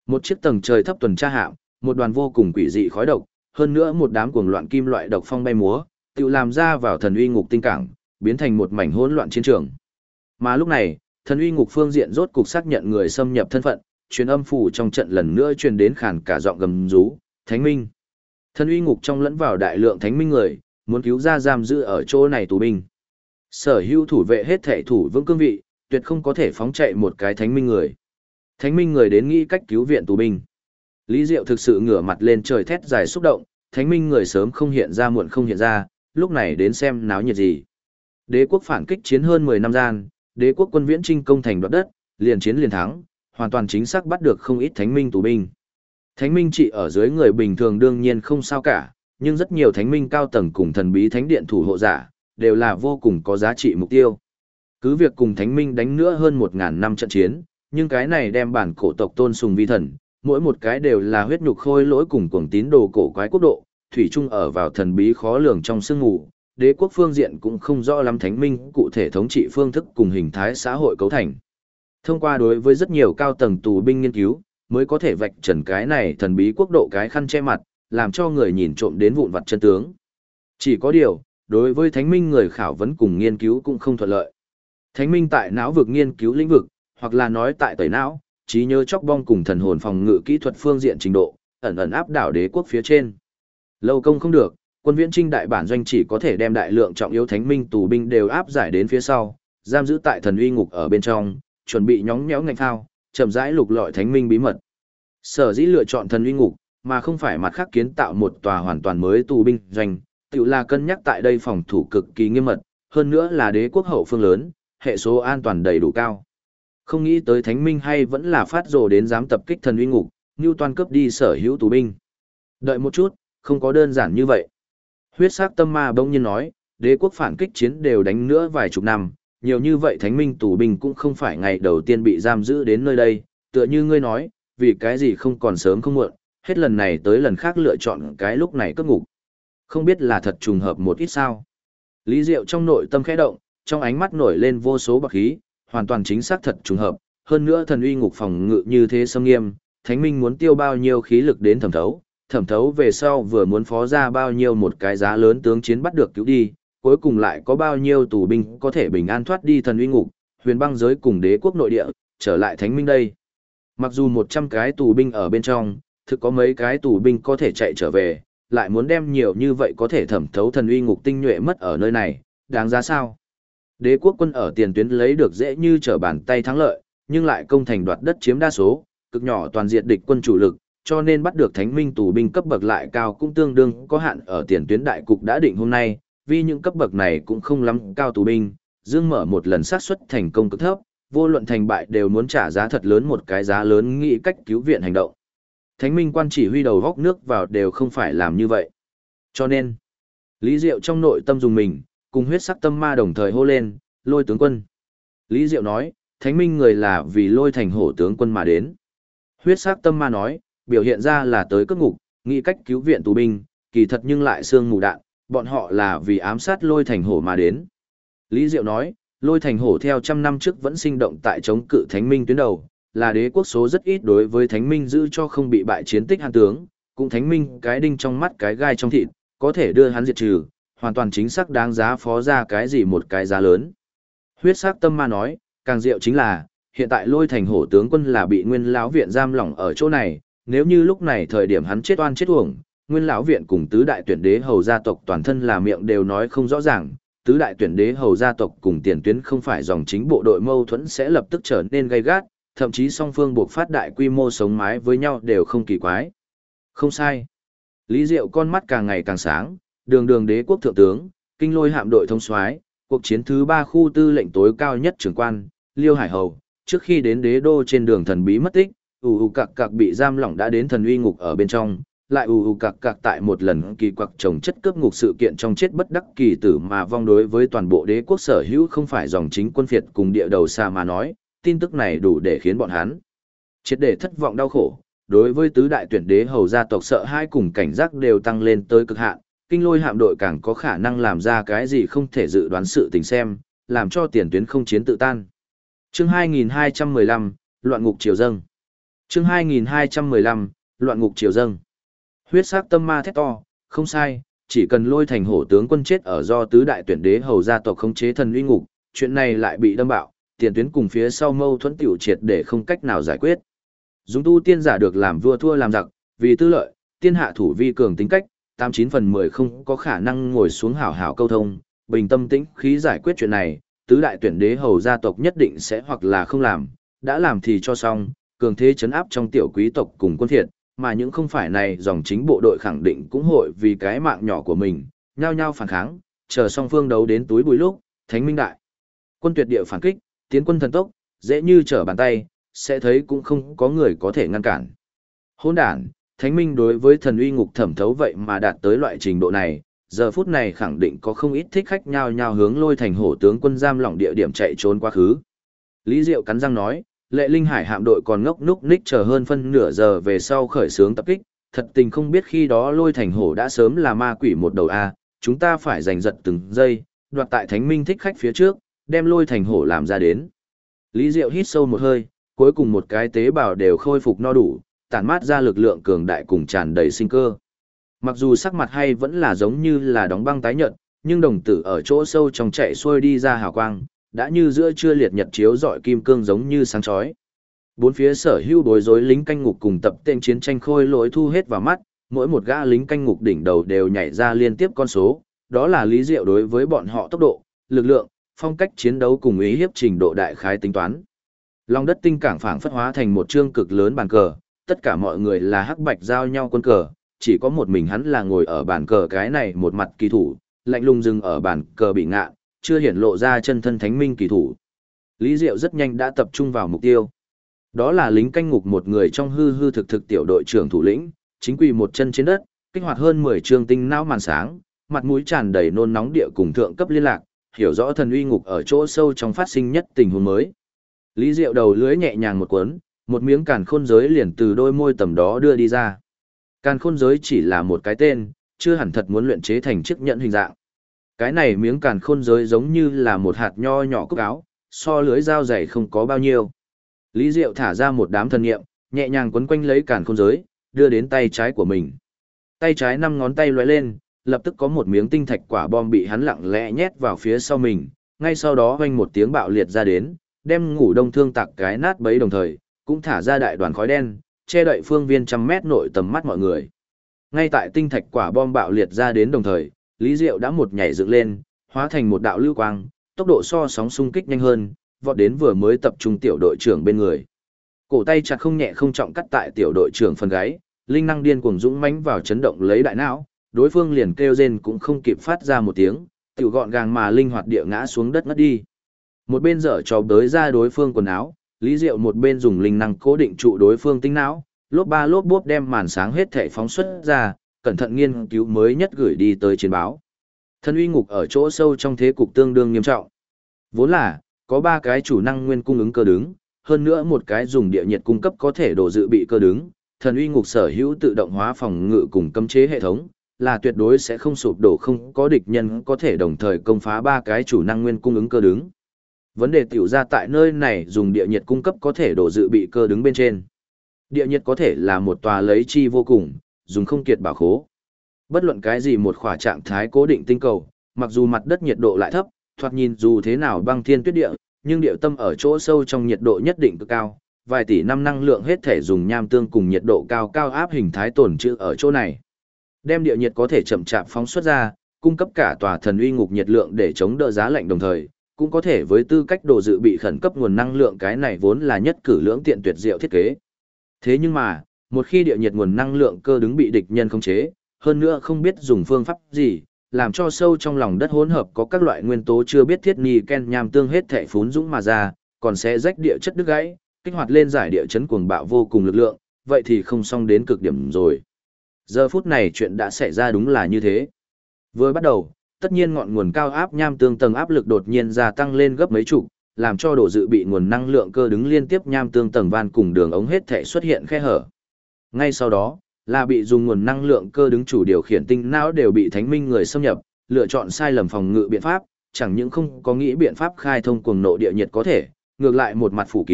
Một chiếc tầng trời thấp tuần tra hạm, một đoàn vô cùng quỷ dị khói độc, hơn nữa một đám cuồng loạn kim loại độc phong bay múa, tự làm ra vào thần uy ngục tinh cảng, biến thành một mảnh hỗn loạn chiến trường. Mà lúc này, thần uy ngục phương diện rốt cục xác nhận người xâm nhập thân phận, truyền âm phủ trong trận lần nữa truyền đến khàn cả giọng gầm rú, "Thánh minh!" Thần uy ngục trong lẫn vào đại lượng thánh minh người, muốn cứu ra giam giữ ở chỗ này tù binh. Sở hữu thủ vệ hết thể thủ vững cương vị, tuyệt không có thể phóng chạy một cái thánh minh người. Thánh minh người đến nghĩ cách cứu viện tù binh. Lý Diệu thực sự ngửa mặt lên trời thét dài xúc động, thánh minh người sớm không hiện ra muộn không hiện ra, lúc này đến xem náo nhiệt gì. Đế quốc phản kích chiến hơn 10 năm gian, đế quốc quân viễn trinh công thành đoạt đất, liền chiến liền thắng, hoàn toàn chính xác bắt được không ít thánh minh tù binh. Thánh minh trị ở dưới người bình thường đương nhiên không sao cả, nhưng rất nhiều thánh minh cao tầng cùng thần bí thánh điện thủ hộ giả, đều là vô cùng có giá trị mục tiêu. Cứ việc cùng thánh minh đánh nữa hơn 1000 năm trận chiến, nhưng cái này đem bản cổ tộc tôn sùng vi thần, mỗi một cái đều là huyết nhục khôi lỗi cùng cuồng tín đồ cổ quái quốc độ, thủy chung ở vào thần bí khó lường trong sương mù. Đế quốc phương diện cũng không rõ lắm thánh minh cụ thể thống trị phương thức cùng hình thái xã hội cấu thành. Thông qua đối với rất nhiều cao tầng tù binh nghiên cứu, mới có thể vạch trần cái này thần bí quốc độ cái khăn che mặt, làm cho người nhìn trộm đến vụn vặt chân tướng. Chỉ có điều, đối với thánh minh người khảo vấn cùng nghiên cứu cũng không thuận lợi. Thánh minh tại não vực nghiên cứu lĩnh vực, hoặc là nói tại tẩy não, trí nhớ chóc bong cùng thần hồn phòng ngự kỹ thuật phương diện trình độ, ẩn ẩn áp đảo đế quốc phía trên. Lâu công không được, quân viễn trinh đại bản doanh chỉ có thể đem đại lượng trọng yếu thánh minh tù binh đều áp giải đến phía sau, giam giữ tại thần uy ngục ở bên trong, chuẩn bị nhóng nhẽo ngành phao, chậm rãi lục lọi thánh minh bí mật. Sở dĩ lựa chọn thần uy ngục, mà không phải mặt khác kiến tạo một tòa hoàn toàn mới tù binh doanh, tự là cân nhắc tại đây phòng thủ cực kỳ nghiêm mật, hơn nữa là đế quốc hậu phương lớn, hệ số an toàn đầy đủ cao. Không nghĩ tới thánh minh hay vẫn là phát rồ đến dám tập kích thần uy ngục, như toàn cướp đi sở hữu tù binh. Đợi một chút, không có đơn giản như vậy. Huyết sắc tâm ma bỗng nhiên nói, đế quốc phản kích chiến đều đánh nữa vài chục năm, nhiều như vậy thánh minh tù binh cũng không phải ngày đầu tiên bị giam giữ đến nơi đây, tựa như ngươi nói, vì cái gì không còn sớm không muộn, hết lần này tới lần khác lựa chọn cái lúc này cất ngục. Không biết là thật trùng hợp một ít sao. Lý Diệu trong nội tâm khẽ động, trong ánh mắt nổi lên vô số bạc khí, hoàn toàn chính xác thật trùng hợp, hơn nữa thần uy ngục phòng ngự như thế xâm nghiêm, thánh minh muốn tiêu bao nhiêu khí lực đến thẩm thấu về sau vừa muốn phó ra bao nhiêu một cái giá lớn tướng chiến bắt được cứu đi, cuối cùng lại có bao nhiêu tù binh có thể bình an thoát đi thần uy ngục, huyền băng giới cùng đế quốc nội địa, trở lại thánh minh đây. Mặc dù 100 cái tù binh ở bên trong, thực có mấy cái tù binh có thể chạy trở về, lại muốn đem nhiều như vậy có thể thẩm thấu thần uy ngục tinh nhuệ mất ở nơi này, đáng giá sao? Đế quốc quân ở tiền tuyến lấy được dễ như trở bàn tay thắng lợi, nhưng lại công thành đoạt đất chiếm đa số, cực nhỏ toàn diệt địch quân chủ lực, cho nên bắt được thánh minh tù binh cấp bậc lại cao cũng tương đương có hạn ở tiền tuyến đại cục đã định hôm nay, vì những cấp bậc này cũng không lắm cao tù binh, dương mở một lần xác suất thành công cực thấp, vô luận thành bại đều muốn trả giá thật lớn một cái giá lớn nghĩ cách cứu viện hành động. Thánh minh quan chỉ huy đầu góc nước vào đều không phải làm như vậy. Cho nên, Lý Diệu trong nội tâm dùng mình, cùng huyết sắc tâm ma đồng thời hô lên, Lôi tướng quân. Lý Diệu nói, thánh minh người là vì Lôi thành hổ tướng quân mà đến. Huyết sắc tâm ma nói, biểu hiện ra là tới cất ngục, nghĩ cách cứu viện tù binh, kỳ thật nhưng lại xương mù đạn, bọn họ là vì ám sát Lôi thành hổ mà đến. Lý Diệu nói, Lôi thành hổ theo trăm năm trước vẫn sinh động tại chống cự thánh minh tuyến đầu, là đế quốc số rất ít đối với thánh minh giữ cho không bị bại chiến tích hàn tướng, cũng thánh minh cái đinh trong mắt cái gai trong thịt, có thể đưa hắn diệt trừ, hoàn toàn chính xác đáng giá phó ra cái gì một cái giá lớn. Huyết sắc tâm ma nói, càng diệu chính là, hiện tại Lôi thành hổ tướng quân là bị nguyên lão viện giam lỏng ở chỗ này, nếu như lúc này thời điểm hắn chết oan chết uổng, nguyên lão viện cùng tứ đại tuyển đế hầu gia tộc toàn thân là miệng đều nói không rõ ràng, tứ đại tuyển đế hầu gia tộc cùng tiền tuyến không phải dòng chính bộ đội mâu thuẫn sẽ lập tức trở nên gay gắt, thậm chí song phương buộc phát đại quy mô sống mái với nhau đều không kỳ quái. Không sai. Lý Diệu con mắt càng ngày càng sáng, đường đường đế quốc thượng tướng, kinh lôi hạm đội thống soái, cuộc chiến thứ 3 khu tư lệnh tối cao nhất trưởng quan, Liêu Hải Hầu, trước khi đến đế đô trên đường thần bí mất tích, cặc bị giam lỏng đã đến thần uy ngục ở bên trong, lại cặc tại một lần kỳ quặc trồng chất cướp ngục sự kiện trong chết bất đắc kỳ tử mà vong đối với toàn bộ đế quốc sở hữu không phải dòng chính quân phiệt cùng địa đầu xa mà nói, tin tức này đủ để khiến bọn hắn triệt để thất vọng đau khổ. Đối với tứ đại tuyển đế hầu gia tộc sợ hai cùng cảnh giác đều tăng lên tới cực hạn, kinh lôi hạm đội càng có khả năng làm ra cái gì không thể dự đoán sự tình xem, làm cho tiền tuyến không chiến tự tan. Chương 2215, Loạn ngục triều dâng. Chương 2215, Loạn ngục triều dâng. Huyết sắc tâm ma thét to, không sai, chỉ cần Lôi Thành Hổ tướng quân chết ở do tứ đại tuyển đế hầu gia tộc khống chế thần uy ngục, chuyện này lại bị đâm bạo, tiền tuyến cùng phía sau mâu thuẫn tiểu triệt để không cách nào giải quyết. Dùng tu tiên giả được làm vua thua làm giặc, vì tư lợi, tiên hạ thủ vi cường tính cách, 89/10 không có khả năng ngồi xuống hảo hảo câu thông, bình tâm tĩnh khí giải quyết chuyện này, tứ đại tuyển đế hầu gia tộc nhất định sẽ hoặc là không làm, đã làm thì cho xong, cường thế chấn áp trong tiểu quý tộc cùng quân thiệt, mà những không phải này dòng chính bộ đội khẳng định cũng hội vì cái mạng nhỏ của mình, nhao nhao phản kháng, chờ song phương đấu đến túi bụi lúc, Thánh Minh đại quân tuyệt địa phản kích, tiến quân thần tốc, dễ như trở bàn tay, sẽ thấy cũng không có người có thể ngăn cản. Hỗn đản, Thánh Minh đối với thần uy ngục thẩm thấu vậy mà đạt tới loại trình độ này, giờ phút này khẳng định có không ít thích khách nhao nhao hướng Lôi Thành Hổ tướng quân giam lỏng địa điểm chạy trốn quá khứ. Lý Diệu cắn răng nói, Lệ Linh Hải hạm đội còn ngốc núc ních chờ hơn phân nửa giờ về sau khởi xướng tập kích, thật tình không biết khi đó Lôi Thành Hổ đã sớm là ma quỷ một đầu a, chúng ta phải giành giật từng giây, đoạt tại Thánh Minh thích khách phía trước, đem Lôi Thành Hổ làm ra đến. Lý Diệu hít sâu một hơi, cuối cùng một cái tế bào đều khôi phục no đủ, tản mát ra lực lượng cường đại cùng tràn đầy sinh cơ. Mặc dù sắc mặt hay vẫn là giống như là đóng băng tái nhợt, nhưng đồng tử ở chỗ sâu trong chạy xuôi đi ra hào quang, đã như giữa trưa liệt nhật chiếu rọi kim cương giống như sáng chói. Bốn phía sở hữu bối rối lính canh ngục cùng tập tên chiến tranh khôi lỗi thu hết vào mắt, mỗi một gã lính canh ngục đỉnh đầu đều nhảy ra liên tiếp con số, đó là Lý Diệu đối với bọn họ tốc độ, lực lượng, phong cách chiến đấu cùng ý hiếp trình độ đại khái tính toán. Lòng đất tinh cảng phảng phất hóa thành một chương cực lớn bàn cờ, tất cả mọi người là hắc bạch giao nhau quân cờ, chỉ có một mình hắn là ngồi ở bàn cờ cái này một mặt kỳ thủ, lạnh lùng dừng ở bàn cờ bị ngạ, chưa hiển lộ ra chân thân Thánh Minh kỳ thủ. Lý Diệu rất nhanh đã tập trung vào mục tiêu. Đó là lính canh ngục một người trong hư hư thực thực tiểu đội trưởng thủ lĩnh, chính quỳ một chân trên đất, kích hoạt hơn 10 trường tinh não màn sáng, mặt mũi tràn đầy nôn nóng địa cùng thượng cấp liên lạc, hiểu rõ thần uy ngục ở chỗ sâu trong phát sinh nhất tình huống mới. Lý Diệu đầu lưới nhẹ nhàng một cuốn, một miếng càn khôn giới liền từ đôi môi tầm đó đưa đi ra. Càn khôn giới chỉ là một cái tên, chưa hẳn thật muốn luyện chế thành chiếc nhẫn hình dạng. Cái này miếng càn khôn giới giống như là một hạt nho nhỏ cúc áo, so lưới dao dày không có bao nhiêu. Lý Diệu thả ra một đám thần niệm, nhẹ nhàng quấn quanh lấy càn khôn giới, đưa đến tay trái của mình. Tay trái 5 ngón tay lóe lên, lập tức có một miếng tinh thạch quả bom bị hắn lặng lẽ nhét vào phía sau mình, ngay sau đó vang một tiếng bạo liệt ra đến, đem Ngũ Đông Thương tạc cái nát bấy đồng thời, cũng thả ra đại đoàn khói đen, che đậy phương viên trăm mét nội tầm mắt mọi người. Ngay tại tinh thạch quả bom bạo liệt ra đến đồng thời, Lý Diệu đã một nhảy dựng lên, hóa thành một đạo lưu quang, tốc độ so sóng xung kích nhanh hơn, vọt đến vừa mới tập trung tiểu đội trưởng bên người. Cổ tay chặt không nhẹ không trọng cắt tại tiểu đội trưởng phần gáy, linh năng điên cuồng dũng mãnh vào chấn động lấy đại não, đối phương liền kêu rên cũng không kịp phát ra một tiếng, tiểu gọn gàng mà linh hoạt địa ngã xuống đất ngất đi. Một bên dở trò bới ra đối phương quần áo, Lý Diệu một bên dùng linh năng cố định trụ đối phương tinh não, lốp ba lốp bốp đem màn sáng hết thể phóng xuất ra, cẩn thận nghiên cứu mới nhất gửi đi tới chiến báo. Thần uy ngục ở chỗ sâu trong thế cục tương đương nghiêm trọng. Vốn là, có 3 cái chủ năng nguyên cung ứng cơ đứng, hơn nữa một cái dùng địa nhiệt cung cấp có thể đổ dự bị cơ đứng, thần uy ngục sở hữu tự động hóa phòng ngự cùng cấm chế hệ thống, là tuyệt đối sẽ không sụp đổ không có địch nhân có thể đồng thời công phá 3 cái chủ năng nguyên cung ứng cơ đứng. Vấn đề tiểu ra tại nơi này dùng địa nhiệt cung cấp có thể đổ dự bị cơ đứng bên trên. Địa nhiệt có thể là một tòa lấy chi vô cùng, dùng không kiệt bảo khố. Bất luận cái gì một khỏa trạng thái cố định tinh cầu, mặc dù mặt đất nhiệt độ lại thấp, thoạt nhìn dù thế nào băng thiên tuyết địa, nhưng địa tâm ở chỗ sâu trong nhiệt độ nhất định cực cao, vài tỷ năm năng lượng hết thể dùng nham tương cùng nhiệt độ cao cao áp hình thái tồn trữ ở chỗ này. Đem địa nhiệt có thể chậm chạp phóng xuất ra, cung cấp cả tòa thần uy ngục nhiệt lượng để chống đỡ giá lạnh đồng thời, cũng có thể với tư cách đồ dự bị khẩn cấp nguồn năng lượng, cái này vốn là nhất cử lưỡng tiện tuyệt diệu thiết kế. Thế nhưng mà, một khi địa nhiệt nguồn năng lượng cơ đứng bị địch nhân khống chế, hơn nữa không biết dùng phương pháp gì, làm cho sâu trong lòng đất hỗn hợp có các loại nguyên tố chưa biết thiết ni ken nham tương hết thảy phún dũng mà ra, còn sẽ rách địa chất đứt gãy, kích hoạt lên giải địa chấn cuồng bạo vô cùng lực lượng, vậy thì không xong đến cực điểm rồi. Giờ phút này chuyện đã xảy ra đúng là như thế. Vừa bắt đầu, tất nhiên ngọn nguồn cao áp nham tương tầng áp lực đột nhiên gia tăng lên gấp mấy chục, làm cho độ dự bị nguồn năng lượng cơ đứng liên tiếp nham tương tầng van cùng đường ống hết thảy xuất hiện khe hở. Ngay sau đó, là bị dùng nguồn năng lượng cơ đứng chủ điều khiển tinh não đều bị Thánh Minh người xâm nhập, lựa chọn sai lầm phòng ngự biện pháp, chẳng những không có nghĩ biện pháp khai thông cuồng nộ địa nhiệt có thể, ngược lại một mặt phủ kín,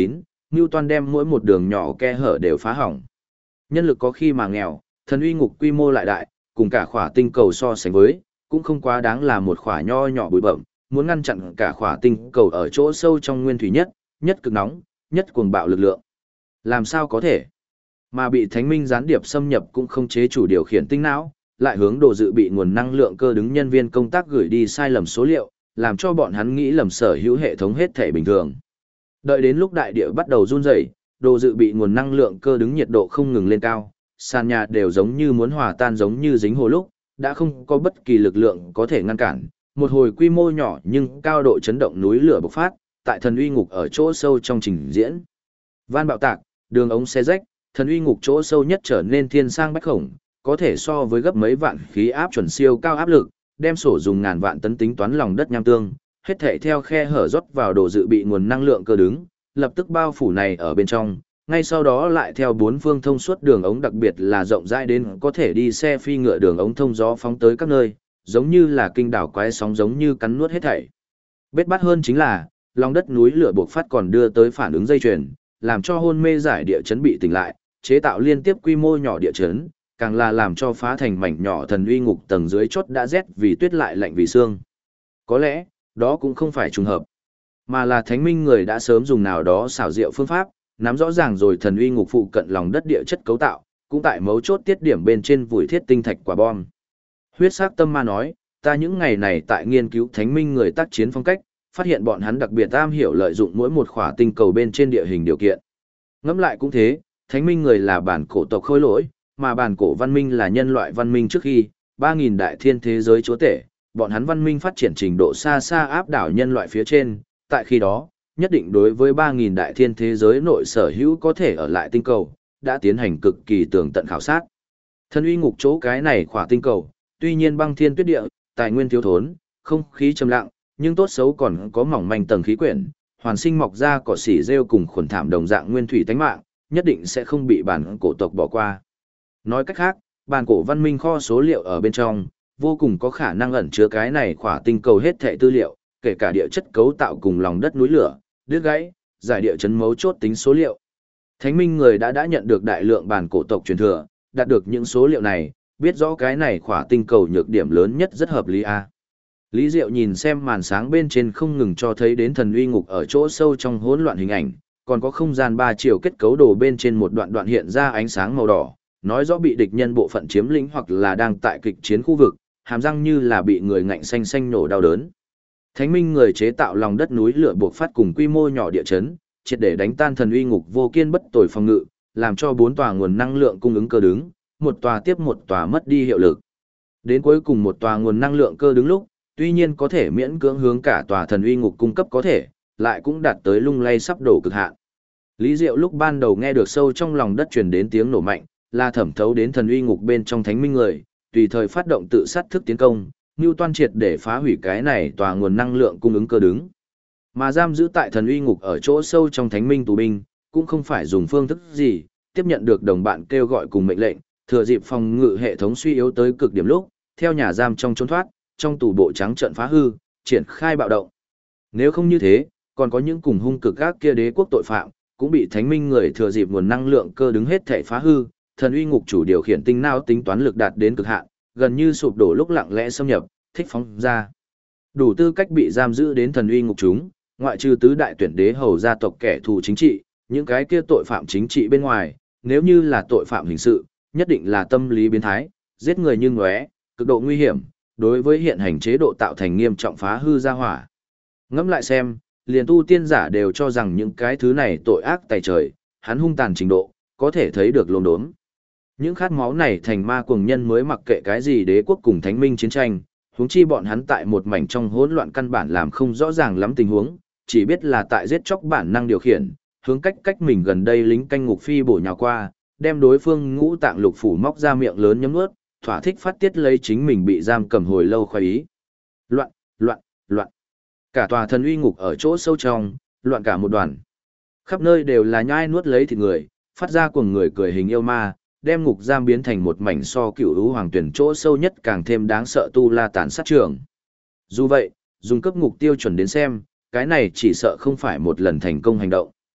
Newton đem mỗi một đường nhỏ khe hở đều phá hỏng. Nhân lực có khi mà nghèo, thần uy ngục quy mô lại đại, cùng cả khỏa tinh cầu so sánh với, cũng không quá đáng là một khỏa nho nhỏ bụi bậm, muốn ngăn chặn cả khỏa tinh cầu ở chỗ sâu trong nguyên thủy nhất, nhất cực nóng, nhất cuồng bạo lực lượng. Làm sao có thể? Mà bị thánh minh gián điệp xâm nhập cũng không chế chủ điều khiển tinh não, lại hướng đồ dự bị nguồn năng lượng cơ đứng nhân viên công tác gửi đi sai lầm số liệu, làm cho bọn hắn nghĩ lầm sở hữu hệ thống hết thể bình thường. Đợi đến lúc đại địa bắt đầu run rẩy, đồ dự bị nguồn năng lượng cơ đứng nhiệt độ không ngừng lên cao, sàn nhà đều giống như muốn hòa tan giống như dính hồ lúc, đã không có bất kỳ lực lượng có thể ngăn cản. Một hồi quy mô nhỏ nhưng cao độ chấn động núi lửa bộc phát, tại thần uy ngục ở chỗ sâu trong trình diễn. Van bạo tạc, đường ống xé rách, thần uy ngục chỗ sâu nhất trở nên thiên sang bách khổng, có thể so với gấp mấy vạn khí áp chuẩn siêu cao áp lực, đem sổ dùng ngàn vạn tấn tính toán lòng đất nham tương, hết thảy theo khe hở rót vào đồ dự bị nguồn năng lượng cơ đứng, lập tức bao phủ này ở bên trong, ngay sau đó lại theo bốn phương thông suốt đường ống đặc biệt là rộng rãi đến có thể đi xe phi ngựa đường ống thông gió phóng tới các nơi, giống như là kinh đảo quái sóng giống như cắn nuốt hết thảy. Bết bát hơn chính là, lòng đất núi lửa bộc phát còn đưa tới phản ứng dây chuyền, làm cho hôn mê giải địa chấn bị tỉnh lại, chế tạo liên tiếp quy mô nhỏ địa chấn, càng là làm cho phá thành mảnh nhỏ thần uy ngục tầng dưới chốt đã rét vì tuyết lại lạnh vì xương. Có lẽ, đó cũng không phải trùng hợp, mà là thánh minh người đã sớm dùng nào đó xảo diệu phương pháp, nắm rõ ràng rồi thần uy ngục phụ cận lòng đất địa chất cấu tạo, cũng tại mấu chốt tiết điểm bên trên vùi thiết tinh thạch quả bom. Huyết sắc tâm ma nói, ta những ngày này tại nghiên cứu thánh minh người tác chiến phong cách, phát hiện bọn hắn đặc biệt am hiểu lợi dụng mỗi một khỏa tinh cầu bên trên địa hình điều kiện. Ngẫm lại cũng thế, thánh minh người là bản cổ tộc khôi lỗi, mà bản cổ văn minh là nhân loại văn minh trước khi 3.000 đại thiên thế giới chúa tể, bọn hắn văn minh phát triển trình độ xa xa áp đảo nhân loại phía trên, tại khi đó, nhất định đối với 3.000 đại thiên thế giới nội sở hữu có thể ở lại tinh cầu, đã tiến hành cực kỳ tường tận khảo sát. Thần uy ngục chỗ cái này khỏa tinh cầu, tuy nhiên băng thiên tuyết địa, tài nguyên thiếu thốn, không khí trầm lặng, nhưng tốt xấu còn có mỏng manh tầng khí quyển, hoàn sinh mọc ra cỏ xỉ rêu cùng khuẩn thảm đồng dạng nguyên thủy tánh mạng, nhất định sẽ không bị bản cổ tộc bỏ qua. Nói cách khác, bản cổ văn minh kho số liệu ở bên trong, vô cùng có khả năng ẩn chứa cái này khỏa tinh cầu hết thảy tư liệu, kể cả địa chất cấu tạo cùng lòng đất núi lửa, đứt gãy, giải địa chấn mấu chốt tính số liệu. Thánh minh người đã nhận được đại lượng bản cổ tộc truyền thừa, đạt được những số liệu này, biết rõ cái này khỏa tinh cầu nhược điểm lớn nhất rất hợp lý a. Lý Diệu nhìn xem màn sáng bên trên không ngừng cho thấy đến thần uy ngục ở chỗ sâu trong hỗn loạn hình ảnh, còn có không gian 3 chiều kết cấu đồ bên trên một đoạn hiện ra ánh sáng màu đỏ, nói rõ bị địch nhân bộ phận chiếm lĩnh hoặc là đang tại kịch chiến khu vực, hàm răng như là bị người ngạnh xanh xanh nổ đau đớn. Thánh minh người chế tạo lòng đất núi lửa buộc phát cùng quy mô nhỏ địa chấn, triệt để đánh tan thần uy ngục vô kiên bất tồi phòng ngự, làm cho 4 tòa nguồn năng lượng cung ứng cơ đứng, một tòa tiếp một tòa mất đi hiệu lực. Đến cuối cùng một tòa nguồn năng lượng cơ đứng lúc, tuy nhiên có thể miễn cưỡng hướng cả tòa thần uy ngục cung cấp có thể, lại cũng đạt tới lung lay sắp đổ cực hạn. Lý Diệu lúc ban đầu nghe được sâu trong lòng đất truyền đến tiếng nổ mạnh, là thẩm thấu đến thần uy ngục bên trong thánh minh người, tùy thời phát động tự sát thức tiến công, Newton triệt để phá hủy cái này tòa nguồn năng lượng cung ứng cơ đứng. Mà giam giữ tại thần uy ngục ở chỗ sâu trong thánh minh tù binh, cũng không phải dùng phương thức gì, tiếp nhận được đồng bạn kêu gọi cùng mệnh lệnh, thừa dịp phòng ngự hệ thống suy yếu tới cực điểm lúc, theo nhà giam trong trốn thoát, trong tù bộ trắng trận phá hư, triển khai bạo động. Nếu không như thế, còn có những cùng hung cực các kia đế quốc tội phạm, cũng bị thánh minh người thừa dịp nguồn năng lượng cơ đứng hết thể phá hư, thần uy ngục chủ điều khiển tinh não tính toán lực đạt đến cực hạn, gần như sụp đổ lúc lặng lẽ xâm nhập, thích phóng ra. Đủ tư cách bị giam giữ đến thần uy ngục chúng, ngoại trừ tứ đại tuyển đế hầu gia tộc kẻ thù chính trị, những cái kia tội phạm chính trị bên ngoài, nếu như là tội phạm hình sự, nhất định là tâm lý biến thái, giết người như ngóe, cực độ nguy hiểm, đối với hiện hành chế độ tạo thành nghiêm trọng phá hư gia hỏa. Ngẫm lại xem, liền tu tiên giả đều cho rằng những cái thứ này tội ác tày trời, hắn hung tàn trình độ, có thể thấy được lồn đốm. Những khát máu này thành ma cuồng nhân mới mặc kệ cái gì đế quốc cùng thánh minh chiến tranh, huống chi bọn hắn tại một mảnh trong hỗn loạn căn bản làm không rõ ràng lắm tình huống, chỉ biết là tại giết chóc bản năng điều khiển, hướng cách mình gần đây lính canh ngục phi bổ nhào qua, đem đối phương ngũ tạng lục phủ móc ra miệng lớn nhấm nuốt, thỏa thích phát tiết lấy chính mình bị giam cầm hồi lâu khoái ý. Loạn, loạn, loạn. Cả tòa thần uy ngục ở chỗ sâu trong, loạn cả một đoàn. Khắp nơi đều là nhai nuốt lấy thịt người, phát ra cuồng người cười hình yêu ma, đem ngục giam biến thành một mảnh so cựu hữu hoàng tuyển chỗ sâu nhất càng thêm đáng sợ tu la tàn sát trường. Dù vậy, dùng cấp ngục tiêu chuẩn đến xem, cái này chỉ sợ không phải một lần thành công hành động.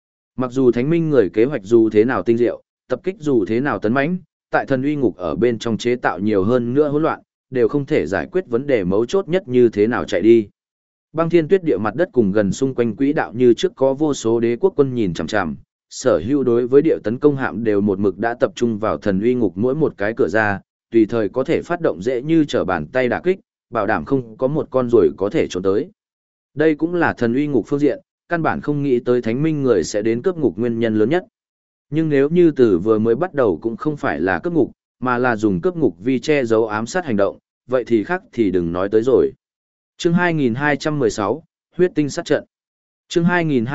Mặc dù thánh minh người kế hoạch dù thế nào tinh diệu, tập kích dù thế nào tấn mãnh, tại thần uy ngục ở bên trong chế tạo nhiều hơn nữa hỗn loạn, đều không thể giải quyết vấn đề mấu chốt nhất như thế nào chạy đi. Băng thiên tuyết địa mặt đất cùng gần xung quanh quỹ đạo như trước có vô số đế quốc quân nhìn chằm chằm, sở hữu đối với địa tấn công hạm đều một mực đã tập trung vào thần uy ngục mỗi một cái cửa ra, tùy thời có thể phát động dễ như trở bàn tay đả kích, bảo đảm không có một con ruồi có thể trốn tới. Đây cũng là thần uy ngục phương diện, căn bản không nghĩ tới thánh minh người sẽ đến cướp ngục nguyên nhân lớn nhất. Nhưng nếu như từ vừa mới bắt đầu cũng không phải là cướp ngục, mà là dùng cướp ngục vì che giấu ám sát hành động, vậy thì khác thì đừng nói tới rồi. Chương 2216, Huyết tinh sát trận. Chương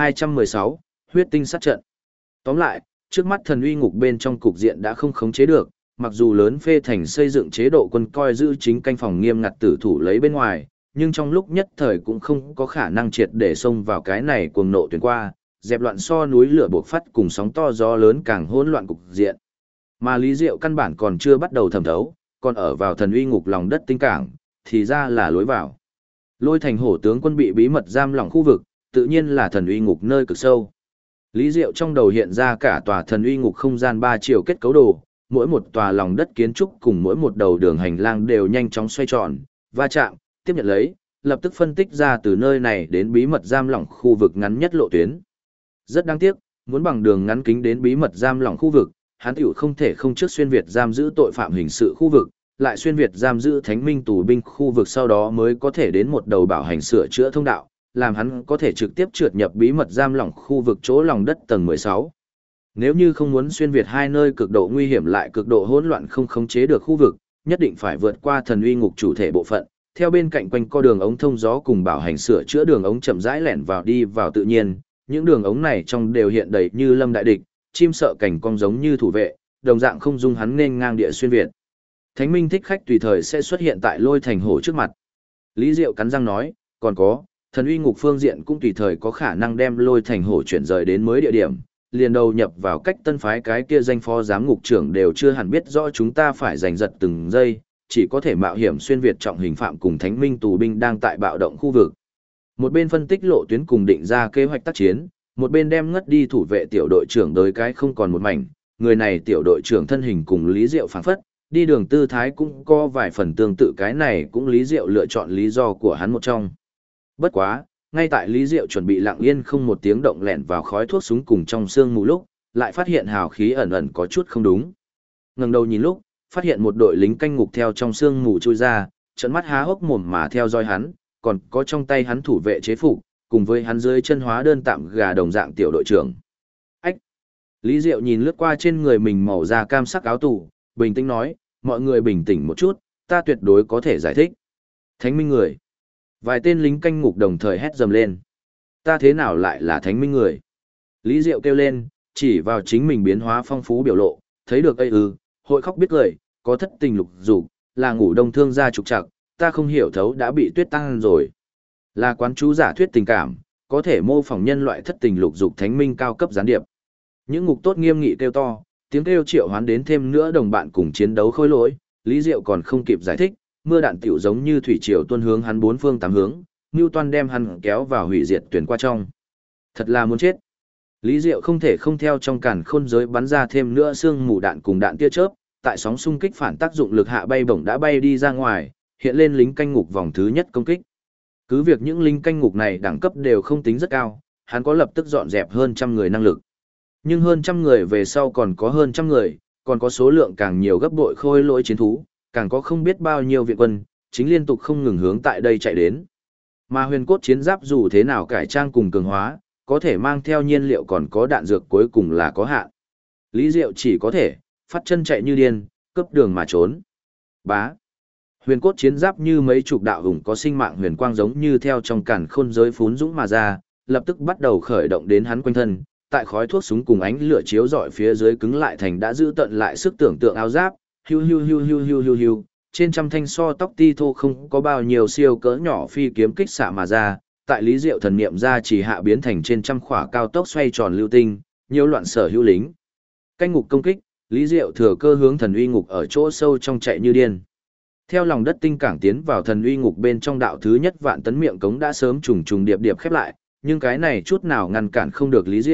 2216, Huyết tinh sát trận. Tóm lại, trước mắt thần uy ngục bên trong cục diện đã không khống chế được, mặc dù lớn phê thành xây dựng chế độ quân coi giữ chính canh phòng nghiêm ngặt tử thủ lấy bên ngoài, nhưng trong lúc nhất thời cũng không có khả năng triệt để xông vào cái này cuồng nộ tuyển qua, dẹp loạn so núi lửa buộc phát cùng sóng to gió lớn càng hỗn loạn cục diện. Mà Lý Diệu căn bản còn chưa bắt đầu thẩm thấu, còn ở vào thần uy ngục lòng đất tinh cảng, thì ra là lối vào. Lôi thành hổ tướng quân bị bí mật giam lỏng khu vực, tự nhiên là thần uy ngục nơi cực sâu. Lý Diệu trong đầu hiện ra cả tòa thần uy ngục không gian 3 chiều kết cấu đồ, mỗi một tòa lòng đất kiến trúc cùng mỗi một đầu đường hành lang đều nhanh chóng xoay tròn, va chạm, tiếp nhận lấy, lập tức phân tích ra từ nơi này đến bí mật giam lỏng khu vực ngắn nhất lộ tuyến. Rất đáng tiếc, muốn bằng đường ngắn kính đến bí mật giam lỏng khu vực, hắn tiểu không thể không trước xuyên Việt giam giữ tội phạm hình sự khu vực, lại xuyên Việt giam giữ thánh minh tù binh khu vực, sau đó mới có thể đến một đầu bảo hành sửa chữa thông đạo, làm hắn có thể trực tiếp trượt nhập bí mật giam lỏng khu vực chỗ lòng đất tầng 16. Nếu như không muốn xuyên Việt hai nơi cực độ nguy hiểm lại cực độ hỗn loạn không khống chế được khu vực, nhất định phải vượt qua thần uy ngục chủ thể bộ phận, theo bên cạnh quanh co đường ống thông gió cùng bảo hành sửa chữa đường ống chậm rãi lẻn vào đi vào tự nhiên, những đường ống này trong đều hiện đầy như lâm đại địch, chim sợ cảnh cong giống như thủ vệ, đồng dạng không dung hắn nên ngang địa xuyên Việt. Thánh minh thích khách tùy thời sẽ xuất hiện tại lôi thành hổ trước mặt. Lý Diệu cắn răng nói, còn có, thần uy ngục phương diện cũng tùy thời có khả năng đem lôi thành hổ chuyển rời đến mới địa điểm, liền đầu nhập vào cách tân phái cái kia danh phó giám ngục trưởng đều chưa hẳn biết rõ chúng ta phải giành giật từng giây, chỉ có thể mạo hiểm xuyên Việt trọng hình phạm cùng thánh minh tù binh đang tại bạo động khu vực. Một bên phân tích lộ tuyến cùng định ra kế hoạch tác chiến, một bên đem ngất đi thủ vệ tiểu đội trưởng tới cái không còn một mảnh, người này tiểu đội trưởng thân hình cùng Lý Diệu phảng phất, đi đường tư thái cũng có vài phần tương tự, cái này cũng Lý Diệu lựa chọn lý do của hắn một trong. Bất quá, ngay tại Lý Diệu chuẩn bị lặng yên không một tiếng động lẻn vào khói thuốc súng cùng trong sương mù lúc, lại phát hiện hào khí ẩn ẩn có chút không đúng. Ngẩng đầu nhìn lúc, phát hiện một đội lính canh ngục theo trong sương mù chui ra, trợn mắt há hốc mồm mà theo dõi hắn, còn có trong tay hắn thủ vệ chế phục, cùng với hắn dưới chân hóa đơn tạm gà đồng dạng tiểu đội trưởng. Ách! Lý Diệu nhìn lướt qua trên người mình màu da cam sắc áo tù, bình tĩnh nói, mọi người bình tĩnh một chút, ta tuyệt đối có thể giải thích. Thánh minh người. Vài tên lính canh ngục đồng thời hét dầm lên. Ta thế nào lại là thánh minh người? Lý Diệu kêu lên, chỉ vào chính mình biến hóa phong phú biểu lộ, thấy được hội khóc biết cười, có thất tình lục dục, là ngủ đông thương gia trục trặc, ta không hiểu thấu đã bị tuyết tăng rồi. Là quán chú giả thuyết tình cảm, có thể mô phỏng nhân loại thất tình lục dục thánh minh cao cấp gián điệp. Những ngục tốt nghiêm nghị kêu to, tiếng kêu triệu hoán đến thêm nữa đồng bạn cùng chiến đấu khôi lỗi, Lý Diệu còn không kịp giải thích, mưa đạn tiểu giống như thủy triều tuôn hướng hắn bốn phương tám hướng, Newton đem hắn kéo vào hủy diệt tuyển qua trong. Thật là muốn chết. Lý Diệu không thể không theo trong càn khôn giới bắn ra thêm nữa xương mù đạn cùng đạn tia chớp, tại sóng xung kích phản tác dụng lực hạ bay bổng đã bay đi ra ngoài, hiện lên lính canh ngục vòng thứ nhất công kích. Cứ việc những lính canh ngục này đẳng cấp đều không tính rất cao, hắn có lập tức dọn dẹp hơn trăm người năng lực. Nhưng hơn trăm người về sau còn có hơn trăm người, còn có số lượng càng nhiều gấp bội khôi lỗi chiến thú, càng có không biết bao nhiêu viện quân, chính liên tục không ngừng hướng tại đây chạy đến. Mà huyền cốt chiến giáp dù thế nào cải trang cùng cường hóa, có thể mang theo nhiên liệu còn có đạn dược cuối cùng là có hạn. Lý Diệu chỉ có thể phát chân chạy như điên, cướp đường mà trốn. Bá. Huyền cốt chiến giáp như mấy chục đạo hùng có sinh mạng huyền quang giống như theo trong càn khôn giới phún dũng mà ra, lập tức bắt đầu khởi động đến hắn quanh thân, tại khói thuốc súng cùng ánh lửa chiếu rọi phía dưới cứng lại thành đã giữ tận lại sức tưởng tượng áo giáp, hiu hiu hiu hiu hiu hiu hiu, trên trăm thanh so tóc ti thô không có bao nhiêu siêu cỡ nhỏ phi kiếm kích xạ mà ra, tại Lý Diệu thần niệm ra chỉ hạ biến thành trên trăm khỏa cao tốc xoay tròn lưu tinh, nhiều loạn sở hữu lính. Canh ngục công kích, Lý Diệu thừa cơ hướng thần uy ngục ở chỗ sâu trong chạy như điên. Theo lòng đất tinh cảng tiến vào thần uy ngục bên trong đạo thứ nhất vạn tấn miệng cống đã sớm trùng trùng điệp điệp khép lại, nhưng cái này chút nào ngăn cản không được Lý Diệu,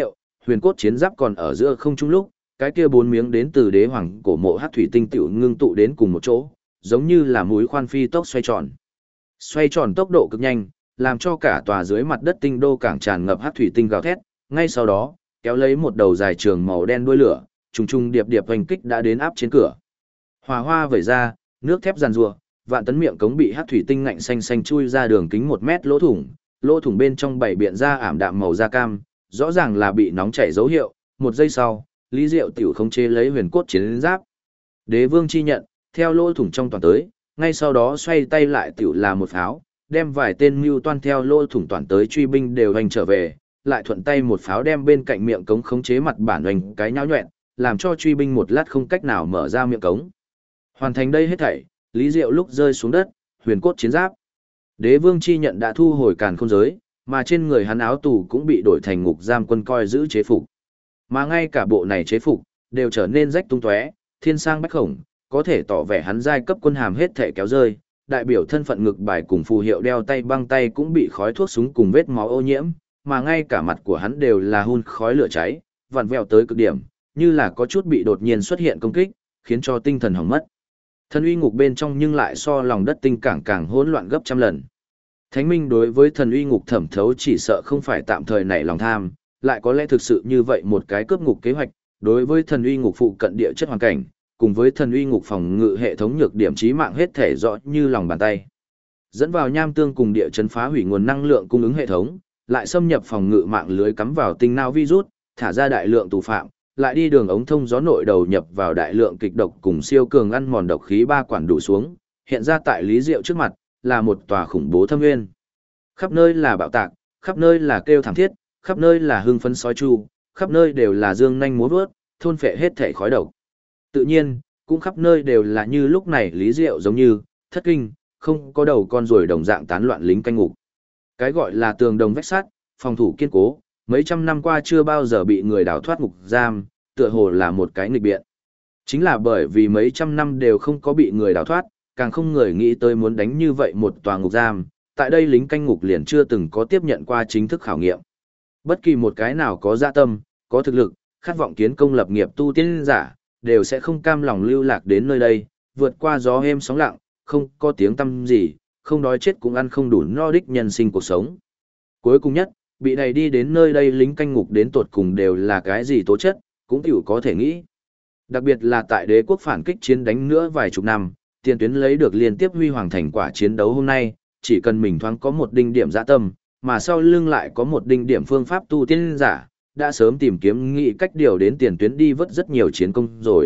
huyền cốt chiến giáp còn ở giữa không trung lúc, cái kia 4 miếng đến từ đế hoàng cổ mộ hắc thủy tinh tiểu ngưng tụ đến cùng một chỗ, giống như là mũi khoan phi tốc xoay tròn. Xoay tròn tốc độ cực nhanh, làm cho cả tòa dưới mặt đất tinh đô cảng tràn ngập hắc thủy tinh gào thét, ngay sau đó, kéo lấy một đầu dài trường màu đen đuôi lửa, trùng trùng điệp điệp hoành kích đã đến áp trên cửa. Hỏa hoa vẩy ra, nước thép giàn rùa, vạn tấn miệng cống bị hắc thủy tinh ngạnh xanh xanh chui ra đường kính 1 mét lỗ thủng bên trong bảy biện ra ảm đạm màu da cam, rõ ràng là bị nóng chảy dấu hiệu. Một giây sau, Lý Diệu tiểu khống chế lấy huyền cốt chiến giáp. Đế vương chi nhận, theo lỗ thủng trong toàn tới, ngay sau đó xoay tay lại tiểu là một pháo, đem vài tên mưu toan theo lỗ thủng toàn tới truy binh đều hành trở về, lại thuận tay một pháo đem bên cạnh miệng cống khống chế mặt bản hoành cái nhão nhọẹn, làm cho truy binh một lát không cách nào mở ra miệng cống. Hoàn thành đây hết thảy, Lý Diệu lúc rơi xuống đất, huyền cốt chiến giáp. Đế vương chi nhận đã thu hồi càn khôn giới, mà trên người hắn áo tù cũng bị đổi thành ngục giam quân coi giữ chế phục. Mà ngay cả bộ này chế phục, đều trở nên rách tung tóe, thiên sang bách khổng, có thể tỏ vẻ hắn giai cấp quân hàm hết thể kéo rơi, đại biểu thân phận ngực bài cùng phù hiệu đeo tay băng tay cũng bị khói thuốc súng cùng vết máu ô nhiễm, mà ngay cả mặt của hắn đều là hun khói lửa cháy, vặn vẹo tới cực điểm, như là có chút bị đột nhiên xuất hiện công kích, khiến cho tinh thần hỏng mất. Thần uy ngục bên trong nhưng lại so lòng đất tinh cảng càng hỗn loạn gấp trăm lần. Thánh Minh đối với thần uy ngục thẩm thấu chỉ sợ không phải tạm thời nảy lòng tham, lại có lẽ thực sự như vậy một cái cướp ngục kế hoạch, đối với thần uy ngục phụ cận địa chất hoàn cảnh, cùng với thần uy ngục phòng ngự hệ thống nhược điểm chí mạng hết thể rõ như lòng bàn tay. Dẫn vào nham tương cùng địa chấn phá hủy nguồn năng lượng cung ứng hệ thống, lại xâm nhập phòng ngự mạng lưới cắm vào tinh não virus, thả ra đại lượng tù phạm, lại đi đường ống thông gió nội đầu nhập vào đại lượng kịch độc cùng siêu cường ăn mòn độc khí ba quản đủ xuống, hiện ra tại Lý Diệu trước mặt, là một tòa khủng bố thâm nguyên. Khắp nơi là bạo tạc, khắp nơi là kêu thảm thiết, khắp nơi là hưng phấn sói chu, khắp nơi đều là dương nhanh múa vuốt, thôn phệ hết thể khói độc. Tự nhiên, cũng khắp nơi đều là như lúc này Lý Diệu giống như, thất kinh, không có đầu con ruồi đồng dạng tán loạn lính canh ngục. Cái gọi là tường đồng vách sắt, phòng thủ kiên cố, mấy trăm năm qua chưa bao giờ bị người đào thoát ngục giam, tựa hồ là một cái nghịch biện. Chính là bởi vì mấy trăm năm đều không có bị người đào thoát, càng không người nghĩ tới muốn đánh như vậy một tòa ngục giam, tại đây lính canh ngục liền chưa từng có tiếp nhận qua chính thức khảo nghiệm. Bất kỳ một cái nào có dạ tâm, có thực lực, khát vọng kiến công lập nghiệp tu tiên giả, đều sẽ không cam lòng lưu lạc đến nơi đây, vượt qua gió êm sóng lặng, không có tiếng tăm gì, không đói chết cũng ăn không đủ no đích nhân sinh cuộc sống. Cuối cùng nhất, bị đẩy đi đến nơi đây lính canh ngục đến tột cùng đều là cái gì tố chất, cũng tiểu có thể nghĩ. Đặc biệt là tại đế quốc phản kích chiến đánh nữa vài chục năm, tiền tuyến lấy được liên tiếp huy hoàng thành quả chiến đấu hôm nay, chỉ cần mình thoáng có một đinh điểm dạ tâm, mà sau lưng lại có một đinh điểm phương pháp tu tiên giả, đã sớm tìm kiếm nghị cách điều đến tiền tuyến đi vớt rất nhiều chiến công rồi.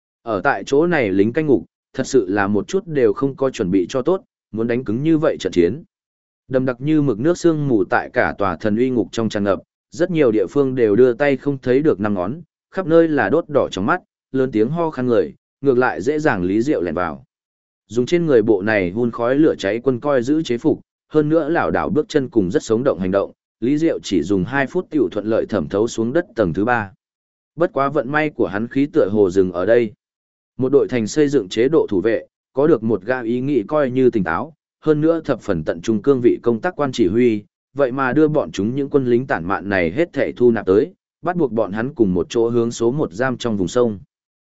Ở tại chỗ này lính canh ngục, thật sự là một chút đều không có chuẩn bị cho tốt, muốn đánh cứng như vậy trận chiến. Đầm đặc như mực nước sương mù tại cả tòa thần uy ngục trong tràn ngập, rất nhiều địa phương đều đưa tay không thấy được năm ngón, khắp nơi là đốt đỏ trong mắt, lớn tiếng ho khan người, ngược lại dễ dàng Lý Diệu lẻn vào. Dùng trên người bộ này hun khói lửa cháy quân coi giữ chế phục, hơn nữa lảo đảo bước chân cùng rất sống động hành động, Lý Diệu chỉ dùng 2 phút tiểu thuận lợi thẩm thấu xuống đất tầng thứ 3. Bất quá vận may của hắn khí tựa hồ dừng ở đây. Một đội thành xây dựng chế độ thủ vệ, có được một gã ý nghĩ coi như tỉnh táo, hơn nữa thập phần tận trung cương vị công tác quan chỉ huy, vậy mà đưa bọn chúng những quân lính tản mạn này hết thảy thu nạp tới, bắt buộc bọn hắn cùng một chỗ hướng số 1 giam trong vùng sông.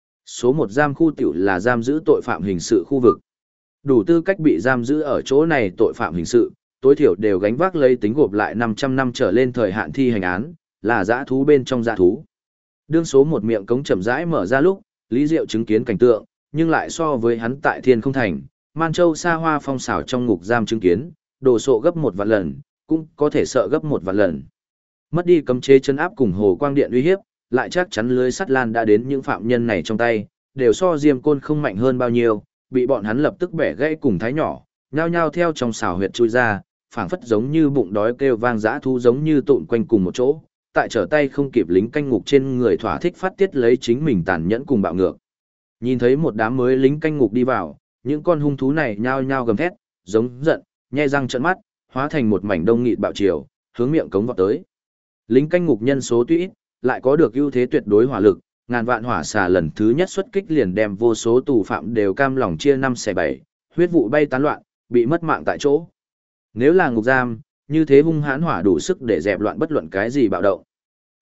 Số 1 giam khu tiểu là giam giữ tội phạm hình sự khu vực. Đủ tư cách bị giam giữ ở chỗ này tội phạm hình sự, tối thiểu đều gánh vác lấy tính gộp lại 500 năm trở lên thời hạn thi hành án, là dã thú bên trong dã thú. Đương số 1 miệng cống chậm rãi mở ra lúc, Lý Diệu chứng kiến cảnh tượng, nhưng lại so với hắn tại Thiên Không Thành, Man Châu xa hoa phong xảo trong ngục giam chứng kiến, đồ sộ gấp 1 vạn lần, cũng có thể sợ gấp 1 vạn lần. Mất đi cấm chế chân áp cùng hồ quang điện uy hiếp, lại chắc chắn lưới sắt lan đã đến những phạm nhân này trong tay, đều so diêm côn không mạnh hơn bao nhiêu, bị bọn hắn lập tức bẻ gãy cùng thái nhỏ, nhao nhao theo trong xào huyệt chui ra, phảng phất giống như bụng đói kêu vang dã thu giống như tụn quanh cùng một chỗ, tại trở tay không kịp lính canh ngục trên người thỏa thích phát tiết lấy chính mình tàn nhẫn cùng bạo ngược. Nhìn thấy một đám mới lính canh ngục đi vào, những con hung thú này nhao nhao gầm thét, giống giận, nhe răng trợn mắt, hóa thành một mảnh đông nghịt bạo chiều, hướng miệng cống vọt tới. Lính canh ngục nhân số tuy ít, lại có được ưu thế tuyệt đối hỏa lực, ngàn vạn hỏa xà lần thứ nhất xuất kích liền đem vô số tù phạm đều cam lòng chia 5/7, huyết vụ bay tán loạn, bị mất mạng tại chỗ. Nếu là ngục giam, như thế hung hãn hỏa đủ sức để dẹp loạn bất luận cái gì bạo động.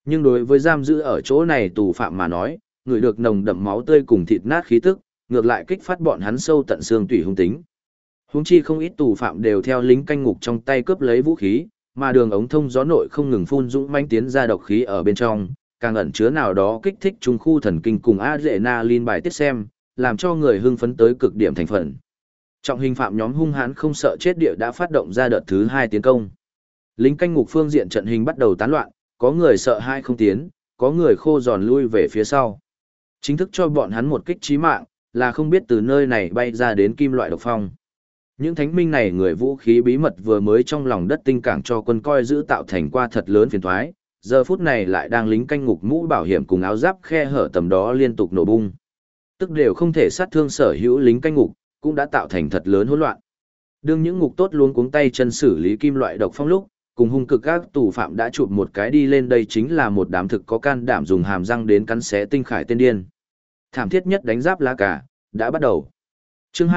Nhưng đối với giam giữ ở chỗ này tù phạm mà nói, người được nồng đậm máu tươi cùng thịt nát khí tức, ngược lại kích phát bọn hắn sâu tận xương tủy hung tính. Huống chi không ít tù phạm đều theo lính canh ngục trong tay cướp lấy vũ khí, mà đường ống thông gió nội không ngừng phun dũng mãnh tiến ra độc khí ở bên trong, càng ẩn chứa nào đó kích thích trung khu thần kinh cùng adrenaline bài tiết xem, làm cho người hưng phấn tới cực điểm thành phần. Trọng hình phạm nhóm hung hãn không sợ chết địa đã phát động ra đợt thứ 2 tiến công. Lính canh ngục phương diện trận hình bắt đầu tán loạn, có người sợ hai không tiến, có người khô giòn lui về phía sau. Chính thức cho bọn hắn một kích chí mạng, là không biết từ nơi này bay ra đến kim loại độc phong. Những thánh minh này người vũ khí bí mật vừa mới trong lòng đất tinh cảng cho quân coi giữ tạo thành qua thật lớn phiền toái, giờ phút này lại đang lính canh ngục mũ bảo hiểm cùng áo giáp khe hở tầm đó liên tục nổ bung. Tức đều không thể sát thương sở hữu lính canh ngục, cũng đã tạo thành thật lớn hỗn loạn. Đương những ngục tốt luôn cuống tay chân xử lý kim loại độc phong lúc, cùng hung cực các tù phạm đã chụp một cái đi lên, đây chính là một đám thực có can đảm dùng hàm răng đến cắn xé tinh khải tên điên. Thảm thiết nhất đánh giáp lá cả, đã bắt đầu. Chương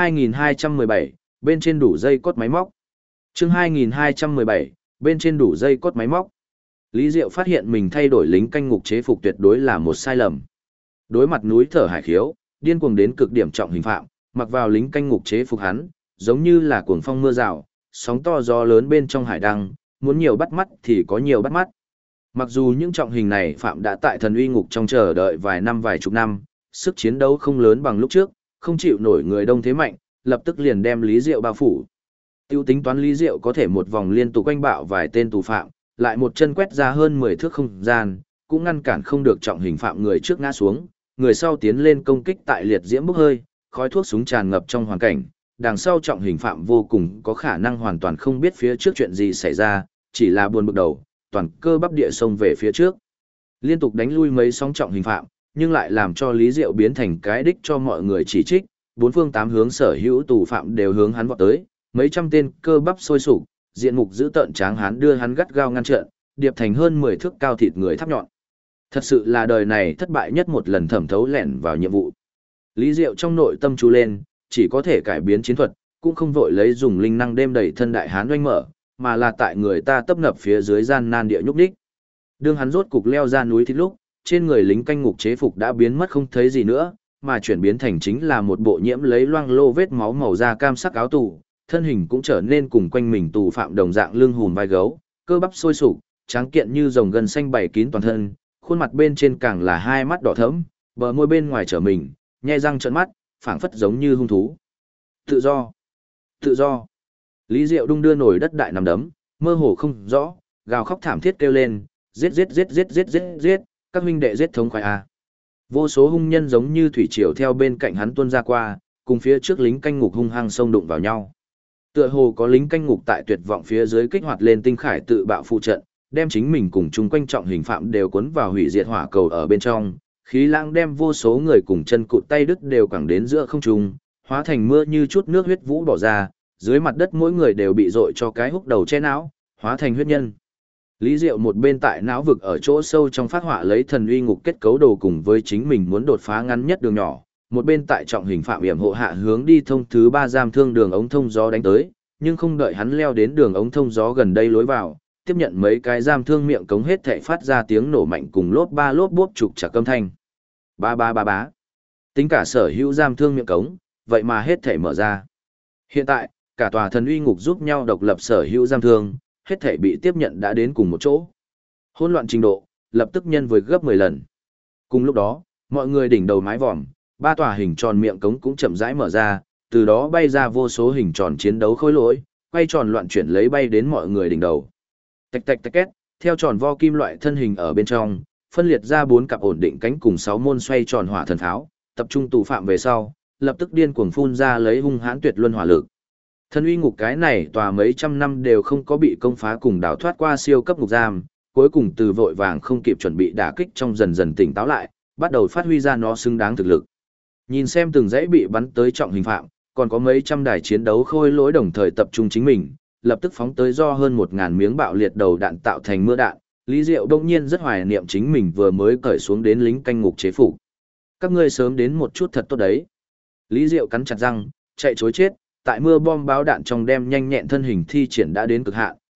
2217, bên trên đủ dây cốt máy móc. Chương 2217, bên trên đủ dây cốt máy móc. Lý Diệu phát hiện mình thay đổi lính canh ngục chế phục tuyệt đối là một sai lầm. Đối mặt núi thở hải khiếu, điên cuồng đến cực điểm trọng hình phạm, mặc vào lính canh ngục chế phục hắn, giống như là cuồng phong mưa rào, sóng to gió lớn bên trong hải đăng, muốn nhiều bắt mắt thì có nhiều bắt mắt. Mặc dù những trọng hình này phạm đã tại thần uy ngục trong chờ đợi vài năm vài chục năm, sức chiến đấu không lớn bằng lúc trước, không chịu nổi người đông thế mạnh, lập tức liền đem Lý Diệu bao phủ. Tiêu tính toán Lý Diệu có thể một vòng liên tục quanh bạo vài tên tù phạm, lại một chân quét ra hơn 10 thước không gian, cũng ngăn cản không được trọng hình phạm người trước ngã xuống, người sau tiến lên công kích tại liệt diễm bốc hơi, khói thuốc súng tràn ngập trong hoàn cảnh, đằng sau trọng hình phạm vô cùng có khả năng hoàn toàn không biết phía trước chuyện gì xảy ra, chỉ là buồn bực đầu, toàn cơ bắp địa xông về phía trước. Liên tục đánh lui mấy sóng trọng hình phạm, nhưng lại làm cho Lý Diệu biến thành cái đích cho mọi người chỉ trích, bốn phương tám hướng sở hữu tù phạm đều hướng hắn vọt tới, mấy trăm tên cơ bắp sôi sục, diện mục dữ tợn tráng hán đưa hắn gắt gao ngăn trận, điệp thành hơn 10 thước cao thịt người thắp nhọn. Thật sự là đời này thất bại nhất một lần thẩm thấu lẻn vào nhiệm vụ. Lý Diệu trong nội tâm chú lên, chỉ có thể cải biến chiến thuật, cũng không vội lấy dùng linh năng đêm đầy thân đại hán oanh mở, mà là tại người ta tấp nập phía dưới gian nan địa nhúc đích. Đương hắn rốt cục leo ra núi thì lúc, trên người lính canh ngục chế phục đã biến mất không thấy gì nữa, mà chuyển biến thành chính là một bộ nhiễm lấy loang lô vết máu màu da cam sắc áo tù, thân hình cũng trở nên cùng quanh mình tù phạm đồng dạng lưng hùm vai gấu, cơ bắp sôi sục, tráng kiện như rồng gân xanh bày kín toàn thân, khuôn mặt bên trên càng là hai mắt đỏ thẫm, bờ môi bên ngoài trở mình, nhe răng trợn mắt, phảng phất giống như hung thú. Tự do, tự do. Lý Diệu đung đưa nổi đất đại nằm đấm, mơ hồ không rõ, gào khóc thảm thiết kêu lên, giết giết giết giết giết giết giết, các huynh đệ giết thống khoái a. Vô số hung nhân giống như thủy triều theo bên cạnh hắn tuôn ra qua, cùng phía trước lính canh ngục hung hăng xông đụng vào nhau. Tựa hồ có lính canh ngục tại tuyệt vọng phía dưới kích hoạt lên tinh khải tự bạo phụ trận, đem chính mình cùng chung quanh trọng hình phạm đều cuốn vào hủy diệt hỏa cầu ở bên trong, khí lãng đem vô số người cùng chân cụt tay đứt đều quẳng đến giữa không trung, hóa thành mưa như chút nước huyết vũ bỏ ra, dưới mặt đất mỗi người đều bị dội cho cái húc đầu che não, hóa thành huyết nhân. Lý Diệu một bên tại não vực ở chỗ sâu trong phát họa lấy thần uy ngục kết cấu đồ cùng với chính mình muốn đột phá ngắn nhất đường nhỏ, một bên tại trọng hình phạm yểm hộ hạ hướng đi thông thứ 3 giam thương đường ống thông gió đánh tới, nhưng không đợi hắn leo đến đường ống thông gió gần đây lối vào, tiếp nhận mấy cái giam thương miệng cống hết thảy phát ra tiếng nổ mạnh cùng lốp ba lốp bốp trục chặt âm thanh. Ba ba ba bá. Tính cả sở hữu giam thương miệng cống, vậy mà hết thảy mở ra. Hiện tại, cả tòa thần uy ngục giúp nhau độc lập sở hữu giam thương, hết thảy bị tiếp nhận đã đến cùng một chỗ. Hỗn loạn trình độ, lập tức nhân với gấp 10 lần. Cùng lúc đó, mọi người đỉnh đầu mái vòm, ba tòa hình tròn miệng cống cũng chậm rãi mở ra, từ đó bay ra vô số hình tròn chiến đấu khối lỗi, quay tròn loạn chuyển lấy bay đến mọi người đỉnh đầu. Tạch tạch tạch két, theo tròn vo kim loại thân hình ở bên trong, phân liệt ra 4 cặp ổn định cánh cùng 6 môn xoay tròn hỏa thần pháo, tập trung tù phạm về sau, lập tức điên cuồng phun ra lấy hung hãn tuyệt luân hỏa lực. Thần uy ngục cái này tòa mấy trăm năm đều không có bị công phá cùng đào thoát qua siêu cấp ngục giam, cuối cùng từ vội vàng không kịp chuẩn bị đả kích trong dần dần tỉnh táo lại, bắt đầu phát huy ra nó xứng đáng thực lực. Nhìn xem từng dãy bị bắn tới trọng hình phạm, còn có mấy trăm đài chiến đấu khôi lỗi đồng thời tập trung chính mình, lập tức phóng tới do hơn 1000 miếng bạo liệt đầu đạn tạo thành mưa đạn. Lý Diệu đông nhiên rất hoài niệm chính mình vừa mới cởi xuống đến lính canh ngục chế phục. Các ngươi sớm đến một chút thật tốt đấy. Lý Diệu cắn chặt răng, chạy chối chết, tại mưa bom báo đạn trong đem nhanh nhẹn thân hình thi triển đã đến cực hạn,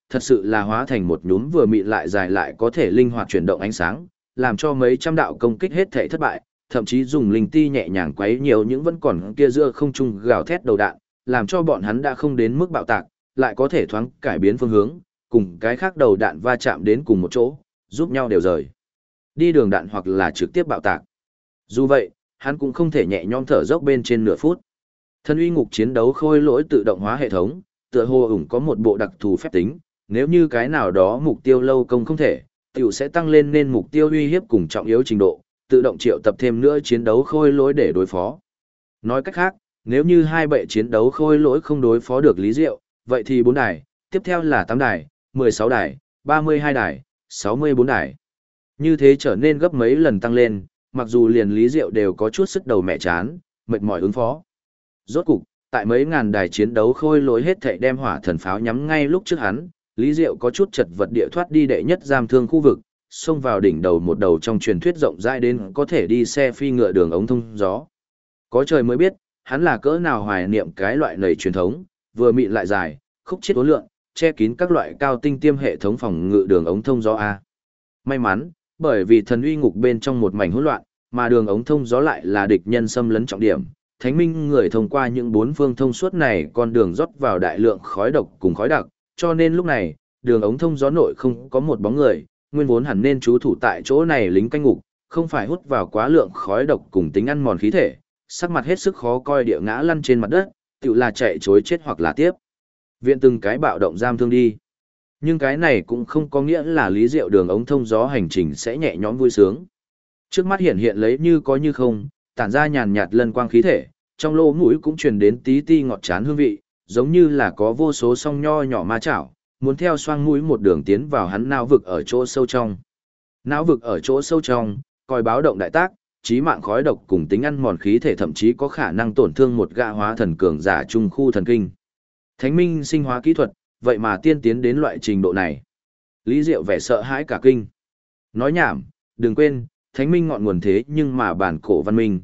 thật sự là hóa thành một nhúm vừa mịn lại dài lại có thể linh hoạt chuyển động ánh sáng, làm cho mấy trăm đạo công kích hết thể thất bại, thậm chí dùng linh ti nhẹ nhàng quấy nhiều những vẫn còn kia giữa không trung gào thét đầu đạn, làm cho bọn hắn đã không đến mức bạo tạc, lại có thể thoáng cải biến phương hướng, cùng cái khác đầu đạn va chạm đến cùng một chỗ, giúp nhau đều rời đi đường đạn hoặc là trực tiếp bạo tạc. Dù vậy, hắn cũng không thể nhẹ nhõm thở dốc bên trên nửa phút. Thân uy ngục chiến đấu khôi lỗi tự động hóa hệ thống, tựa hồ ủng có một bộ đặc thù phép tính, nếu như cái nào đó mục tiêu lâu công không thể, tiểu sẽ tăng lên nên mục tiêu uy hiếp cùng trọng yếu trình độ, tự động triệu tập thêm nữa chiến đấu khôi lỗi để đối phó. Nói cách khác, nếu như hai bệ chiến đấu khôi lỗi không đối phó được Lý Diệu, vậy thì 4 đài, tiếp theo là 8 đài, 16 đài, 32 đài, 64 đài. Như thế trở nên gấp mấy lần tăng lên, mặc dù liền Lý Diệu đều có chút sức đầu mẹ chán, mệt mỏi ứng phó. Rốt cục, tại mấy ngàn đài chiến đấu khôi lỗi hết thảy đem hỏa thần pháo nhắm ngay lúc trước hắn, Lý Diệu có chút chật vật địa thoát đi đệ nhất giam thương khu vực, xông vào đỉnh đầu một đầu trong truyền thuyết rộng rãi đến có thể đi xe phi ngựa đường ống thông gió. Có trời mới biết, hắn là cỡ nào hoài niệm cái loại nầy truyền thống, vừa mịn lại dài, khúc chiết uốn lượn, che kín các loại cao tinh tiêm hệ thống phòng ngự đường ống thông gió A. May mắn, bởi vì thần uy ngục bên trong một mảnh hỗn loạn, mà đường ống thông gió lại là địch nhân xâm lấn trọng điểm. Thánh minh người thông qua những bốn phương thông suốt này con đường rót vào đại lượng khói độc cùng khói đặc, cho nên lúc này, đường ống thông gió nội không có một bóng người, nguyên vốn hẳn nên trú thủ tại chỗ này lính canh ngục, không phải hút vào quá lượng khói độc cùng tính ăn mòn khí thể, sắc mặt hết sức khó coi địa ngã lăn trên mặt đất, tự là chạy chối chết hoặc là tiếp. Viện từng cái bạo động giam thương đi. Nhưng cái này cũng không có nghĩa là Lý Diệu đường ống thông gió hành trình sẽ nhẹ nhõm vui sướng. Trước mắt hiện hiện lấy như có như không, tản ra nhàn nhạt lân quang khí thể, trong lỗ mũi cũng truyền đến tí ti ngọt chán hương vị, giống như là có vô số song nho nhỏ ma chảo, muốn theo xoang mũi một đường tiến vào hắn não vực ở chỗ sâu trong. Não vực ở chỗ sâu trong, coi báo động đại tác, chí mạng khói độc cùng tính ăn mòn khí thể thậm chí có khả năng tổn thương một gã hóa thần cường giả trung khu thần kinh. Thánh minh sinh hóa kỹ thuật, vậy mà tiên tiến đến loại trình độ này. Lý Diệu vẻ sợ hãi cả kinh. Nói nhảm, đừng quên, thánh minh ngọn nguồn thế nhưng mà bản cổ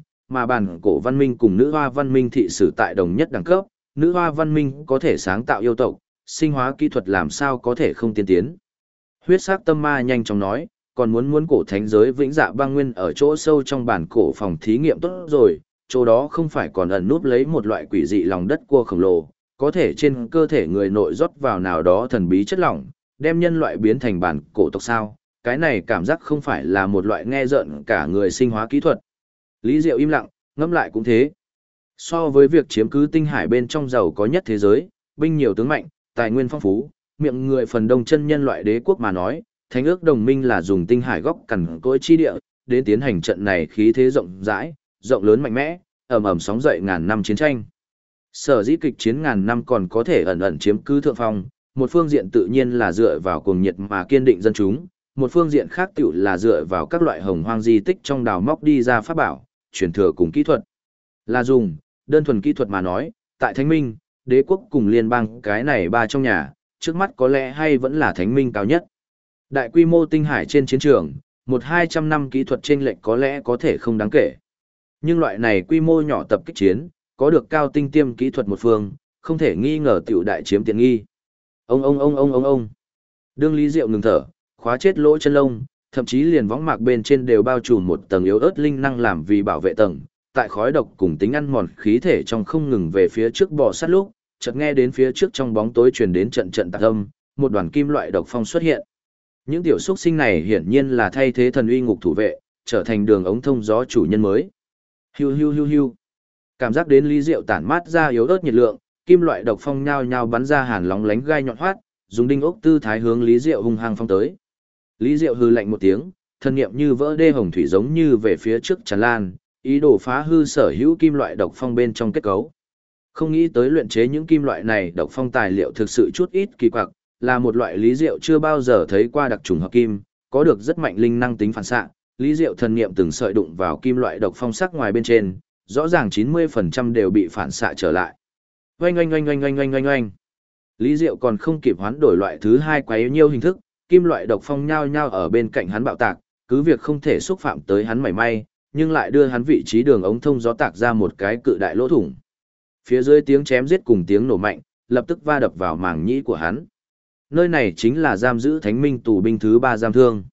văn minh cùng nữ hoa văn minh thị sử tại đồng nhất đẳng cấp, nữ hoa văn minh có thể sáng tạo yêu tộc, sinh hóa kỹ thuật làm sao có thể không tiên tiến. Huyết sắc tâm ma nhanh chóng nói, còn muốn cổ thánh giới vĩnh dạ băng nguyên ở chỗ sâu trong bản cổ phòng thí nghiệm tốt rồi, chỗ đó không phải còn ẩn núp lấy một loại quỷ dị lòng đất cua khổng lồ, có thể trên cơ thể người nội rót vào nào đó thần bí chất lỏng, đem nhân loại biến thành bản cổ tộc sao, cái này cảm giác không phải là một loại nghe rợn cả người sinh hóa kỹ thuật. Lý Diệu im lặng, ngẫm lại cũng thế. So với việc chiếm cứ tinh hải bên trong giàu có nhất thế giới, binh nhiều tướng mạnh, tài nguyên phong phú, miệng người phần đông chân nhân loại đế quốc mà nói, thánh ước đồng minh là dùng tinh hải góc cằn cỗi chi địa, đến tiến hành trận này khí thế rộng rãi, rộng lớn mạnh mẽ, ầm ầm sóng dậy ngàn năm chiến tranh. Sở dĩ kịch chiến ngàn năm còn có thể ẩn ẩn chiếm cứ thượng phong, một phương diện tự nhiên là dựa vào cuồng nhiệt mà kiên định dân chúng, một phương diện khác tiểu là dựa vào các loại hồng hoang di tích trong đào móc đi ra pháp bảo, truyền thừa cùng kỹ thuật. Là dùng, đơn thuần kỹ thuật mà nói, tại Thánh Minh, đế quốc cùng liên bang cái này ba trong nhà, trước mắt có lẽ hay vẫn là Thánh Minh cao nhất. Đại quy mô tinh hải trên chiến trường, 100-200 năm kỹ thuật chênh lệch có lẽ có thể không đáng kể. Nhưng loại này quy mô nhỏ tập kích chiến, có được cao tinh tiêm kỹ thuật một phương, không thể nghi ngờ tiểu đại chiếm tiện nghi. Ông. Đương Lý Diệu ngừng thở, khóa chết lỗ chân lông, thậm chí liền võng mạc bên trên đều bao trùm một tầng yếu ớt linh năng làm vì bảo vệ tầng. Tại khói độc cùng tính ăn mòn khí thể trong không ngừng về phía trước bò sát lúc, chợt nghe đến phía trước trong bóng tối truyền đến trận trận tạc âm, một đoàn kim loại độc phong xuất hiện. Những tiểu xuất sinh này hiển nhiên là thay thế thần uy ngục thủ vệ, trở thành đường ống thông gió chủ nhân mới. Hiu. Cảm giác đến Lý Diệu tản mát ra yếu ớt nhiệt lượng, kim loại độc phong nhao nhao bắn ra hàn lóng lánh gai nhọn hoắt, dùng đinh ốc tư thái hướng Lý Diệu hung hăng phong tới. Lý Diệu hừ lạnh một tiếng, thân niệm như vỡ đê hồng thủy giống như về phía trước tràn lan, ý đồ phá hư sở hữu kim loại độc phong bên trong kết cấu. Không nghĩ tới luyện chế những kim loại này độc phong tài liệu thực sự chút ít kỳ quặc, là một loại Lý Diệu chưa bao giờ thấy qua đặc trùng hợp kim, có được rất mạnh linh năng tính phản xạ. Lý Diệu thần niệm từng sợi đụng vào kim loại độc phong sắc ngoài bên trên, rõ ràng 90% đều bị phản xạ trở lại. Oanh. Lý Diệu còn không kịp hoán đổi loại thứ hai quấy nhiêu hình thức, kim loại độc phong nhao nhao ở bên cạnh hắn bạo tạc, cứ việc không thể xúc phạm tới hắn mảy may, nhưng lại đưa hắn vị trí đường ống thông gió tạc ra một cái cự đại lỗ thủng. Phía dưới tiếng chém giết cùng tiếng nổ mạnh, lập tức va đập vào màng nhĩ của hắn. Nơi này chính là giam giữ thánh minh tù binh thứ 3 giam thương.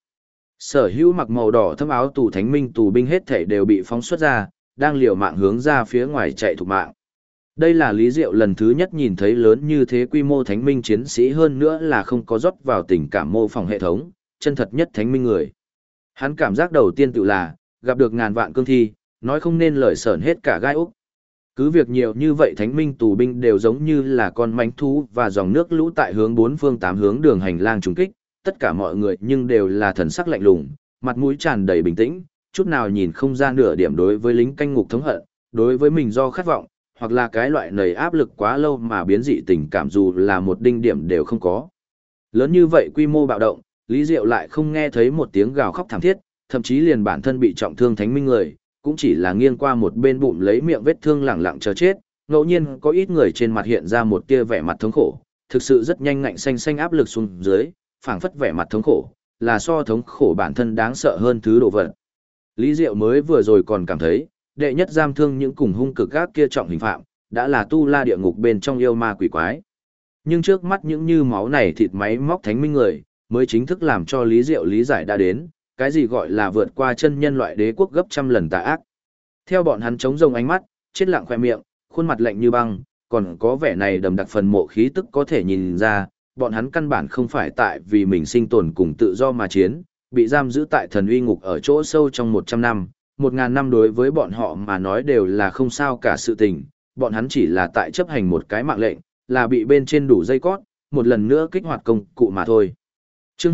Sở hữu mặc màu đỏ thâm áo tù thánh minh tù binh hết thảy đều bị phóng xuất ra, đang liều mạng hướng ra phía ngoài chạy thục mạng. Đây là Lý Diệu lần thứ nhất nhìn thấy lớn như thế quy mô thánh minh chiến sĩ, hơn nữa là không có rót vào tình cảm mô phỏng hệ thống, chân thật nhất thánh minh người. Hắn cảm giác đầu tiên tự là, gặp được ngàn vạn cương thi, nói không nên lời sởn hết cả gai úc. Cứ việc nhiều như vậy thánh minh tù binh đều giống như là con mánh thú và dòng nước lũ tại hướng bốn phương tám hướng đường hành lang trùng kích, tất cả mọi người nhưng đều là thần sắc lạnh lùng, mặt mũi tràn đầy bình tĩnh, chút nào nhìn không ra nửa điểm đối với lính canh ngục thống hận, đối với mình do khát vọng, hoặc là cái loại nầy áp lực quá lâu mà biến dị tình cảm dù là một đinh điểm đều không có. Lớn như vậy quy mô bạo động, Lý Diệu lại không nghe thấy một tiếng gào khóc thảm thiết, thậm chí liền bản thân bị trọng thương thánh minh người, cũng chỉ là nghiêng qua một bên bụng lấy miệng vết thương lẳng lặng chờ chết, ngẫu nhiên có ít người trên mặt hiện ra một tia vẻ mặt thống khổ, thực sự rất nhanh ngạnh xanh xanh áp lực xuống dưới, phảng phất vẻ mặt thống khổ, là so thống khổ bản thân đáng sợ hơn thứ đồ vật. Lý Diệu mới vừa rồi còn cảm thấy, đệ nhất giam thương những cùng hung cực gác kia trọng hình phạm, đã là tu la địa ngục bên trong yêu ma quỷ quái. Nhưng trước mắt những như máu này thịt máy móc thánh minh người, mới chính thức làm cho Lý Diệu lý giải đã đến, cái gì gọi là vượt qua chân nhân loại đế quốc gấp trăm lần tà ác. Theo bọn hắn chống rông ánh mắt, chết lặng khoe miệng, khuôn mặt lạnh như băng, còn có vẻ này đầm đặc phần mộ khí tức có thể nhìn ra, bọn hắn căn bản không phải tại vì mình sinh tồn cùng tự do mà chiến, bị giam giữ tại thần uy ngục ở chỗ sâu trong 100 năm, 1000 năm đối với bọn họ mà nói đều là không sao cả sự tình, bọn hắn chỉ là tại chấp hành một cái mạng lệnh, là bị bên trên đủ dây cót, một lần nữa kích hoạt công cụ mà thôi. Chương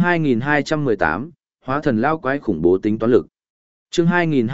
2218, Hóa thần lao quái khủng bố tính toán lực. Chương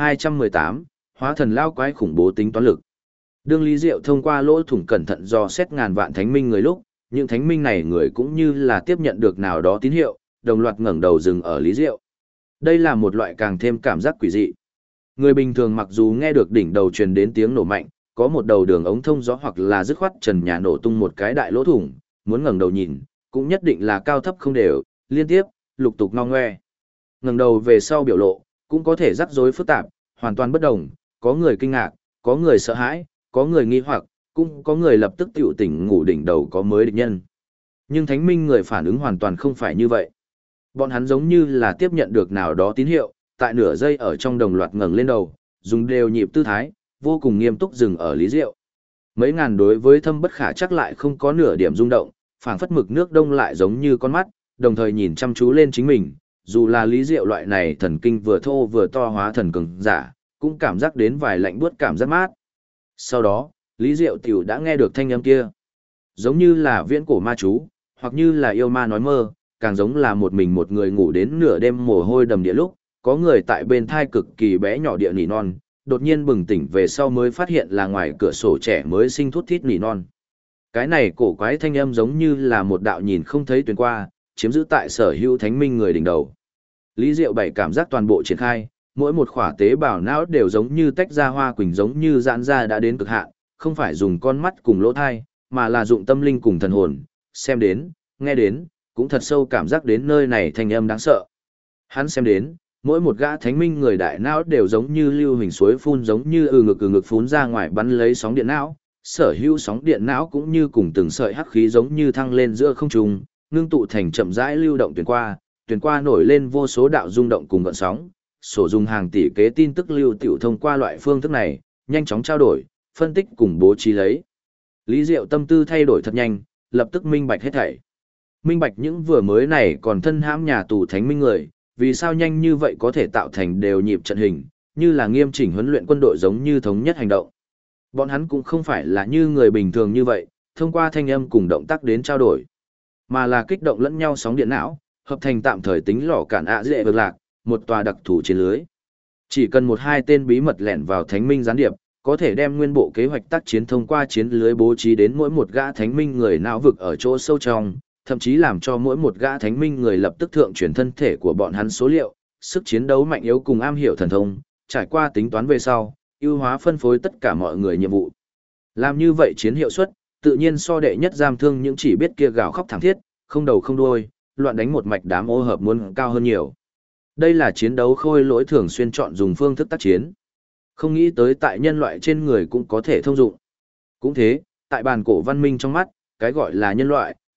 2218, Hóa thần lao quái khủng bố tính toán lực. Đương Lý Diệu thông qua lỗ thủng cẩn thận dò xét ngàn vạn thánh minh người lúc, những thánh minh này người cũng như là tiếp nhận được nào đó tín hiệu, đồng loạt ngẩng đầu dừng ở Lý Diệu. Đây là một loại càng thêm cảm giác quỷ dị. Người bình thường mặc dù nghe được đỉnh đầu truyền đến tiếng nổ mạnh, có một đầu đường ống thông gió hoặc là dứt khoát trần nhà nổ tung một cái đại lỗ thủng, muốn ngẩng đầu nhìn, cũng nhất định là cao thấp không đều, liên tiếp, lục tục ngao ngoe. Ngẩng đầu về sau biểu lộ, cũng có thể rắc rối phức tạp, hoàn toàn bất đồng, có người kinh ngạc, có người sợ hãi, có người nghi hoặc, cũng có người lập tức tiểu tỉnh ngủ đỉnh đầu có mới địch nhân. Nhưng thánh minh người phản ứng hoàn toàn không phải như vậy. Bọn hắn giống như là tiếp nhận được nào đó tín hiệu, tại nửa giây ở trong đồng loạt ngẩng lên đầu, dùng đều nhịp tư thái, vô cùng nghiêm túc dừng ở Lý Diệu. Mấy ngàn đối với thâm bất khả chắc lại không có nửa điểm rung động, phảng phất mực nước đông lại giống như con mắt, đồng thời nhìn chăm chú lên chính mình, dù là Lý Diệu loại này thần kinh vừa thô vừa to hóa thần cường giả, cũng cảm giác đến vài lạnh buốt cảm giác mát. Sau đó, Lý Diệu tiểu đã nghe được thanh âm kia. Giống như là viễn cổ ma chú, hoặc như là yêu ma nói mơ, càng giống là một mình một người ngủ đến nửa đêm mồ hôi đầm địa lúc, có người tại bên thai cực kỳ bé nhỏ địa nỉ non, đột nhiên bừng tỉnh về sau mới phát hiện là ngoài cửa sổ trẻ mới sinh thút thít nỉ non. Cái này cổ quái thanh âm giống như là một đạo nhìn không thấy tuyến qua, chiếm giữ tại sở hữu thánh minh người đỉnh đầu. Lý Diệu bảy cảm giác toàn bộ triển khai, mỗi một khỏa tế bào não đều giống như tách ra hoa quỳnh giống như giãn ra đã đến cực hạn, không phải dùng con mắt cùng lỗ thai, mà là dụng tâm linh cùng thần hồn, xem đến, nghe đến, cũng thật sâu cảm giác đến nơi này thanh âm đáng sợ. Hắn xem đến, mỗi một gã thánh minh người đại não đều giống như lưu hình suối phun giống như ừ ngực phun ra ngoài bắn lấy sóng điện não, sở hữu sóng điện não cũng như cùng từng sợi hắc khí giống như thăng lên giữa không trung, ngưng tụ thành chậm rãi lưu động tuyển qua nổi lên vô số đạo rung động cùng gợn sóng, sổ dùng hàng tỷ kế tin tức lưu tiểu thông qua loại phương thức này, nhanh chóng trao đổi, phân tích cùng bố trí lấy. Lý Diệu tâm tư thay đổi thật nhanh, lập tức minh bạch hết thảy. Minh bạch những vừa mới này còn thân hãm nhà tù thánh minh người, vì sao nhanh như vậy có thể tạo thành đều nhịp trận hình, như là nghiêm chỉnh huấn luyện quân đội giống như thống nhất hành động. Bọn hắn cũng không phải là như người bình thường như vậy, thông qua thanh âm cùng động tác đến trao đổi, mà là kích động lẫn nhau sóng điện não, hợp thành tạm thời tính lò cản ạ dễ vực lạc, một tòa đặc thù chiến lưới. Chỉ cần một hai tên bí mật lẻn vào thánh minh gián điệp, có thể đem nguyên bộ kế hoạch tác chiến thông qua chiến lưới bố trí đến mỗi một gã thánh minh người não vực ở chỗ sâu trong, thậm chí làm cho mỗi một gã thánh minh người lập tức thượng chuyển thân thể của bọn hắn số liệu, sức chiến đấu mạnh yếu cùng am hiểu thần thông, trải qua tính toán về sau, ưu hóa phân phối tất cả mọi người nhiệm vụ. Làm như vậy chiến hiệu suất, tự nhiên so đệ nhất giam thương những chỉ biết kia gào khóc thảm thiết, không đầu không đuôi, loạn đánh một mạch đám ô hợp muốn cao hơn nhiều. Đây là chiến đấu khôi lỗi thường xuyên chọn dùng phương thức tác chiến. Không nghĩ tới tại nhân loại trên người cũng có thể thông dụng. Cũng thế, tại bàn cổ văn minh trong mắt, cái gọi là nhân loại,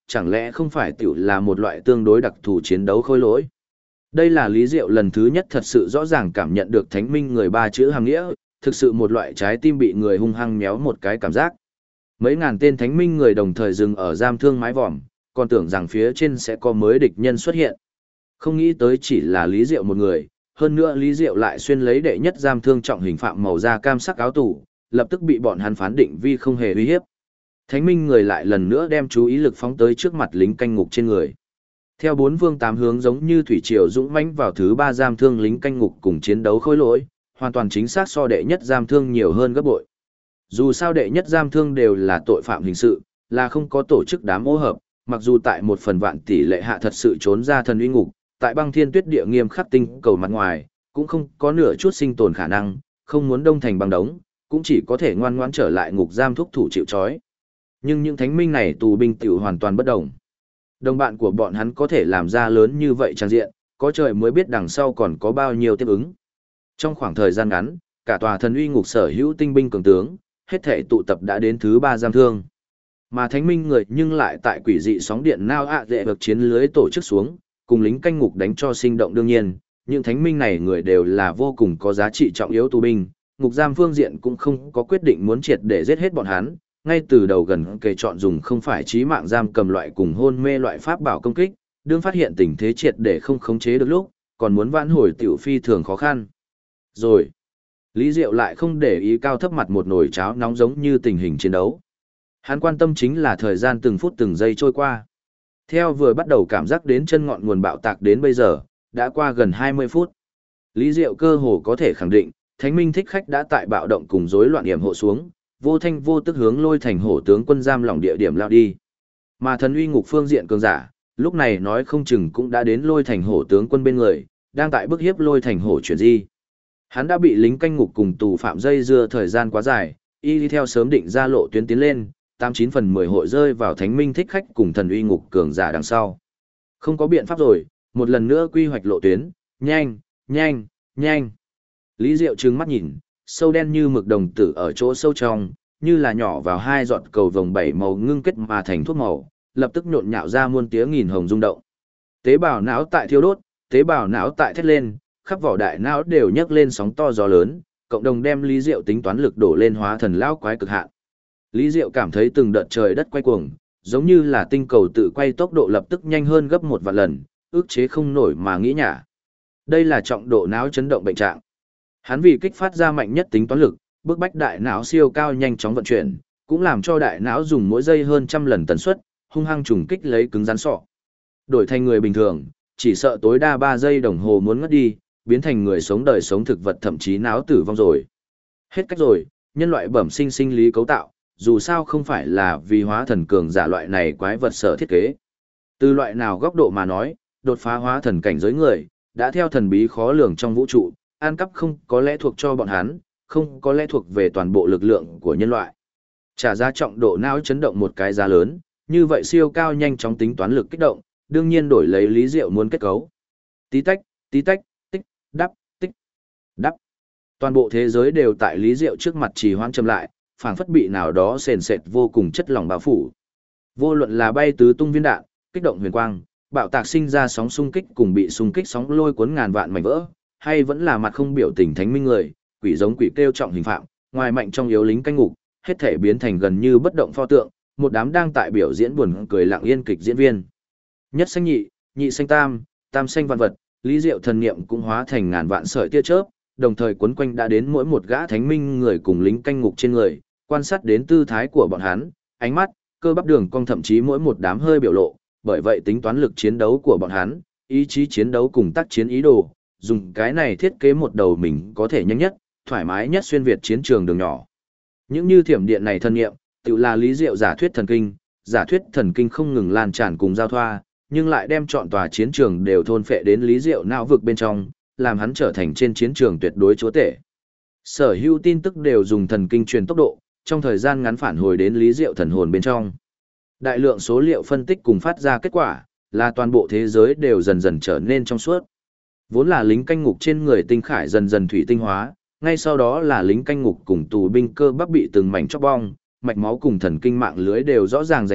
chẳng lẽ không phải tiểu là một loại tương đối đặc thù chiến đấu khôi lỗi. Đây là Lý Diệu lần thứ nhất thật sự rõ ràng cảm nhận được thánh minh người ba chữ hàm nghĩa, thực sự một loại trái tim bị người hung hăng méo một cái cảm giác. Mấy ngàn tên thánh minh người đồng thời dừng ở giam thương mái vòm, còn tưởng rằng phía trên sẽ có mới địch nhân xuất hiện. Không nghĩ tới chỉ là Lý Diệu một người, hơn nữa Lý Diệu lại xuyên lấy đệ nhất giam thương trọng hình phạm màu da cam sắc áo tủ, lập tức bị bọn hắn phán định vi không hề uy hiếp. Thánh minh người lại lần nữa đem chú ý lực phóng tới trước mặt lính canh ngục trên người. Theo bốn phương tám hướng giống như thủy triều dũng mãnh vào thứ ba giam thương lính canh ngục cùng chiến đấu khôi lỗi, hoàn toàn chính xác so đệ nhất giam thương nhiều hơn gấp bội. Dù sao đệ nhất giam thương đều là tội phạm hình sự, là không có tổ chức đám ô hợp, mặc dù tại một phần vạn tỷ lệ hạ thật sự trốn ra thần uy ngục, tại băng thiên tuyết địa nghiêm khắc tinh cầu mặt ngoài, cũng không có nửa chút sinh tồn khả năng, không muốn đông thành băng đống, cũng chỉ có thể ngoan ngoãn trở lại ngục giam thúc thủ chịu trói. Nhưng những thánh minh này tù binh tiểu hoàn toàn bất đồng. Đồng bạn của bọn hắn có thể làm ra lớn như vậy trang diện, có trời mới biết đằng sau còn có bao nhiêu tiếp ứng. Trong khoảng thời gian ngắn, cả tòa thần uy ngục sở hữu tinh binh cường tướng, hết thể tụ tập đã đến thứ ba giam thương. Mà thánh minh người nhưng lại tại quỷ dị sóng điện nao dễ vực chiến lưới tổ chức xuống, cùng lính canh ngục đánh cho sinh động đương nhiên, những thánh minh này người đều là vô cùng có giá trị trọng yếu tù binh, ngục giam phương diện cũng không có quyết định muốn triệt để giết hết bọn hắn, ngay từ đầu gần kề chọn dùng không phải chí mạng giam cầm loại cùng hôn mê loại pháp bảo công kích, đương phát hiện tình thế triệt để không khống chế được lúc, còn muốn vãn hồi tiểu phi thường khó khăn. Rồi, Lý Diệu lại không để ý cao thấp mặt một nồi cháo nóng giống như tình hình chiến đấu. Hắn quan tâm chính là thời gian từng phút từng giây trôi qua. Theo vừa bắt đầu cảm giác đến chân ngọn nguồn bạo tạc đến bây giờ, đã qua gần 20 phút. Lý Diệu cơ hồ có thể khẳng định, Thánh Minh thích khách đã tại bạo động cùng rối loạn yểm hộ xuống, vô thanh vô tức hướng Lôi Thành Hổ tướng quân giam lỏng địa điểm lao đi. Mà thần uy ngục phương diện cường giả, lúc này nói không chừng cũng đã đến Lôi Thành Hổ tướng quân bên người, đang tại bức hiếp Lôi Thành Hổ chuyển di. Hắn đã bị lính canh ngục cùng tù phạm dây dưa thời gian quá dài, y đi theo sớm định ra lộ tuyến tiến lên, 89/10 hội rơi vào Thánh Minh thích khách cùng thần uy ngục cường giả đằng sau. Không có biện pháp rồi, một lần nữa quy hoạch lộ tuyến, nhanh, nhanh, nhanh. Lý Diệu trừng mắt nhìn, sâu đen như mực đồng tử ở chỗ sâu trong, như là nhỏ vào hai giọt cầu vồng bảy màu ngưng kết mà thành thuốc màu, lập tức nhộn nhạo ra muôn tiếng nghìn hồng rung động. Tế bào não tại thiêu đốt, tế bào não tại thét lên, khắp vỏ đại não đều nhấc lên sóng to gió lớn, cộng đồng đem Lý Diệu tính toán lực đổ lên hóa thần lão quái cực hạn. Lý Diệu cảm thấy từng đợt trời đất quay cuồng, giống như là tinh cầu tự quay tốc độ lập tức nhanh hơn gấp 1 vạn lần, ức chế không nổi mà nghĩ nhả. Đây là trọng độ não chấn động bệnh trạng. Hắn vì kích phát ra mạnh nhất tính toán lực, bức bách đại não siêu cao nhanh chóng vận chuyển, cũng làm cho đại não dùng mỗi giây hơn trăm lần tần suất, hung hăng trùng kích lấy cứng rắn sọ. Đổi thành người bình thường, chỉ sợ tối đa 3 giây đồng hồ muốn ngất đi, biến thành người sống đời sống thực vật thậm chí não tử vong rồi. Hết cách rồi, nhân loại bẩm sinh sinh lý cấu tạo, dù sao không phải là vì hóa thần cường giả loại này quái vật sở thiết kế. Từ loại nào góc độ mà nói, đột phá hóa thần cảnh giới người, đã theo thần bí khó lường trong vũ trụ, an cắp không có lẽ thuộc cho bọn hắn, không có lẽ thuộc về toàn bộ lực lượng của nhân loại. Trả giá trọng độ não chấn động một cái giá lớn, như vậy siêu cao nhanh chóng tính toán lực kích động, đương nhiên đổi lấy Lý Diệu muốn kết cấu. Tí tách, tích, đắp, tích, đắp. Toàn bộ thế giới đều tại Lý Diệu trước mặt trì hoãn chậm lại, phảng phất bị nào đó sền sệt vô cùng chất lỏng bao phủ. Vô luận là bay tứ tung viên đạn, kích động huyền quang, bạo tạc sinh ra sóng xung kích cùng bị xung kích sóng lôi cuốn ngàn vạn mảnh vỡ, hay vẫn là mặt không biểu tình thánh minh người, quỷ giống quỷ kêu trọng hình phạm, ngoài mạnh trong yếu lính canh ngục, hết thể biến thành gần như bất động pho tượng, một đám đang tại biểu diễn buồn cười lặng yên kịch diễn viên. Nhất xanh nhị, nhị xanh tam, tam xanh vạn vật, Lý Diệu thần niệm cũng hóa thành ngàn vạn sợi tia chớp, đồng thời quấn quanh đã đến mỗi một gã thánh minh người cùng lính canh ngục trên người, quan sát đến tư thái của bọn hắn, ánh mắt, cơ bắp đường cong thậm chí mỗi một đám hơi biểu lộ, bởi vậy tính toán lực chiến đấu của bọn hắn, ý chí chiến đấu cùng tác chiến ý đồ, dùng cái này thiết kế một đầu mình có thể nhanh nhất, thoải mái nhất xuyên việt chiến trường đường nhỏ. Những như thiểm điện này thân nghiệm, tự là Lý Diệu giả thuyết thần kinh không ngừng lan tràn cùng giao thoa, nhưng lại đem trọn tòa chiến trường đều thôn phệ đến Lý Diệu não vực bên trong, làm hắn trở thành trên chiến trường tuyệt đối chúa tể. Sở hữu tin tức đều dùng thần kinh truyền tốc độ, trong thời gian ngắn phản hồi đến Lý Diệu thần hồn bên trong. Đại lượng số liệu phân tích cùng phát ra kết quả, là toàn bộ thế giới đều dần dần trở nên trong suốt. Vốn là lính canh ngục trên người tinh khải dần dần thủy tinh hóa, ngay sau đó là lính canh ngục cùng tù binh cơ bắp bị từng mảnh chóc bong, mạch máu cùng thần kinh mạng lưới đều rõ ràng rành mạch,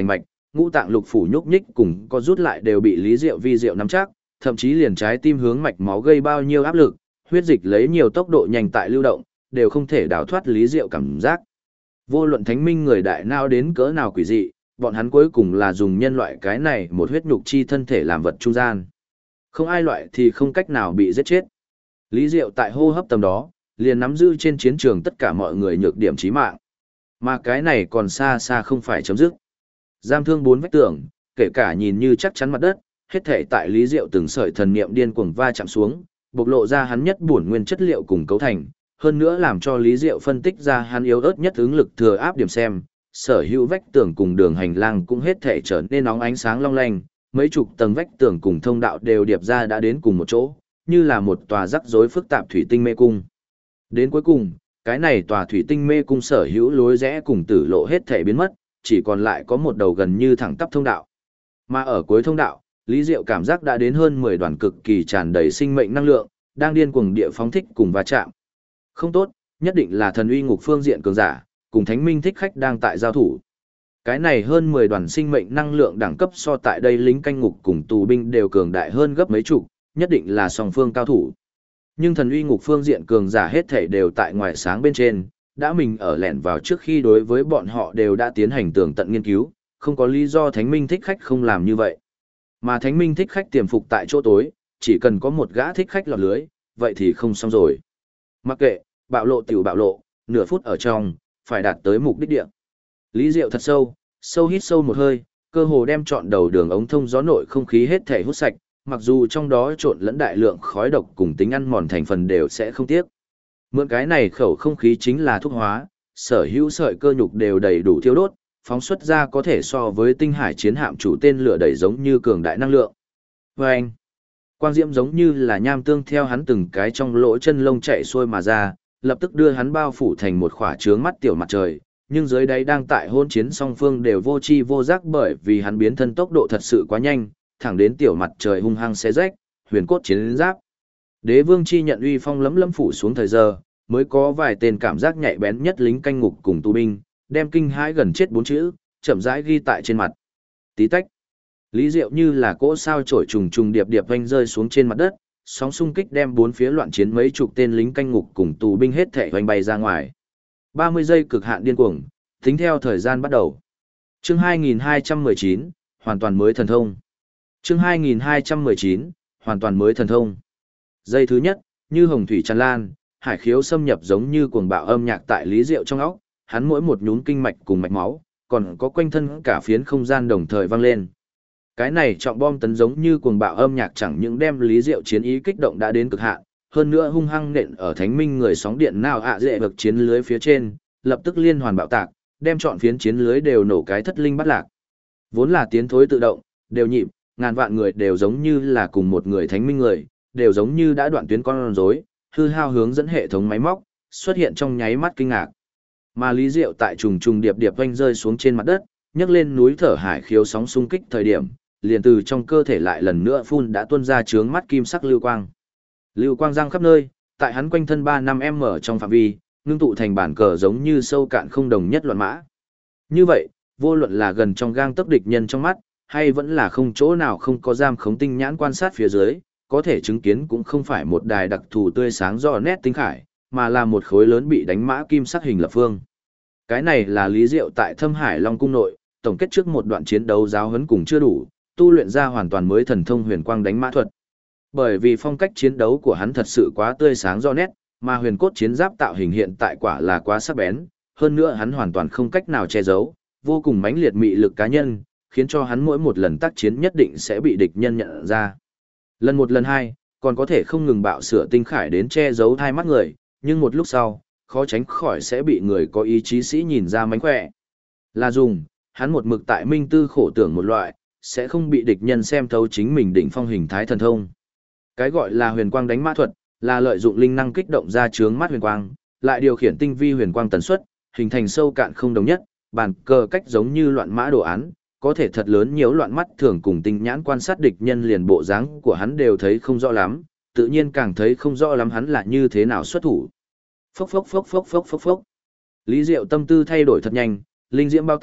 ngũ tạng lục phủ nhúc nhích cùng có rút lại đều bị Lý Diệu vi diệu nắm chắc, thậm chí liền trái tim hướng mạch máu gây bao nhiêu áp lực, huyết dịch lấy nhiều tốc độ nhanh tại lưu động, đều không thể đào thoát Lý Diệu cảm giác. Vô luận thánh minh người đại nào đến cỡ nào quỷ dị, bọn hắn cuối cùng là dùng nhân loại cái này một huyết nhục chi thân thể làm vật trung gian. Không ai loại thì không cách nào bị giết chết. Lý Diệu tại hô hấp tầm đó, liền nắm giữ trên chiến trường tất cả mọi người nhược điểm chí mạng. Mà cái này còn xa xa không phải chấm dứt. Giam thương bốn vách tường, kể cả nhìn như chắc chắn mặt đất, hết thể tại Lý Diệu từng sợi thần niệm điên cuồng va chạm xuống, bộc lộ ra hắn nhất bổn nguyên chất liệu cùng cấu thành, hơn nữa làm cho Lý Diệu phân tích ra hắn yếu ớt nhất ứng lực thừa áp điểm xem, sở hữu vách tường cùng đường hành lang cũng hết thể trở nên nóng ánh sáng long lanh, mấy chục tầng vách tường cùng thông đạo đều điệp ra đã đến cùng một chỗ, như là một tòa rắc rối phức tạp thủy tinh mê cung. Đến cuối cùng, cái này tòa thủy tinh mê cung sở hữu lối rẽ cùng tử lộ hết thể biến mất, chỉ còn lại có một đầu gần như thẳng tắp thông đạo. Mà ở cuối thông đạo, Lý Diệu cảm giác đã đến hơn 10 đoàn cực kỳ tràn đầy sinh mệnh năng lượng, đang điên cuồng địa phóng thích cùng va chạm. Không tốt, nhất định là thần uy ngục phương diện cường giả, cùng thánh minh thích khách đang tại giao thủ. Cái này hơn 10 đoàn sinh mệnh năng lượng đẳng cấp so tại đây lính canh ngục cùng tù binh đều cường đại hơn gấp mấy chục, nhất định là song phương cao thủ. Nhưng thần uy ngục phương diện cường giả hết thể đều tại ngoài sáng bên trên, đã mình ở lẻn vào trước khi đối với bọn họ đều đã tiến hành tường tận nghiên cứu, không có lý do thánh minh thích khách không làm như vậy. Mà thánh minh thích khách tiềm phục tại chỗ tối, chỉ cần có một gã thích khách lọt lưới, vậy thì không xong rồi. Mặc kệ, bạo lộ tiểu bạo lộ, nửa phút ở trong, phải đạt tới mục đích địa. Lý Diệu thật sâu hít sâu một hơi, cơ hồ đem trọn đầu đường ống thông gió nội không khí hết thể hút sạch, mặc dù trong đó trộn lẫn đại lượng khói độc cùng tính ăn mòn thành phần đều sẽ không tiếc. Mượn cái này khẩu không khí chính là thuốc hóa, sở hữu sợi cơ nhục đều đầy đủ thiêu đốt, phóng xuất ra có thể so với tinh hải chiến hạm chủ tên lửa đẩy giống như cường đại năng lượng. Vâng! Quang diễm giống như là nham tương theo hắn từng cái trong lỗ chân lông chạy xuôi mà ra, lập tức đưa hắn bao phủ thành một khỏa trướng mắt tiểu mặt trời, nhưng dưới đáy đang tại hôn chiến song phương đều vô chi vô giác bởi vì hắn biến thân tốc độ thật sự quá nhanh, thẳng đến tiểu mặt trời hung hăng xé rách, huyền cốt chiến giáp. Đế vương chi nhận uy phong lấm lấm phủ xuống thời giờ, mới có vài tên cảm giác nhạy bén nhất lính canh ngục cùng tù binh, đem kinh hãi gần chết 4 chữ, chậm rãi ghi tại trên mặt. Tí tách. Lý Diệu như là cỗ sao chổi trùng trùng điệp điệp vanh rơi xuống trên mặt đất, sóng xung kích đem bốn phía loạn chiến mấy chục tên lính canh ngục cùng tù binh hết thảy vanh bay ra ngoài. 30 giây cực hạn điên cuồng, tính theo thời gian bắt đầu. Chương 2219, hoàn toàn mới thần thông. Chương 2219, hoàn toàn mới thần thông. Giây thứ nhất, như hồng thủy tràn lan, hải khiếu xâm nhập giống như cuồng bạo âm nhạc tại Lý Diệu trong óc, hắn mỗi một nhún kinh mạch cùng mạch máu, còn có quanh thân cả phiến không gian đồng thời vang lên. Cái này trọng bom tấn giống như cuồng bạo âm nhạc chẳng những đem Lý Diệu chiến ý kích động đã đến cực hạn, hơn nữa hung hăng nện ở thánh minh người sóng điện nào dễ vực chiến lưới phía trên, lập tức liên hoàn bạo tạc, đem trọn phiến chiến lưới đều nổ cái thất linh bắt lạc. Vốn là tiến thối tự động, đều nhịp, ngàn vạn người đều giống như là cùng một người thánh minh người, đều giống như đã đoạn tuyến con rối, hư hao hướng dẫn hệ thống máy móc, xuất hiện trong nháy mắt kinh ngạc. Mà Lý Diệu tại trùng trùng điệp điệp vanh rơi xuống trên mặt đất, nhấc lên núi thở hải khiếu sóng xung kích thời điểm, liền từ trong cơ thể lại lần nữa phun đã tuôn ra chướng mắt kim sắc lưu quang. Lưu quang giăng khắp nơi, tại hắn quanh thân 3-5m trong phạm vi, ngưng tụ thành bản cờ giống như sâu cạn không đồng nhất loạn mã. Như vậy, vô luận là gần trong gang tấc địch nhân trong mắt, hay vẫn là không chỗ nào không có giam khống tinh nhãn quan sát phía dưới, có thể chứng kiến cũng không phải một đài đặc thù tươi sáng rõ nét tinh khải, mà là một khối lớn bị đánh mã kim sắc hình lập phương. Cái này là Lý Diệu tại Thâm Hải Long cung nội, tổng kết trước một đoạn chiến đấu giáo huấn cùng chưa đủ, tu luyện ra hoàn toàn mới thần thông huyền quang đánh mã thuật. Bởi vì phong cách chiến đấu của hắn thật sự quá tươi sáng rõ nét, mà huyền cốt chiến giáp tạo hình hiện tại quả là quá sắc bén, hơn nữa hắn hoàn toàn không cách nào che giấu, vô cùng mãnh liệt mị lực cá nhân, khiến cho hắn mỗi một lần tác chiến nhất định sẽ bị địch nhân nhận ra. Lần một lần hai, còn có thể không ngừng bạo sửa tinh khải đến che giấu hai mắt người, nhưng một lúc sau, khó tránh khỏi sẽ bị người có ý chí sĩ nhìn ra mánh khỏe. Là dùng, hắn một mực tại minh tư khổ tưởng một loại, sẽ không bị địch nhân xem thấu chính mình đỉnh phong hình thái thần thông. Cái gọi là huyền quang đánh mã thuật, là lợi dụng linh năng kích động ra chướng mắt huyền quang, lại điều khiển tinh vi huyền quang tần suất, hình thành sâu cạn không đồng nhất, bàn cờ cách giống như loạn mã đồ án, có thể thật lớn nhiễu loạn mắt thường cùng tinh nhãn quan sát địch nhân liền bộ dáng của hắn đều thấy không rõ lắm, tự nhiên càng thấy không rõ lắm hắn là như thế nào xuất thủ. Phốc phốc phốc phốc phốc phốc phốc. Lý Diệu tâm tư thay đổi thật nhanh, linh diễm bao táp,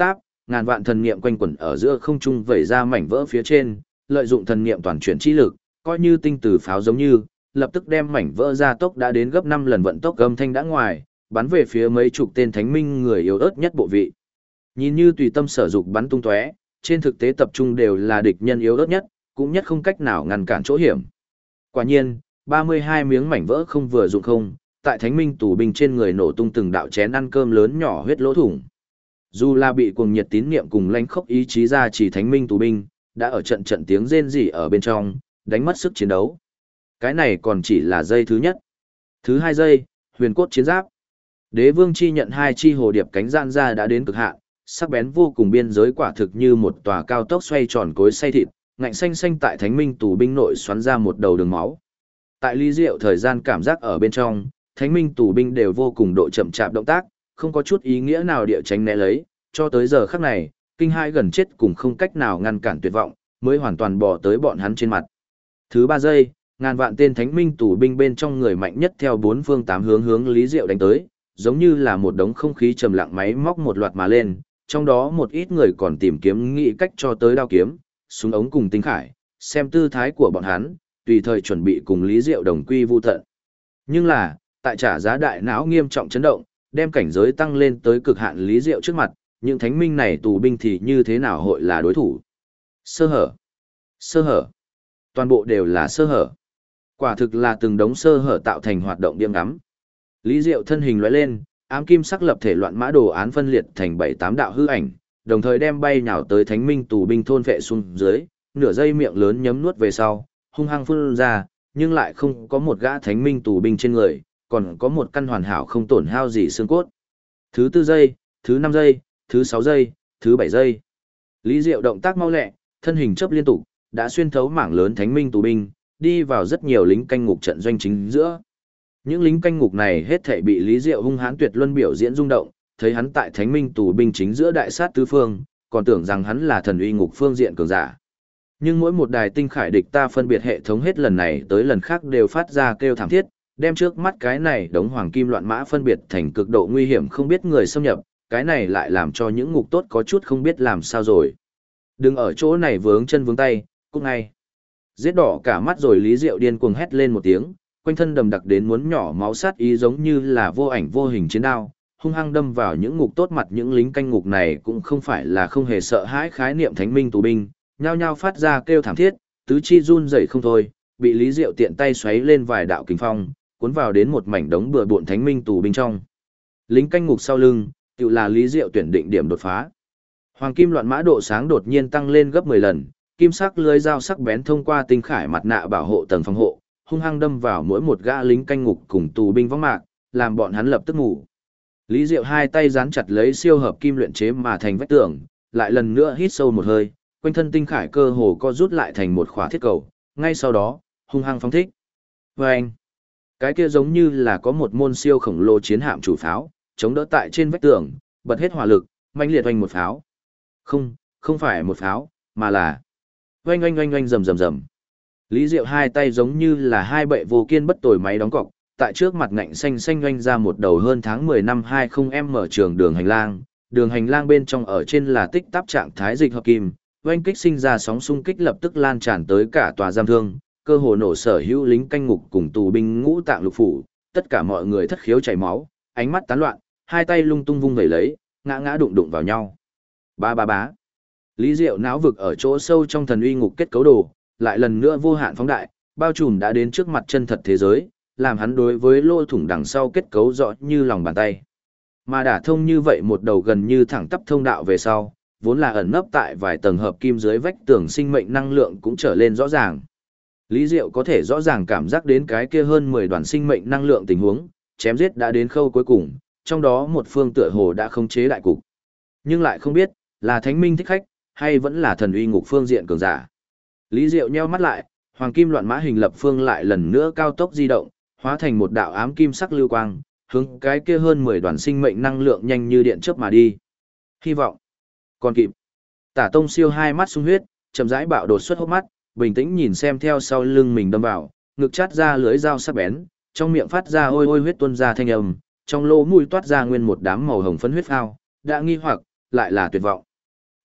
ngàn vạn thần niệm quanh quẩn ở giữa không trung vẩy ra mảnh vỡ phía trên, lợi dụng thần niệm toàn chuyển chi lực, coi như tinh tử pháo giống như, lập tức đem mảnh vỡ ra tốc đã đến gấp 5 lần vận tốc âm thanh đã ngoài, bắn về phía mấy chục tên thánh minh người yếu ớt nhất bộ vị. Nhìn như tùy tâm sở dục bắn tung tóe, trên thực tế tập trung đều là địch nhân yếu ớt nhất, cũng nhất không cách nào ngăn cản chỗ hiểm. Quả nhiên, 32 miếng mảnh vỡ không vừa dụng không, tại thánh minh tù binh trên người nổ tung từng đạo chén ăn cơm lớn nhỏ huyết lỗ thủng. Dù là bị cuồng nhiệt tín niệm cùng lãnh khốc ý chí ra chỉ thánh minh tù binh, đã ở trận trận tiếng rên rỉ ở bên trong, đánh mất sức chiến đấu. Cái này còn chỉ là dây thứ nhất. Thứ hai dây, huyền cốt chiến giáp. Đế vương chi nhận hai chi hồ điệp cánh gian ra đã đến cực hạn, sắc bén vô cùng, biên giới quả thực như một tòa cao tốc xoay tròn cối xay thịt, ngạnh xanh xanh tại thánh minh tù binh nội xoắn ra một đầu đường máu. Tại ly diệu thời gian cảm giác ở bên trong, thánh minh tù binh đều vô cùng độ chậm chạp động tác, không có chút ý nghĩa nào địa tránh né lấy, cho tới giờ khắc này, kinh hai gần chết cùng không cách nào ngăn cản tuyệt vọng, mới hoàn toàn bỏ tới bọn hắn trên mặt. Thứ ba giây, ngàn vạn tên thánh minh tù binh bên trong người mạnh nhất theo bốn phương tám hướng hướng Lý Diệu đánh tới, giống như là một đống không khí trầm lặng máy móc một loạt mà lên, trong đó một ít người còn tìm kiếm nghĩ cách cho tới đao kiếm, súng ống cùng tinh khải, xem tư thái của bọn hắn, tùy thời chuẩn bị cùng Lý Diệu đồng quy vu tận. Nhưng là, tại trả giá đại não nghiêm trọng chấn động, đem cảnh giới tăng lên tới cực hạn Lý Diệu trước mặt, những thánh minh này tù binh thì như thế nào hội là đối thủ? Sơ hở, sơ hở, toàn bộ đều là sơ hở. Quả thực là từng đống sơ hở tạo thành hoạt động điểm ngắm. Lý Diệu thân hình lóe lên, ám kim sắc lập thể loạn mã đồ án phân liệt thành 7-8 đạo hư ảnh, đồng thời đem bay nhào tới thánh minh tù binh thôn vệ xuống dưới, nửa giây miệng lớn nhấm nuốt về sau, hung hăng phun ra, nhưng lại không có một gã thánh minh tù binh trên người, còn có một căn hoàn hảo không tổn hao gì xương cốt. Thứ 4 giây, thứ 5 giây, thứ 6 giây, thứ 7 giây. Lý Diệu động tác mau lẹ, thân hình chớp liên tục, đã xuyên thấu mảng lớn thánh minh tù binh, đi vào rất nhiều lính canh ngục trận doanh chính giữa. Những lính canh ngục này hết thảy bị Lý Diệu hung hãn tuyệt luân biểu diễn rung động, thấy hắn tại thánh minh tù binh chính giữa đại sát tứ phương, còn tưởng rằng hắn là thần uy ngục phương diện cường giả. Nhưng mỗi một đài tinh khải địch ta phân biệt hệ thống hết lần này tới lần khác đều phát ra kêu thảm thiết, đem trước mắt cái này đống hoàng kim loạn mã phân biệt thành cực độ nguy hiểm không biết người xâm nhập, cái này lại làm cho những ngục tốt có chút không biết làm sao rồi. Đừng ở chỗ này vướng chân vướng tay, cút ngay. Giết đỏ cả mắt rồi Lý Diệu điên cuồng hét lên một tiếng, quanh thân đầm đặc đến muốn nhỏ máu sát ý giống như là vô ảnh vô hình chiến đao, hung hăng đâm vào những ngục tốt mặt. Những lính canh ngục này cũng không phải là không hề sợ hãi khái niệm thánh minh tù binh, nhao nhao phát ra kêu thảm thiết, tứ chi run rẩy không thôi, bị Lý Diệu tiện tay xoáy lên vài đạo kình phong, cuốn vào đến một mảnh đống bừa bộn thánh minh tù binh trong. Lính canh ngục sau lưng, tự là Lý Diệu tuyển định điểm đột phá. Hoàng kim loạn mã độ sáng đột nhiên tăng lên gấp 10 lần, kim sắc lưới dao sắc bén thông qua tinh khải mặt nạ bảo hộ tầng phòng hộ, hung hăng đâm vào mỗi một gã lính canh ngục cùng tù binh võng mạc, làm bọn hắn lập tức ngủ. Lý Diệu hai tay dán chặt lấy siêu hợp kim luyện chế mà thành vách tường, lại lần nữa hít sâu một hơi, quanh thân tinh khải cơ hồ co rút lại thành một khỏa thiết cầu, ngay sau đó, hung hăng phóng thích. Vâng! Cái kia giống như là có một môn siêu khổng lồ chiến hạm chủ pháo, chống đỡ tại trên vách tường, bật hết hỏa lực, mãnh liệt oanh một pháo. Không phải một pháo, mà là oanh oanh oanh oanh rầm rầm rầm. Lý Diệu hai tay giống như là hai bệ vô kiên bất tồi máy đóng cọc, tại trước mặt ngạnh xanh xanh oanh ra một đầu hơn tháng 10 năm 20m mở trường đường hành lang. Đường hành lang bên trong ở trên là tích tắp trạng thái dịch hợp kim, oanh kích sinh ra sóng xung kích lập tức lan tràn tới cả tòa giam thương, cơ hồ nổ sở hữu lính canh ngục cùng tù binh ngũ tạng lục phủ, tất cả mọi người thất khiếu chảy máu, ánh mắt tán loạn, hai tay lung tung vung vẩy lấy, ngã ngã đụng đụng vào nhau. Ba ba bá. Lý Diệu não vực ở chỗ sâu trong thần uy ngục kết cấu đồ, lại lần nữa vô hạn phóng đại, bao trùm đã đến trước mặt chân thật thế giới, làm hắn đối với lỗ thủng đằng sau kết cấu rõ như lòng bàn tay. Mà đả thông như vậy một đầu gần như thẳng tắp thông đạo về sau, vốn là ẩn nấp tại vài tầng hợp kim dưới vách tường sinh mệnh năng lượng cũng trở lên rõ ràng. Lý Diệu có thể rõ ràng cảm giác đến cái kia hơn 10 đoàn sinh mệnh năng lượng tình huống, chém giết đã đến khâu cuối cùng, trong đó một phương tựa hồ đã khống chế đại cục. Nhưng lại không biết, là thánh minh thích khách, hay vẫn là thần uy ngục phương diện cường giả. Lý Diệu nheo mắt lại, hoàng kim loạn mã hình lập phương lại lần nữa cao tốc di động, hóa thành một đạo ám kim sắc lưu quang, hướng cái kia hơn 10 đoàn sinh mệnh năng lượng nhanh như điện chớp mà đi. Hy vọng còn kịp. Tả Tông Siêu hai mắt sung huyết, chậm rãi bạo đột xuất hốc mắt, bình tĩnh nhìn xem theo sau lưng mình đâm vào, ngực chát ra lưới dao sắc bén, trong miệng phát ra ôi ôi huyết tuôn ra thanh âm, trong lỗ mũi toát ra nguyên một đám màu hồng phấn huyết phao, đã nghi hoặc, lại là tuyệt vọng.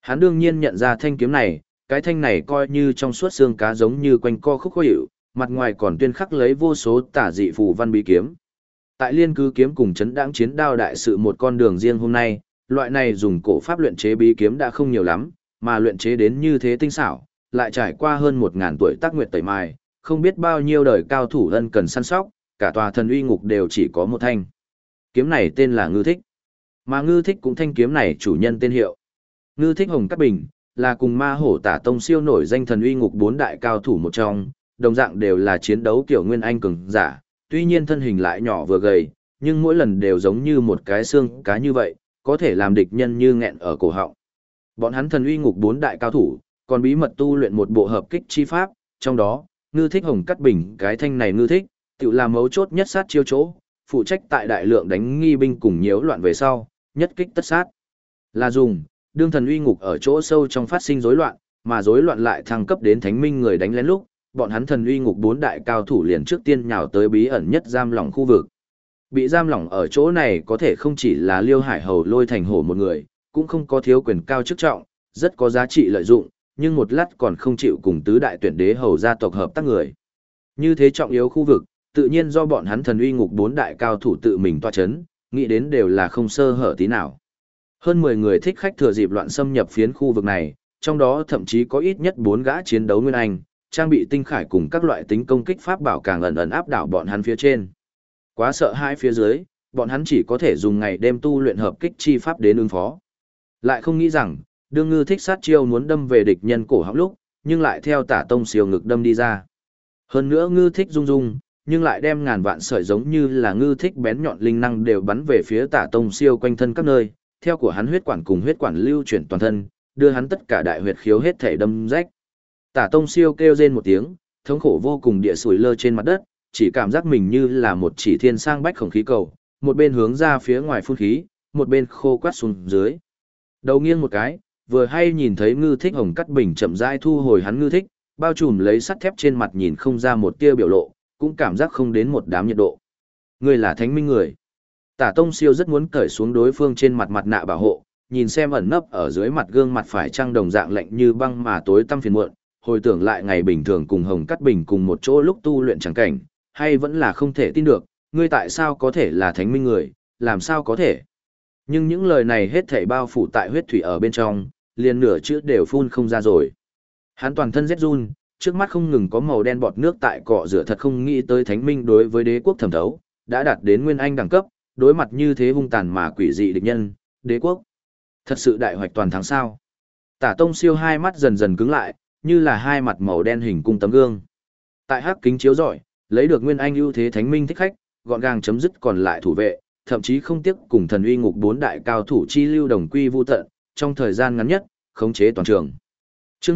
Hắn đương nhiên nhận ra thanh kiếm này, cái thanh này coi như trong suốt xương cá giống như quanh co khúc khó hiểu, mặt ngoài còn tuyên khắc lấy vô số tả dị phù văn bí kiếm. Tại Liên Cứ kiếm cùng chấn đãng chiến đao đại sự một con đường riêng hôm nay, loại này dùng cổ pháp luyện chế bí kiếm đã không nhiều lắm, mà luyện chế đến như thế tinh xảo, lại trải qua hơn 1000 tuổi tác nguyệt tẩy mài, không biết bao nhiêu đời cao thủ ân cần săn sóc, cả tòa thần uy ngục đều chỉ có một thanh. Kiếm này tên là Ngư Thích, mà Ngư Thích cũng thanh kiếm này chủ nhân tên hiệu. Ngư Thích Hồng Cát Bình, là cùng Ma Hổ Tả Tông siêu nổi danh thần uy ngục 4 đại cao thủ một trong, đồng dạng đều là chiến đấu kiểu nguyên anh cường giả, tuy nhiên thân hình lại nhỏ vừa gầy, nhưng mỗi lần đều giống như một cái xương cá như vậy, có thể làm địch nhân như nghẹn ở cổ họng. Bọn hắn thần uy ngục 4 đại cao thủ, còn bí mật tu luyện một bộ hợp kích chi pháp, trong đó, Ngư Thích Hồng Cát Bình cái thanh này Ngư Thích, tự là mấu chốt nhất sát chiêu chỗ, phụ trách tại đại lượng đánh nghi binh cùng nhiễu loạn về sau, nhất kích tất sát. Là dùng, đương thần uy ngục ở chỗ sâu trong phát sinh rối loạn, mà rối loạn lại thăng cấp đến thánh minh người đánh lén lúc, bọn hắn thần uy ngục 4 đại cao thủ liền trước tiên nhào tới bí ẩn nhất giam lỏng khu vực. Bị giam lỏng ở chỗ này có thể không chỉ là Liêu Hải Hầu Lôi Thành Hổ một người, cũng không có thiếu quyền cao chức trọng, rất có giá trị lợi dụng, nhưng một lát còn không chịu cùng tứ đại tuyển đế hầu gia tộc hợp tác người. Như thế trọng yếu khu vực, tự nhiên do bọn hắn thần uy ngục 4 đại cao thủ tự mình tọa chấn, nghĩ đến đều là không sơ hở tí nào. Hơn 10 người thích khách thừa dịp loạn xâm nhập phiến khu vực này, trong đó thậm chí có ít nhất 4 gã chiến đấu nguyên anh, trang bị tinh khải cùng các loại tính công kích pháp bảo càng ẩn ẩn áp đảo bọn hắn phía trên. Quá sợ hãi phía dưới, bọn hắn chỉ có thể dùng ngày đêm tu luyện hợp kích chi pháp đến ứng phó. Lại không nghĩ rằng, đương Ngư Thích sát chiêu muốn đâm về địch nhân cổ họng lúc, nhưng lại theo Tả Tông siêu ngực đâm đi ra. Hơn nữa Ngư Thích rung rung, nhưng lại đem ngàn vạn sợi giống như là Ngư Thích bén nhọn linh năng đều bắn về phía Tả Tông siêu quanh thân các nơi, theo của hắn huyết quản cùng huyết quản lưu chuyển toàn thân, đưa hắn tất cả đại huyệt khiếu hết thể đâm rách. Tả Tông siêu kêu rên một tiếng, thống khổ vô cùng địa sủi lơ trên mặt đất, chỉ cảm giác mình như là một chỉ thiên sang bách khổng khí cầu, một bên hướng ra phía ngoài phun khí, một bên khô quát xuống dưới. Đầu nghiêng một cái, vừa hay nhìn thấy Ngư Thích Hồng Cát Bình chậm rãi thu hồi hắn Ngư Thích, bao trùm lấy sắt thép trên mặt nhìn không ra một tia biểu lộ, cũng cảm giác không đến một đám nhiệt độ. Người là thánh minh người. Tả Tông siêu rất muốn cởi xuống đối phương trên mặt mặt nạ bảo hộ, nhìn xem ẩn nấp ở dưới mặt gương mặt phải trăng đồng dạng lạnh như băng mà tối tăm phiền muộn, hồi tưởng lại ngày bình thường cùng Hồng Cát Bình cùng một chỗ lúc tu luyện chẳng cảnh, hay vẫn là không thể tin được, ngươi tại sao có thể là thánh minh người, làm sao có thể. Nhưng những lời này hết thảy bao phủ tại huyết thủy ở bên trong, liền nửa chữ đều phun không ra rồi. Hắn toàn thân rét run, trước mắt không ngừng có màu đen bọt nước tại cọ rửa, thật không nghĩ tới thánh minh đối với đế quốc thẩm thấu, đã đạt đến nguyên anh đẳng cấp, đối mặt như thế hung tàn mà quỷ dị địch nhân, đế quốc. Thật sự đại hoạch toàn thắng sao. Tả Tông siêu hai mắt dần dần cứng lại, như là hai mặt màu đen hình cung tấm gương. Tại hắc kính chiếu rọi, lấy được nguyên anh ưu thế thánh minh thích khách, gọn gàng chấm dứt còn lại thủ vệ, thậm chí không tiếc cùng thần uy ngục 4 đại cao thủ chi lưu đồng quy vu tận, trong thời gian ngắn nhất, khống chế toàn trường. Chương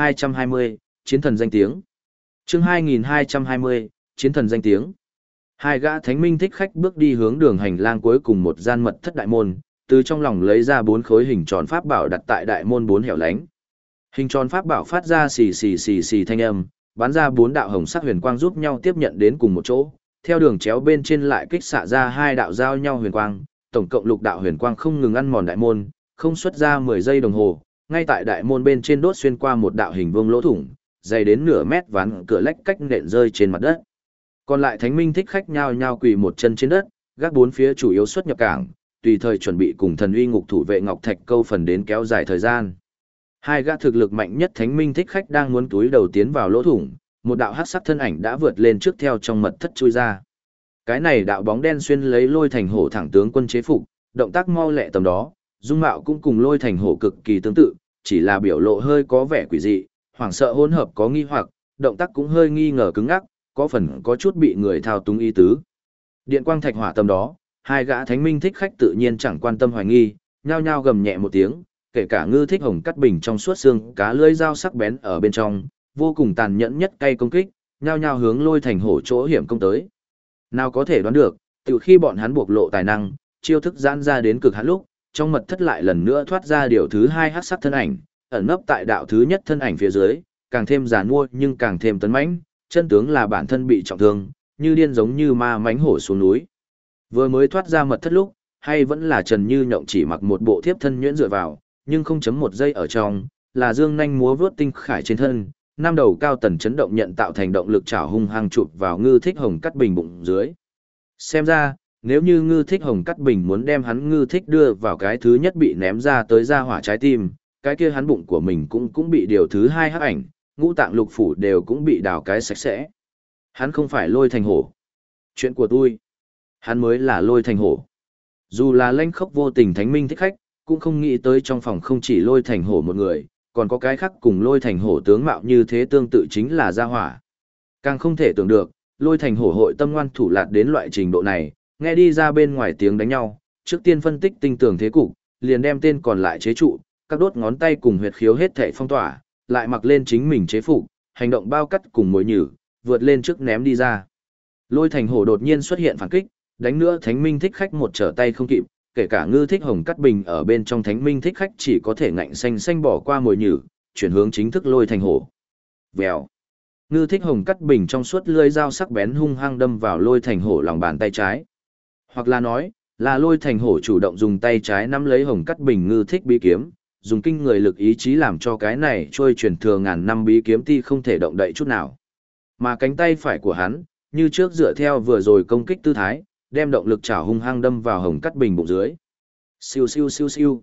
2220, Chiến thần danh tiếng. Chương 2220, Chiến thần danh tiếng. Hai gã thánh minh thích khách bước đi hướng đường hành lang cuối cùng một gian mật thất đại môn, từ trong lòng lấy ra 4 khối hình tròn pháp bảo đặt tại đại môn 4 hẻo lánh. Hình tròn pháp bảo phát ra xì xì xì xì thanh âm, bắn ra 4 đạo hồng sắc huyền quang giúp nhau tiếp nhận đến cùng một chỗ, theo đường chéo bên trên lại kích xạ ra 2 đạo giao nhau huyền quang, tổng cộng 6 đạo huyền quang không ngừng ăn mòn đại môn, không xuất ra 10 giây đồng hồ, ngay tại đại môn bên trên đốt xuyên qua một đạo hình vuông lỗ thủng, dày đến nửa mét, ván cửa lách cách nện rơi trên mặt đất. Còn lại thánh minh thích khách nhao nhao quỳ một chân trên đất, gác 4 phía chủ yếu xuất nhập cảng, tùy thời chuẩn bị cùng thần uy ngục thủ vệ Ngọc Thạch câu phần đến kéo dài thời gian. Hai gã thực lực mạnh nhất thánh minh thích khách đang muốn túi đầu tiến vào lỗ thủng, một đạo hắc sắc thân ảnh đã vượt lên trước theo trong mật thất chui ra. Cái này đạo bóng đen xuyên lấy Lôi Thành Hổ thẳng tướng quân chế phục, động tác mau lẹ tầm đó, dung mạo cũng cùng Lôi Thành Hổ cực kỳ tương tự, chỉ là biểu lộ hơi có vẻ quỷ dị, hoảng sợ hỗn hợp có nghi hoặc, động tác cũng hơi nghi ngờ cứng ngắc, có phần có chút bị người thao túng ý tứ. Điện quang thạch hỏa tầm đó, hai gã thánh minh thích khách tự nhiên chẳng quan tâm hoài nghi, nhao nhao gầm nhẹ một tiếng, kể cả Ngư Thích Hồng Cát Bình trong suốt xương cá lưỡi dao sắc bén ở bên trong, vô cùng tàn nhẫn nhất cay công kích, nhao nhao hướng Lôi Thành Hổ chỗ hiểm công tới. Nào có thể đoán được, từ khi bọn hắn bộc lộ tài năng, chiêu thức giãn ra đến cực hạn lúc, trong mật thất lại lần nữa thoát ra điều thứ 2 hắc sắc thân ảnh, ẩn nấp tại đạo thứ nhất thân ảnh phía dưới, càng thêm giàn mua nhưng càng thêm tấn mãnh, chân tướng là bản thân bị trọng thương, như điên giống như ma mãnh hổ xuống núi. Vừa mới thoát ra mật thất lúc, hay vẫn là Trần Như Nhộng chỉ mặc một bộ thiếp thân nhuyễn dựa vào, nhưng 0.1 giây ở trong, là dương nhanh múa vướt tinh khải trên thân, năm đầu cao tần chấn động nhận tạo thành động lực chảo hung hăng chụp vào Ngư Thích Hồng cắt bình bụng dưới. Xem ra, nếu như Ngư Thích Hồng cắt bình muốn đem hắn Ngư Thích đưa vào cái thứ nhất bị ném ra tới ra hỏa trái tim, cái kia hắn bụng của mình cũng bị điều thứ hai hắc ảnh, ngũ tạng lục phủ đều cũng bị đào cái sạch sẽ. Hắn không phải Lôi Thành Hổ. Chuyện của tôi. Hắn mới là Lôi Thành Hổ. Dù là lanh khốc vô tình thánh minh thích khách, cũng không nghĩ tới trong phòng không chỉ Lôi Thành Hổ một người, còn có cái khác cùng Lôi Thành Hổ tướng mạo như thế tương tự chính là gia hỏa. Càng không thể tưởng được, Lôi Thành Hổ hội tâm ngoan thủ lạt đến loại trình độ này, nghe đi ra bên ngoài tiếng đánh nhau, trước tiên phân tích tinh tường thế cục, liền đem tên còn lại chế trụ, các đốt ngón tay cùng huyệt khiếu hết thảy phong tỏa, lại mặc lên chính mình chế phục, hành động bao cắt cùng mồi nhử, vượt lên trước ném đi ra. Lôi Thành Hổ đột nhiên xuất hiện phản kích, đánh nữa Thánh Minh thích khách một trở tay không kịp, kể cả Ngư Thích Hồng cắt bình ở bên trong Thánh Minh thích khách chỉ có thể ngạnh xanh xanh bỏ qua mồi nhử, chuyển hướng chính thức Lôi Thành Hổ. Vèo. Ngư Thích Hồng cắt bình trong suốt lưỡi dao sắc bén hung hăng đâm vào Lôi Thành Hổ lòng bàn tay trái. Hoặc là nói, là Lôi Thành Hổ chủ động dùng tay trái nắm lấy Hồng cắt bình Ngư Thích bí kiếm, dùng kinh người lực ý chí làm cho cái này trôi truyền thừa ngàn năm bí kiếm ti không thể động đậy chút nào. Mà cánh tay phải của hắn, như trước dựa theo vừa rồi công kích tư thái, đem động lực chảo hung hăng đâm vào Hồng cắt bình bụng dưới. Siêu siêu siêu siêu.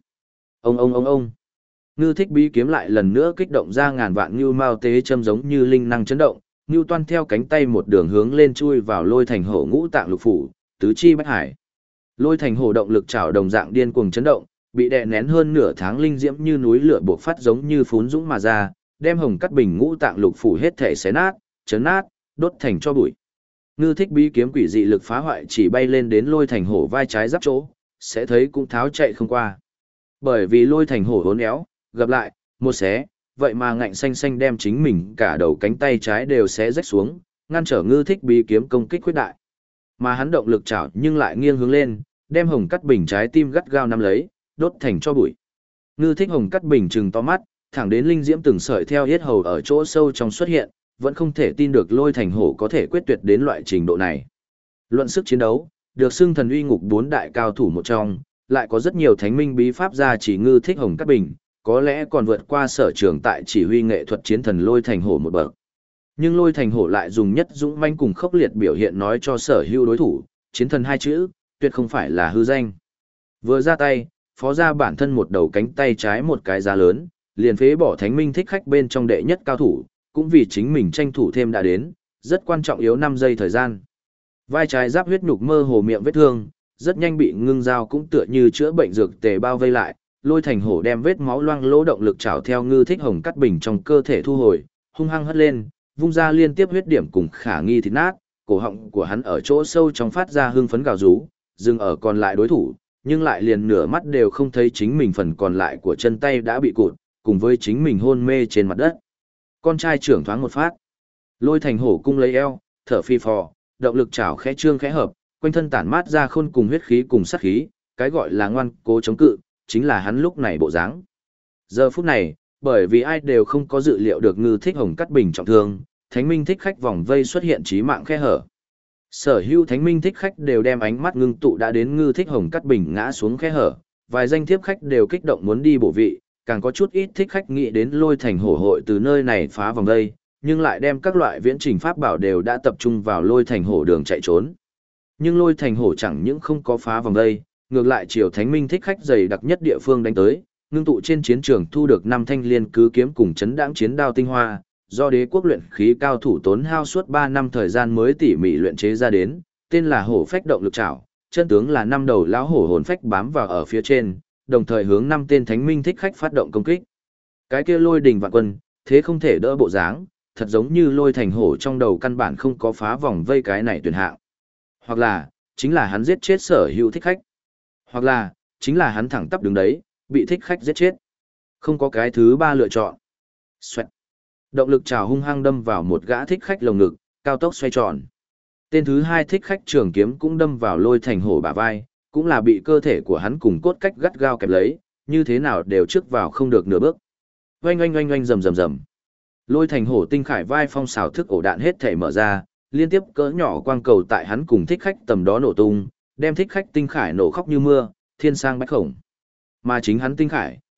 Ông. Ngư Thích bí kiếm lại lần nữa kích động ra ngàn vạn như mao tế châm giống như linh năng chấn động, như toan theo cánh tay một đường hướng lên chui vào Lôi Thành Hổ ngũ tạng lục phủ, tứ chi bách hải. Lôi Thành Hổ động lực chảo đồng dạng điên cuồng chấn động, bị đè nén hơn nửa tháng linh diễm như núi lửa buộc phát giống như phún dũng mà ra, đem Hồng cắt bình ngũ tạng lục phủ hết thể xé nát, chấn nát, đốt thành cho bụi. Ngư Thích bí kiếm quỷ dị lực phá hoại chỉ bay lên đến Lôi Thành Hổ vai trái giáp chỗ, sẽ thấy cũng tháo chạy không qua. Bởi vì Lôi Thành Hổ hốn éo, gặp lại, một xé, vậy mà ngạnh xanh xanh đem chính mình cả đầu cánh tay trái đều xé rách xuống, ngăn trở Ngư Thích bí kiếm công kích khuyết đại. Mà hắn động lực chảo nhưng lại nghiêng hướng lên, đem Hồng cắt bình trái tim gắt gao nắm lấy, đốt thành cho bụi. Ngư Thích Hồng cắt bình trừng to mắt, thẳng đến linh diễm từng sợi theo yết hầu ở chỗ sâu trong xuất hiện, vẫn không thể tin được Lôi Thành Hổ có thể quyết tuyệt đến loại trình độ này. Luận sức chiến đấu, được xưng thần uy ngục bốn đại cao thủ một trong, lại có rất nhiều thánh minh bí pháp gia chỉ Ngư Thích Hồng cắt bình, có lẽ còn vượt qua sở trường tại chỉ huy nghệ thuật chiến thần Lôi Thành Hổ một bậc. Nhưng Lôi Thành Hổ lại dùng nhất dũng manh cùng khốc liệt biểu hiện nói cho sở hữu đối thủ, chiến thần hai chữ, tuyệt không phải là hư danh. Vừa ra tay, phó ra bản thân một đầu cánh tay trái một cái giá lớn, liền phế bỏ thánh minh thích khách bên trong đệ nhất cao thủ, cũng vì chính mình tranh thủ thêm đã đến, rất quan trọng yếu 5 giây thời gian. Vai trái giáp huyết nhục mơ hồ miệng vết thương, rất nhanh bị ngưng dao cũng tựa như chữa bệnh dược tề bao vây lại, Lôi Thành Hổ đem vết máu loang lỗ động lực chảo theo Ngư Thích Hồng cắt bình trong cơ thể thu hồi, hung hăng hất lên, vung ra liên tiếp huyết điểm cùng khả nghi thịt nát, cổ họng của hắn ở chỗ sâu trong phát ra hưng phấn gào rú, dừng ở còn lại đối thủ, nhưng lại liền nửa mắt đều không thấy chính mình phần còn lại của chân tay đã bị cụt, cùng với chính mình hôn mê trên mặt đất. Con trai trưởng thoáng một phát, Lôi Thành Hổ cung lấy eo, thở phi phò, động lực chảo khẽ trương khẽ hợp, quanh thân tản mát ra khôn cùng huyết khí cùng sát khí, cái gọi là ngoan cố chống cự, chính là hắn lúc này bộ dáng. Giờ phút này, bởi vì ai đều không có dự liệu được Ngư Thích Hồng cắt bình trọng thương, Thánh Minh thích khách vòng vây xuất hiện chí mạng khe hở. Sở hữu Thánh Minh thích khách đều đem ánh mắt ngưng tụ đã đến Ngư Thích Hồng cắt bình ngã xuống khe hở, vài danh thiếp khách đều kích động muốn đi bổ vị, càng có chút ít thích khách nghĩ đến Lôi Thành Hổ hội từ nơi này phá vòng vây, nhưng lại đem các loại viễn trình pháp bảo đều đã tập trung vào Lôi Thành Hổ đường chạy trốn. Nhưng Lôi Thành Hổ chẳng những không có phá vòng vây, ngược lại chiều Thánh Minh thích khách dày đặc nhất địa phương đánh tới, ngưng tụ trên chiến trường thu được 5 thanh liên cứ kiếm cùng chấn đãng chiến đao tinh hoa, do đế quốc luyện khí cao thủ tốn hao suốt 3 năm thời gian mới tỉ mỉ luyện chế ra đến, tên là Hổ Phách động lực trảo, chân tướng là 5 đầu lão hổ hồn phách bám vào ở phía trên, đồng thời hướng 5 tên Thánh Minh thích khách phát động công kích. Cái kia Lôi Đình vạn quân, thế không thể đỡ bộ dáng, thật giống như Lôi Thành Hổ trong đầu căn bản không có phá vòng vây cái này tuyển hạng. Hoặc là, chính là hắn giết chết sở hữu thích khách. Hoặc là, chính là hắn thẳng tắp đứng đấy, bị thích khách giết chết. Không có cái thứ ba lựa chọn. Xoẹt. Động lực trào hung hăng đâm vào một gã thích khách lồng ngực, cao tốc xoay tròn. Tên thứ hai thích khách trường kiếm cũng đâm vào Lôi Thành Hổ bả vai, cũng là bị cơ thể của hắn cùng cốt cách gắt gao kẹp lấy, như thế nào đều trước vào không được nửa bước. Oanh oanh oanh oanh rầm rầm rầm. Lôi Thành Hổ tinh khải vai phong xào thức ổ đạn hết thể mở ra, liên tiếp cỡ nhỏ quang cầu tại hắn cùng thích khách tầm đó nổ tung, đem thích khách tinh khải nổ khóc như mưa, thiên sang bách khổng. Mà chính hắn tinh khải,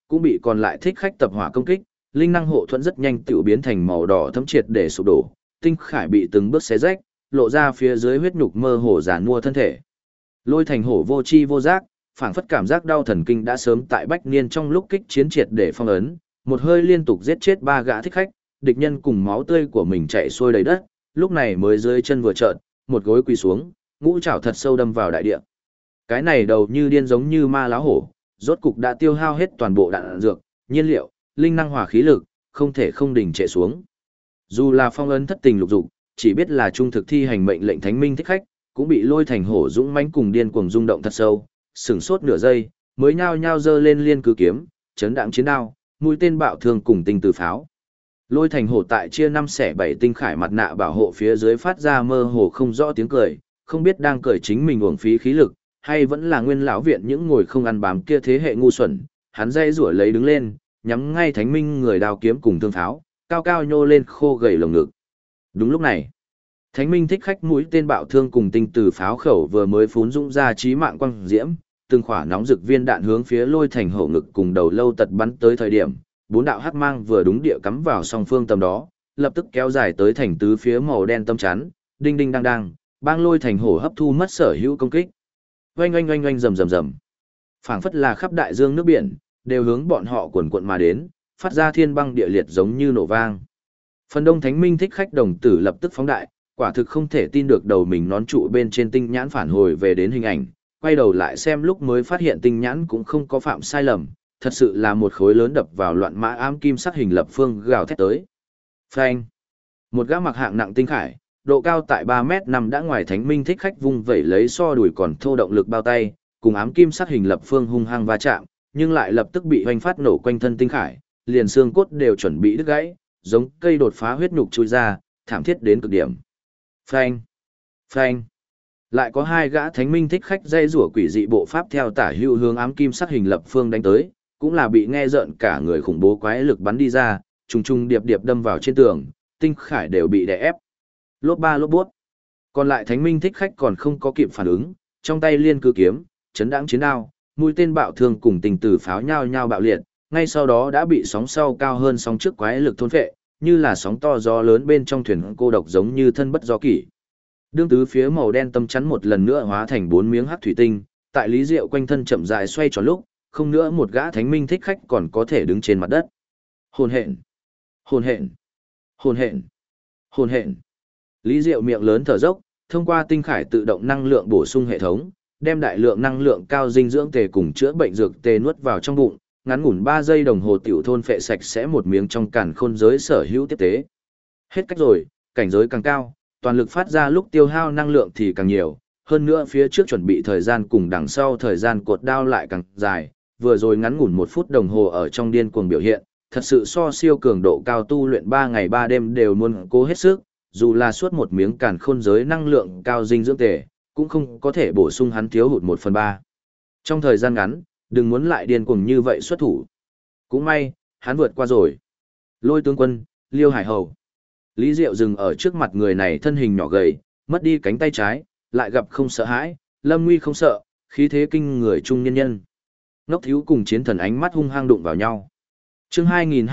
cũng bị còn lại thích khách tập hỏa công kích, linh năng hộ thuẫn rất nhanh tiểu biến thành màu đỏ thấm triệt để sụp đổ, tinh khải bị từng bước xé rách, lộ ra phía dưới huyết nhục mơ hồ giàn mua thân thể. Lôi Thành Hổ vô chi vô giác, phảng phất cảm giác đau thần kinh đã sớm tại bách niên trong lúc kích chiến triệt để phong ấn, một hơi liên tục giết chết 3 gã thích khách, địch nhân cùng máu tươi của mình chảy xuôi đầy đất, lúc này mới dưới chân vừa trợn, một gối quỳ xuống, ngũ trảo thật sâu đâm vào đại địa. Cái này đầu như điên giống như ma lá hổ, rốt cục đã tiêu hao hết toàn bộ đạn dược, nhiên liệu, linh năng hỏa khí lực, không thể không đình trệ xuống. Dù là phong ấn thất tình lục dục, chỉ biết là trung thực thi hành mệnh lệnh thánh minh thích khách, cũng bị Lôi Thành Hổ dũng mãnh cùng điên cuồng rung động thật sâu, sửng sốt nửa giây, mới nhao nhao giơ lên liên cứ kiếm, chấn đãng chiến đao, mũi tên bạo thương cùng tinh từ pháo. Lôi Thành Hổ tại chia 5 xẻ 7 tinh khải mặt nạ bảo hộ phía dưới phát ra mơ hồ không rõ tiếng cười, không biết đang cười chính mình uổng phí khí lực, hay vẫn là nguyên lão viện những ngồi không ăn bám kia thế hệ ngu xuẩn. Hắn dây rủa lấy đứng lên, nhắm ngay thánh minh người đao kiếm cùng thương pháo, cao cao nhô lên khô gầy lồng ngực. Đúng lúc này, thánh minh thích khách mũi tên bạo thương cùng tinh từ pháo khẩu vừa mới phún dũng ra chí mạng quang diễm, từng khỏa nóng rực viên đạn hướng phía Lôi Thành Hổ ngực cùng đầu lâu tật bắn tới thời điểm, 4 đạo hắc mang vừa đúng địa cắm vào song phương tầm đó, lập tức kéo dài tới thành tứ phía màu đen tâm chắn, đinh đinh đang đang, bang Lôi Thành Hổ hấp thu mất sở hữu công kích. Oanh oanh oanh oanh rầm rầm rầm. Phảng phất là khắp đại dương nước biển, đều hướng bọn họ cuồn cuộn mà đến, phát ra thiên băng địa liệt giống như nổ vang. Phần đông thánh minh thích khách đồng tử lập tức phóng đại, quả thực không thể tin được đầu mình nón trụ bên trên tinh nhãn phản hồi về đến hình ảnh, quay đầu lại xem lúc mới phát hiện tinh nhãn cũng không có phạm sai lầm, thật sự là một khối lớn đập vào loạn mã ám kim sắc hình lập phương gào thét tới. Phanh! Một gã mặc hạng nặng tinh khải, độ cao tại 3m5 đã ngoài thánh minh thích khách vung vẩy lấy so đùi còn thô động lực bao tay, cùng ám kim sắc hình lập phương hung hăng va chạm, nhưng lại lập tức bị hoành phát nổ quanh thân tinh khải, liền xương cốt đều chuẩn bị đứt gãy, giống cây đột phá huyết nhục chui ra, thảm thiết đến cực điểm. Phanh! Phanh! Lại có 2 gã thánh minh thích khách dây rủa quỷ dị bộ pháp theo tả hữu hướng ám kim sắc hình lập phương đánh tới, cũng là bị nghe rợn cả người khủng bố quái lực bắn đi ra, trùng trùng điệp điệp đâm vào trên tường, tinh khải đều bị đè ép. Lốp ba lốp bút. Còn lại thánh minh thích khách còn không có kịp phản ứng, trong tay liên cứ kiếm, chấn đãng chiến đao, mũi tên bạo thương cùng tình tử pháo nhao nhao bạo liệt, ngay sau đó đã bị sóng sau cao hơn sóng trước quái lực thôn phệ, như là sóng to gió lớn bên trong thuyền cô độc giống như thân bất do kỷ. Đương tứ phía màu đen tâm chắn một lần nữa hóa thành 4 miếng hắc thủy tinh, tại Lý Diệu quanh thân chậm rãi xoay tròn lúc, không nữa một gã thánh minh thích khách còn có thể đứng trên mặt đất. Hồn hện, hồn hện, hồn hện, hồn hện. Lý Diệu miệng lớn thở dốc, thông qua tinh khải tự động năng lượng bổ sung hệ thống, đem đại lượng năng lượng cao dinh dưỡng tề cùng chữa bệnh dược tề nuốt vào trong bụng, ngắn ngủn 3 giây đồng hồ tiểu thôn phệ sạch sẽ một miếng trong càn khôn giới sở hữu tiếp tế. Hết cách rồi, cảnh giới càng cao, toàn lực phát ra lúc tiêu hao năng lượng thì càng nhiều, hơn nữa phía trước chuẩn bị thời gian cùng đằng sau thời gian cột đao lại càng dài, vừa rồi ngắn ngủn 1 phút đồng hồ ở trong điên cuồng biểu hiện, thật sự so siêu cường độ cao tu luyện 3 ngày 3 đêm đều muốn cố hết sức, dù là suốt một miếng càn khôn giới năng lượng cao dinh dưỡng tề, cũng không có thể bổ sung hắn thiếu hụt 1/3. Trong thời gian ngắn, đừng muốn lại điên cuồng như vậy xuất thủ. Cũng may, hắn vượt qua rồi. Lôi tướng quân, Liêu Hải Hầu. Lý Diệu dừng ở trước mặt người này thân hình nhỏ gầy, mất đi cánh tay trái, lại gặp không sợ hãi, lâm nguy không sợ, khí thế kinh người trung nhân nhân. Ngốc thiếu cùng chiến thần ánh mắt hung hăng đụng vào nhau. Chương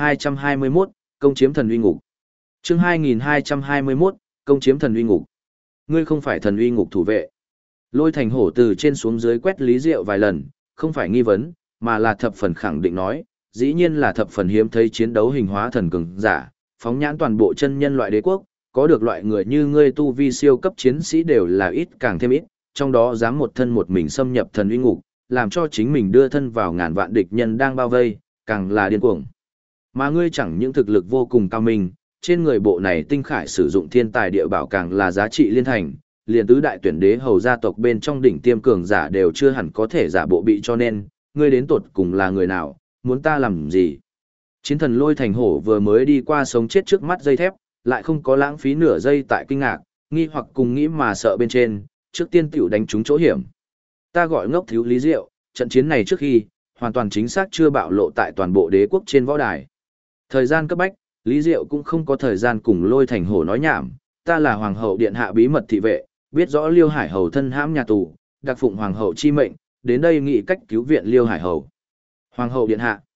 2221, công chiếm thần uy ngục. Chương 2221, công chiếm thần uy ngục. Ngươi không phải thần uy ngục thủ vệ. Lôi Thành Hổ từ trên xuống dưới quét Lý Diệu vài lần, không phải nghi vấn, mà là thập phần khẳng định nói, dĩ nhiên là thập phần hiếm thấy chiến đấu hình hóa thần cường giả, phóng nhãn toàn bộ chân nhân loại đế quốc, có được loại người như ngươi tu vi siêu cấp chiến sĩ đều là ít càng thêm ít, trong đó dám một thân một mình xâm nhập thần uy ngục, làm cho chính mình đưa thân vào ngàn vạn địch nhân đang bao vây, càng là điên cuồng. Mà ngươi chẳng những thực lực vô cùng cao minh, trên người bộ này tinh khải sử dụng thiên tài địa bảo càng là giá trị liên thành, liền tứ đại tuyển đế hầu gia tộc bên trong đỉnh tiêm cường giả đều chưa hẳn có thể giả bộ bị, cho nên, ngươi đến tột cùng là người nào, muốn ta làm gì? Chiến thần Lôi Thành Hổ vừa mới đi qua sống chết trước mắt dây thép, lại không có lãng phí nửa giây tại kinh ngạc, nghi hoặc cùng nghĩ mà sợ bên trên, trước tiên tiểu đánh trúng chỗ hiểm. Ta gọi ngốc thiếu Lý Diệu, trận chiến này trước khi, hoàn toàn chính xác chưa bạo lộ tại toàn bộ đế quốc trên võ đài. Thời gian cấp bách, Lý Diệu cũng không có thời gian cùng Lôi Thành Hổ nói nhảm, ta là hoàng hậu điện hạ bí mật thị vệ, biết rõ Liêu Hải Hầu thân hãm nhà tù, đặc phụng hoàng hậu chi mệnh, đến đây nghị cách cứu viện Liêu Hải Hầu. Hoàng hậu điện hạ.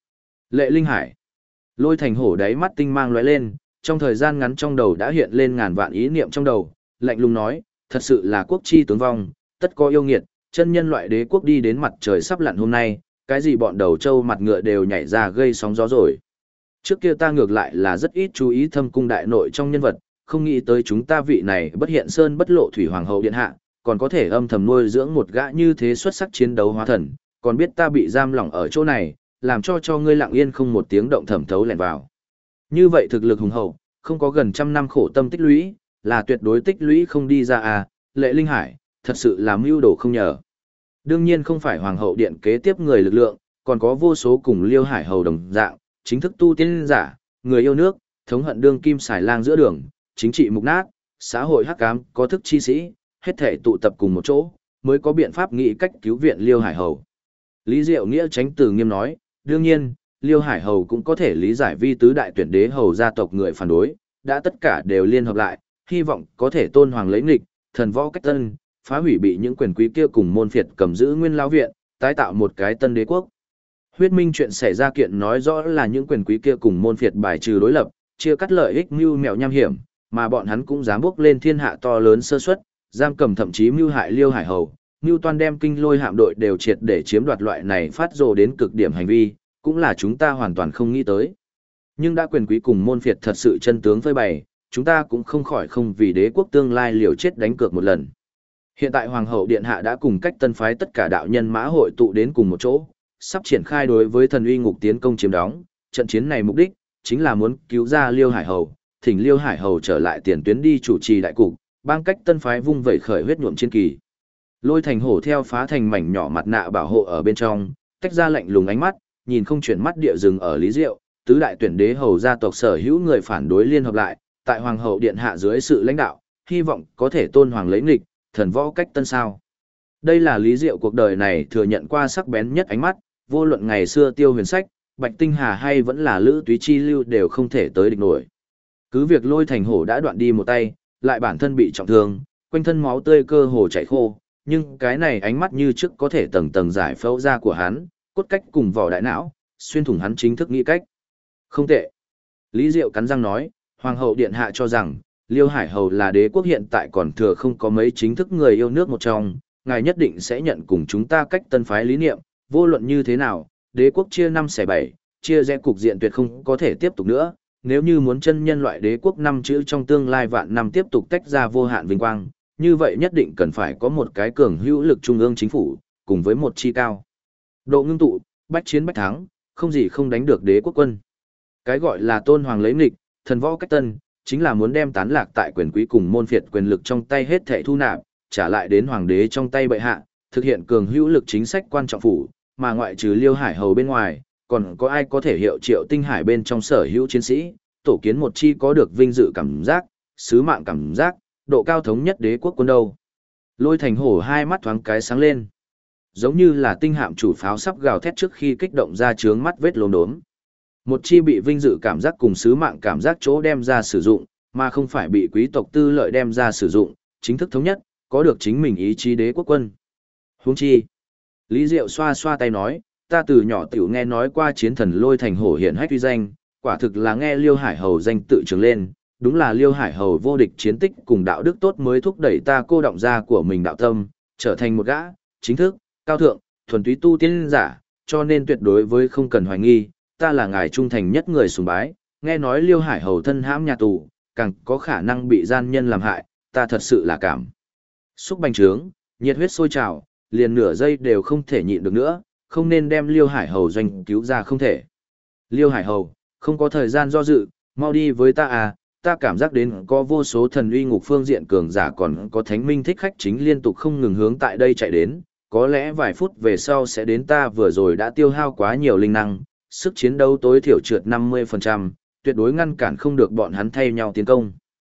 Lệ Linh Hải. Lôi Thành Hổ đáy mắt tinh mang lóe lên, trong thời gian ngắn trong đầu đã hiện lên ngàn vạn ý niệm trong đầu, lạnh lùng nói, thật sự là quốc chi tướng vong, tất có yêu nghiệt, chân nhân loại đế quốc đi đến mặt trời sắp lặn hôm nay, cái gì bọn đầu trâu mặt ngựa đều nhảy ra gây sóng gió rồi. Trước kia ta ngược lại là rất ít chú ý thâm cung đại nội trong nhân vật, không nghĩ tới chúng ta vị này bất hiện sơn bất lộ thủy hoàng hậu điện hạ, còn có thể âm thầm nuôi dưỡng một gã như thế xuất sắc chiến đấu hóa thần, còn biết ta bị giam lỏng ở chỗ này, làm cho ngươi lặng yên không một tiếng động thẩm thấu lẻn vào. Như vậy thực lực hùng hậu, không có gần trăm năm khổ tâm tích lũy, là tuyệt đối tích lũy không đi ra à, Lệ Linh Hải, thật sự là mưu đồ không nhờ. Đương nhiên không phải hoàng hậu điện kế tiếp người lực lượng, còn có vô số cùng Liêu Hải hầu đồng dạng, chính thức tu tiên giả, người yêu nước, thống hận đương kim xài lang giữa đường, chính trị mục nát, xã hội hắc ám, có thức chi sĩ, hết thể tụ tập cùng một chỗ, mới có biện pháp nghĩ cách cứu viện Liêu Hải hầu. Lý Diệu Nghĩa tránh từ nghiêm nói, đương nhiên, Liêu Hải hầu cũng có thể lý giải vi tứ đại tuyển đế hầu gia tộc người phản đối, đã tất cả đều liên hợp lại, hy vọng có thể tôn hoàng lấy nghịch, thần võ cách tân, phá hủy bị những quyền quý kia cùng môn phiệt cầm giữ nguyên lão viện, tái tạo một cái tân đế quốc. Huyết Minh chuyện xảy ra kiện nói rõ là những quyền quý kia cùng môn phiệt bài trừ đối lập, chia cắt lợi ích mưu mẹo nham hiểm, mà bọn hắn cũng dám bước lên thiên hạ to lớn sơ suất, giam cầm thậm chí mưu hại Liêu Hải hầu, mưu toan đem kinh lôi hạm đội đều triệt để chiếm đoạt loại này phát rồ đến cực điểm hành vi, cũng là chúng ta hoàn toàn không nghĩ tới. Nhưng đã quyền quý cùng môn phiệt thật sự chân tướng phơi bày, chúng ta cũng không khỏi không vì đế quốc tương lai liều chết đánh cược một lần. Hiện tại Hoàng hậu Điện Hạ đã cùng cách tân phái tất cả đạo nhân mã hội tụ đến cùng một chỗ, sắp triển khai đối với thần uy ngục tiến công chiếm đóng, trận chiến này mục đích chính là muốn cứu ra Liêu Hải hầu, thỉnh Liêu Hải hầu trở lại tiền tuyến đi chủ trì đại cục, bang cách tân phái vung vẩy khởi huyết nhuộm chiến kỳ. Lôi Thành Hổ theo phá thành mảnh nhỏ mặt nạ bảo hộ ở bên trong, tách ra lạnh lùng ánh mắt, nhìn không chuyển mắt địa rừng ở Lý Diệu, tứ đại tuyển đế hầu gia tộc sở hữu người phản đối liên hợp lại, tại Hoàng hậu Điện Hạ dưới sự lãnh đạo, hy vọng có thể tôn hoàng lấy nghịch, thần võ cách tân sao. Đây là Lý Diệu cuộc đời này thừa nhận qua sắc bén nhất ánh mắt, vô luận ngày xưa Tiêu Huyền Sách, Bạch Tinh Hà hay vẫn là Lữ Túy Chi Lưu đều không thể tới địch nổi. Cứ việc Lôi Thành Hổ đã đoạn đi một tay, lại bản thân bị trọng thương, quanh thân máu tươi cơ hồ chảy khô, nhưng cái này ánh mắt như trước có thể tầng tầng giải phẫu ra của hắn, cốt cách cùng vỏ đại não, xuyên thủng hắn chính thức nghĩ cách. Không tệ. Lý Diệu cắn răng nói, Hoàng hậu Điện Hạ cho rằng, Liêu Hải hầu là đế quốc hiện tại còn thừa không có mấy chính thức người yêu nước một trong, ngài nhất định sẽ nhận cùng chúng ta cách tân phái lý niệm, vô luận như thế nào, đế quốc chia 5 xẻ 7, chia rẽ cục diện tuyệt không có thể tiếp tục nữa, nếu như muốn chân nhân loại đế quốc 5 chữ trong tương lai vạn năm tiếp tục tách ra vô hạn vinh quang, như vậy nhất định cần phải có một cái cường hữu lực trung ương chính phủ, cùng với một chi cao độ ngưng tụ, bách chiến bách thắng, không gì không đánh được đế quốc quân. Cái gọi là tôn hoàng lấy nghịch, thần võ cách tân, chính là muốn đem tán lạc tại quyền quý cùng môn phiệt quyền lực trong tay hết thảy thu nạp, trả lại đến hoàng đế trong tay bệ hạ, thực hiện cường hữu lực chính sách quan trọng phủ, mà ngoại trừ Liêu Hải hầu bên ngoài, còn có ai có thể hiệu triệu tinh hải bên trong sở hữu chiến sĩ, tổ kiến một chi có được vinh dự cảm giác, sứ mạng cảm giác, độ cao thống nhất đế quốc quân đâu. Lôi Thành Hổ hai mắt thoáng cái sáng lên, giống như là tinh hạm chủ pháo sắp gào thét trước khi kích động ra trướng mắt vết lốm đốm. Một chi bị vinh dự cảm giác cùng sứ mạng cảm giác chỗ đem ra sử dụng, mà không phải bị quý tộc tư lợi đem ra sử dụng, chính thức thống nhất, có được chính mình ý chí đế quốc quân. Huống chi. Lý Diệu xoa xoa tay nói, ta từ nhỏ tiểu nghe nói qua chiến thần Lôi Thành Hổ hiển hách uy danh, quả thực là nghe Liêu Hải hầu danh tự trường lên, đúng là Liêu Hải hầu vô địch chiến tích cùng đạo đức tốt mới thúc đẩy ta cô động ra của mình đạo tâm, trở thành một gã, chính thức, cao thượng, thuần túy tu tiên giả, cho nên tuyệt đối với không cần hoài nghi, ta là ngài trung thành nhất người sùng bái, nghe nói Liêu Hải hầu thân hãm nhà tù, càng có khả năng bị gian nhân làm hại, ta thật sự là cảm xúc bành trướng, nhiệt huyết sôi trào, liền nửa giây đều không thể nhịn được nữa, không nên đem Liêu Hải hầu doanh cứu ra không thể. Liêu Hải hầu, không có thời gian do dự, mau đi với ta à, ta cảm giác đến có vô số thần uy ngục phương diện cường giả còn có thánh minh thích khách chính liên tục không ngừng hướng tại đây chạy đến, có lẽ vài phút về sau sẽ đến ta vừa rồi đã tiêu hao quá nhiều linh năng, sức chiến đấu tối thiểu trượt 50%, tuyệt đối ngăn cản không được bọn hắn thay nhau tiến công.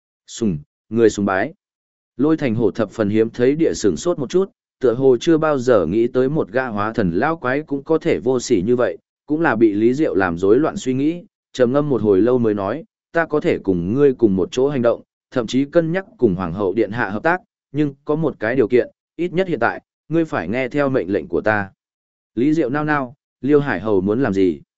Người sùng bái. Lôi Thành Hổ thập phần hiếm thấy địa sửng sốt một chút, tựa hồ chưa bao giờ nghĩ tới một gã hóa thần lao quái cũng có thể vô sỉ như vậy, cũng là bị Lý Diệu làm rối loạn suy nghĩ, trầm ngâm một hồi lâu mới nói, ta có thể cùng ngươi cùng một chỗ hành động, thậm chí cân nhắc cùng Hoàng hậu Điện Hạ hợp tác, nhưng có một cái điều kiện, ít nhất hiện tại, ngươi phải nghe theo mệnh lệnh của ta. Lý Diệu nao nao, Liêu Hải hầu muốn làm gì?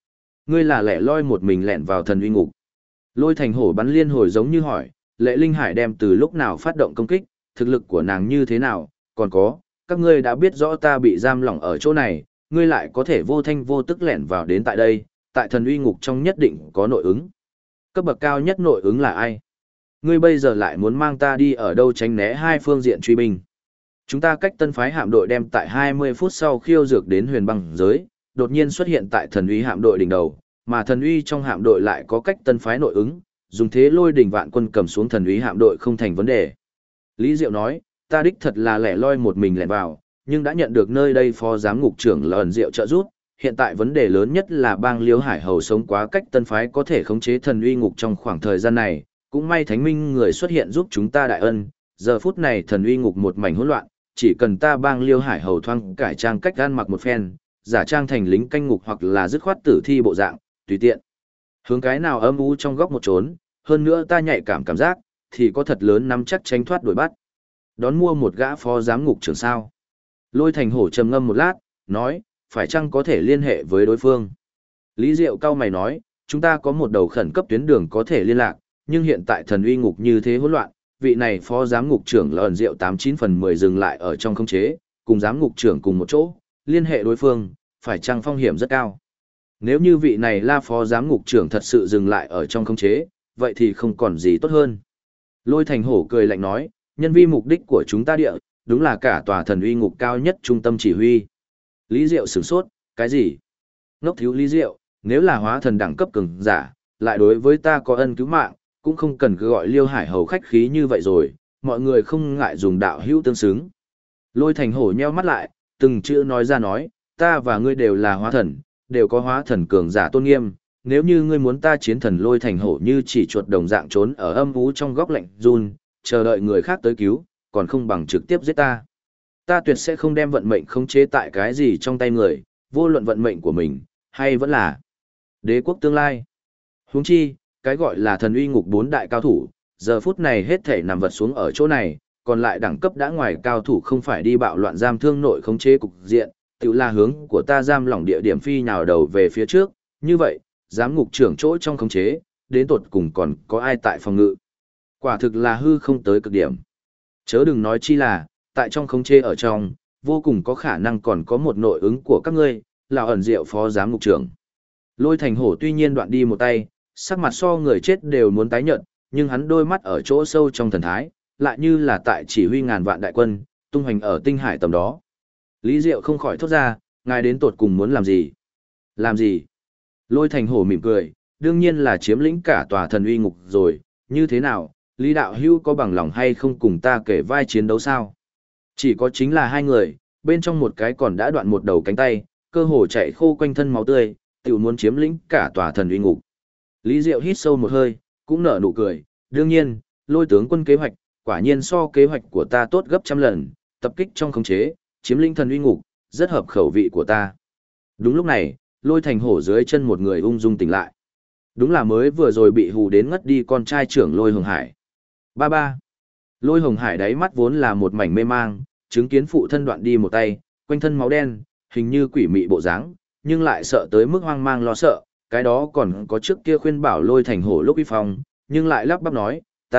Ngươi là lẻ loi một mình lẻn vào thần uy ngục. Lôi Thành Hổ bắn liên hồi giống như hỏi, Lệ Linh Hải đem từ lúc nào phát động công kích, thực lực của nàng như thế nào, còn có, các ngươi đã biết rõ ta bị giam lỏng ở chỗ này, ngươi lại có thể vô thanh vô tức lẻn vào đến tại đây, tại thần uy ngục trong nhất định có nội ứng. Cấp bậc cao nhất nội ứng là ai? Ngươi bây giờ lại muốn mang ta đi ở đâu tránh né hai phương diện truy binh? Chúng ta cách tân phái hạm đội đem tại 20 phút sau khiêu dược đến huyền băng giới, đột nhiên xuất hiện tại thần uy hạm đội đỉnh đầu, mà thần uy trong hạm đội lại có cách tân phái nội ứng, dùng thế lôi đỉnh vạn quân cầm xuống thần uy hạm đội không thành vấn đề. Lý Diệu nói, ta đích thật là lẻ loi một mình lẻn vào, nhưng đã nhận được nơi đây phó giám ngục trưởng Lợn Diệu trợ giúp. Hiện tại vấn đề lớn nhất là bang Liêu Hải Hầu sống quá cách tân phái có thể khống chế thần uy ngục trong khoảng thời gian này, cũng may Thánh Minh người xuất hiện giúp chúng ta đại ân, giờ phút này thần uy ngục một mảnh hỗn loạn, chỉ cần ta bang Liêu Hải Hầu thoang cải trang cách ăn mặc một phen, giả trang thành lính canh ngục hoặc là dứt khoát tử thi bộ dạng, tùy tiện. Hướng cái nào âm u trong góc một trốn, hơn nữa ta nhạy cảm giác, thì có thật lớn nắm chắc tránh thoát đuổi bắt. Đón mua một gã phó giám ngục trưởng sao. Lôi Thành Hổ trầm ngâm một lát, nói, phải chăng có thể liên hệ với đối phương. Lý Diệu cao mày nói, chúng ta có một đầu khẩn cấp tuyến đường có thể liên lạc, nhưng hiện tại thần uy ngục như thế hỗn loạn, vị này phó giám ngục trưởng Lợn Diệu 89/10 dừng lại ở trong khống chế, cùng giám ngục trưởng cùng một chỗ, liên hệ đối phương, phải chăng phong hiểm rất cao. Nếu như vị này là phó giám ngục trưởng thật sự dừng lại ở trong khống chế, vậy thì không còn gì tốt hơn. Lôi Thành Hổ cười lạnh nói, nhân vi mục đích của chúng ta địa, đúng là cả tòa thần uy ngục cao nhất trung tâm chỉ huy. Lý Diệu sửng sốt, cái gì? Ngốc thiếu Lý Diệu, nếu là hóa thần đẳng cấp cường giả, lại đối với ta có ân cứu mạng, cũng không cần cứ gọi Liêu Hải Hầu khách khí như vậy rồi, mọi người không ngại dùng đạo hữu tương xứng. Lôi Thành Hổ nheo mắt lại, từng chữ nói ra nói, ta và ngươi đều là hóa thần, đều có hóa thần cường giả tôn nghiêm, nếu như ngươi muốn ta chiến thần Lôi Thành Hổ như chỉ chuột đồng dạng trốn ở âm u trong góc lạnh run, chờ đợi người khác tới cứu, còn không bằng trực tiếp giết ta. Ta tuyệt sẽ không đem vận mệnh khống chế tại cái gì trong tay người, vô luận vận mệnh của mình, hay vẫn là đế quốc tương lai. Huống chi, cái gọi là thần uy ngục 4 đại cao thủ, giờ phút này hết thể nằm vật xuống ở chỗ này, còn lại đẳng cấp đã ngoài cao thủ không phải đi bạo loạn giam thương nội khống chế cục diện, tự là hướng của ta giam lỏng địa điểm phi nào đầu về phía trước, như vậy, giám ngục trưởng chỗ trong khống chế, đến tột cùng còn có ai tại phòng ngự. Quả thực là hư không tới cực điểm. Chớ đừng nói chi là, tại trong khống chế ở trong, vô cùng có khả năng còn có một nội ứng của các ngươi, là ẩn diệu phó giám ngục trưởng. Lôi Thành Hổ tuy nhiên đoạn đi một tay, sắc mặt so người chết đều muốn tái nhợt, nhưng hắn đôi mắt ở chỗ sâu trong thần thái, lại như là tại chỉ huy ngàn vạn đại quân, tung hoành ở tinh hải tầm đó. Lý Diệu không khỏi thốt ra, ngài đến tột cùng muốn làm gì? Làm gì? Lôi Thành Hổ mỉm cười, đương nhiên là chiếm lĩnh cả tòa thần uy ngục rồi, như thế nào, Lý Đạo Hữu có bằng lòng hay không cùng ta kể vai chiến đấu sao? Chỉ có chính là hai người, bên trong một cái còn đã đoạn một đầu cánh tay, cơ hồ chạy khô quanh thân máu tươi, tiểu muốn chiếm lĩnh cả tòa thần uy ngục. Lý Diệu hít sâu một hơi, cũng nở nụ cười, đương nhiên, Lôi tướng quân kế hoạch, quả nhiên so kế hoạch của ta tốt gấp trăm lần, tập kích trong khống chế, chiếm lĩnh thần uy ngục, rất hợp khẩu vị của ta. Đúng lúc này, Lôi Thành Hổ dưới chân một người ung dung tỉnh lại. Đúng là mới vừa rồi bị hù đến ngất đi con trai trưởng Lôi Hồng Hải. Ba ba. Lôi Hồng Hải đáy mắt vốn là một mảnh mê mang, chứng kiến phụ thân đoạn đi một tay, quanh thân máu đen, hình như quỷ mị bộ dáng, nhưng lại sợ tới mức hoang mang lo sợ, cái đó còn có trước kia khuyên bảo Lôi Thành Hổ lúc uy phong, nhưng lại lắp bắp nói,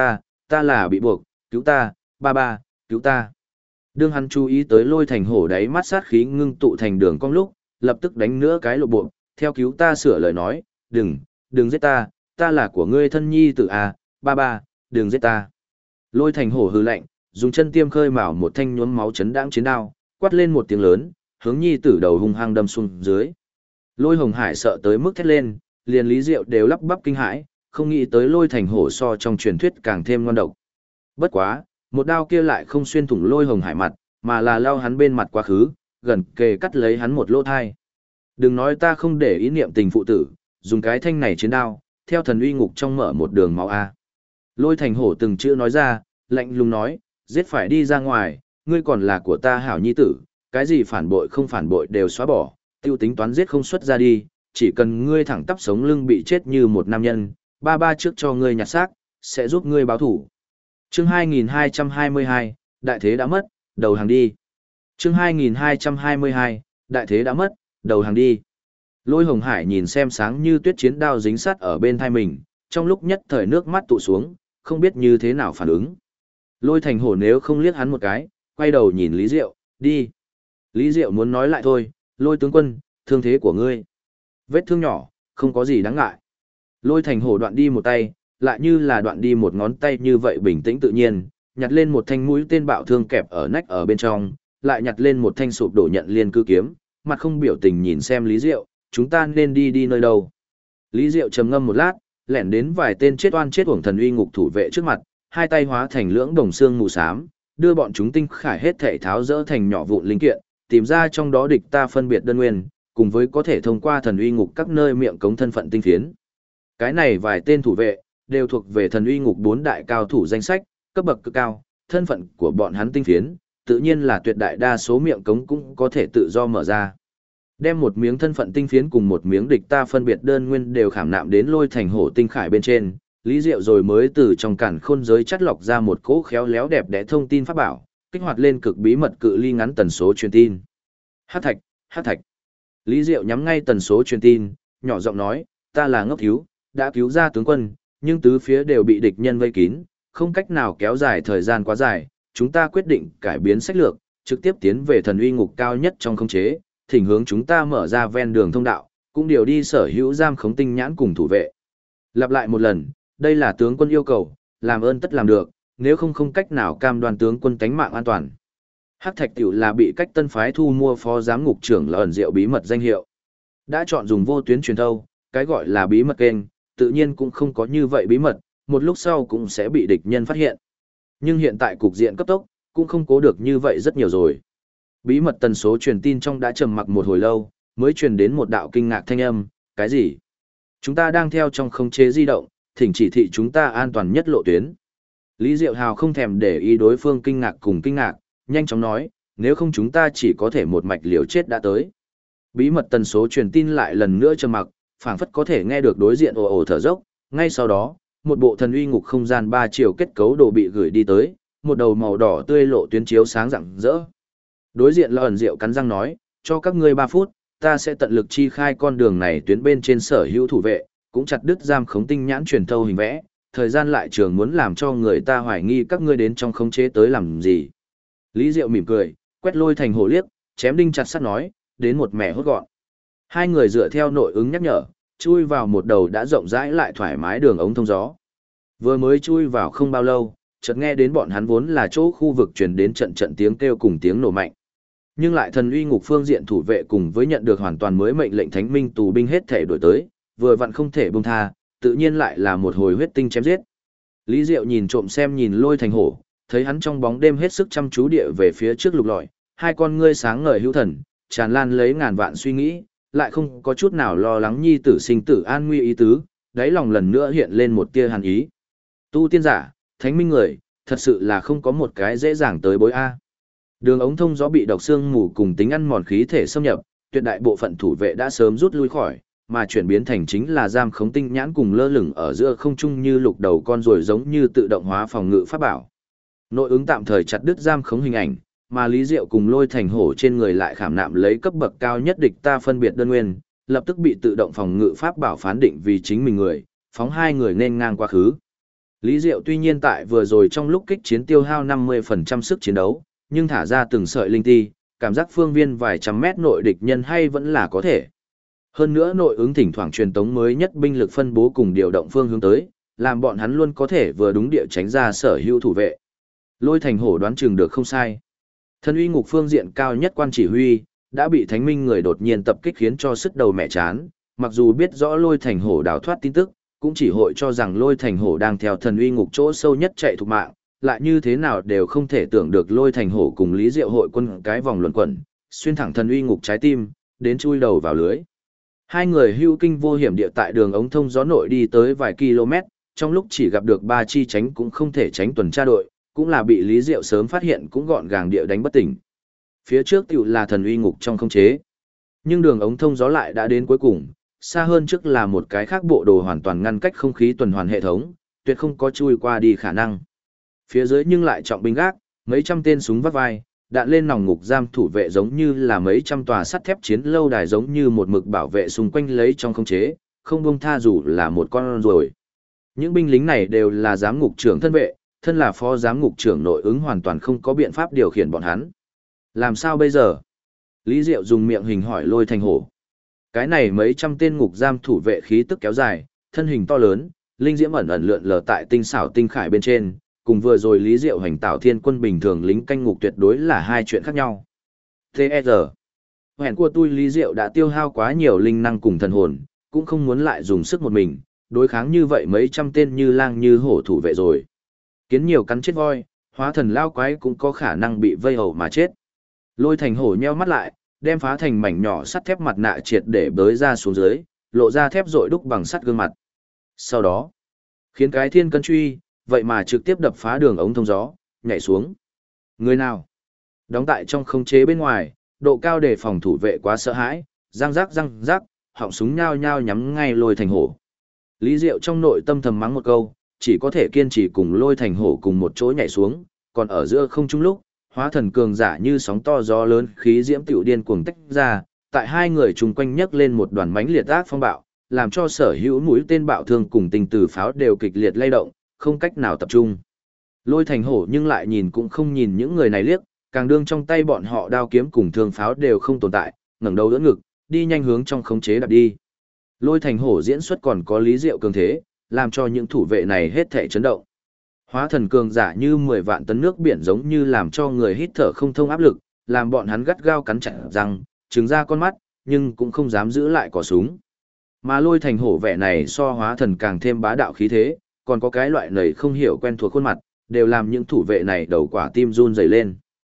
ta là bị buộc, cứu ta, ba ba, cứu ta. Đương hắn chú ý tới Lôi Thành Hổ đáy mắt sát khí ngưng tụ thành đường cong lúc, lập tức đánh nữa cái lộ bộ, theo cứu ta sửa lời nói, đừng giết ta, ta là của ngươi thân nhi tử à, ba ba, đừng giết ta. Lôi Thành Hổ hừ lạnh, dùng chân tiêm khơi mào một thanh nhuốm máu chấn đãng chiến đao, quát lên một tiếng lớn, hướng nhi tử đầu hung hăng đâm xuống dưới. Lôi Hồng Hải sợ tới mức thét lên, liền Lý Diệu đều lắp bắp kinh hãi, không nghĩ tới Lôi Thành Hổ so trong truyền thuyết càng thêm ngoan độc. Bất quá, một đao kia lại không xuyên thủng Lôi Hồng Hải mặt, mà là lao hắn bên mặt quá khứ, gần kề cắt lấy hắn một lỗ thai. Đừng nói ta không để ý niệm tình phụ tử, dùng cái thanh này chiến đao, theo thần uy ngục trong mở một đường máu a. Lôi Thành Hổ từng chữ nói ra, lạnh lùng nói, giết phải đi ra ngoài, ngươi còn là của ta hảo nhi tử, cái gì phản bội không phản bội đều xóa bỏ, tiêu tính toán giết không xuất ra đi, chỉ cần ngươi thẳng tắp sống lưng bị chết như một nam nhân, ba ba trước cho ngươi nhặt xác, sẽ giúp ngươi báo thủ. Chương 2222, đại thế đã mất, đầu hàng đi. Chương 2222, đại thế đã mất, đầu hàng đi. Lôi Hồng Hải nhìn xem sáng như tuyết chiến đao dính sát ở bên thai mình, trong lúc nhất thời nước mắt tụ xuống, không biết như thế nào phản ứng. Lôi Thành Hổ nếu không liếc hắn một cái, quay đầu nhìn Lý Diệu, đi. Lý Diệu muốn nói lại thôi, Lôi tướng quân, thương thế của ngươi. Vết thương nhỏ, không có gì đáng ngại. Lôi Thành Hổ đoạn đi một tay, lại như là đoạn đi một ngón tay như vậy bình tĩnh tự nhiên, nhặt lên một thanh mũi tên bạo thương kẹp ở nách ở bên trong, lại nhặt lên một thanh sụp đổ nhận liên cư kiếm, mặt không biểu tình nhìn xem Lý Diệu, chúng ta nên đi nơi đâu. Lý Diệu trầm ngâm một lát, lẻn đến vài tên chết oan chết uổng thần uy ngục thủ vệ trước mặt, hai tay hóa thành lưỡng đồng xương mù xám, đưa bọn chúng tinh khải hết thể tháo rỡ thành nhỏ vụn linh kiện, tìm ra trong đó địch ta phân biệt đơn nguyên, cùng với có thể thông qua thần uy ngục các nơi miệng cống thân phận tinh phiến. Cái này vài tên thủ vệ, đều thuộc về thần uy ngục 4 đại cao thủ danh sách, cấp bậc cực cao, thân phận của bọn hắn tinh phiến, tự nhiên là tuyệt đại đa số miệng cống cũng có thể tự do mở ra. Đem một miếng thân phận tinh phiến cùng một miếng địch ta phân biệt đơn nguyên đều khảm nạm đến Lôi Thành Hổ tinh khải bên trên, Lý Diệu rồi mới từ trong cản khôn giới chắt lọc ra một cỗ khéo léo đẹp đẽ thông tin pháp bảo, kích hoạt lên cực bí mật cự ly ngắn tần số truyền tin. Hắc thạch, hắc thạch. Lý Diệu nhắm ngay tần số truyền tin, nhỏ giọng nói, ta là ngốc thiếu, đã cứu ra tướng quân, nhưng tứ phía đều bị địch nhân vây kín, không cách nào kéo dài thời gian quá dài, chúng ta quyết định cải biến sách lược, trực tiếp tiến về thần uy ngục cao nhất trong khống chế, thỉnh hướng chúng ta mở ra ven đường thông đạo, cũng điều đi sở hữu giam khống tinh nhãn cùng thủ vệ. Lặp lại một lần, đây là tướng quân yêu cầu, làm ơn tất làm được, nếu không cách nào cam đoan tướng quân tánh mạng an toàn. Hắc thạch tiểu là bị cách tân phái thu mua phó giám ngục trưởng là ẩn diệu bí mật danh hiệu. Đã chọn dùng vô tuyến truyền thâu, cái gọi là bí mật kênh, tự nhiên cũng không có như vậy bí mật, một lúc sau cũng sẽ bị địch nhân phát hiện. Nhưng hiện tại cục diện cấp tốc, cũng không cố được như vậy rất nhiều rồi. Bí mật tần số truyền tin trong đã trầm mặc một hồi lâu, mới truyền đến một đạo kinh ngạc thanh âm, cái gì? Chúng ta đang theo trong khống chế di động, thỉnh chỉ thị chúng ta an toàn nhất lộ tuyến. Lý Diệu Hào không thèm để ý đối phương kinh ngạc cùng kinh ngạc, nhanh chóng nói, nếu không chúng ta chỉ có thể một mạch liều chết đã tới. Bí mật tần số truyền tin lại lần nữa trầm mặc, phảng phất có thể nghe được đối diện ồ ồ thở dốc, ngay sau đó, một bộ thần uy ngục không gian 3 chiều kết cấu đồ bị gửi đi tới, một đầu màu đỏ tươi lộ tuyến chiếu sáng rạng rỡ. Đối diện là ẩn diệu cắn răng nói, cho các ngươi 3 phút, ta sẽ tận lực chi khai con đường này tuyến bên trên sở hữu thủ vệ, cũng chặt đứt giam khống tinh nhãn truyền thâu hình vẽ, thời gian lại trường muốn làm cho người ta hoài nghi các ngươi đến trong khống chế tới làm gì. Lý Diệu mỉm cười, quét Lôi Thành Hổ liếc, chém đinh chặt sắt nói, đến một mẻ hốt gọn. Hai người dựa theo nội ứng nhắc nhở, chui vào một đầu đã rộng rãi lại thoải mái đường ống thông gió. Vừa mới chui vào không bao lâu, chợt nghe đến bọn hắn vốn là chỗ khu vực truyền đến trận trận tiếng kêu cùng tiếng nổ mạnh. Nhưng lại thần uy ngục phương diện thủ vệ cùng với nhận được hoàn toàn mới mệnh lệnh thánh minh tù binh hết thể đổi tới, vừa vặn không thể buông tha, tự nhiên lại là một hồi huyết tinh chém giết. Lý Diệu nhìn trộm xem nhìn Lôi Thành Hổ, thấy hắn trong bóng đêm hết sức chăm chú địa về phía trước lục lọi, hai con ngươi sáng ngời hữu thần, tràn lan lấy ngàn vạn suy nghĩ, lại không có chút nào lo lắng nhi tử sinh tử an nguy ý tứ, đáy lòng lần nữa hiện lên một tia hàn ý. Tu tiên giả, thánh minh người, thật sự là không có một cái dễ dàng tới bối A. Đường ống thông gió bị độc xương mù cùng tính ăn mòn khí thể xâm nhập, tuyệt đại bộ phận thủ vệ đã sớm rút lui khỏi, mà chuyển biến thành chính là giam khống tinh nhãn cùng lơ lửng ở giữa không trung như lục đầu con ruồi giống như tự động hóa phòng ngự pháp bảo. Nội ứng tạm thời chặt đứt giam khống hình ảnh, mà Lý Diệu cùng Lôi Thành Hổ trên người lại khảm nạm lấy cấp bậc cao nhất địch ta phân biệt đơn nguyên, lập tức bị tự động phòng ngự pháp bảo phán định vì chính mình người, phóng hai người nên ngang quá khứ. Lý Diệu tuy nhiên tại vừa rồi trong lúc kích chiến tiêu hao 50% sức chiến đấu, nhưng thả ra từng sợi linh ti, cảm giác phương viên vài trăm mét nội địch nhân hay vẫn là có thể. Hơn nữa nội ứng thỉnh thoảng truyền tống mới nhất binh lực phân bố cùng điều động phương hướng tới, làm bọn hắn luôn có thể vừa đúng địa tránh ra sở hữu thủ vệ. Lôi Thành Hổ đoán chừng được không sai. Thần uy ngục phương diện cao nhất quan chỉ huy, đã bị thánh minh người đột nhiên tập kích khiến cho sức đầu mẹ chán, mặc dù biết rõ Lôi Thành Hổ đào thoát tin tức, cũng chỉ hội cho rằng Lôi Thành Hổ đang theo thần uy ngục chỗ sâu nhất chạy thục mạng, lại như thế nào đều không thể tưởng được Lôi Thành Hổ cùng Lý Diệu hội quân cái vòng luẩn quẩn, xuyên thẳng thần uy ngục trái tim, đến chui đầu vào lưới. Hai người hưu kinh vô hiểm địa tại đường ống thông gió nội đi tới vài km, trong lúc chỉ gặp được 3 chi tránh cũng không thể tránh tuần tra đội, cũng là bị Lý Diệu sớm phát hiện cũng gọn gàng địa đánh bất tỉnh. Phía trước tiểu là thần uy ngục trong không chế. Nhưng đường ống thông gió lại đã đến cuối cùng, xa hơn trước là một cái khác bộ đồ hoàn toàn ngăn cách không khí tuần hoàn hệ thống, tuyệt không có chui qua đi khả năng. Phía dưới nhưng lại trọng binh gác, mấy trăm tên súng vắt vai, đạn lên nòng ngục giam thủ vệ giống như là mấy trăm tòa sắt thép chiến lâu đài giống như một mực bảo vệ xung quanh lấy trong khống chế, không buông tha dù là một con ruồi. Những binh lính này đều là giám ngục trưởng thân vệ, thân là phó giám ngục trưởng nội ứng hoàn toàn không có biện pháp điều khiển bọn hắn. Làm sao bây giờ? Lý Diệu dùng miệng hình hỏi Lôi Thành Hổ. Cái này mấy trăm tên ngục giam thủ vệ khí tức kéo dài, thân hình to lớn, linh diễm ẩn ẩn lượn lờ tại tinh xảo tinh khải bên trên, cùng vừa rồi Lý Diệu hành tạo thiên quân bình thường lính canh ngục tuyệt đối là hai chuyện khác nhau. T.E.R. Hẹn của tôi Lý Diệu đã tiêu hao quá nhiều linh năng cùng thần hồn, cũng không muốn lại dùng sức một mình, đối kháng như vậy mấy trăm tên như lang như hổ thủ vệ rồi. Kiến nhiều cắn chết voi, hóa thần lao quái cũng có khả năng bị vây hầu mà chết. Lôi Thành Hổ nheo mắt lại, đem phá thành mảnh nhỏ sắt thép mặt nạ triệt để bới ra xuống dưới, lộ ra thép rội đúc bằng sắt gương mặt. Sau đó, khiến cái thiên cân truy, vậy mà trực tiếp đập phá đường ống thông gió, nhảy xuống. Người nào? Đóng tại trong khống chế bên ngoài, độ cao để phòng thủ vệ quá sợ hãi, răng rắc, họng súng nhao nhao nhắm ngay Lôi Thành Hổ. Lý Diệu trong nội tâm thầm mắng một câu, chỉ có thể kiên trì cùng Lôi Thành Hổ cùng một chỗ nhảy xuống, còn ở giữa không trung lúc, hóa thần cường giả như sóng to gió lớn khí diễm tiểu điên cuồng tách ra, tại hai người chung quanh nhấc lên một đoàn mãnh liệt ác phong bạo, làm cho sở hữu mũi tên bạo thương cùng tình tử pháo đều kịch liệt lay động, không cách nào tập trung. Lôi Thành Hổ nhưng lại nhìn cũng không nhìn những người này liếc, càng đương trong tay bọn họ đao kiếm cùng thương pháo đều không tồn tại, ngẩng đầu đỡ ngực, đi nhanh hướng trong khống chế đạp đi. Lôi Thành Hổ diễn xuất còn có Lý Diệu cường thế, làm cho những thủ vệ này hết thảy chấn động. Hóa thần cường giả như 10 vạn tấn nước biển giống như làm cho người hít thở không thông áp lực, làm bọn hắn gắt gao cắn chặt răng, trừng ra con mắt, nhưng cũng không dám giữ lại cò súng. Mà Lôi Thành Hổ vẻ này so hóa thần càng thêm bá đạo khí thế, còn có cái loại nầy không hiểu quen thuộc khuôn mặt, đều làm những thủ vệ này đầu quả tim run rẩy lên.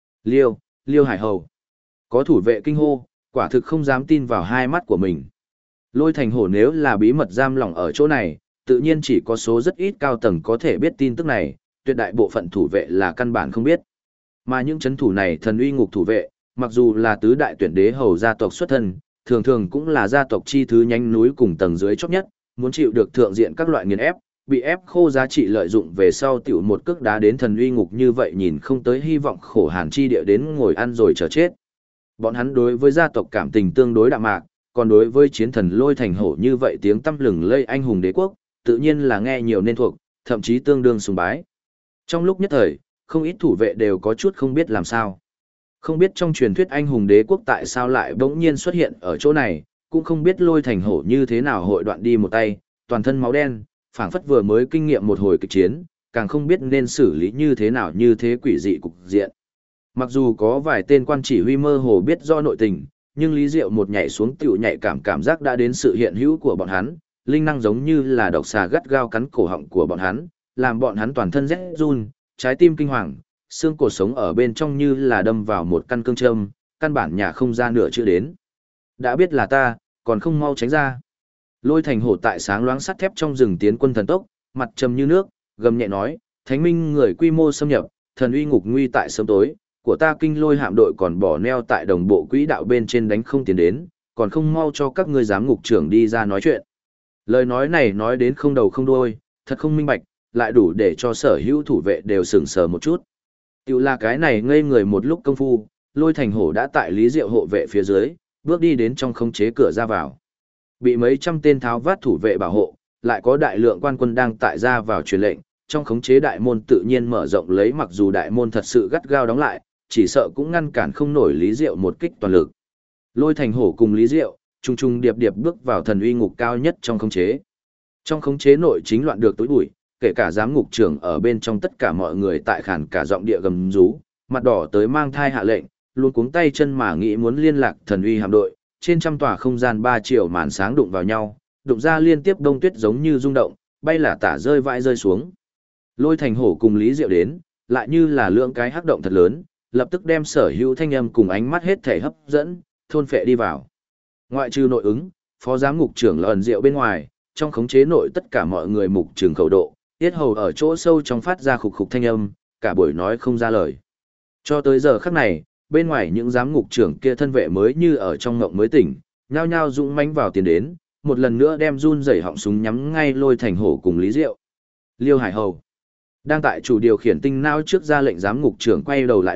Liêu Hải Hầu. Có thủ vệ kinh hô, quả thực không dám tin vào hai mắt của mình. Lôi Thành Hổ nếu là bí mật giam lỏng ở chỗ này, tự nhiên chỉ có số rất ít cao tầng có thể biết tin tức này, tuyệt đại bộ phận thủ vệ là căn bản không biết. Mà những chấn thủ này thần uy ngục thủ vệ, mặc dù là tứ đại tuyển đế hầu gia tộc xuất thân, thường thường cũng là gia tộc chi thứ nhánh núi cùng tầng dưới chót nhất, muốn chịu được thượng diện các loại nghiền ép, bị ép khô giá trị lợi dụng về sau tiểu một cước đá đến thần uy ngục như vậy nhìn không tới hy vọng khổ hàn chi địa đến ngồi ăn rồi chờ chết. Bọn hắn đối với gia tộc cảm tình tương đối đạm mạc, còn đối với chiến thần Lôi Thành Hổ như vậy tiếng tăm lừng lây anh hùng đế quốc, tự nhiên là nghe nhiều nên thuộc, thậm chí tương đương sùng bái. Trong lúc nhất thời, không ít thủ vệ đều có chút không biết làm sao. Không biết trong truyền thuyết anh hùng đế quốc tại sao lại bỗng nhiên xuất hiện ở chỗ này, cũng không biết Lôi Thành Hổ như thế nào hội đoạn đi một tay, toàn thân máu đen, phảng phất vừa mới kinh nghiệm một hồi kịch chiến, càng không biết nên xử lý như thế nào như thế quỷ dị cục diện. Mặc dù có vài tên quan chỉ huy mơ hồ biết do nội tình, nhưng Lý Diệu một nhảy xuống tiểu nhạy cảm giác đã đến sự hiện hữu của bọn hắn, linh năng giống như là độc xà gắt gao cắn cổ họng của bọn hắn, làm bọn hắn toàn thân rét run, trái tim kinh hoàng, xương cổ sống ở bên trong như là đâm vào một căn cương châm, căn bản nhà không ra nửa chữ đến. Đã biết là ta, còn không mau tránh ra. Lôi Thành Hổ tại sáng loáng sắt thép trong rừng tiến quân thần tốc, mặt trầm như nước, gầm nhẹ nói, thánh minh người quy mô xâm nhập, thần uy ngục nguy tại sớm tối, của ta kinh lôi hạm đội còn bỏ neo tại đồng bộ quỹ đạo bên trên đánh không tiến đến, còn không mau cho các ngươi giám ngục trưởng đi ra nói chuyện. Lời nói này nói đến không đầu không đuôi, thật không minh bạch, lại đủ để cho sở hữu thủ vệ đều sửng sờ một chút. Tiểu là cái này ngây người một lúc công phu, Lôi Thành Hổ đã tại Lý Diệu hộ vệ phía dưới, bước đi đến trong khống chế cửa ra vào. Bị mấy trăm tên tháo vát thủ vệ bảo hộ, lại có đại lượng quan quân đang tại ra vào truyền lệnh, trong khống chế đại môn tự nhiên mở rộng lấy, mặc dù đại môn thật sự gắt gao đóng lại, chỉ sợ cũng ngăn cản không nổi Lý Diệu một kích toàn lực. Lôi Thành Hổ cùng Lý Diệu, chung chung điệp điệp bước vào thần uy ngục cao nhất trong khống chế. Trong khống chế nội chính loạn được tối bụi, kể cả giám ngục trưởng ở bên trong, tất cả mọi người tại khản cả giọng địa gầm rú, mặt đỏ tới mang thai hạ lệnh, luôn cuống tay chân mà nghĩ muốn liên lạc thần uy hạm đội. Trên trăm tòa không gian 3 triệu màn sáng đụng vào nhau, đụng ra liên tiếp đông tuyết giống như rung động, bay là tả rơi vãi rơi xuống. Lôi Thành Hổ cùng Lý Diệu đến, lại như là lượng cái hắc động thật lớn, lập tức đem sở hữu thanh âm cùng ánh mắt hết thể hấp dẫn, thôn phệ đi vào. Ngoại trừ nội ứng, phó giám ngục trưởng là ẩn Diệu bên ngoài, trong khống chế nội tất cả mọi người mục trường khẩu độ, tiết hầu ở chỗ sâu trong phát ra khục khục thanh âm, cả buổi nói không ra lời. Cho tới giờ khắc này, bên ngoài những giám ngục trưởng kia thân vệ mới như ở trong ngộng mới tỉnh, nhao nhao dũng mãnh vào tiền đến, một lần nữa đem run rẩy họng súng nhắm ngay Lôi Thành Hổ cùng Lý Diệu. Liêu Hải Hầu đang tại chủ điều khiển tinh não trước ra lệnh giám ngục trưởng quay đầu lại lúc,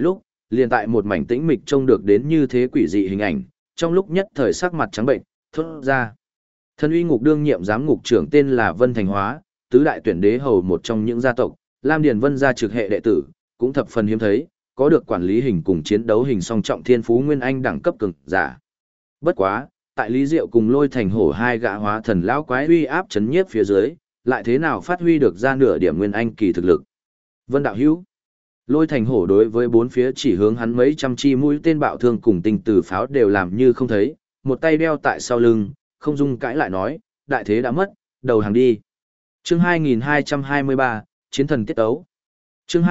liền tại một mảnh tĩnh mịch trông được đến như thế quỷ dị hình ảnh, trong lúc nhất thời sắc mặt trắng bệnh, thốt ra. Thần uy ngục đương nhiệm giám ngục trưởng tên là Vân Thành Hóa, tứ đại tuyển đế hầu một trong những gia tộc, Lam Điền Vân gia trực hệ đệ tử, cũng thập phần hiếm thấy, có được quản lý hình cùng chiến đấu hình song trọng thiên phú nguyên anh đẳng cấp cường giả. Bất quá, tại Lý Diệu cùng Lôi Thành Hổ hai gã hóa thần lão quái uy áp chấn nhiếp phía dưới, lại thế nào phát huy được ra nửa điểm nguyên anh kỳ thực lực. Vân đạo hữu, Lôi Thành Hổ đối với bốn phía chỉ hướng hắn mấy trăm chi mũi tên bạo thương cùng tinh từ pháo đều làm như không thấy, một tay đeo tại sau lưng, không dung cãi lại nói, đại thế đã mất, đầu hàng đi. Chương 2223, Chiến thần tiết tấu. Chương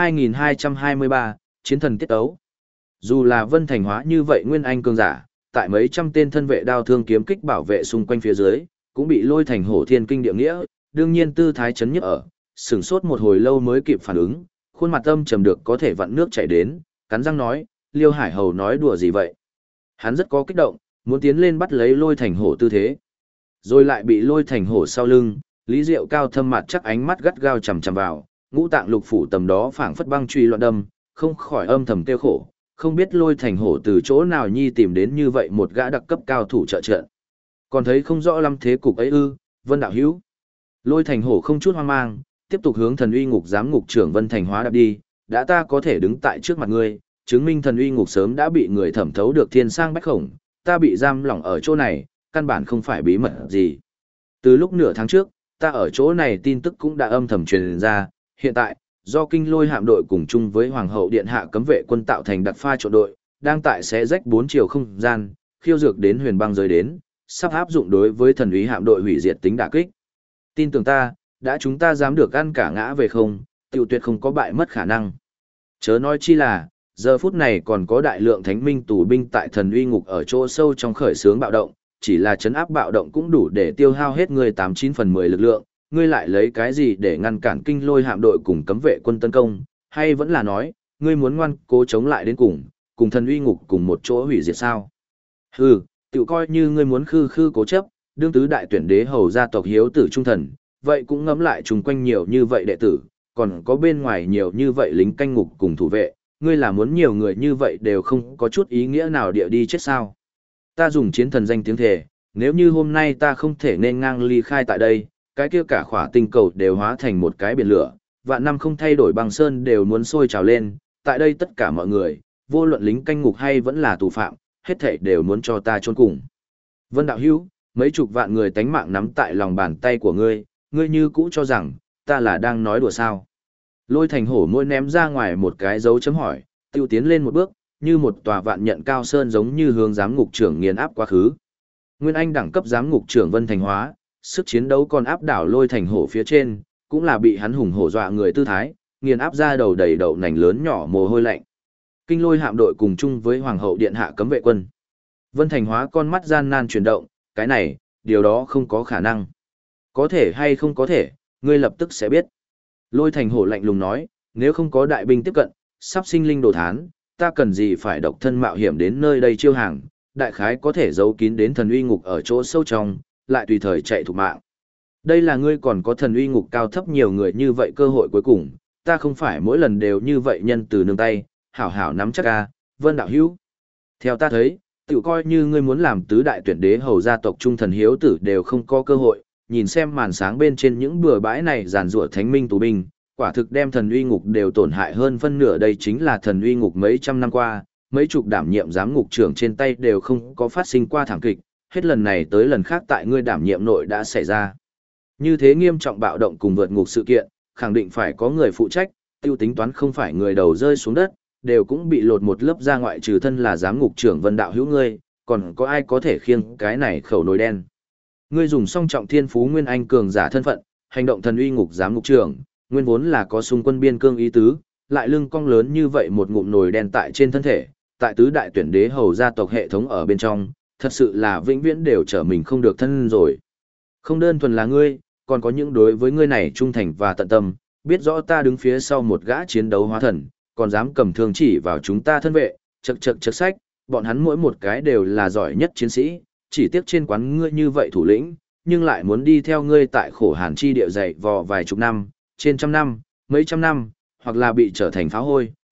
2223, Chiến thần tiết tấu. Dù là Vân Thành Hóa như vậy nguyên anh cường giả, tại mấy trăm tên thân vệ đao thương kiếm kích bảo vệ xung quanh phía dưới, cũng bị Lôi Thành Hổ thiên kinh địa nghĩa, đương nhiên tư thái chấn nhức ở, sửng sốt một hồi lâu mới kịp phản ứng, khuôn mặt âm trầm được có thể vặn nước chảy đến, cắn răng nói, Liêu Hải Hầu nói đùa gì vậy? Hắn rất có kích động, muốn tiến lên bắt lấy Lôi Thành Hổ tư thế. Rồi lại bị Lôi Thành Hổ sau lưng, Lý Diệu cao thâm mặt chắc ánh mắt gắt gao chằm chằm vào, ngũ tạng lục phủ tầm đó phảng phất băng truy loạn đâm, không khỏi âm thầm tiêu khổ, không biết Lôi Thành Hổ từ chỗ nào nhi tìm đến như vậy một gã đặc cấp cao thủ trợ trận. Còn thấy không rõ lắm thế cục ấy ư? Vân đạo hữu. Lôi Thành Hổ không chút hoang mang, tiếp tục hướng Thần Uy Ngục giám ngục trưởng Vân Thành Hóa đạp đi, đã ta có thể đứng tại trước mặt ngươi, chứng minh Thần Uy Ngục sớm đã bị người thẩm thấu được thiên sang bách khổng, ta bị giam lỏng ở chỗ này, căn bản không phải bí mật gì. Từ lúc nửa tháng trước, ta ở chỗ này tin tức cũng đã âm thầm truyền ra, hiện tại, do Kinh Lôi hạm đội cùng chung với Hoàng hậu điện hạ cấm vệ quân tạo thành đặc pha trộn đội, đang tại xé rách bốn chiều không gian, khiêu dược đến huyền băng giới đến, sắp áp dụng đối với thần úy hạm đội hủy diệt tính đả kích. Tin tưởng ta, đã chúng ta dám được ăn cả ngã về không, tiểu tuyệt không có bại mất khả năng. Chớ nói chi là, giờ phút này còn có đại lượng thánh minh tù binh tại thần uy ngục ở chỗ sâu trong khởi xướng bạo động, chỉ là chấn áp bạo động cũng đủ để tiêu hao hết người 89/10 lực lượng, ngươi lại lấy cái gì để ngăn cản Kinh Lôi hạm đội cùng cấm vệ quân tấn công, hay vẫn là nói, ngươi muốn ngoan cố chống lại đến cùng thần uy ngục cùng một chỗ hủy diệt sao? Hừ, tiểu coi như ngươi muốn khư khư cố chấp, đương tứ đại tuyển đế hầu gia tộc hiếu tử trung thần, vậy cũng ngẫm lại chung quanh nhiều như vậy đệ tử, còn có bên ngoài nhiều như vậy lính canh ngục cùng thủ vệ, ngươi là muốn nhiều người như vậy đều không có chút ý nghĩa nào địa đi chết sao? Ta dùng chiến thần danh tiếng thề, nếu như hôm nay ta không thể nên ngang ly khai tại đây, cái kia cả khỏa tinh cầu đều hóa thành một cái biển lửa, vạn năm không thay đổi băng sơn đều muốn sôi trào lên, tại đây tất cả mọi người, vô luận lính canh ngục hay vẫn là tù phạm, hết thảy đều muốn cho ta chôn cùng. Vân đạo hữu, mấy chục vạn người tánh mạng nắm tại lòng bàn tay của ngươi, ngươi như cũ cho rằng, ta là đang nói đùa sao. Lôi Thành Hổ môi ném ra ngoài một cái dấu chấm hỏi, tiêu tiến lên một bước, như một tòa vạn nhận cao sơn giống như hướng giám ngục trưởng nghiền áp quá khứ. Nguyên Anh đẳng cấp giám ngục trưởng Vân Thành Hóa, sức chiến đấu còn áp đảo Lôi Thành Hổ phía trên, cũng là bị hắn hùng hổ dọa người tư thái, nghiền áp ra đầu đầy đậu nành lớn nhỏ mồ hôi lạnh. Kinh Lôi hạm đội cùng chung với Hoàng hậu điện hạ cấm vệ quân. Vân Thành Hóa con mắt gian nan chuyển động, cái này, điều đó không có khả năng. Có thể hay không có thể, ngươi lập tức sẽ biết. Lôi Thành Hổ lạnh lùng nói, nếu không có đại binh tiếp cận, sắp sinh linh đồ thán, ta cần gì phải độc thân mạo hiểm đến nơi đây chiêu hàng, đại khái có thể giấu kín đến thần uy ngục ở chỗ sâu trong, lại tùy thời chạy thục mạng. Đây là ngươi còn có thần uy ngục cao thấp nhiều người như vậy cơ hội cuối cùng, ta không phải mỗi lần đều như vậy nhân từ nương tay, hảo hảo nắm chắc ca, Vân đạo hữu. Theo ta thấy, tự coi như ngươi muốn làm tứ đại tuyển đế hầu gia tộc trung thần hiếu tử đều không có cơ hội, nhìn xem màn sáng bên trên những bừa bãi này giàn rủa thánh minh tù binh, quả thực đem thần uy ngục đều tổn hại hơn phân nửa. Đây chính là thần uy ngục mấy trăm năm qua, mấy chục đảm nhiệm giám ngục trưởng trên tay đều không có phát sinh qua thảm kịch, hết lần này tới lần khác tại ngươi đảm nhiệm nội đã xảy ra. Như thế nghiêm trọng bạo động cùng vượt ngục sự kiện, khẳng định phải có người phụ trách, tiêu tính toán không phải người đầu rơi xuống đất, đều cũng bị lột một lớp ra ngoại trừ thân là giám ngục trưởng Vân đạo hữu ngươi, còn có ai có thể khiêng cái này khẩu nồi đen. Ngươi dùng song trọng thiên phú nguyên anh cường giả thân phận, hành động thần uy ngục giám ngục trưởng, nguyên vốn là có xung quân biên cương ý tứ, lại lưng cong lớn như vậy một ngụm nồi đen tại trên thân thể, tại tứ đại tuyển đế hầu gia tộc hệ thống ở bên trong, thật sự là vĩnh viễn đều trở mình không được thân rồi. Không đơn thuần là ngươi, còn có những đối với ngươi này trung thành và tận tâm, biết rõ ta đứng phía sau một gã chiến đấu hóa thần, còn dám cầm thương chỉ vào chúng ta thân vệ, chật sách, bọn hắn mỗi một cái đều là giỏi nhất chiến sĩ, chỉ tiếc trên quán ngươi như vậy thủ lĩnh, nhưng lại muốn đi theo ngươi tại khổ hàn chi địa dày vò vài chục năm, trên trăm năm, mấy trăm năm, hoặc là bị trở thành phá hôi,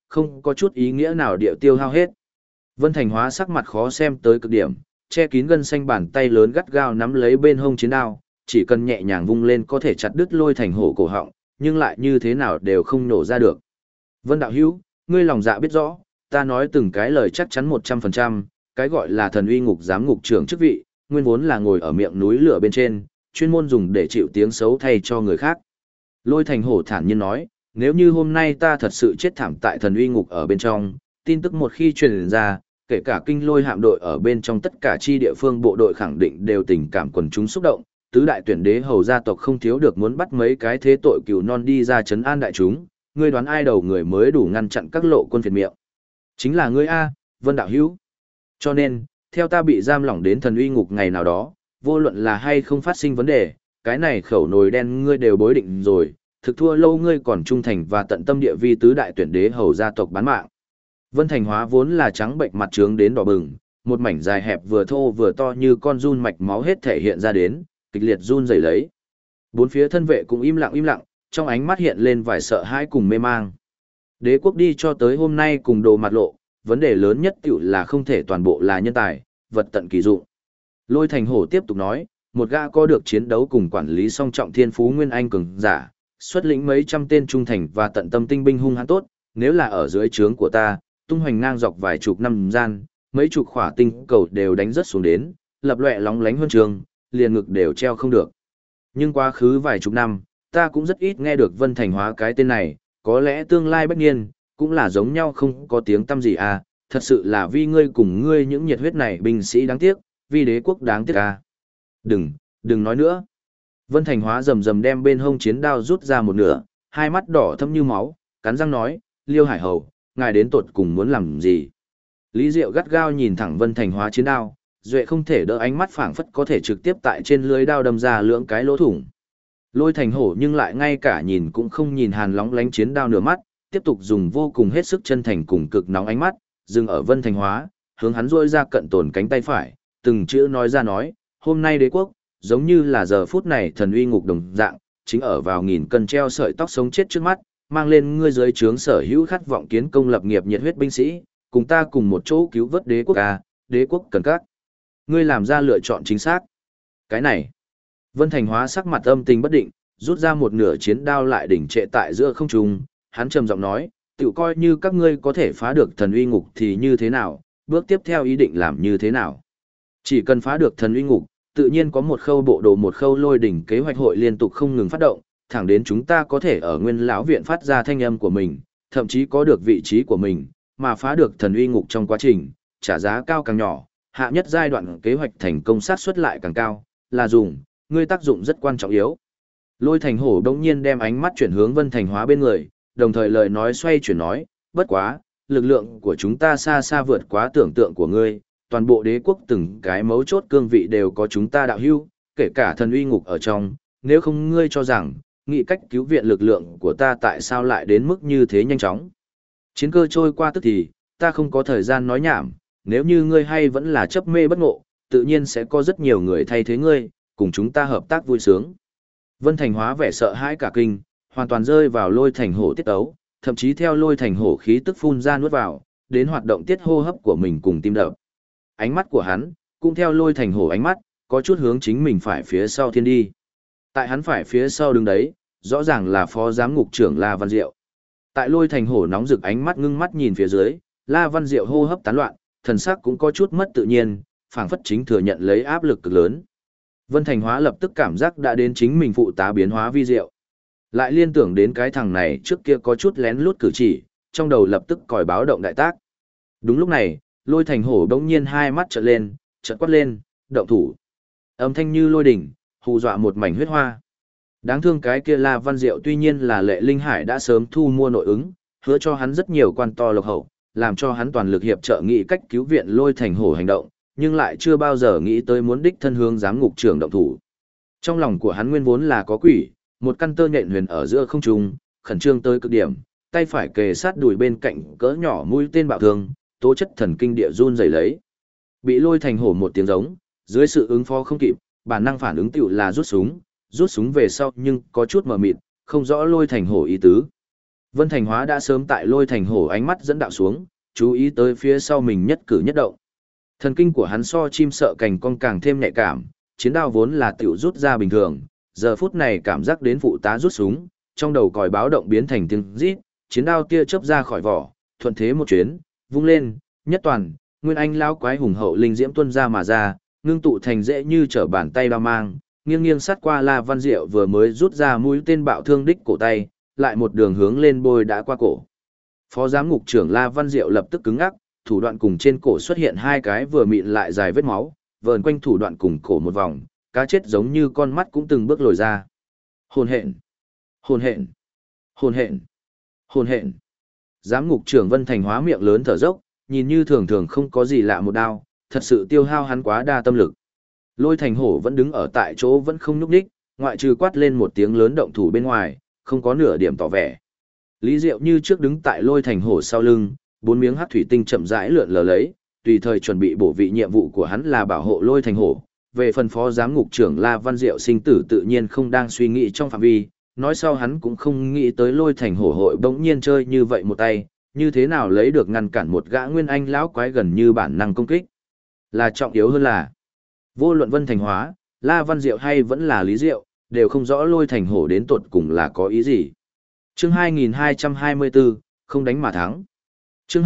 không có chút ý nghĩa nào địa tiêu hao hết. Vân Thành Hóa sắc mặt khó xem tới cực điểm, che kín gân xanh, bàn tay lớn gắt gao nắm lấy bên hông chiến đao, chỉ cần nhẹ nhàng vung lên có thể chặt đứt Lôi Thành Hổ cổ họng, nhưng lại như thế nào đều không nổ ra được. Vân đạo hữu, ngươi lòng dạ biết rõ, ta nói từng cái lời chắc chắn 100%, cái gọi là thần uy ngục giám ngục trưởng chức vị, nguyên vốn là ngồi ở miệng núi lửa bên trên, chuyên môn dùng để chịu tiếng xấu thay cho người khác. Lôi Thành Hổ thản nhiên nói, nếu như hôm nay ta thật sự chết thảm tại thần uy ngục ở bên trong, tin tức một khi truyền ra, kể cả kinh lôi hạm đội ở bên trong tất cả chi địa phương bộ đội khẳng định đều tình cảm quần chúng xúc động, tứ đại tuyển đế hầu gia tộc không thiếu được muốn bắt mấy cái thế tội cừu non đi ra trấn an đại chúng, ngươi đoán ai đầu người mới đủ ngăn chặn các lộ quân phiệt miệng. Chính là ngươi A, Vân đạo hữu. Cho nên, theo ta bị giam lỏng đến thần uy ngục ngày nào đó, vô luận là hay không phát sinh vấn đề, cái này khẩu nồi đen ngươi đều bối định rồi, thực thua lâu ngươi còn trung thành và tận tâm địa vi tứ đại tuyển đế hầu gia tộc bán mạng. Vân Thành Hóa vốn là trắng bệnh mặt trướng đến đỏ bừng, một mảnh dài hẹp vừa thô vừa to như con giun mạch máu hết thể hiện ra đến, kịch liệt run rẩy lấy. Bốn phía thân vệ cũng im lặng, trong ánh mắt hiện lên vài sợ hãi cùng mê mang. Đế quốc đi cho tới hôm nay cùng đồ mặt lộ, vấn đề lớn nhất tiểu là không thể toàn bộ là nhân tài, vật tận kỳ dụng. Lôi Thành Hổ tiếp tục nói, một gã có được chiến đấu cùng quản lý song trọng thiên phú nguyên anh cường giả, xuất lĩnh mấy trăm tên trung thành và tận tâm tinh binh hung hãn tốt, nếu là ở dưới trướng của ta, tung hoành ngang dọc vài chục năm gian, mấy chục khỏa tinh cầu đều đánh rớt xuống đến, lập loè lóng lánh huân trường, liền ngực đều treo không được. Nhưng quá khứ vài chục năm, ta cũng rất ít nghe được Vân Thành Hóa cái tên này, có lẽ tương lai bách niên, cũng là giống nhau không có tiếng tăm gì à, thật sự là vì ngươi cùng ngươi những nhiệt huyết này binh sĩ đáng tiếc, vì đế quốc đáng tiếc à. Đừng nói nữa. Vân Thành Hóa rầm rầm đem bên hông chiến đao rút ra một nửa, hai mắt đỏ thâm như máu, cắn răng nói, Liêu Hải Hầu, ngài đến tột cùng muốn làm gì? Lý Diệu gắt gao nhìn thẳng Vân Thành Hóa chiến đao, duệ không thể đỡ ánh mắt phảng phất có thể trực tiếp tại trên lưới đao đâm ra lưỡng cái lỗ thủng. Lôi Thành Hổ nhưng lại ngay cả nhìn cũng không nhìn hàn lóng lánh chiến đao nửa mắt, tiếp tục dùng vô cùng hết sức chân thành cùng cực nóng ánh mắt, dừng ở Vân Thành Hóa, hướng hắn rôi ra cận tồn cánh tay phải, từng chữ nói ra nói, hôm nay đế quốc, giống như là giờ phút này thần uy ngục đồng dạng, chính ở vào nghìn cân treo sợi tóc sống chết trước mắt, mang lên ngươi dưới trướng sở hữu khát vọng kiến công lập nghiệp nhiệt huyết binh sĩ, cùng ta cùng một chỗ cứu vớt đế quốc à, đế quốc cần các. Ngươi làm ra lựa chọn chính xác. Cái này, Vân Thành Hóa sắc mặt âm tình bất định, rút ra một nửa chiến đao lại đỉnh trệ tại giữa không trung, hắn trầm giọng nói, tự coi như các ngươi có thể phá được thần uy ngục thì như thế nào, bước tiếp theo ý định làm như thế nào. Chỉ cần phá được thần uy ngục, tự nhiên có một khâu bộ đồ một khâu lôi đỉnh kế hoạch hội liên tục không ngừng phát động, thẳng đến chúng ta có thể ở nguyên lão viện phát ra thanh âm của mình, thậm chí có được vị trí của mình, mà phá được thần uy ngục trong quá trình, trả giá cao càng nhỏ, hạ nhất giai đoạn kế hoạch thành công sát suất lại càng cao, là dùng, ngươi tác dụng rất quan trọng yếu. Lôi Thành Hổ đống nhiên đem ánh mắt chuyển hướng Vân Thành Hóa bên người, đồng thời lời nói xoay chuyển nói, bất quá, lực lượng của chúng ta xa xa vượt quá tưởng tượng của ngươi, toàn bộ đế quốc từng cái mấu chốt cương vị đều có chúng ta đạo hưu, kể cả thần uy ngục ở trong, nếu không ngươi cho rằng, nghĩ cách cứu viện lực lượng của ta tại sao lại đến mức như thế nhanh chóng. Chiến cơ trôi qua tức thì, ta không có thời gian nói nhảm, nếu như ngươi hay vẫn là chấp mê bất ngộ, tự nhiên sẽ có rất nhiều người thay thế ngươi, cùng chúng ta hợp tác vui sướng. Vân Thành Hóa vẻ sợ hãi cả kinh, hoàn toàn rơi vào Lôi Thành Hổ tiết ấu, thậm chí theo Lôi Thành Hổ khí tức phun ra nuốt vào, đến hoạt động tiết hô hấp của mình cùng tim đập. Ánh mắt của hắn, cũng theo Lôi Thành Hổ ánh mắt, có chút hướng chính mình phải phía sau thiên đi. Tại hắn phải phía sau đứng đấy, rõ ràng là phó giám ngục trưởng La Văn Diệu. Tại Lôi Thành Hổ nóng rực ánh mắt ngưng mắt nhìn phía dưới, La Văn Diệu hô hấp tán loạn, thần sắc cũng có chút mất tự nhiên, phảng phất chính thừa nhận lấy áp lực cực lớn. Vân Thành Hóa lập tức cảm giác đã đến chính mình phụ tá biến hóa vi diệu. Lại liên tưởng đến cái thằng này trước kia có chút lén lút cử chỉ, trong đầu lập tức còi báo động đại tác. Đúng lúc này, Lôi Thành Hổ đống nhiên hai mắt trợn lên, trợn quát lên, động thủ. Âm thanh như lôi đỉnh, hù dọa một mảnh huyết hoa. Đáng thương cái kia La Văn Diệu tuy nhiên là Lệ Linh Hải đã sớm thu mua nội ứng, hứa cho hắn rất nhiều quan to lộc hậu, làm cho hắn toàn lực hiệp trợ nghị cách cứu viện Lôi Thành Hổ hành động, nhưng lại chưa bao giờ nghĩ tới muốn đích thân hướng giám ngục trưởng động thủ. Trong lòng của hắn nguyên vốn là có quỷ, một căn tơ nhện huyền ở giữa không trung, khẩn trương tới cực điểm, tay phải kề sát đùi bên cạnh cỡ nhỏ mũi tên bạo thương, tố chất thần kinh địa run rẩy lấy. Bị Lôi Thành Hổ một tiếng giống, dưới sự ứng phó không kịp, bản năng phản ứng tiểu là rút súng về sau nhưng có chút mờ mịt, không rõ Lôi Thành Hổ ý tứ. Vân Thành Hóa đã sớm tại Lôi Thành Hổ ánh mắt dẫn đạo xuống, chú ý tới phía sau mình nhất cử nhất động. Thần kinh của hắn so chim sợ cành cong càng thêm nhạy cảm, chiến đao vốn là tiểu rút ra bình thường, giờ phút này cảm giác đến phụ tá rút súng, trong đầu còi báo động biến thành tiếng rít, chiến đao tia chớp ra khỏi vỏ, thuận thế một chuyến, vung lên, nhất toàn, nguyên anh lão quái hùng hậu linh diễm tuôn ra mà ra, ngưng tụ thành dễ như trở bàn tay đao mang, nghiêng nghiêng sát qua La Văn Diệu vừa mới rút ra mũi tên bạo thương đích cổ tay, lại một đường hướng lên bôi đã qua cổ. Phó giám ngục trưởng La Văn Diệu lập tức cứng ngắc, thủ đoạn cùng trên cổ xuất hiện hai cái vừa mịn lại dài vết máu, vờn quanh thủ đoạn cùng cổ một vòng, cá chết giống như con mắt cũng từng bước lồi ra. Hồn hện, hồn hện, hồn hện, hồn hện. Giám ngục trưởng Vân Thành Hóa miệng lớn thở dốc, nhìn như thường thường không có gì lạ một đao, thật sự tiêu hao hắn quá đa tâm lực. Lôi Thành Hổ vẫn đứng ở tại chỗ vẫn không nhúc nhích, ngoại trừ quát lên một tiếng lớn động thủ bên ngoài, không có nửa điểm tỏ vẻ. Lý Diệu như trước đứng tại Lôi Thành Hổ sau lưng, bốn miếng hắc thủy tinh chậm rãi lượn lờ lấy, tùy thời chuẩn bị bổ vị nhiệm vụ của hắn là bảo hộ Lôi Thành Hổ. Về phần phó giám ngục trưởng La Văn Diệu sinh tử tự nhiên không đang suy nghĩ trong phạm vi, nói sau hắn cũng không nghĩ tới Lôi Thành Hổ hội bỗng nhiên chơi như vậy một tay, như thế nào lấy được ngăn cản một gã nguyên anh lão quái gần như bản năng công kích. Là trọng yếu hơn là, vô luận Vân Thành Hóa, La Văn Diệu hay vẫn là Lý Diệu, đều không rõ Lôi Thành Hổ đến tột cùng là có ý gì. Chương 2224, không đánh mà thắng. Chương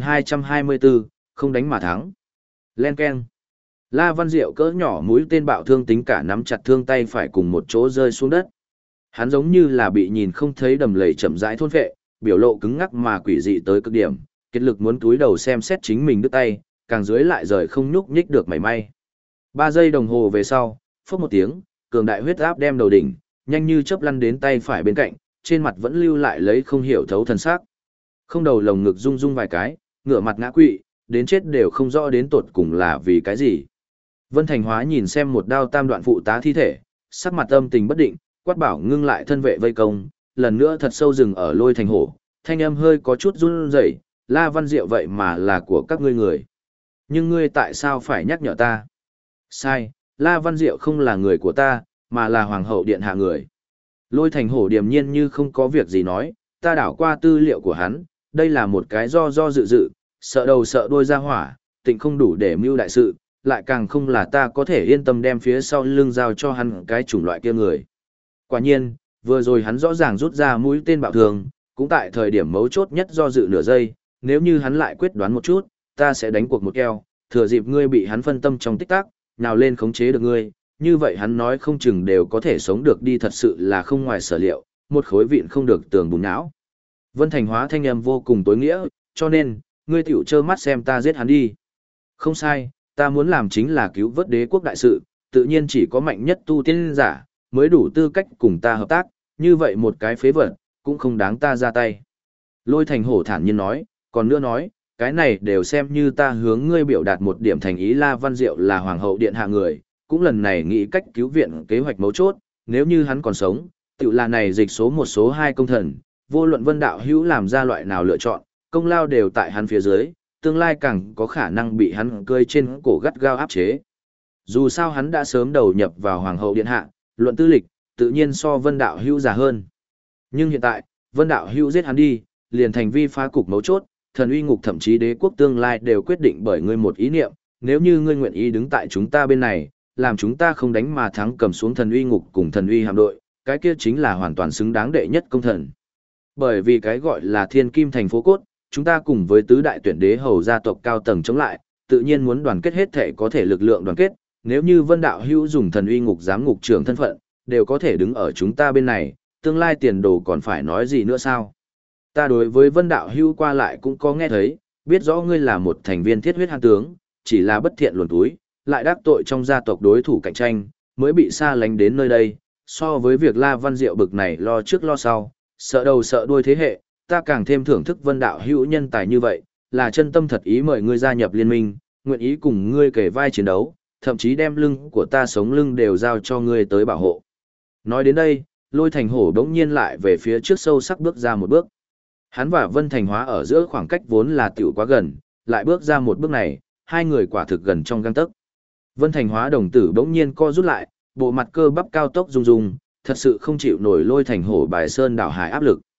2224, không đánh mà thắng. Len keng. La Văn Diệu cỡ nhỏ mũi tên bạo thương tính cả nắm chặt thương tay phải cùng một chỗ rơi xuống đất. Hắn giống như là bị nhìn không thấy đầm lầy chậm rãi thôn phệ, biểu lộ cứng ngắc mà quỷ dị tới cực điểm, kết lực muốn túi đầu xem xét chính mình đứt tay, càng dưới lại rời không nhúc nhích được mảy may. 3 giây đồng hồ về sau, phốc một tiếng, cường đại huyết áp đem đầu đỉnh, nhanh như chớp lăn đến tay phải bên cạnh, trên mặt vẫn lưu lại lấy không hiểu thấu thần sắc. Không đầu lồng ngực rung rung vài cái, ngửa mặt ngã quỵ, đến chết đều không rõ đến tột cùng là vì cái gì. Vân Thành Hóa nhìn xem một đao tam đoạn phụ tá thi thể, sắc mặt âm tình bất định, quát bảo ngưng lại thân vệ vây công, lần nữa thật sâu rừng ở Lôi Thành Hổ, thanh âm hơi có chút run rẩy, La Văn Diệu vậy mà là của các ngươi người. Nhưng ngươi tại sao phải nhắc nhở ta? Sai, La Văn Diệu không là người của ta, mà là Hoàng hậu điện hạ người. Lôi Thành Hổ điềm nhiên như không có việc gì nói, ta đảo qua tư liệu của hắn, đây là một cái do dự, sợ đầu sợ đuôi ra hỏa, tịnh không đủ để mưu đại sự, lại càng không là ta có thể yên tâm đem phía sau lưng giao cho hắn cái chủng loại kia người. Quả nhiên, vừa rồi hắn rõ ràng rút ra mũi tên bạo thường, cũng tại thời điểm mấu chốt nhất do dự nửa giây, nếu như hắn lại quyết đoán một chút, ta sẽ đánh cuộc một keo, thừa dịp ngươi bị hắn phân tâm trong tích tắc, nào lên khống chế được ngươi, như vậy hắn nói không chừng đều có thể sống được đi, thật sự là không ngoài sở liệu, một khối vịn không được tường bùn não. Vân Thành Hóa thanh âm vô cùng tối nghĩa, cho nên, ngươi tiểu trơ mắt xem ta giết hắn đi. Không sai, ta muốn làm chính là cứu vớt đế quốc đại sự, tự nhiên chỉ có mạnh nhất tu tiên giả, mới đủ tư cách cùng ta hợp tác, như vậy một cái phế vật, cũng không đáng ta ra tay. Lôi Thành Hổ thản nhiên nói, còn nữa nói, cái này đều xem như ta hướng ngươi biểu đạt một điểm thành ý. La Văn Diệu là Hoàng hậu điện hạ người, cũng lần này nghĩ cách cứu viện kế hoạch mấu chốt, nếu như hắn còn sống, tự là này dịch số 1 số 2 công thần, vô luận Vân đạo hữu làm ra loại nào lựa chọn, công lao đều tại hắn phía dưới, tương lai càng có khả năng bị hắn cơi trên cổ gắt gao áp chế. Dù sao hắn đã sớm đầu nhập vào Hoàng hậu điện hạ, luận tư lịch, tự nhiên so Vân đạo hữu già hơn. Nhưng hiện tại, Vân đạo hữu giết hắn đi, liền thành vi phá cục mấu chốt, thần uy ngục thậm chí đế quốc tương lai đều quyết định bởi ngươi một ý niệm, nếu như ngươi nguyện ý đứng tại chúng ta bên này, làm chúng ta không đánh mà thắng cầm xuống thần uy ngục cùng thần uy hạm đội, cái kia chính là hoàn toàn xứng đáng đệ nhất công thần. Bởi vì cái gọi là thiên kim thành phố cốt, chúng ta cùng với tứ đại tuyển đế hầu gia tộc cao tầng chống lại, tự nhiên muốn đoàn kết hết thể có thể lực lượng đoàn kết, nếu như Vân đạo hữu dùng thần uy ngục giám ngục trưởng thân phận, đều có thể đứng ở chúng ta bên này, tương lai tiền đồ còn phải nói gì nữa sao? Ta đối với Vân đạo hữu qua lại cũng có nghe thấy, biết rõ ngươi là một thành viên thiết huyết hàn tướng, chỉ là bất thiện luồn túi, lại đắc tội trong gia tộc đối thủ cạnh tranh, mới bị xa lánh đến nơi đây, so với việc La Văn Diệu bực này lo trước lo sau, sợ đầu sợ đuôi thế hệ, ta càng thêm thưởng thức Vân đạo hữu nhân tài như vậy, là chân tâm thật ý mời ngươi gia nhập liên minh, nguyện ý cùng ngươi kể vai chiến đấu, thậm chí đem lưng của ta sống lưng đều giao cho ngươi tới bảo hộ. Nói đến đây, Lôi Thành Hổ đống nhiên lại về phía trước sâu sắc bước ra một bước. Hắn và Vân Thành Hóa ở giữa khoảng cách vốn là tiểu quá gần, lại bước ra một bước này, hai người quả thực gần trong gang tấc. Vân Thành Hóa đồng tử bỗng nhiên co rút lại, bộ mặt cơ bắp cao tốc rung rung, thật sự không chịu nổi Lôi Thành Hổ bài sơn đảo hải áp lực.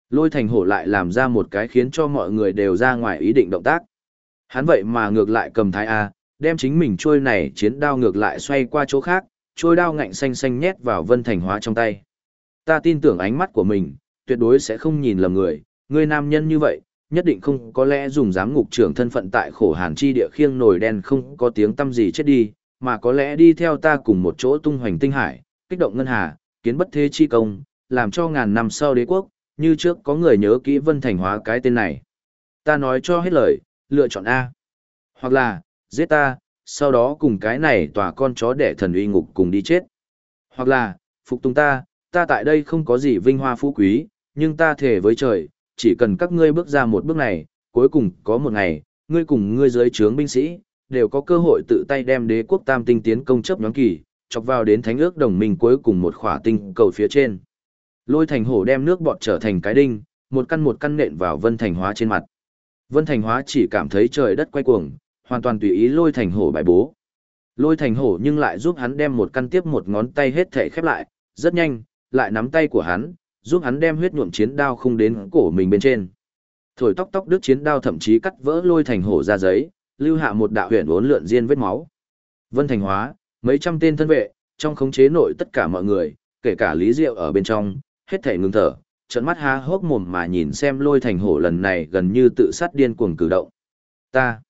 Lôi Thành Hổ lại làm ra một cái khiến cho mọi người đều ra ngoài ý định động tác. Hắn vậy mà ngược lại cầm thái A, đem chính mình trôi này chiến đao ngược lại xoay qua chỗ khác, trôi đao ngạnh xanh xanh nhét vào Vân Thành Hóa trong tay. Ta tin tưởng ánh mắt của mình, tuyệt đối sẽ không nhìn lầm người, người nam nhân như vậy, nhất định không có lẽ dùng giám ngục trưởng thân phận tại khổ hàn chi địa khiêng nồi đen không có tiếng tâm gì chết đi, mà có lẽ đi theo ta cùng một chỗ tung hoành tinh hải, kích động ngân hà, kiến bất thế chi công, làm cho ngàn năm sau đế quốc, như trước có người nhớ kỹ Vân Thành Hóa cái tên này. Ta nói cho hết lời, lựa chọn A. Hoặc là, giết ta, sau đó cùng cái này tòa con chó đẻ thần uy ngục cùng đi chết. Hoặc là, phục tùng ta tại đây không có gì vinh hoa phú quý, nhưng ta thề với trời, chỉ cần các ngươi bước ra một bước này, cuối cùng có một ngày, ngươi cùng ngươi dưới trướng binh sĩ, đều có cơ hội tự tay đem đế quốc tam tinh tiến công chấp nhóm kỳ, chọc vào đến thánh ước đồng minh cuối cùng một khỏa tinh cầu phía trên. Lôi Thành Hổ đem nước bọt trở thành cái đinh, một căn nện vào Vân Thành Hóa trên mặt. Vân Thành Hóa chỉ cảm thấy trời đất quay cuồng, hoàn toàn tùy ý Lôi Thành Hổ bài bố. Lôi Thành Hổ nhưng lại giúp hắn đem một căn tiếp một ngón tay hết thể khép lại, rất nhanh, lại nắm tay của hắn, giúp hắn đem huyết nhuộm chiến đao khung đến cổ mình bên trên. Thổi tóc tóc đứt chiến đao thậm chí cắt vỡ Lôi Thành Hổ ra giấy, lưu hạ một đạo huyền uốn lượn diên vết máu. Vân Thành Hóa, mấy trăm tên thân vệ, trong khống chế nội tất cả mọi người, kể cả Lý Diệu ở bên trong, hết thảy ngừng thở, trợn mắt há hốc mồm mà nhìn xem Lôi Thành Hổ lần này gần như tự sát điên cuồng cử động. Ta.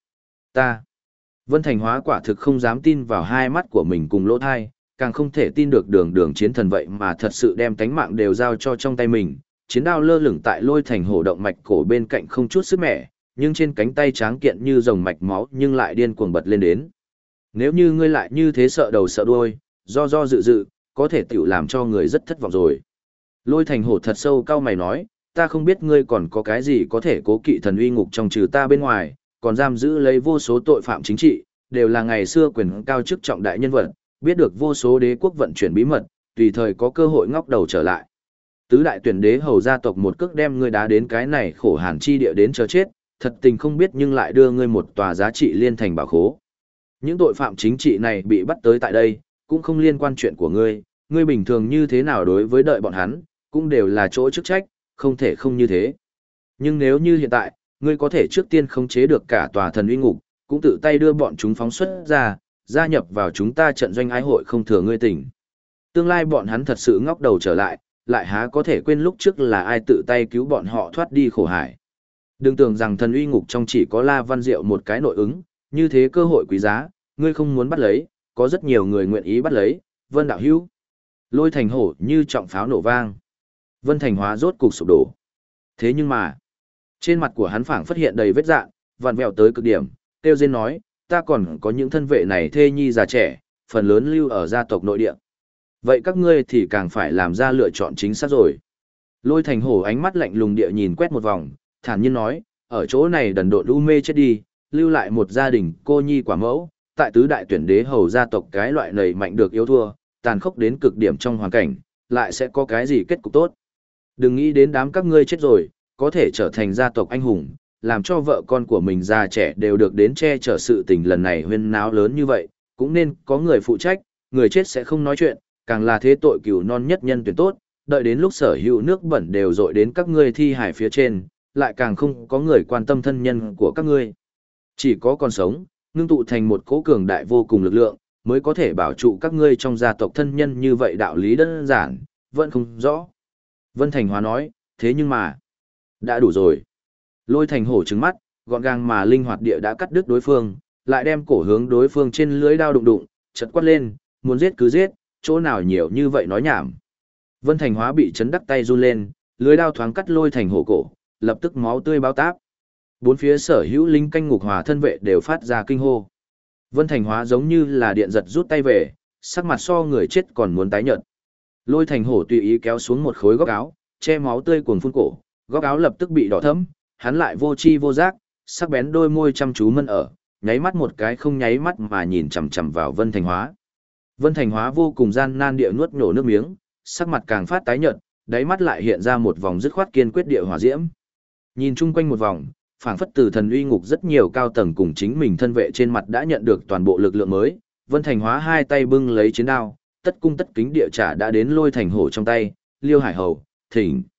Vân Thành Hóa quả thực không dám tin vào hai mắt của mình cùng lỗ thai, càng không thể tin được đường chiến thần vậy mà thật sự đem tánh mạng đều giao cho trong tay mình. Chiến đao lơ lửng tại Lôi Thành Hổ động mạch cổ bên cạnh không chút sức mẻ, nhưng trên cánh tay tráng kiện như rồng mạch máu nhưng lại điên cuồng bật lên đến. Nếu như ngươi lại như thế sợ đầu sợ đuôi, do dự, có thể tiểu làm cho người rất thất vọng rồi. Lôi Thành Hổ thật sâu cau mày nói, ta không biết ngươi còn có cái gì có thể cố kỵ thần uy ngục trong trừ ta bên ngoài, còn giam giữ lấy vô số tội phạm chính trị, đều là ngày xưa quyền cao chức trọng đại nhân vật, biết được vô số đế quốc vận chuyển bí mật, tùy thời có cơ hội ngóc đầu trở lại. Tứ đại tuyển đế hầu gia tộc một cước đem ngươi đá đến cái này khổ hàn chi địa đến chờ chết, thật tình không biết nhưng lại đưa ngươi một tòa giá trị liên thành bảo khố. Những tội phạm chính trị này bị bắt tới tại đây, cũng không liên quan chuyện của ngươi, ngươi bình thường như thế nào đối với đợi bọn hắn, cũng đều là chỗ chức trách, không thể không như thế. Nhưng nếu như hiện tại, ngươi có thể trước tiên khống chế được cả tòa thần uy ngục, cũng tự tay đưa bọn chúng phóng xuất ra, gia nhập vào chúng ta trận doanh ái hội không thừa ngươi tỉnh. Tương lai bọn hắn thật sự ngóc đầu trở lại há có thể quên lúc trước là ai tự tay cứu bọn họ thoát đi khổ hải. Đừng tưởng rằng thần uy ngục trong chỉ có La Văn Diệu một cái nội ứng, như thế cơ hội quý giá, ngươi không muốn bắt lấy, có rất nhiều người nguyện ý bắt lấy, Vân đạo hữu. Lôi Thành Hổ như trọng pháo nổ vang. Vân Thành Hóa rốt cục sụp đổ. Thế nhưng mà, trên mặt của hắn phảng phất hiện đầy vết dạn, vặn vẹo tới cực điểm, tiêu diên nói, ta còn có những thân vệ này thê nhi già trẻ, phần lớn lưu ở gia tộc nội địa. Vậy các ngươi thì càng phải làm ra lựa chọn chính xác rồi. Lôi Thành Hổ ánh mắt lạnh lùng địa nhìn quét một vòng, thản nhiên nói, ở chỗ này đần độn u mê chết đi, lưu lại một gia đình cô nhi quả mẫu, tại tứ đại tuyển đế hầu gia tộc cái loại này mạnh được yếu thua, tàn khốc đến cực điểm trong hoàn cảnh, lại sẽ có cái gì kết cục tốt. Đừng nghĩ đến đám các ngươi chết rồi, có thể trở thành gia tộc anh hùng, làm cho vợ con của mình già trẻ đều được đến che chở sự tình lần này huyên náo lớn như vậy, cũng nên có người phụ trách, người chết sẽ không nói chuyện, càng là thế tội cừu non nhất nhân tuyển tốt, đợi đến lúc sở hữu nước bẩn đều dội đến các ngươi thi hải phía trên, lại càng không có người quan tâm thân nhân của các ngươi. Chỉ có còn sống, ngưng tụ thành một cỗ cường đại vô cùng lực lượng, mới có thể bảo trụ các ngươi trong gia tộc thân nhân như vậy đạo lý đơn giản, vẫn không rõ. Vân Thành Hóa nói, thế nhưng mà, đã đủ rồi. Lôi Thành Hổ trừng mắt, gọn gàng mà linh hoạt địa đã cắt đứt đối phương, lại đem cổ hướng đối phương trên lưới đao đụng, chật quát lên, muốn giết cứ giết, chỗ nào nhiều như vậy nói nhảm. Vân Thành Hóa bị chấn đắc tay run lên, lưới đao thoáng cắt Lôi Thành Hổ cổ, lập tức máu tươi bao táp. Bốn phía sở hữu linh canh ngục hòa thân vệ đều phát ra kinh hô. Vân Thành Hóa giống như là điện giật rút tay về, sắc mặt so người chết còn muốn tái nhợt. Lôi Thành Hổ tùy ý kéo xuống một khối góc áo, che máu tươi cuồn phun cổ, góc áo lập tức bị đỏ thẫm, hắn lại vô chi vô giác, sắc bén đôi môi chăm chú mân ở, nháy mắt một cái không nháy mắt mà nhìn chằm chằm vào Vân Thành Hóa. Vân Thành Hóa vô cùng gian nan địa nuốt nhổ nước miếng, sắc mặt càng phát tái nhợt, đáy mắt lại hiện ra một vòng dứt khoát kiên quyết địa hỏa diễm. Nhìn chung quanh một vòng, phảng phất từ thần uy ngục rất nhiều cao tầng cùng chính mình thân vệ trên mặt đã nhận được toàn bộ lực lượng mới, Vân Thành Hóa hai tay bưng lấy chiến đao, tất cung tất kính địa trả đã đến Lôi Thành Hổ trong tay, Liêu Hải Hầu, thỉnh.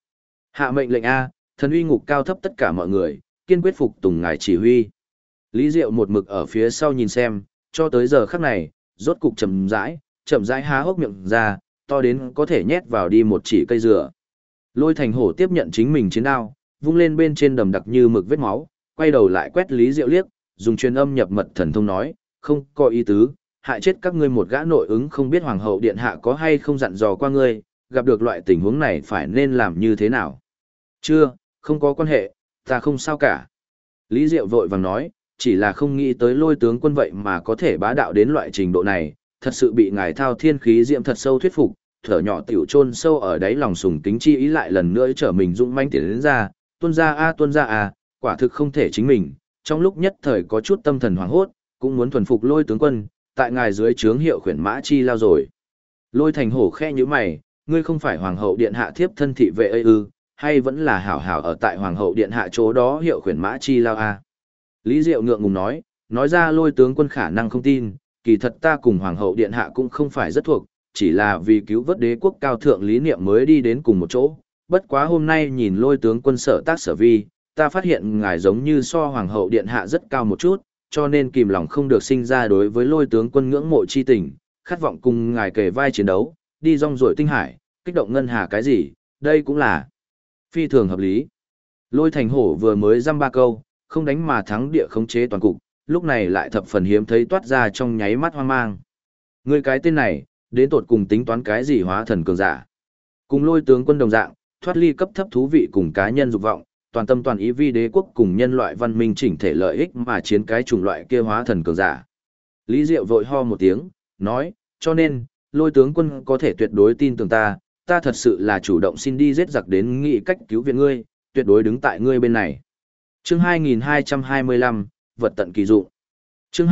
Hạ mệnh lệnh A, thần uy ngục cao thấp tất cả mọi người, kiên quyết phục tùng ngài chỉ huy. Lý Diệu một mực ở phía sau nhìn xem, cho tới giờ khắc này, rốt cục chậm rãi há hốc miệng ra, to đến có thể nhét vào đi một chỉ cây dừa. Lôi Thành Hổ tiếp nhận chính mình chiến đao, vung lên bên trên đầm đặc như mực vết máu, quay đầu lại quét Lý Diệu liếc, dùng truyền âm nhập mật thần thông nói, không có ý tứ, hại chết các ngươi một gã nội ứng không biết hoàng hậu điện hạ có hay không dặn dò qua ngươi, gặp được loại tình huống này phải nên làm như thế nào. Chưa, không có quan hệ, ta không sao cả. Lý Diệu vội vàng nói, chỉ là không nghĩ tới Lôi tướng quân vậy mà có thể bá đạo đến loại trình độ này, thật sự bị ngài thao thiên khí diệm thật sâu thuyết phục, thở nhỏ tiểu chôn sâu ở đáy lòng sùng kính chi ý lại lần nữa trở mình dũng mãnh tiến đến ra, tuôn ra a, quả thực không thể chính mình, trong lúc nhất thời có chút tâm thần hoảng hốt, cũng muốn thuần phục Lôi tướng quân, tại ngài dưới trướng hiệu khuyển mã chi lao rồi. Lôi Thành Hổ khe như mày, ngươi không phải hoàng hậu điện hạ thiếp thân thị vệ ấy ư, hay vẫn là hảo hảo ở tại hoàng hậu điện hạ chỗ đó hiệu khuyển mã chi lao a? Lý Diệu ngượng ngùng nói ra Lôi tướng quân khả năng không tin, kỳ thật ta cùng hoàng hậu điện hạ cũng không phải rất thuộc, chỉ là vì cứu vớt đế quốc cao thượng lý niệm mới đi đến cùng một chỗ. Bất quá hôm nay nhìn Lôi tướng quân sở tác sở vi, ta phát hiện ngài giống như so hoàng hậu điện hạ rất cao một chút, cho nên kìm lòng không được sinh ra đối với Lôi tướng quân ngưỡng mộ chi tình, khát vọng cùng ngài kề vai chiến đấu, đi rong ruổi tinh hải, kích động ngân hà cái gì, đây cũng là phi thường hợp lý. Lôi Thành Hổ vừa mới dăm ba câu, không đánh mà thắng địa khống chế toàn cục, lúc này lại thập phần hiếm thấy toát ra trong nháy mắt hoang mang. Người cái tên này, đến tột cùng tính toán cái gì hóa thần cường giả. Cùng Lôi tướng quân đồng dạng, thoát ly cấp thấp thú vị cùng cá nhân dục vọng, toàn tâm toàn ý vì đế quốc cùng nhân loại văn minh chỉnh thể lợi ích mà chiến cái chủng loại kia hóa thần cường giả. Lý Diệu vội ho một tiếng, nói, cho nên, Lôi tướng quân có thể tuyệt đối tin tưởng ta, ta thật sự là chủ động xin đi giết giặc đến nghị cách cứu viện ngươi, tuyệt đối đứng tại ngươi bên này. Chương 2225, vật tận kỳ dụng. Chương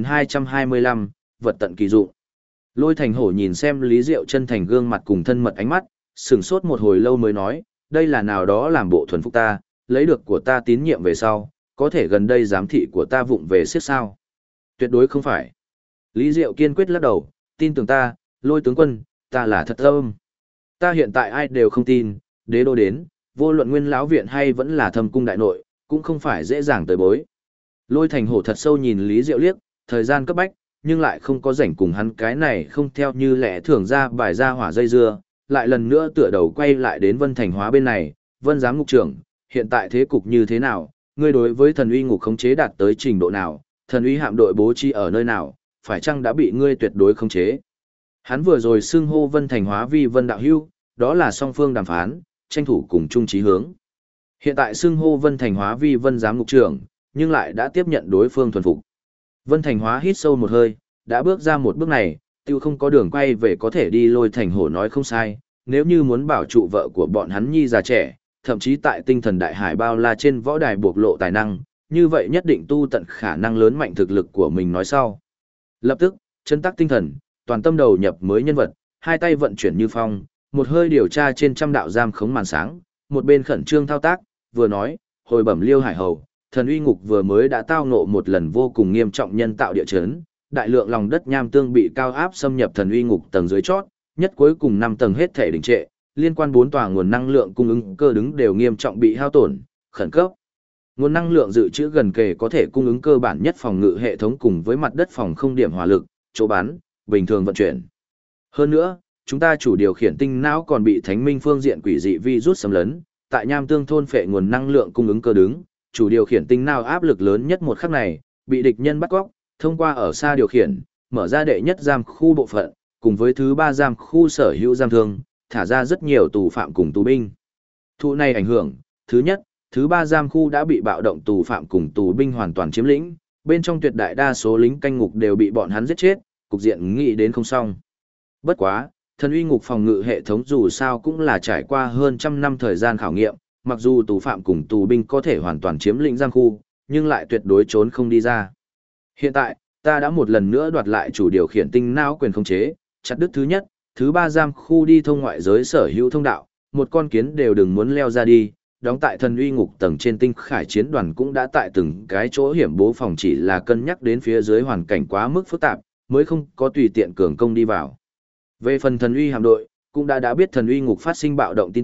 2225, vật tận kỳ dụng. Lôi Thành Hổ nhìn xem Lý Diệu chân thành gương mặt cùng thân mật ánh mắt, sửng sốt một hồi lâu mới nói, đây là nào đó làm bộ thuần phục ta, lấy được của ta tín nhiệm về sau, có thể gần đây giám thị của ta vụng về siết sao. Tuyệt đối không phải. Lý Diệu kiên quyết lắc đầu, tin tưởng ta, Lôi tướng quân, ta là thật tâm. Ta hiện tại ai đều không tin, đế đô đến, vô luận Nguyên lão viện hay vẫn là Thâm cung đại nội, cũng không phải dễ dàng tới bối. Lôi Thành Hổ thật sâu nhìn Lý Diệu liếc, thời gian cấp bách, nhưng lại không có rảnh cùng hắn cái này không theo như lẽ thường ra bài ra hỏa dây dưa, lại lần nữa tựa đầu quay lại đến Vân Thành Hóa bên này, Vân giám ngục trưởng, hiện tại thế cục như thế nào, ngươi đối với thần uy ngục khống chế đạt tới trình độ nào, thần uy hạm đội bố trí ở nơi nào, phải chăng đã bị ngươi tuyệt đối khống chế. Hắn vừa rồi xưng hô Vân Thành Hóa vi Vân đạo hưu, đó là song phương đàm phán, tranh thủ cùng chung chí hướng. Hiện tại xưng hô Vân Thành Hóa vi Vân giám ngục trưởng, nhưng lại đã tiếp nhận đối phương thuần phục. Vân Thành Hóa hít sâu một hơi, đã bước ra một bước này, tiêu không có đường quay về có thể đi. Lôi Thành Hổ nói không sai, nếu như muốn bảo trụ vợ của bọn hắn nhi già trẻ, thậm chí tại tinh thần đại hải bao la trên võ đài bộc lộ tài năng, như vậy nhất định tu tận khả năng lớn mạnh thực lực của mình nói sau. Lập tức, chân tắc tinh thần, toàn tâm đầu nhập mới nhân vật, hai tay vận chuyển như phong, một hơi điều tra trên trăm đạo giam khống màn sáng, một bên khẩn trương thao tác, vừa nói, hồi bẩm Liêu Hải Hầu, thần uy ngục vừa mới đã tao ngộ một lần vô cùng nghiêm trọng nhân tạo địa chấn, đại lượng lòng đất nham tương bị cao áp xâm nhập thần uy ngục tầng dưới chót, nhất cuối cùng 5 tầng hết thể đình trệ, liên quan 4 tòa nguồn năng lượng cung ứng cơ đứng đều nghiêm trọng bị hao tổn, khẩn cấp. Nguồn năng lượng dự trữ gần kề có thể cung ứng cơ bản nhất phòng ngự hệ thống cùng với mặt đất phòng không điểm hỏa lực, chỗ bắn, bình thường vận chuyển. Hơn nữa, chúng ta chủ điều khiển tinh não còn bị thánh minh phương diện quỷ dị virus xâm lấn, tại nham tương thôn phệ nguồn năng lượng cung ứng cơ đứng, chủ điều khiển tinh não áp lực lớn nhất một khắc này, bị địch nhân bắt cóc, thông qua ở xa điều khiển, mở ra đệ nhất giam khu bộ phận, cùng với thứ 3 giam khu sở hữu giam thương, thả ra rất nhiều tù phạm cùng tù binh. Thụ này ảnh hưởng, thứ nhất, thứ 3 giam khu đã bị bạo động tù phạm cùng tù binh hoàn toàn chiếm lĩnh, bên trong tuyệt đại đa số lính canh ngục đều bị bọn hắn giết chết, cục diện nghĩ đến không xong. Bất quá, thần uy ngục phòng ngự hệ thống dù sao cũng là trải qua hơn trăm năm thời gian khảo nghiệm, mặc dù tù phạm cùng tù binh có thể hoàn toàn chiếm lĩnh giam khu, nhưng lại tuyệt đối trốn không đi ra. Hiện tại, ta đã một lần nữa đoạt lại chủ điều khiển tinh não quyền khống chế, chặt đứt thứ nhất, thứ 3 giam khu đi thông ngoại giới sở hữu thông đạo, một con kiến đều đừng muốn leo ra đi, đóng tại thần uy ngục tầng trên tinh khải chiến đoàn cũng đã tại từng cái chỗ hiểm bố phòng chỉ là cân nhắc đến phía dưới hoàn cảnh quá mức phức tạp, mới không có tùy tiện cường công đi vào. Về phần thần uy hạm đội, cũng đã biết thần uy ngục phát sinh bạo động tin tức,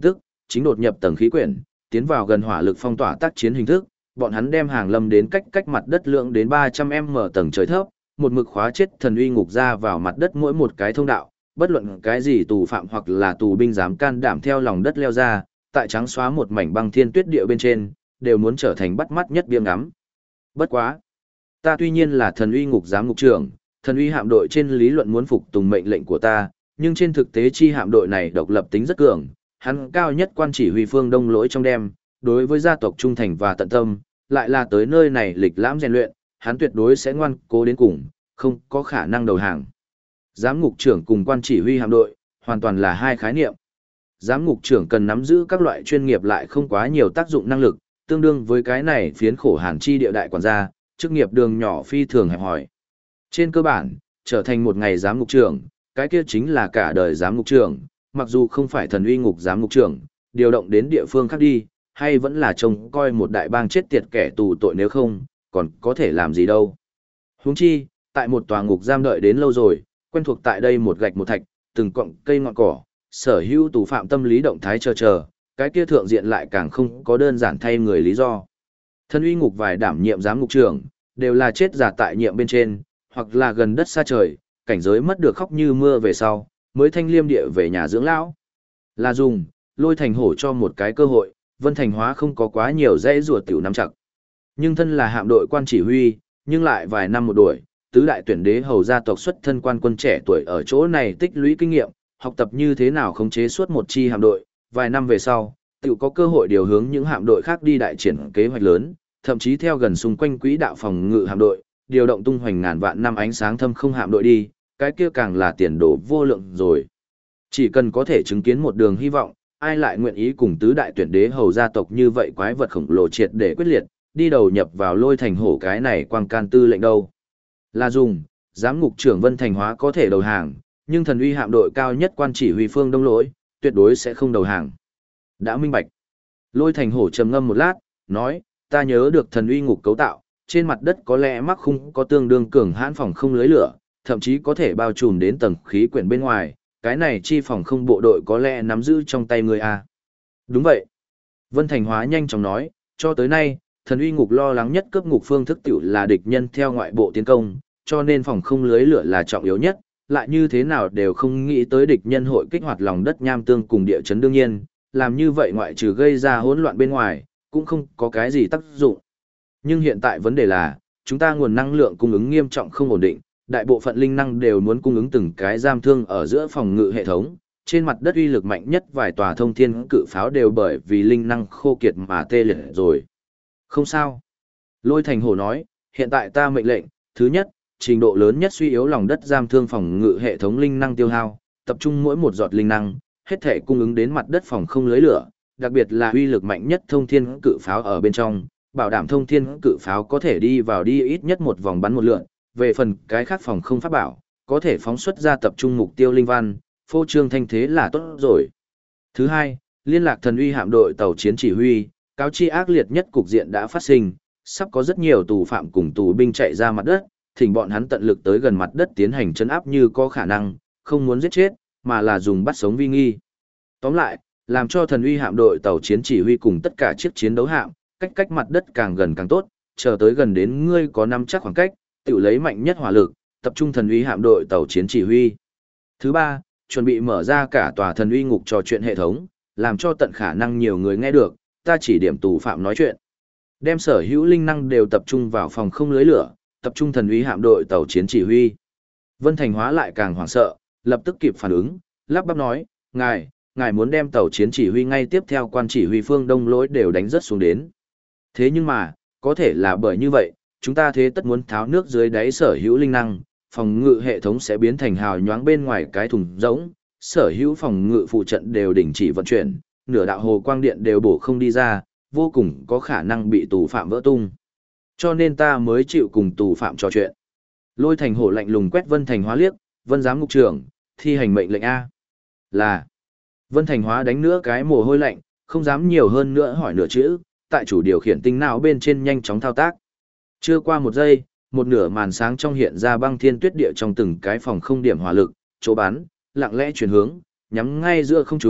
chính đột nhập tầng khí quyển, tiến vào gần hỏa lực phong tỏa tác chiến hình thức, bọn hắn đem hàng lâm đến cách mặt đất lượng đến 300m tầng trời thấp, một mực khóa chết thần uy ngục ra vào mặt đất mỗi một cái thông đạo, bất luận cái gì tù phạm hoặc là tù binh dám can đảm theo lòng đất leo ra, tại trắng xóa một mảnh băng thiên tuyết địa bên trên, đều muốn trở thành bắt mắt nhất biếng ngắm. Bất quá, ta tuy nhiên là thần uy ngục giám ngục trưởng, thần uy hạm đội trên lý luận muốn phục tùng mệnh lệnh của ta, nhưng trên thực tế chi hạm đội này độc lập tính rất cường, hắn cao nhất quan chỉ huy phương Đông lỗi trong đêm, đối với gia tộc trung thành và tận tâm, lại là tới nơi này lịch lãm rèn luyện, hắn tuyệt đối sẽ ngoan cố đến cùng, không có khả năng đầu hàng. Giám ngục trưởng cùng quan chỉ huy hạm đội, hoàn toàn là hai khái niệm. Giám ngục trưởng cần nắm giữ các loại chuyên nghiệp lại không quá nhiều tác dụng năng lực, tương đương với cái này phiến khổ hàn chi địa đại quản gia, chức nghiệp đường nhỏ phi thường hẹp hòi. Trên cơ bản, trở thành một ngày giám ngục trưởng, cái kia chính là cả đời giám ngục trưởng, mặc dù không phải thần uy ngục giám ngục trưởng, điều động đến địa phương khác đi, hay vẫn là trông coi một đại bang chết tiệt kẻ tù tội, nếu không, còn có thể làm gì đâu. Huống chi, tại một tòa ngục giam đợi đến lâu rồi, quen thuộc tại đây một gạch một thạch, từng cọng cây ngọn cỏ, sở hữu tù phạm tâm lý động thái chờ, cái kia thượng diện lại càng không có đơn giản thay người lý do. Thần uy ngục vài đảm nhiệm giám ngục trưởng, đều là chết giả tại nhiệm bên trên, hoặc là gần đất xa trời, cảnh giới mất được khóc như mưa về sau, mới thanh liêm địa về nhà dưỡng lão. Là dùng, Lôi Thành Hổ cho một cái cơ hội, Vân Thành Hóa không có quá nhiều dãy rùa tiểu nắm chặt. Nhưng thân là hạm đội quan chỉ huy, nhưng lại vài năm một đuổi, tứ đại tuyển đế hầu gia tộc xuất thân quan quân trẻ tuổi ở chỗ này tích lũy kinh nghiệm, học tập như thế nào khống chế suốt một chi hạm đội, vài năm về sau, tiểu có cơ hội điều hướng những hạm đội khác đi đại triển kế hoạch lớn, thậm chí theo gần xung quanh quỹ đạo phòng ngự hạm đội, điều động tung hoành ngàn vạn năm ánh sáng thâm không hạm đội đi, cái kia càng là tiền đồ vô lượng rồi. Chỉ cần có thể chứng kiến một đường hy vọng, ai lại nguyện ý cùng tứ đại tuyển đế hầu gia tộc như vậy quái vật khổng lồ triệt để quyết liệt, đi đầu nhập vào Lôi Thành Hổ cái này quang can tư lệnh đâu. Là dùng, giám ngục trưởng Vân Thành Hóa có thể đầu hàng, nhưng thần uy hạm đội cao nhất quan chỉ huy phương Đông lỗi, tuyệt đối sẽ không đầu hàng. Đã minh bạch. Lôi Thành Hổ trầm ngâm một lát, nói, ta nhớ được thần uy ngục cấu tạo, trên mặt đất có lẽ mắc khung có tương đương cường hãn phòng không lưới lửa, thậm chí có thể bao trùm đến tầng khí quyển bên ngoài, cái này chi phòng không bộ đội có lẽ nắm giữ trong tay người a. Đúng vậy. Vân Thành Hóa nhanh chóng nói, cho tới nay, thần uy ngục lo lắng nhất cướp ngục phương thức tiểu là địch nhân theo ngoại bộ tiến công, cho nên phòng không lưới lửa là trọng yếu nhất, lại như thế nào đều không nghĩ tới địch nhân hội kích hoạt lòng đất nham tương cùng địa chấn đương nhiên, làm như vậy ngoại trừ gây ra hỗn loạn bên ngoài, cũng không có cái gì tác dụng. Nhưng hiện tại vấn đề là, chúng ta nguồn năng lượng cung ứng nghiêm trọng không ổn định, đại bộ phận linh năng đều muốn cung ứng từng cái giam thương ở giữa phòng ngự hệ thống, trên mặt đất uy lực mạnh nhất vài tòa thông thiên cự pháo đều bởi vì linh năng khô kiệt mà tê liệt rồi. Không sao. Lôi Thành Hổ nói, hiện tại ta mệnh lệnh, thứ nhất, trình độ lớn nhất suy yếu lòng đất giam thương phòng ngự hệ thống linh năng tiêu hao, tập trung mỗi một giọt linh năng, hết thể cung ứng đến mặt đất phòng không lưới lửa, đặc biệt là uy lực mạnh nhất thông thiên cự pháo ở bên trong, bảo đảm thông thiên cự pháo có thể đi vào đi ít nhất một vòng bắn một lượn, về phần cái khác phòng không pháp bảo, có thể phóng xuất ra tập trung mục tiêu linh văn, phô trương thanh thế là tốt rồi. Thứ hai, liên lạc thần uy hạm đội tàu chiến chỉ huy, cáo chi ác liệt nhất cục diện đã phát sinh, sắp có rất nhiều tù phạm cùng tù binh chạy ra mặt đất, thỉnh bọn hắn tận lực tới gần mặt đất tiến hành trấn áp như có khả năng, không muốn giết chết, mà là dùng bắt sống vi nghi. Tóm lại, làm cho thần uy hạm đội tàu chiến chỉ huy cùng tất cả chiếc chiến đấu hạm, cách mặt đất càng gần càng tốt, chờ tới gần đến ngươi có nắm chắc khoảng cách, tự lấy mạnh nhất hỏa lực, tập trung thần uy hạm đội tàu chiến chỉ huy. Thứ ba, chuẩn bị mở ra cả tòa thần uy ngục trò chuyện hệ thống, làm cho tận khả năng nhiều người nghe được, ta chỉ điểm tù phạm nói chuyện. Đem sở hữu linh năng đều tập trung vào phòng không lưới lửa, tập trung thần uy hạm đội tàu chiến chỉ huy. Vân Thành Hóa lại càng hoảng sợ, lập tức kịp phản ứng, lắp bắp nói, ngài muốn đem tàu chiến chỉ huy ngay tiếp theo quan chỉ huy phương Đông lỗi đều đánh rất xuống đến. Thế nhưng mà, có thể là bởi như vậy, chúng ta thế tất muốn tháo nước dưới đáy sở hữu linh năng, phòng ngự hệ thống sẽ biến thành hào nhoáng bên ngoài cái thùng rỗng, sở hữu phòng ngự phụ trận đều đình chỉ vận chuyển, nửa đạo hồ quang điện đều bổ không đi ra, vô cùng có khả năng bị tù phạm vỡ tung. Cho nên ta mới chịu cùng tù phạm trò chuyện. Lôi Thành Hổ lạnh lùng quét Vân Thành Hóa liếc, Vân giám ngục trưởng, thi hành mệnh lệnh A. Là. Vân Thành Hóa đánh nữa cái mồ hôi lạnh, không dám nhiều hơn nữa hỏi nửa chữ, tại chủ điều khiển tinh não bên trên nhanh chóng thao tác. Chưa qua một giây, một nửa màn sáng trong hiện ra băng thiên tuyết địa trong từng cái phòng không điểm hỏa lực, chỗ bắn, lặng lẽ chuyển hướng, nhắm ngay giữa không trung,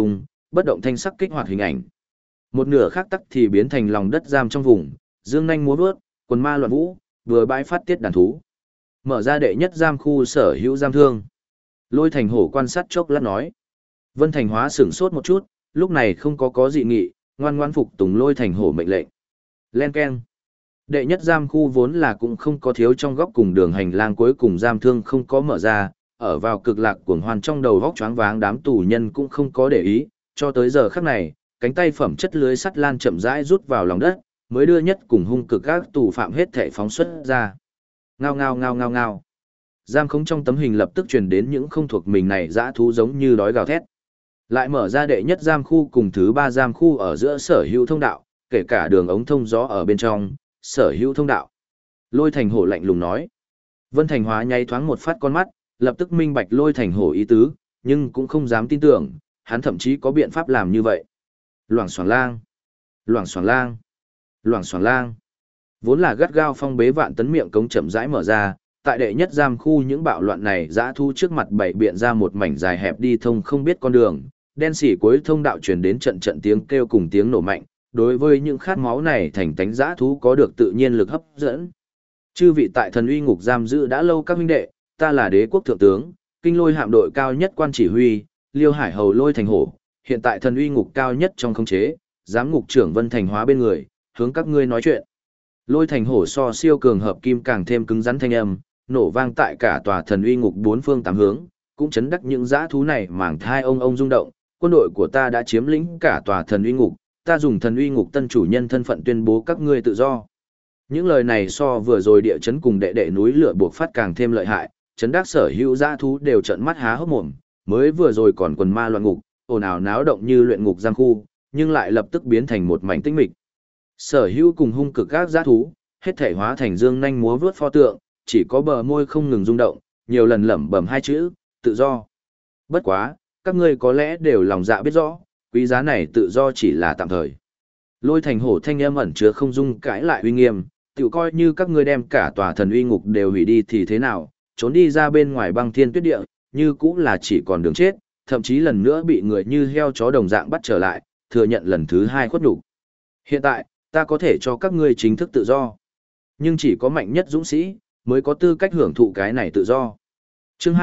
bất động thanh sắc kích hoạt hình ảnh. Một nửa khác tắc thì biến thành lòng đất giam trong vùng, dương nhanh múa vớt, quần ma loạn vũ, vừa bãi phát tiết đàn thú. Mở ra đệ nhất giam khu sở hữu giam thương. Lôi Thành Hổ quan sát chốc lát nói. Vân Thành Hóa sửng sốt một chút, lúc này không có dị nghị, ngoan ngoãn phục tùng Lôi Thành Hổ mệnh lệnh. Len keng. Đệ nhất giam khu vốn là cũng không có thiếu trong góc cùng đường hành lang cuối cùng giam thương không có mở ra, ở vào cực lạc cuồng hoan trong đầu góc choáng váng đám tù nhân cũng không có để ý, cho tới giờ khắc này, cánh tay phẩm chất lưới sắt lan chậm rãi rút vào lòng đất, mới đưa nhất cùng hung cực các tù phạm hết thể phóng xuất ra. Ngao ngao ngao ngao ngao. Giam khống trong tấm hình lập tức truyền đến những không thuộc mình này dã thú giống như đói gào thét. Lại mở ra đệ nhất giam khu cùng thứ 3 giam khu ở giữa sở hữu thông đạo, kể cả đường ống thông gió ở bên trong, sở hữu thông đạo. Lôi Thành Hổ lạnh lùng nói. Vân Thành Hóa nháy thoáng một phát con mắt, lập tức minh bạch Lôi Thành Hổ ý tứ, nhưng cũng không dám tin tưởng, hắn thậm chí có biện pháp làm như vậy. Loảng xoảng lang, loảng xoảng lang, loảng xoảng lang. Vốn là gắt gao phong bế vạn tấn miệng cống chậm rãi mở ra, tại đệ nhất giam khu những bạo loạn này dã thu trước mặt bảy biện ra một mảnh dài hẹp đi thông không biết con đường, đen xỉ cuối thông đạo truyền đến trận trận tiếng kêu cùng tiếng nổ mạnh, đối với những khát máu này thành tánh dã thú có được tự nhiên lực hấp dẫn. Chư vị tại Thần Uy Ngục giam giữ đã lâu các huynh đệ, ta là Đế quốc thượng tướng, Kinh Lôi hạm đội cao nhất quan chỉ huy, Liêu Hải Hầu Lôi Thành Hổ, hiện tại Thần Uy Ngục cao nhất trong khống chế, giám ngục trưởng Vân Thành Hóa bên người, hướng các ngươi nói chuyện. Lôi Thành Hổ so siêu cường hợp kim càng thêm cứng rắn thanh âm, nổ vang tại cả tòa Thần Uy Ngục bốn phương tám hướng, cũng chấn đắc những dã thú này màng thai ông rung động. Quân đội của ta đã chiếm lĩnh cả tòa Thần Uy Ngục, ta dùng Thần Uy Ngục tân chủ nhân thân phận tuyên bố các ngươi tự do. Những lời này so vừa rồi địa chấn cùng đệ đệ núi lửa buộc phát càng thêm lợi hại, chấn đắc sở hữu dã thú đều trợn mắt há hốc mồm, mới vừa rồi còn quần ma loạn ngục, ồn ào náo động như luyện ngục giam khu, nhưng lại lập tức biến thành một mảnh tĩnh mịch. Sở hữu cùng hung cực các dã thú, hết thể hóa thành dương nhanh múa vướt pho tượng, chỉ có bờ môi không ngừng rung động, nhiều lần lẩm bẩm hai chữ, tự do. Bất quá, các ngươi có lẽ đều lòng dạ biết rõ, quý giá này tự do chỉ là tạm thời. Lôi Thành Hổ thanh âm ẩn chứa không dung cãi lại uy nghiêm, tự coi như các ngươi đem cả tòa Thần Uy Ngục đều hủy đi thì thế nào, trốn đi ra bên ngoài băng thiên tuyết địa, như cũng là chỉ còn đường chết, thậm chí lần nữa bị người như heo chó đồng dạng bắt trở lại, thừa nhận lần thứ 2 khuất nhục. Hiện tại, ta có thể cho các ngươi chính thức tự do. Nhưng chỉ có mạnh nhất dũng sĩ, mới có tư cách hưởng thụ cái này tự do. Chương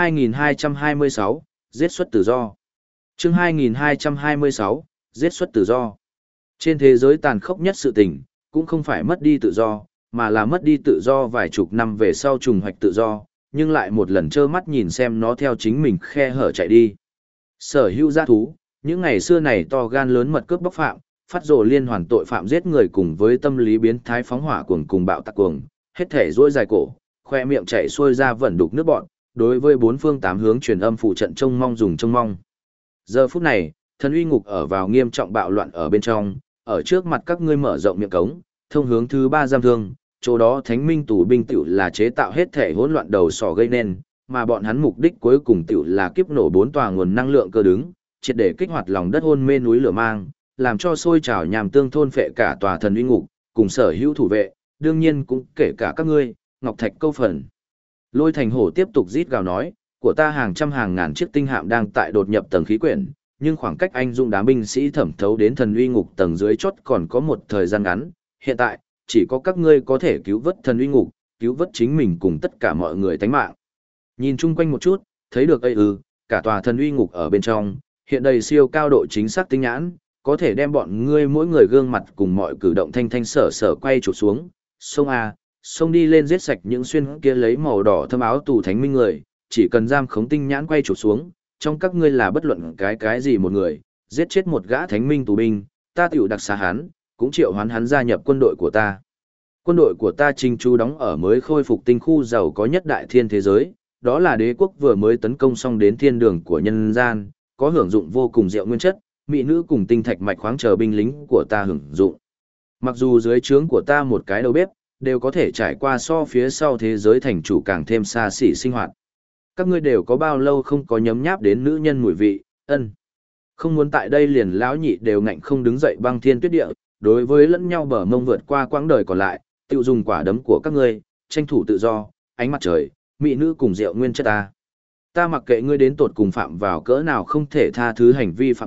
2226, giết xuất tự do. Chương 2226, giết xuất tự do. Trên thế giới tàn khốc nhất sự tình, cũng không phải mất đi tự do, mà là mất đi tự do vài chục năm về sau trùng hoạch tự do, nhưng lại một lần trơ mắt nhìn xem nó theo chính mình khe hở chạy đi. Sở hữu dã thú, những ngày xưa này to gan lớn mật cướp bóc phạm, phát rồ liên hoàn tội phạm giết người cùng với tâm lý biến thái phóng hỏa cuồng cùng bạo tạc cuồng, hết thể rỗi dài cổ, khoe miệng chảy xuôi ra vẩn đục nước bọn, đối với bốn phương tám hướng truyền âm phụ trận trông mong dùng trông mong. Giờ phút này, Thần Uy Ngục ở vào nghiêm trọng bạo loạn ở bên trong, ở trước mặt các ngươi mở rộng miệng cống, thông hướng thứ 3 giam thương, chỗ đó Thánh Minh tù binh tiểu là chế tạo hết thể hỗn loạn đầu sỏ gây nên, mà bọn hắn mục đích cuối cùng tiểu là kiếp nổ 4 tòa nguồn năng lượng cơ đứng, triệt để kích hoạt lòng đất hôn mê núi lửa mang, làm cho sôi trào nhàm tương thôn phệ cả tòa Thần Uy Ngục, cùng sở hữu thủ vệ, đương nhiên cũng kể cả các ngươi, Ngọc Thạch câu phần. Lôi Thành Hổ tiếp tục rít gào nói, của ta hàng trăm hàng ngàn chiếc tinh hạm đang tại đột nhập tầng khí quyển, nhưng khoảng cách anh dũng đám binh sĩ thẩm thấu đến Thần Uy Ngục tầng dưới chót còn có một thời gian ngắn, hiện tại, chỉ có các ngươi có thể cứu vớt Thần Uy Ngục, cứu vớt chính mình cùng tất cả mọi người tánh mạng. Nhìn chung quanh một chút, thấy được cả tòa Thần Uy Ngục ở bên trong, hiện đầy siêu cao độ chính xác tinh nhãn, có thể đem bọn ngươi mỗi người gương mặt cùng mọi cử động thanh thanh sở sở quay chụp xuống, xông đi lên giết sạch những xuyên kia lấy màu đỏ thâm áo tù thánh minh người, chỉ cần giam khống tinh nhãn quay chụp xuống, trong các ngươi là bất luận cái gì một người, giết chết một gã thánh minh tù binh, ta tiểu đặc xá hắn, cũng triệu hoán hắn gia nhập quân đội của ta. Quân đội của ta trinh chú đóng ở mới khôi phục tinh khu giàu có nhất đại thiên thế giới, đó là đế quốc vừa mới tấn công xong đến thiên đường của nhân gian, có hưởng dụng vô cùng diệu nguyên chất, mỹ nữ cùng tinh thạch mạch khoáng chờ binh lính của ta hưởng dụng. Mặc dù dưới trướng của ta một cái đầu bếp, đều có thể trải qua so phía sau thế giới thành chủ càng thêm xa xỉ sinh hoạt. Các ngươi đều có bao lâu không có nhấm nháp đến nữ nhân mùi vị, không muốn tại đây liền lão nhị đều ngạnh không đứng dậy băng thiên tuyết địa, đối với lẫn nhau bờ mông vượt qua quãng đời còn lại, tiêu dùng quả đấm của các ngươi, tranh thủ tự do, ánh mặt trời, mỹ nữ cùng rượu nguyên chất ta. Ta mặc kệ ngươi đến tột cùng phạm vào cỡ nào không thể tha thứ hành vi phạm tội,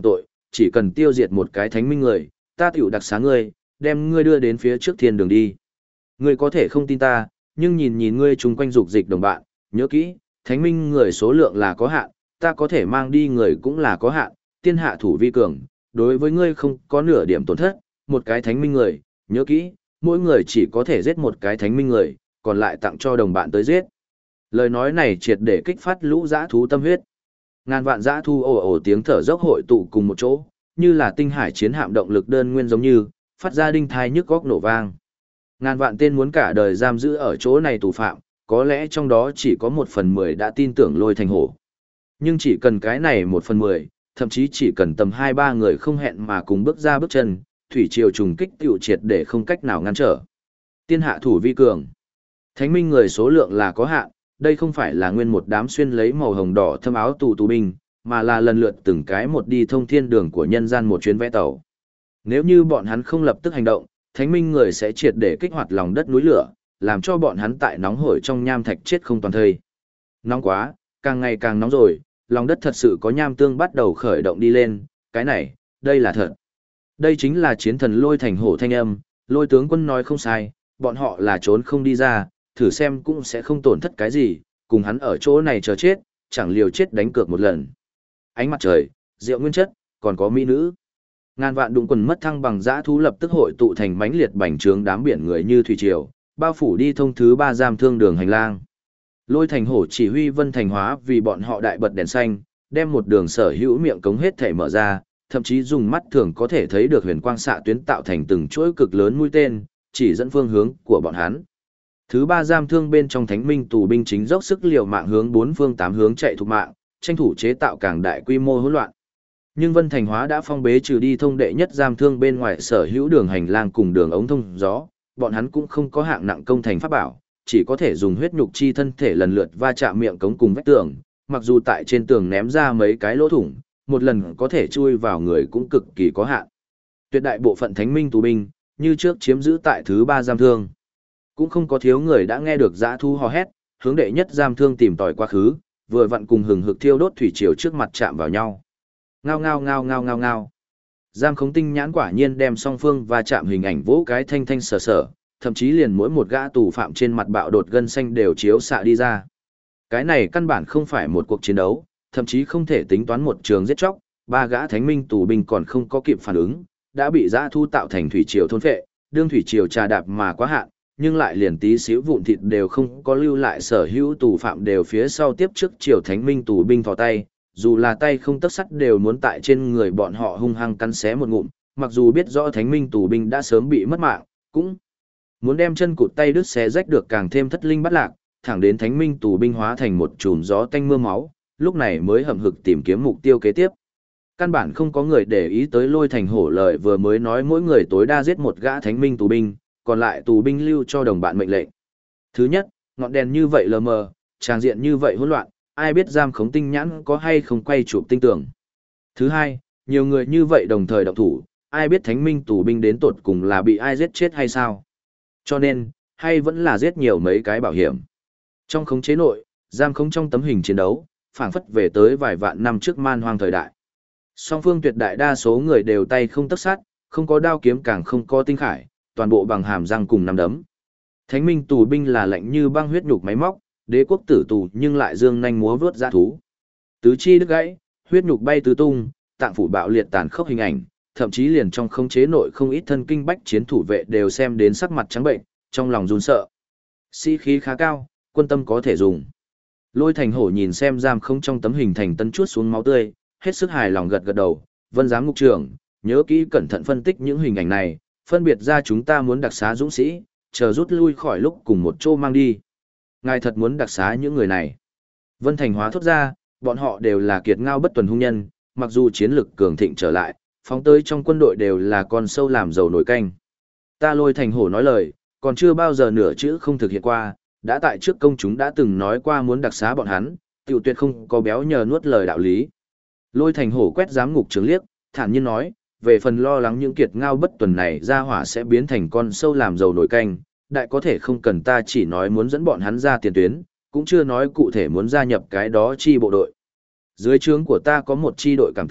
chỉ cần tiêu diệt một cái thánh minh người, ta tiểu đặc xá ngươi, đem ngươi đưa đến phía trước thiên đường đi. Ngươi có thể không tin ta, nhưng nhìn nhìn ngươi chung quanh dục dịch đồng bạn, nhớ kỹ, thánh minh người số lượng là có hạn, ta có thể mang đi người cũng là có hạn, tiên hạ thủ vi cường, đối với ngươi không có nửa điểm tổn thất, một cái thánh minh người, nhớ kỹ, mỗi người chỉ có thể giết một cái thánh minh người, còn lại tặng cho đồng bạn tới giết. Lời nói này triệt để kích phát lũ dã thú tâm huyết. Ngàn vạn dã thú ồ ồ tiếng thở dốc hội tụ cùng một chỗ, như là tinh hải chiến hạm động lực đơn nguyên giống như, phát ra đinh thai nhức góc nổ vang. Ngàn vạn tên muốn cả đời giam giữ ở chỗ này tù phạm, có lẽ trong đó chỉ có 1/10 đã tin tưởng Lôi Thành Hổ. Nhưng chỉ cần cái này 1/10, thậm chí chỉ cần tầm 2-3 người không hẹn mà cùng bước ra bước chân, thủy triều trùng kích tiêu triệt để không cách nào ngăn trở. Tiên hạ thủ vi cường. Thánh minh người số lượng là có hạn, đây không phải là nguyên một đám xuyên lấy màu hồng đỏ thâm áo tù binh, mà là lần lượt từng cái một đi thông thiên đường của nhân gian một chuyến vẽ tàu. Nếu như bọn hắn không lập tức hành động, thánh minh người sẽ triệt để kích hoạt lòng đất núi lửa, làm cho bọn hắn tại nóng hổi trong nham thạch chết không toàn thây. Nóng quá, càng ngày càng nóng rồi, lòng đất thật sự có nham tương bắt đầu khởi động đi lên, cái này, đây là thật. Đây chính là chiến thần Lôi Thành Hổ thanh âm, Lôi tướng quân nói không sai, bọn họ là trốn không đi ra, thử xem cũng sẽ không tổn thất cái gì, cùng hắn ở chỗ này chờ chết, chẳng liều chết đánh cược một lần. Ánh mặt trời, rượu nguyên chất, còn có mỹ nữ. Ngàn vạn đụng quần mất thăng bằng dã thú lập tức hội tụ thành mãnh liệt bành trướng đám biển người như thủy triều, bao phủ đi thông thứ 3 giam thương đường hành lang. Lôi Thành Hổ chỉ huy Vân Thành Hóa vì bọn họ đại bật đèn xanh, đem một đường sở hữu miệng cống hết thể mở ra, thậm chí dùng mắt thường có thể thấy được huyền quang xạ tuyến tạo thành từng chuỗi cực lớn mũi tên, chỉ dẫn phương hướng của bọn hắn. Thứ 3 giam thương bên trong thánh minh tù binh chính dốc sức liều mạng hướng 4 phương 8 hướng chạy thục mạng, tranh thủ chế tạo càng đại quy mô hỗn loạn. Nhưng Vân Thành Hóa đã phong bế trừ đi thông đệ nhất giam thương bên ngoài sở hữu đường hành lang cùng đường ống thông gió, bọn hắn cũng không có hạng nặng công thành pháp bảo, chỉ có thể dùng huyết nhục chi thân thể lần lượt va chạm miệng cống cùng vách tường, mặc dù tại trên tường ném ra mấy cái lỗ thủng, một lần có thể chui vào người cũng cực kỳ có hạn. Tuyệt đại bộ phận thánh minh tù binh, như trước chiếm giữ tại thứ 3 giam thương. Cũng không có thiếu người đã nghe được dã thu hò hét, hướng đệ nhất giam thương tìm tòi quá khứ, vừa vặn cùng hừng hực thiêu đốt thủy triều trước mặt chạm vào nhau. Ngao ngao ngao ngao ngao ngao. Giam Khống tinh nhãn quả nhiên đem song phương và chạm hình ảnh vỗ cái thanh thanh sở sở, thậm chí liền mỗi một gã tù phạm trên mặt bạo đột gân xanh đều chiếu xạ đi ra. Cái này căn bản không phải một cuộc chiến đấu, thậm chí không thể tính toán một trường giết chóc, 3 gã thánh minh tù binh còn không có kịp phản ứng, đã bị dã thu tạo thành thủy triều thôn phệ, đương thủy triều trà đạp mà quá hạn, nhưng lại liền tí xíu vụn thịt đều không có lưu lại, sở hữu tù phạm đều phía sau tiếp trước triều thánh minh tù binh thò tay, dù là tay không tấc sắt đều muốn tại trên người bọn họ hung hăng cắn xé một ngụm, mặc dù biết rõ thánh minh tù binh đã sớm bị mất mạng, cũng muốn đem chân cụt tay đứt xé rách được càng thêm thất linh bắt lạc, thẳng đến thánh minh tù binh hóa thành một chùm gió tanh mưa máu, lúc này mới hậm hực tìm kiếm mục tiêu kế tiếp. Căn bản không có người để ý tới Lôi Thành Hổ lời vừa mới nói mỗi người tối đa giết một gã thánh minh tù binh, còn lại tù binh lưu cho đồng bạn mệnh lệnh. Thứ nhất, ngọn đèn như vậy lờ mờ, tràng diện như vậy hỗn loạn, ai biết Giam Khống tinh nhãn có hay không quay chụp tinh tường. Thứ hai, nhiều người như vậy đồng thời động thủ, ai biết thánh minh tù binh đến tột cùng là bị ai giết chết hay sao. Cho nên, hay vẫn là giết nhiều mấy cái bảo hiểm. Trong khống chế nội, Giam Khống trong tấm hình chiến đấu, phảng phất về tới vài vạn năm trước man hoang thời đại. Song phương tuyệt đại đa số người đều tay không tấc sắt, không có đao kiếm càng không có tinh khải, toàn bộ bằng hàm răng cùng nắm đấm. Thánh minh tù binh là lạnh như băng huyết nhục máy móc, đế quốc tử tù nhưng lại dương nhanh múa vớt dã thú. Tứ chi đứt gãy, huyết nhục bay tứ tung, tạng phủ bạo liệt tàn khốc hình ảnh, thậm chí liền trong khống chế nội không ít thân kinh bách chiến thủ vệ đều xem đến sắc mặt trắng bệnh, trong lòng run sợ. Sĩ khí khá cao, quân tâm có thể dùng. Lôi Thành Hổ nhìn xem Giam Khống trong tấm hình thành tân chuốt xuống máu tươi, hết sức hài lòng gật gật đầu. Vân giám ngục trưởng, nhớ kỹ cẩn thận phân tích những hình ảnh này, phân biệt ra chúng ta muốn đặc xá dũng sĩ, chờ rút lui khỏi lúc cùng một chỗ mang đi. Ngài thật muốn đặc xá những người này. Vân Thành Hóa thốt ra, bọn họ đều là kiệt ngao bất tuần hung nhân, mặc dù chiến lực cường thịnh trở lại, phóng tới trong quân đội đều là con sâu làm dầu nổi canh. Ta Lôi Thành Hổ nói lời, còn chưa bao giờ nửa chữ không thực hiện qua, đã tại trước công chúng đã từng nói qua muốn đặc xá bọn hắn, tiểu tuyệt không có béo nhờ nuốt lời đạo lý. Lôi Thành Hổ quét giám ngục trưởng liếc, thản nhiên nói, về phần lo lắng những kiệt ngao bất tuần này ra hỏa sẽ biến thành con sâu làm dầu nổi canh, đại có thể không cần ta chỉ nói muốn dẫn bọn hắn ra tiền tuyến, cũng chưa nói cụ thể muốn gia nhập cái đó chi bộ đội. Dưới trướng của ta có một chi đội cảm tử,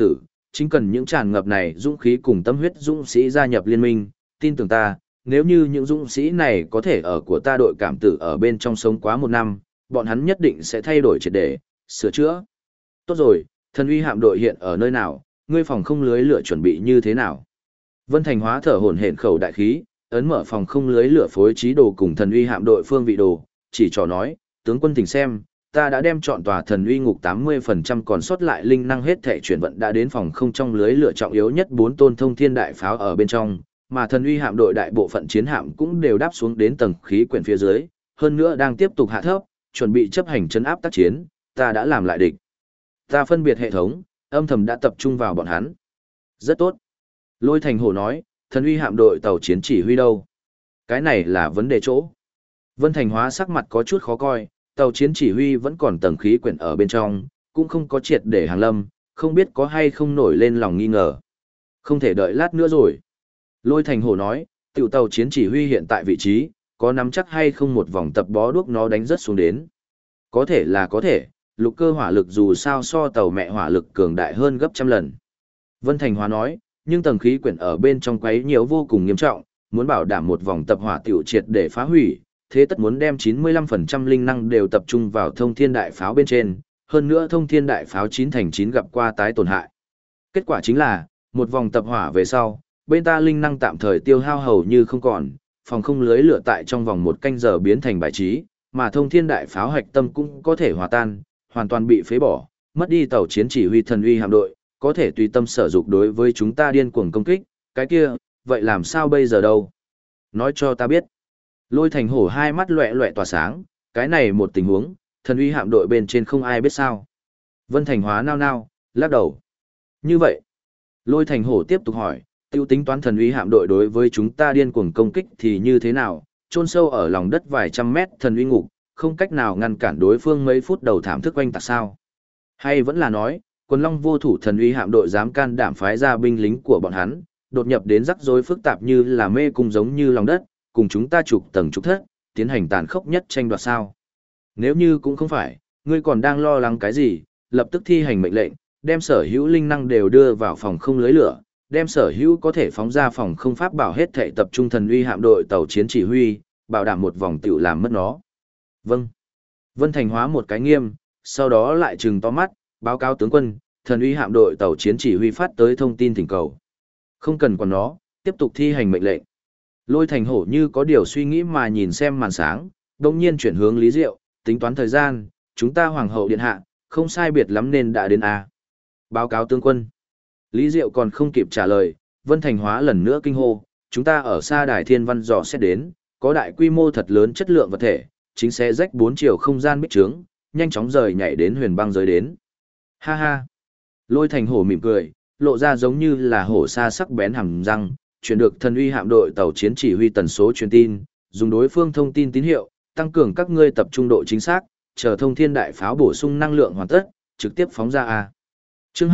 chính cần những tràn ngập này dũng khí cùng tâm huyết dũng sĩ gia nhập liên minh, tin tưởng ta, nếu như những dũng sĩ này có thể ở của ta đội cảm tử ở bên trong sống quá 1 năm, bọn hắn nhất định sẽ thay đổi triệt để, sửa chữa. Tốt rồi, thần uy hạm đội hiện ở nơi nào, ngươi phòng không lưới lửa chuẩn bị như thế nào? Vân Thành Hóa thở hổn hển khẩu đại khí, ấn mở phòng không lưới lửa phối trí đồ cùng thần uy hạm đội phương vị đồ, chỉ trò nói, tướng quân thỉnh xem, ta đã đem chọn tòa thần uy ngục 80% còn sót lại linh năng hết thể chuyển vận đã đến phòng không trong lưới lửa trọng yếu nhất 4 tôn thông thiên đại pháo ở bên trong, mà thần uy hạm đội đại bộ phận chiến hạm cũng đều đáp xuống đến tầng khí quyển phía dưới, hơn nữa đang tiếp tục hạ thấp, chuẩn bị chấp hành trấn áp tác chiến, ta đã làm lại địch. Ta phân biệt hệ thống, âm thầm đã tập trung vào bọn hắn. Rất tốt. Lôi Thành Hổ nói, thần uy hạm đội tàu chiến chỉ huy đâu? Cái này là vấn đề chỗ. Vân Thành Hóa sắc mặt có chút khó coi, tàu chiến chỉ huy vẫn còn tầng khí quyển ở bên trong, cũng không có triệt để hàng lâm, không biết có hay không nổi lên lòng nghi ngờ. Không thể đợi lát nữa rồi. Lôi Thành Hổ nói, tiểu tàu chiến chỉ huy hiện tại vị trí, có nắm chắc hay không một vòng tập bó đuốc nó đánh rất xuống đến. Có thể là có thể, lục cơ hỏa lực dù sao so tàu mẹ hỏa lực cường đại hơn gấp trăm lần. Vân Thành Hóa nói, nhưng tầng khí quyển ở bên trong quấy nhiễu vô cùng nghiêm trọng, muốn bảo đảm một vòng tập hỏa tiểu triệt để phá hủy, thế tất muốn đem 95% linh năng đều tập trung vào thông thiên đại pháo bên trên, hơn nữa thông thiên đại pháo 9/9 gặp qua tái tổn hại. Kết quả chính là, một vòng tập hỏa về sau, bên ta linh năng tạm thời tiêu hao hầu như không còn, phòng không lưới lửa tại trong vòng 1 canh giờ biến thành bài trí, mà thông thiên đại pháo hạch tâm cũng có thể hòa tan, hoàn toàn bị phế bỏ, mất đi tàu chiến chỉ huy thần uy hạm đội, có thể tùy tâm sở dục đối với chúng ta điên cuồng công kích, cái kia, vậy làm sao bây giờ đâu? Nói cho ta biết. Lôi Thành Hổ hai mắt loẹ loẹ tỏa sáng, cái này một tình huống, thần uy hạm đội bên trên không ai biết sao. Vân Thành Hóa nao nao, lắc đầu. Như vậy, Lôi Thành Hổ tiếp tục hỏi, tiêu tính toán thần uy hạm đội đối với chúng ta điên cuồng công kích thì như thế nào, chôn sâu ở lòng đất vài trăm mét thần uy ngục, không cách nào ngăn cản đối phương mấy phút đầu thảm thức oanh tạc sao? Hay vẫn là nói, Quần Long vô thủ thần uy hạm đội dám can đảm phái ra binh lính của bọn hắn, đột nhập đến rắc rối phức tạp như là mê cung giống như lòng đất, cùng chúng ta trục tầng trục thất, tiến hành tàn khốc nhất tranh đoạt sao? Nếu như cũng không phải, ngươi còn đang lo lắng cái gì, lập tức thi hành mệnh lệnh, đem sở hữu linh năng đều đưa vào phòng không lưới lửa, đem sở hữu có thể phóng ra phòng không pháp bảo hết thảy tập trung thần uy hạm đội tàu chiến chỉ huy, bảo đảm một vòng tiểu làm mất nó. Vâng. Vân Thành Hóa một cái nghiêm, sau đó lại trừng to mắt, báo cáo tướng quân, thần uy hạm đội tàu chiến chỉ huy phát tới thông tin thỉnh cầu. Không cần quản nó, tiếp tục thi hành mệnh lệnh. Lôi Thành Hổ như có điều suy nghĩ mà nhìn xem màn sáng, đồng nhiên chuyển hướng Lý Diệu, tính toán thời gian, chúng ta hoàng hậu điện hạ, không sai biệt lắm nên đã đến A. Báo cáo tướng quân. Lý Diệu còn không kịp trả lời, Vân Thành Hóa lần nữa kinh hô, chúng ta ở xa đài thiên văn dò xét đến, có đại quy mô thật lớn chất lượng vật thể, chính sẽ rách 4 chiều không gian bích trướng, nhanh chóng rời nhảy đến huyền băng giới đến. Ha ha. Lôi Thành Hổ mỉm cười, lộ ra giống như là hổ sa sắc bén hàm răng, chuyển được thần uy hạm đội tàu chiến chỉ huy tần số truyền tin, dùng đối phương thông tin tín hiệu, tăng cường các ngươi tập trung độ chính xác, chờ thông thiên đại pháo bổ sung năng lượng hoàn tất, trực tiếp phóng ra A. Chương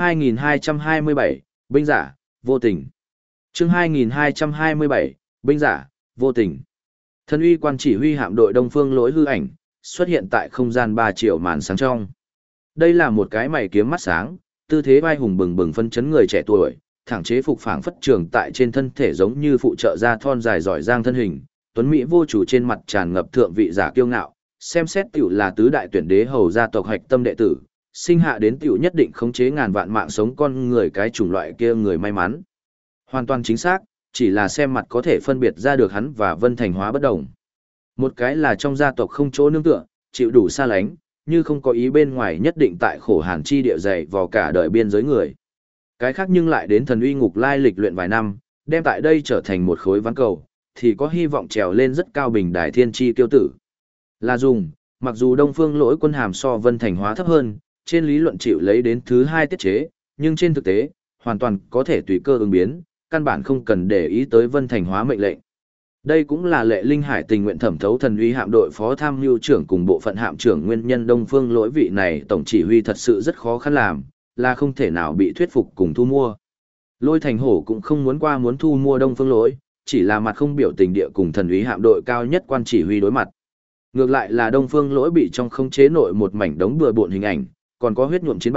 2227, binh giả, vô tình. Chương 2227, binh giả, vô tình. Thần uy quan chỉ huy hạm đội Đông Phương Lỗi hư ảnh, xuất hiện tại không gian 3 triệu màn sáng trong. Đây là một cái mày kiếm mắt sáng, tư thế vai hùng bừng bừng phân chấn người trẻ tuổi, thẳng chế phục phảng phất trường tại trên thân thể giống như phụ trợ ra thon dài giỏi giang thân hình, tuấn mỹ vô chủ trên mặt tràn ngập thượng vị giả kiêu ngạo, xem xét tiểu là tứ đại tuyển đế hầu gia tộc hạch tâm đệ tử, sinh hạ đến tiểu nhất định khống chế ngàn vạn mạng sống con người cái chủng loại kia người may mắn. Hoàn toàn chính xác, chỉ là xem mặt có thể phân biệt ra được hắn và Vân Thành Hóa bất đồng. Một cái là trong gia tộc không chỗ nương tựa, chịu đủ xa lánh, như không có ý bên ngoài nhất định tại khổ hàn chi địa dày vò cả đời biên giới người. Cái khác nhưng lại đến thần uy ngục lai lịch luyện vài năm, đem tại đây trở thành một khối ván cầu, thì có hy vọng trèo lên rất cao bình đài thiên chi tiêu tử. Là dùng, mặc dù Đông Phương Lỗi quân hàm so Vân Thành Hóa thấp hơn, trên lý luận chịu lấy đến thứ 2 tiết chế, nhưng trên thực tế, hoàn toàn có thể tùy cơ ứng biến, căn bản không cần để ý tới Vân Thành Hóa mệnh lệnh. Đây cũng là Lệ Linh Hải tình nguyện thẩm thấu thần uy hạm đội phó tham mưu trưởng cùng bộ phận hạm trưởng nguyên nhân Đông Phương Lỗi vị này tổng chỉ huy thật sự rất khó khăn làm, là không thể nào bị thuyết phục cùng thu mua. Lôi Thành Hổ cũng không muốn thu mua Đông Phương Lỗi, chỉ là mặt không biểu tình địa cùng thần uy hạm đội cao nhất quan chỉ huy đối mặt. Ngược lại là Đông Phương Lỗi bị trong không chế nội một mảnh đống bừa bộn hình ảnh, còn có huyết nhuộm chiến bào,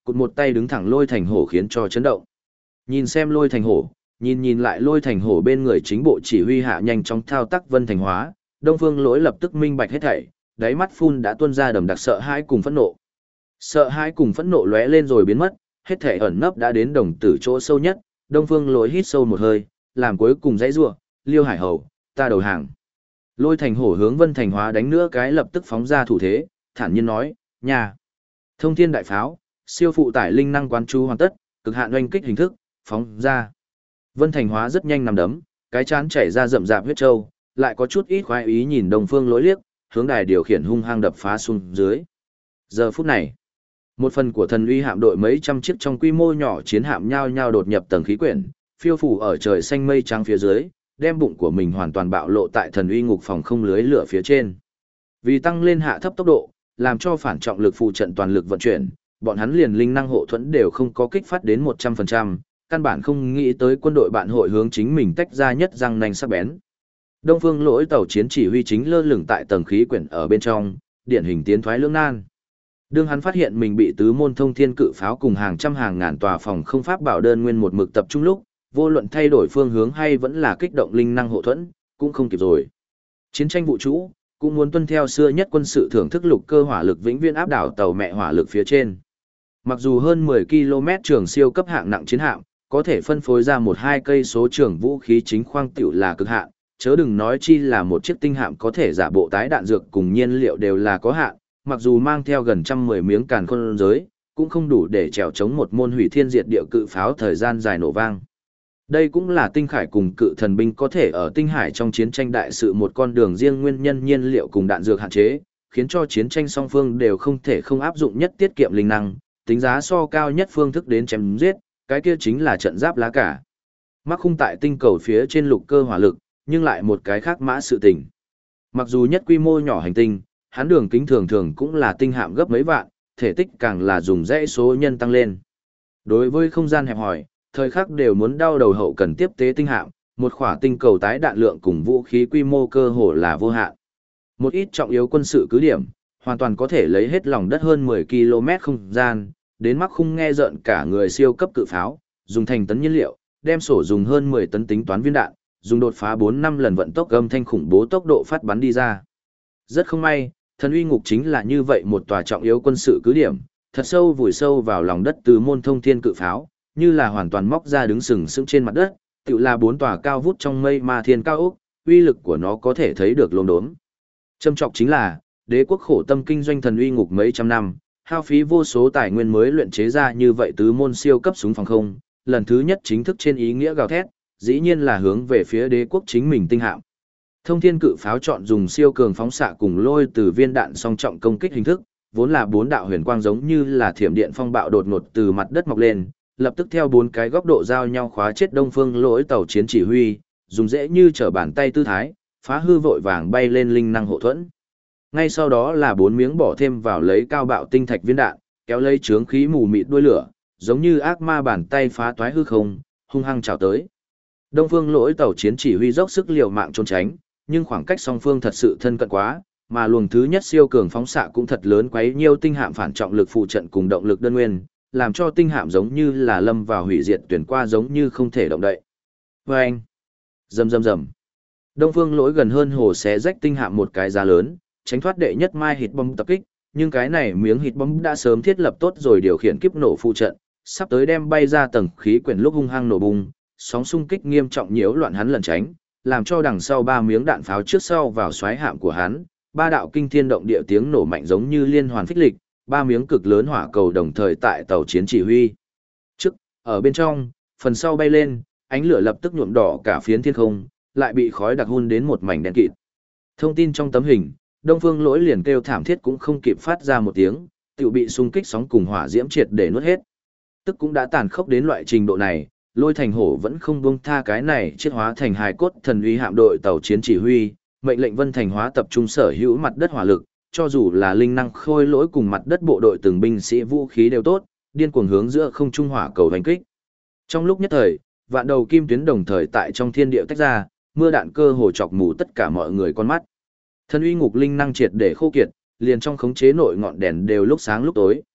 cụt một tay đứng thẳng Lôi Thành Hổ khiến cho chấn động. Nhìn xem Lôi Thành Hổ, nhìn lại Lôi Thành Hổ bên người chính bộ chỉ huy hạ nhanh chóng thao tác Vân Thành Hóa, Đông Phương Lỗi lập tức minh bạch hết thảy, đáy mắt phun đã tuôn ra đầm đặc sợ hãi cùng phẫn nộ. Sợ hãi cùng phẫn nộ lóe lên rồi biến mất, hết thảy ẩn nấp đã đến đồng tử chỗ sâu nhất, Đông Phương Lỗi hít sâu một hơi, làm cuối cùng dãy rủa, Liêu Hải Hầu, ta đầu hàng. Lôi Thành Hổ hướng Vân Thành Hóa đánh nữa cái lập tức phóng ra thủ thế, thản nhiên nói, nhà. Thông thiên đại pháo, siêu phụ tải linh năng quán chú hoàn tất, cực hạn oanh kích hình thức, phóng ra. Vân Thành Hóa rất nhanh nằm đấm, cái chán chảy ra rậm rạp huyết trâu, lại có chút ít khoái ý nhìn Đông Phương Lỗi liếc, hướng đài điều khiển hung hăng đập phá xuống dưới. Giờ phút này, một phần của thần uy hạm đội mấy trăm chiếc trong quy mô nhỏ chiến hạm nhao nhao đột nhập tầng khí quyển, phiêu phủ ở trời xanh mây trắng phía dưới, đem bụng của mình hoàn toàn bạo lộ tại thần uy ngục phòng không lưới lửa phía trên. Vì tăng lên hạ thấp tốc độ, làm cho phản trọng lực phụ trận toàn lực vận chuyển, bọn hắn liền linh năng hộ thuẫn đều không có kích phát đến 100%, căn bản không nghĩ tới quân đội bạn hội hướng chính mình tách ra nhất răng nanh sắc bén. Đông Phương Lỗi tàu chiến chỉ huy chính lơ lửng tại tầng khí quyển ở bên trong, điển hình tiến thoái lưỡng nan. Đương hắn phát hiện mình bị tứ môn thông thiên cự pháo cùng hàng trăm hàng ngàn tòa phòng không pháp bảo đơn nguyên một mực tập trung lúc, vô luận thay đổi phương hướng hay vẫn là kích động linh năng hộ thuẫn, cũng không kịp rồi. Chiến tranh vũ trụ cũng muốn tuân theo xưa nhất quân sự thưởng thức lục cơ hỏa lực vĩnh viễn áp đảo tàu mẹ hỏa lực phía trên. Mặc dù hơn 10 km trường siêu cấp hạng nặng chiến hạm, có thể phân phối ra 1-2 cây số trường vũ khí chính khoang tiểu là cực hạn, chớ đừng nói chi là một chiếc tinh hạm có thể giả bộ tái đạn dược cùng nhiên liệu đều là có hạn, mặc dù mang theo gần 110 miếng càn khôn giới, cũng không đủ để trèo chống một môn hủy thiên diệt địa cự pháo thời gian dài nổ vang. Đây cũng là tinh khải cùng cự thần binh có thể ở tinh hải trong chiến tranh đại sự một con đường riêng nguyên nhân nhiên liệu cùng đạn dược hạn chế, khiến cho chiến tranh song phương đều không thể không áp dụng nhất tiết kiệm linh năng, tính giá so cao nhất phương thức đến chém giết, cái kia chính là trận giáp lá cả. Mắc khung tại tinh cầu phía trên lục cơ hỏa lực, nhưng lại một cái khác mã sự tình. Mặc dù nhất quy mô nhỏ hành tinh, hắn đường kính thường thường cũng là tinh hạm gấp mấy vạn, thể tích càng là dùng dãy số nhân tăng lên. Đối với không gian hẹp hòi, thời khắc đều muốn đau đầu hậu cần tiếp tế tinh hạm, một khỏa tinh cầu tái đạn lượng cùng vũ khí quy mô cơ hồ là vô hạn. Một ít trọng yếu quân sự cứ điểm, hoàn toàn có thể lấy hết lòng đất hơn 10 km không gian, đến mắc khung nghe rợn cả người siêu cấp cự pháo, dùng thành tấn nhiên liệu, đem sổ dùng hơn 10 tấn tính toán viên đạn, dùng đột phá 4-5 lần vận tốc âm thanh khủng bố tốc độ phát bắn đi ra. Rất không may, thần uy ngục chính là như vậy một tòa trọng yếu quân sự cứ điểm, thật sâu vùi sâu vào lòng đất từ môn thông thiên cự pháo, như là hoàn toàn móc ra đứng sừng sững trên mặt đất, tự là 4 tòa cao vút trong mây ma thiên cao ốc, uy lực của nó có thể thấy được lồn đốm. Châm trọng chính là, đế quốc khổ tâm kinh doanh thần uy ngục mấy trăm năm, hao phí vô số tài nguyên mới luyện chế ra như vậy tứ môn siêu cấp súng phòng không, lần thứ nhất chính thức trên ý nghĩa gào thét, dĩ nhiên là hướng về phía đế quốc chính mình tinh hạm. Thông thiên cự pháo chọn dùng siêu cường phóng xạ cùng lôi từ viên đạn song trọng công kích hình thức, vốn là 4 đạo huyền quang giống như là thiểm điện phong bạo đột ngột từ mặt đất mọc lên, lập tức theo 4 cái góc độ giao nhau khóa chết Đông Phương Lỗi tàu chiến chỉ huy, dùng dễ như trở bàn tay tư thái, phá hư vội vàng bay lên linh năng hộ thuẫn. Ngay sau đó là 4 miếng bỏ thêm vào lấy cao bạo tinh thạch viên đạn, kéo lấy chướng khí mù mịt đuôi lửa, giống như ác ma bàn tay phá toái hư không, hung hăng chào tới. Đông Phương Lỗi tàu chiến chỉ huy dốc sức liều mạng trốn tránh, nhưng khoảng cách song phương thật sự thân cận quá, mà luồng thứ nhất siêu cường phóng xạ cũng thật lớn quấy nhiều tinh hạm phản trọng lực phụ trận cùng động lực đơn nguyên, làm cho tinh hạm giống như là lâm vào hủy diệt tuyển qua giống như không thể động đậy. Vâng! Rầm rầm rầm. Đông Phương Lỗi gần hơn hồ xé rách tinh hạm một cái giá lớn, tránh thoát đệ nhất mai hít bom tập kích, nhưng cái này miếng hít bom đã sớm thiết lập tốt rồi điều khiển kiếp nổ phụ trận, sắp tới đem bay ra tầng khí quyển lúc hung hăng nổ bùng, sóng xung kích nghiêm trọng nhiễu loạn hắn lẩn tránh, làm cho đằng sau 3 miếng đạn pháo trước sau vào xoáy hạm của hắn, 3 đạo kinh thiên động địa tiếng nổ mạnh giống như liên hoàn phích lịch, 3 miếng cực lớn hỏa cầu đồng thời tại tàu chiến chỉ huy. Trước, ở bên trong, phần sau bay lên, ánh lửa lập tức nhuộm đỏ cả phiến thiên không, lại bị khói đặc hun đến một mảnh đen kịt. Thông tin trong tấm hình, Đông Phương Lỗi liền kêu thảm thiết cũng không kịp phát ra một tiếng, tiểu bị xung kích sóng cùng hỏa diễm triệt để nuốt hết. Tức cũng đã tàn khốc đến loại trình độ này, Lôi Thành Hổ vẫn không buông tha cái này chiết hóa thành hài cốt thần uy hạm đội tàu chiến chỉ huy, mệnh lệnh Vân Thành Hóa tập trung sở hữu mặt đất hỏa lực, cho dù là linh năng khôi lỗi cùng mặt đất bộ đội từng binh sĩ vũ khí đều tốt, điên cuồng hướng giữa không trung hỏa cầu đánh kích. Trong lúc nhất thời, vạn đầu kim tuyến đồng thời tại trong thiên địa tách ra, mưa đạn cơ hồ chọc mù tất cả mọi người con mắt. Thần uy ngục linh năng triệt để khô kiệt, liền trong khống chế nội ngọn đèn đều lúc sáng lúc tối.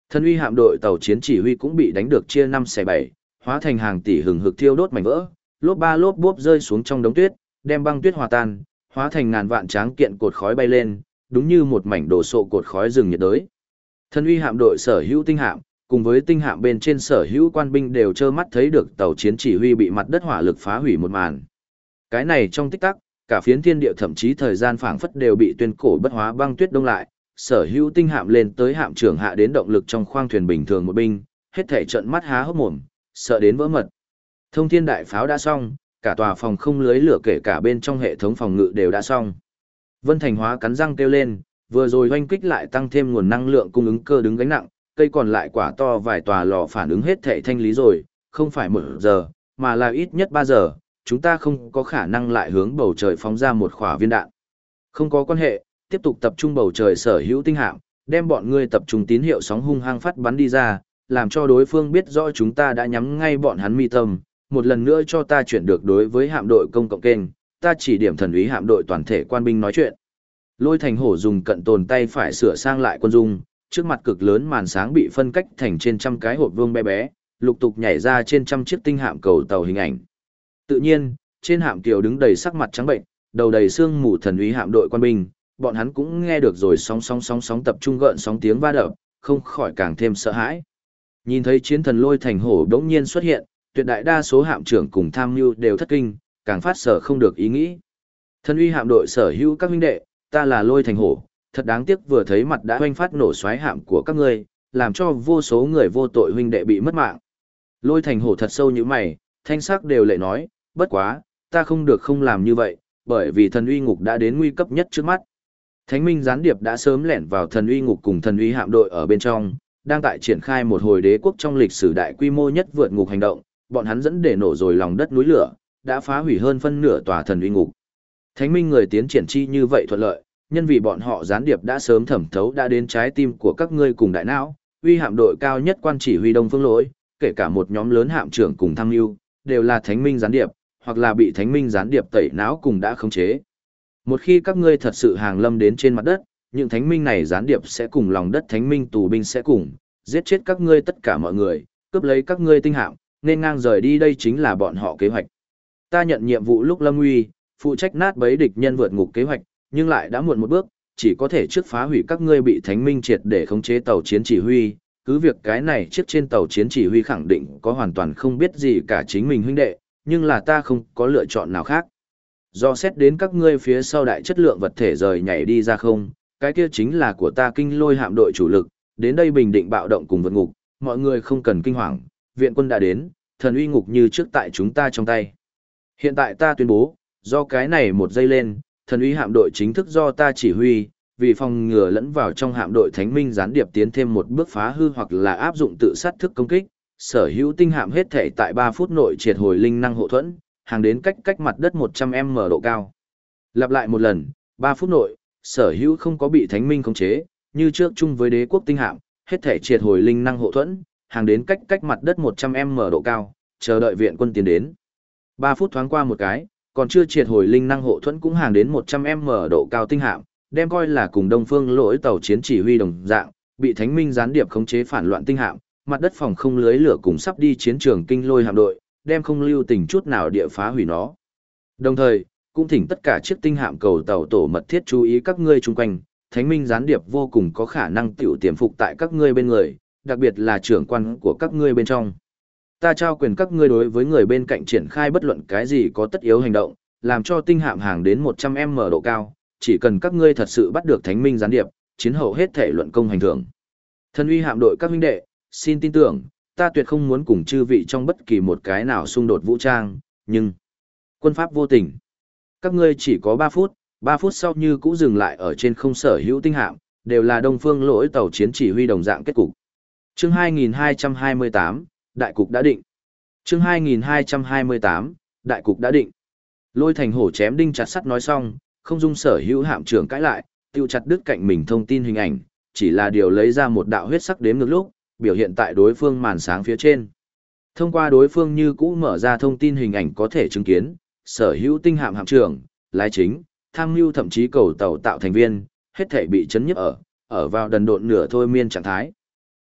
Thân uy hạm đội tàu chiến chỉ huy cũng bị đánh được chia 5/7, hóa thành hàng tỷ hừng hực thiêu đốt mảnh vỡ, lốp ba lốp bốp rơi xuống trong đống tuyết, đem băng tuyết hòa tan, hóa thành ngàn vạn tráng kiện cột khói bay lên, đúng như một mảnh đồ sộ cột khói rừng nhiệt đới. Thân uy hạm đội sở hữu tinh hạm, cùng với tinh hạm bên trên sở hữu quan binh đều trơ mắt thấy được tàu chiến chỉ huy bị mặt đất hỏa lực phá hủy một màn. Cái này trong tích tắc, cả phiến thiên địa thậm chí thời gian phảng phất đều bị tuyên cổ bất hóa băng tuyết đông lại, sở hữu tinh hạm lên tới hạm trưởng hạ đến động lực trong khoang thuyền bình thường một binh, hết thảy trợn mắt há hốc mồm, sợ đến vỡ mật. Thông thiên đại pháo đã xong, cả tòa phòng không lưới lửa kể cả bên trong hệ thống phòng ngự đều đã xong. Vân Thành Hóa cắn răng kêu lên, vừa rồi hoanh kích lại tăng thêm nguồn năng lượng cung ứng cơ đứng gánh nặng, cây còn lại quả to vài tòa lò phản ứng hết thảy thanh lý rồi, không phải 1 giờ, mà là ít nhất 3 giờ, chúng ta không có khả năng lại hướng bầu trời phóng ra một quả viên đạn. Không có quan hệ, tiếp tục tập trung bầu trời sở hữu tinh hạm, đem bọn ngươi tập trung tín hiệu sóng hung hăng phát bắn đi ra, làm cho đối phương biết rõ chúng ta đã nhắm ngay bọn hắn mi tâm, một lần nữa cho ta chuyển được đối với hạm đội công cộng kênh, ta chỉ điểm thần úy hạm đội toàn thể quan binh nói chuyện. Lôi Thành Hổ dùng cận tồn tay phải sửa sang lại quân dung, trước mặt cực lớn màn sáng bị phân cách thành trên trăm cái hộp vuông bé bé, lục tục nhảy ra trên trăm chiếc tinh hạm cầu tàu hình ảnh. Tự nhiên, trên hạm kiều đứng đầy sắc mặt trắng bệnh, đầu đầy xương mù thần úy hạm đội quan binh, bọn hắn cũng nghe được rồi sóng tập trung gợn sóng tiếng va đập, không khỏi càng thêm sợ hãi. Nhìn thấy chiến thần Lôi Thành Hổ đống nhiên xuất hiện, tuyệt đại đa số hạm trưởng cùng tham mưu đều thất kinh, càng phát sở không được ý nghĩ. Thần uy hạm đội sở hữu các huynh đệ, ta là Lôi Thành Hổ, thật đáng tiếc vừa thấy mặt đã hoanh phát nổ xoáy hạm của các ngươi, làm cho vô số người vô tội huynh đệ bị mất mạng. Lôi Thành Hổ thật sâu như mày, thanh sắc đều lệ nói, bất quá, ta không được không làm như vậy, bởi vì thần uy ngục đã đến nguy cấp nhất trước mắt. Thánh minh gián điệp đã sớm lẻn vào thần uy ngục cùng thần uy hạm đội ở bên trong, đang tại triển khai một hồi đế quốc trong lịch sử đại quy mô nhất vượt ngục hành động, bọn hắn dẫn để nổ rồi lòng đất núi lửa, đã phá hủy hơn phân nửa tòa thần uy ngục. Thánh minh người tiến triển chi như vậy thuận lợi, nhân vì bọn họ gián điệp đã sớm thẩm thấu đã đến trái tim của các ngươi cùng đại não, uy hạm đội cao nhất quan chỉ huy Đông Phương Lỗi, kể cả một nhóm lớn hạm trưởng cùng tham mưu, đều là thánh minh gián điệp, hoặc là bị thánh minh gián điệp tẩy não cùng đã khống chế. Một khi các ngươi thật sự hàng lâm đến trên mặt đất, những thánh minh này gián điệp sẽ cùng lòng đất thánh minh tù binh sẽ cùng giết chết các ngươi tất cả mọi người, cướp lấy các ngươi tinh hạm, nên ngang rời đi, đây chính là bọn họ kế hoạch. Ta nhận nhiệm vụ lúc lâm nguy, phụ trách nát bấy địch nhân vượt ngục kế hoạch, nhưng lại đã muộn một bước, chỉ có thể trước phá hủy các ngươi bị thánh minh triệt để khống chế tàu chiến chỉ huy, cứ việc cái này chiếc trên tàu chiến chỉ huy khẳng định có hoàn toàn không biết gì cả chính mình huynh đệ, nhưng là ta không có lựa chọn nào khác. Do xét đến các ngươi phía sau đại chất lượng vật thể rời nhảy đi ra không, cái kia chính là của ta Kinh Lôi hạm đội chủ lực, đến đây bình định bạo động cùng vượt ngục, mọi người không cần kinh hoàng, viện quân đã đến, thần uy ngục như trước tại chúng ta trong tay. Hiện tại ta tuyên bố, do cái này một giây lên, thần uy hạm đội chính thức do ta chỉ huy, vì phòng ngừa lẫn vào trong hạm đội thánh minh gián điệp tiến thêm một bước phá hư hoặc là áp dụng tự sát thức công kích, sở hữu tinh hạm hết thể tại 3 phút nội triệt hồi linh năng hộ thuẫn, hàng đến cách mặt đất 100m độ cao. Lặp lại một lần, 3 phút nội, sở hữu không có bị thánh minh khống chế, như trước chung với đế quốc tinh hạm, hết thể triệt hồi linh năng hộ thuẫn, hàng đến cách mặt đất 100m độ cao, chờ đợi viện quân tiến đến. 3 phút thoáng qua một cái, còn chưa triệt hồi linh năng hộ thuẫn cũng hàng đến 100m độ cao tinh hạm, đem coi là cùng Đông Phương Lỗi tàu chiến chỉ huy đồng dạng, bị thánh minh gián điệp khống chế phản loạn tinh hạm, mặt đất phòng không lưới lửa cùng sắp đi chiến trường Kinh Lôi hạm đội, đem không lưu tình chút nào địa phá hủy nó. Đồng thời, cũng thỉnh tất cả chiếc tinh hạm cầu tàu tổ mật thiết chú ý các ngươi chung quanh, thánh minh gián điệp vô cùng có khả năng tiểu tiềm phục tại các ngươi bên người, đặc biệt là trưởng quan của các ngươi bên trong. Ta trao quyền các ngươi đối với người bên cạnh triển khai bất luận cái gì có tất yếu hành động, làm cho tinh hạm hàng đến 100m độ cao, chỉ cần các ngươi thật sự bắt được thánh minh gián điệp, chiến hậu hết thể luận công hành thưởng. Thần uy hạm đội các huynh đệ, xin tin tưởng, ta tuyệt không muốn cùng chư vị trong bất kỳ một cái nào xung đột vũ trang, nhưng quân pháp vô tình. Các ngươi chỉ có 3 phút, 3 phút sau như cũ dừng lại ở trên không sở hữu tinh hạm, đều là Đông Phương Lỗi tàu chiến chỉ huy đồng dạng kết cục. Chương 2228, đại cục đã định. Chương 2228, đại cục đã định. Lôi Thành Hổ chém đinh chặt sắt nói xong, không dung sở hữu hạm trưởng cãi lại, tiêu chặt đứt cạnh mình thông tin hình ảnh, chỉ là điều lấy ra một đạo huyết sắc đếm ngược lúc, biểu hiện tại đối phương màn sáng phía trên. Thông qua đối phương như cũ mở ra thông tin hình ảnh có thể chứng kiến, sở hữu tinh hạm hạm trưởng, lái chính, tham mưu thậm chí cầu tàu tạo thành viên, hết thể bị chấn nhức ở vào đần độn nửa thôi miên trạng thái.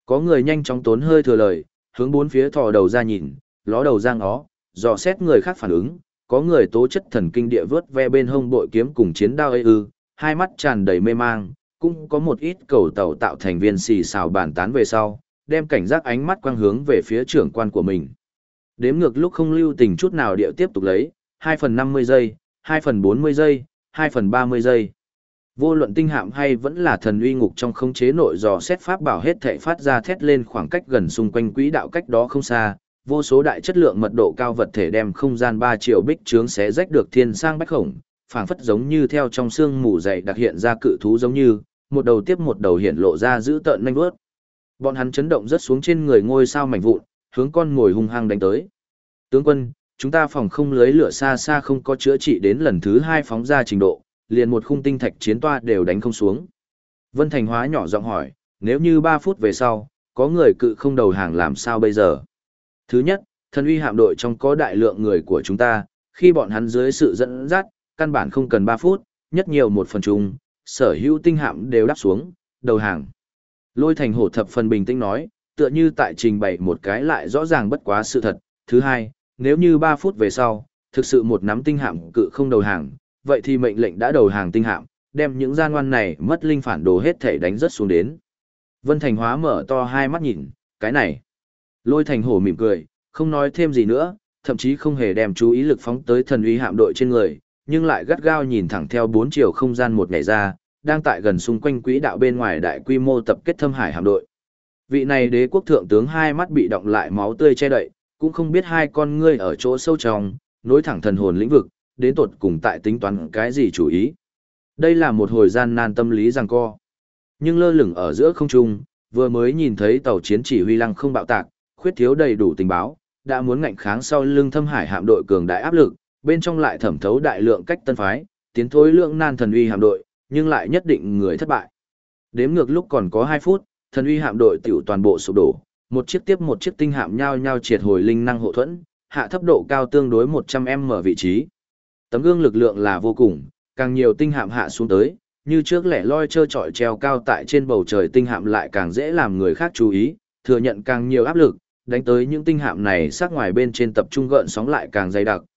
Có người nhanh chóng tốn hơi thừa lời, hướng bốn phía thò đầu ra nhìn, ló đầu ra ngó, dò xét người khác phản ứng, có người tố chất thần kinh địa vớt ve bên hông bội kiếm cùng chiến đao hai mắt tràn đầy mê mang, cũng có một ít cầu tàu tạo thành viên xì xào bàn tán về sau, đem cảnh giác ánh mắt quang hướng về phía trưởng quan của mình. Đếm ngược lúc không lưu tình chút nào địa tiếp tục lấy, 2 phần 50 giây, 2 phần 40 giây, 2 phần 30 giây. Vô luận tinh hạm hay vẫn là thần uy ngục trong khống chế nội dò xét pháp bảo hết thảy phát ra thét lên khoảng cách gần xung quanh quỹ đạo cách đó không xa, vô số đại chất lượng mật độ cao vật thể đem không gian 3 triệu bích trướng xé rách được thiên sang bách khổng, phảng phất giống như theo trong xương mù dày đặc hiện ra cự thú giống như, một đầu tiếp một đầu hiện lộ ra dữ tợn nhanh vuốt. Bọn hắn chấn động rất xuống trên người ngôi sao mảnh vụn, hướng con ngồi hung hăng đánh tới. Tướng quân, chúng ta phòng không lưới lửa xa xa không có chữa trị đến lần thứ 2 phóng ra trình độ, liền một khung tinh thạch chiến toa đều đánh không xuống. Vân Thành Hóa nhỏ giọng hỏi, nếu như 3 phút về sau, có người cự không đầu hàng làm sao bây giờ? Thứ nhất, thần uy hạm đội trong có đại lượng người của chúng ta, khi bọn hắn dưới sự dẫn dắt, căn bản không cần 3 phút, nhất nhiều một phần chung, sở hữu tinh hạm đều đáp xuống, đầu hàng. Lôi Thành Hổ thập phần bình tĩnh nói, tựa như tại trình bày một cái lại rõ ràng bất quá sự thật. Thứ hai, nếu như 3 phút về sau, thực sự một nắm tinh hạm cự không đầu hàng, vậy thì mệnh lệnh đã đầu hàng tinh hạm, đem những gian ngoan này mất linh phản đồ hết thể đánh rất xuống đến. Vân Thành Hóa mở to hai mắt nhìn, cái này. Lôi Thành Hổ mỉm cười, không nói thêm gì nữa, thậm chí không hề đem chú ý lực phóng tới thần uy hạm đội trên người, nhưng lại gắt gao nhìn thẳng theo 4 chiều không gian một ngày ra, đang tại gần xung quanh quỹ đạo bên ngoài đại quy mô tập kết Thâm Hải hạm đội. Vị này đế quốc thượng tướng hai mắt bị động lại máu tươi che đậy, cũng không biết hai con ngươi ở chỗ sâu trong, nối thẳng thần hồn lĩnh vực, đến tột cùng tại tính toán cái gì chủ ý. Đây là một hồi gian nan tâm lý giằng co. Nhưng lơ lửng ở giữa không trung, vừa mới nhìn thấy tàu chiến chỉ huy lăng không bạo tạc, khuyết thiếu đầy đủ tình báo, đã muốn ngạnh kháng sau lưng Thâm Hải hạm đội cường đại áp lực, bên trong lại thẩm thấu đại lượng cách tân phái, tiến thối lượng nan thần uy hạm đội, nhưng lại nhất định người thất bại. Đếm ngược lúc còn có 2 phút, thần uy hạm đội tiểu toàn bộ sụp đổ, một chiếc tiếp một chiếc tinh hạm nhao nhao triệt hồi linh năng hộ thuẫn, hạ thấp độ cao tương đối 100m vị trí. Tấm gương lực lượng là vô cùng, càng nhiều tinh hạm hạ xuống tới, như trước lẻ loi trơ trọi treo cao tại trên bầu trời tinh hạm lại càng dễ làm người khác chú ý, thừa nhận càng nhiều áp lực, đánh tới những tinh hạm này sát ngoài bên trên tập trung gợn sóng lại càng dày đặc,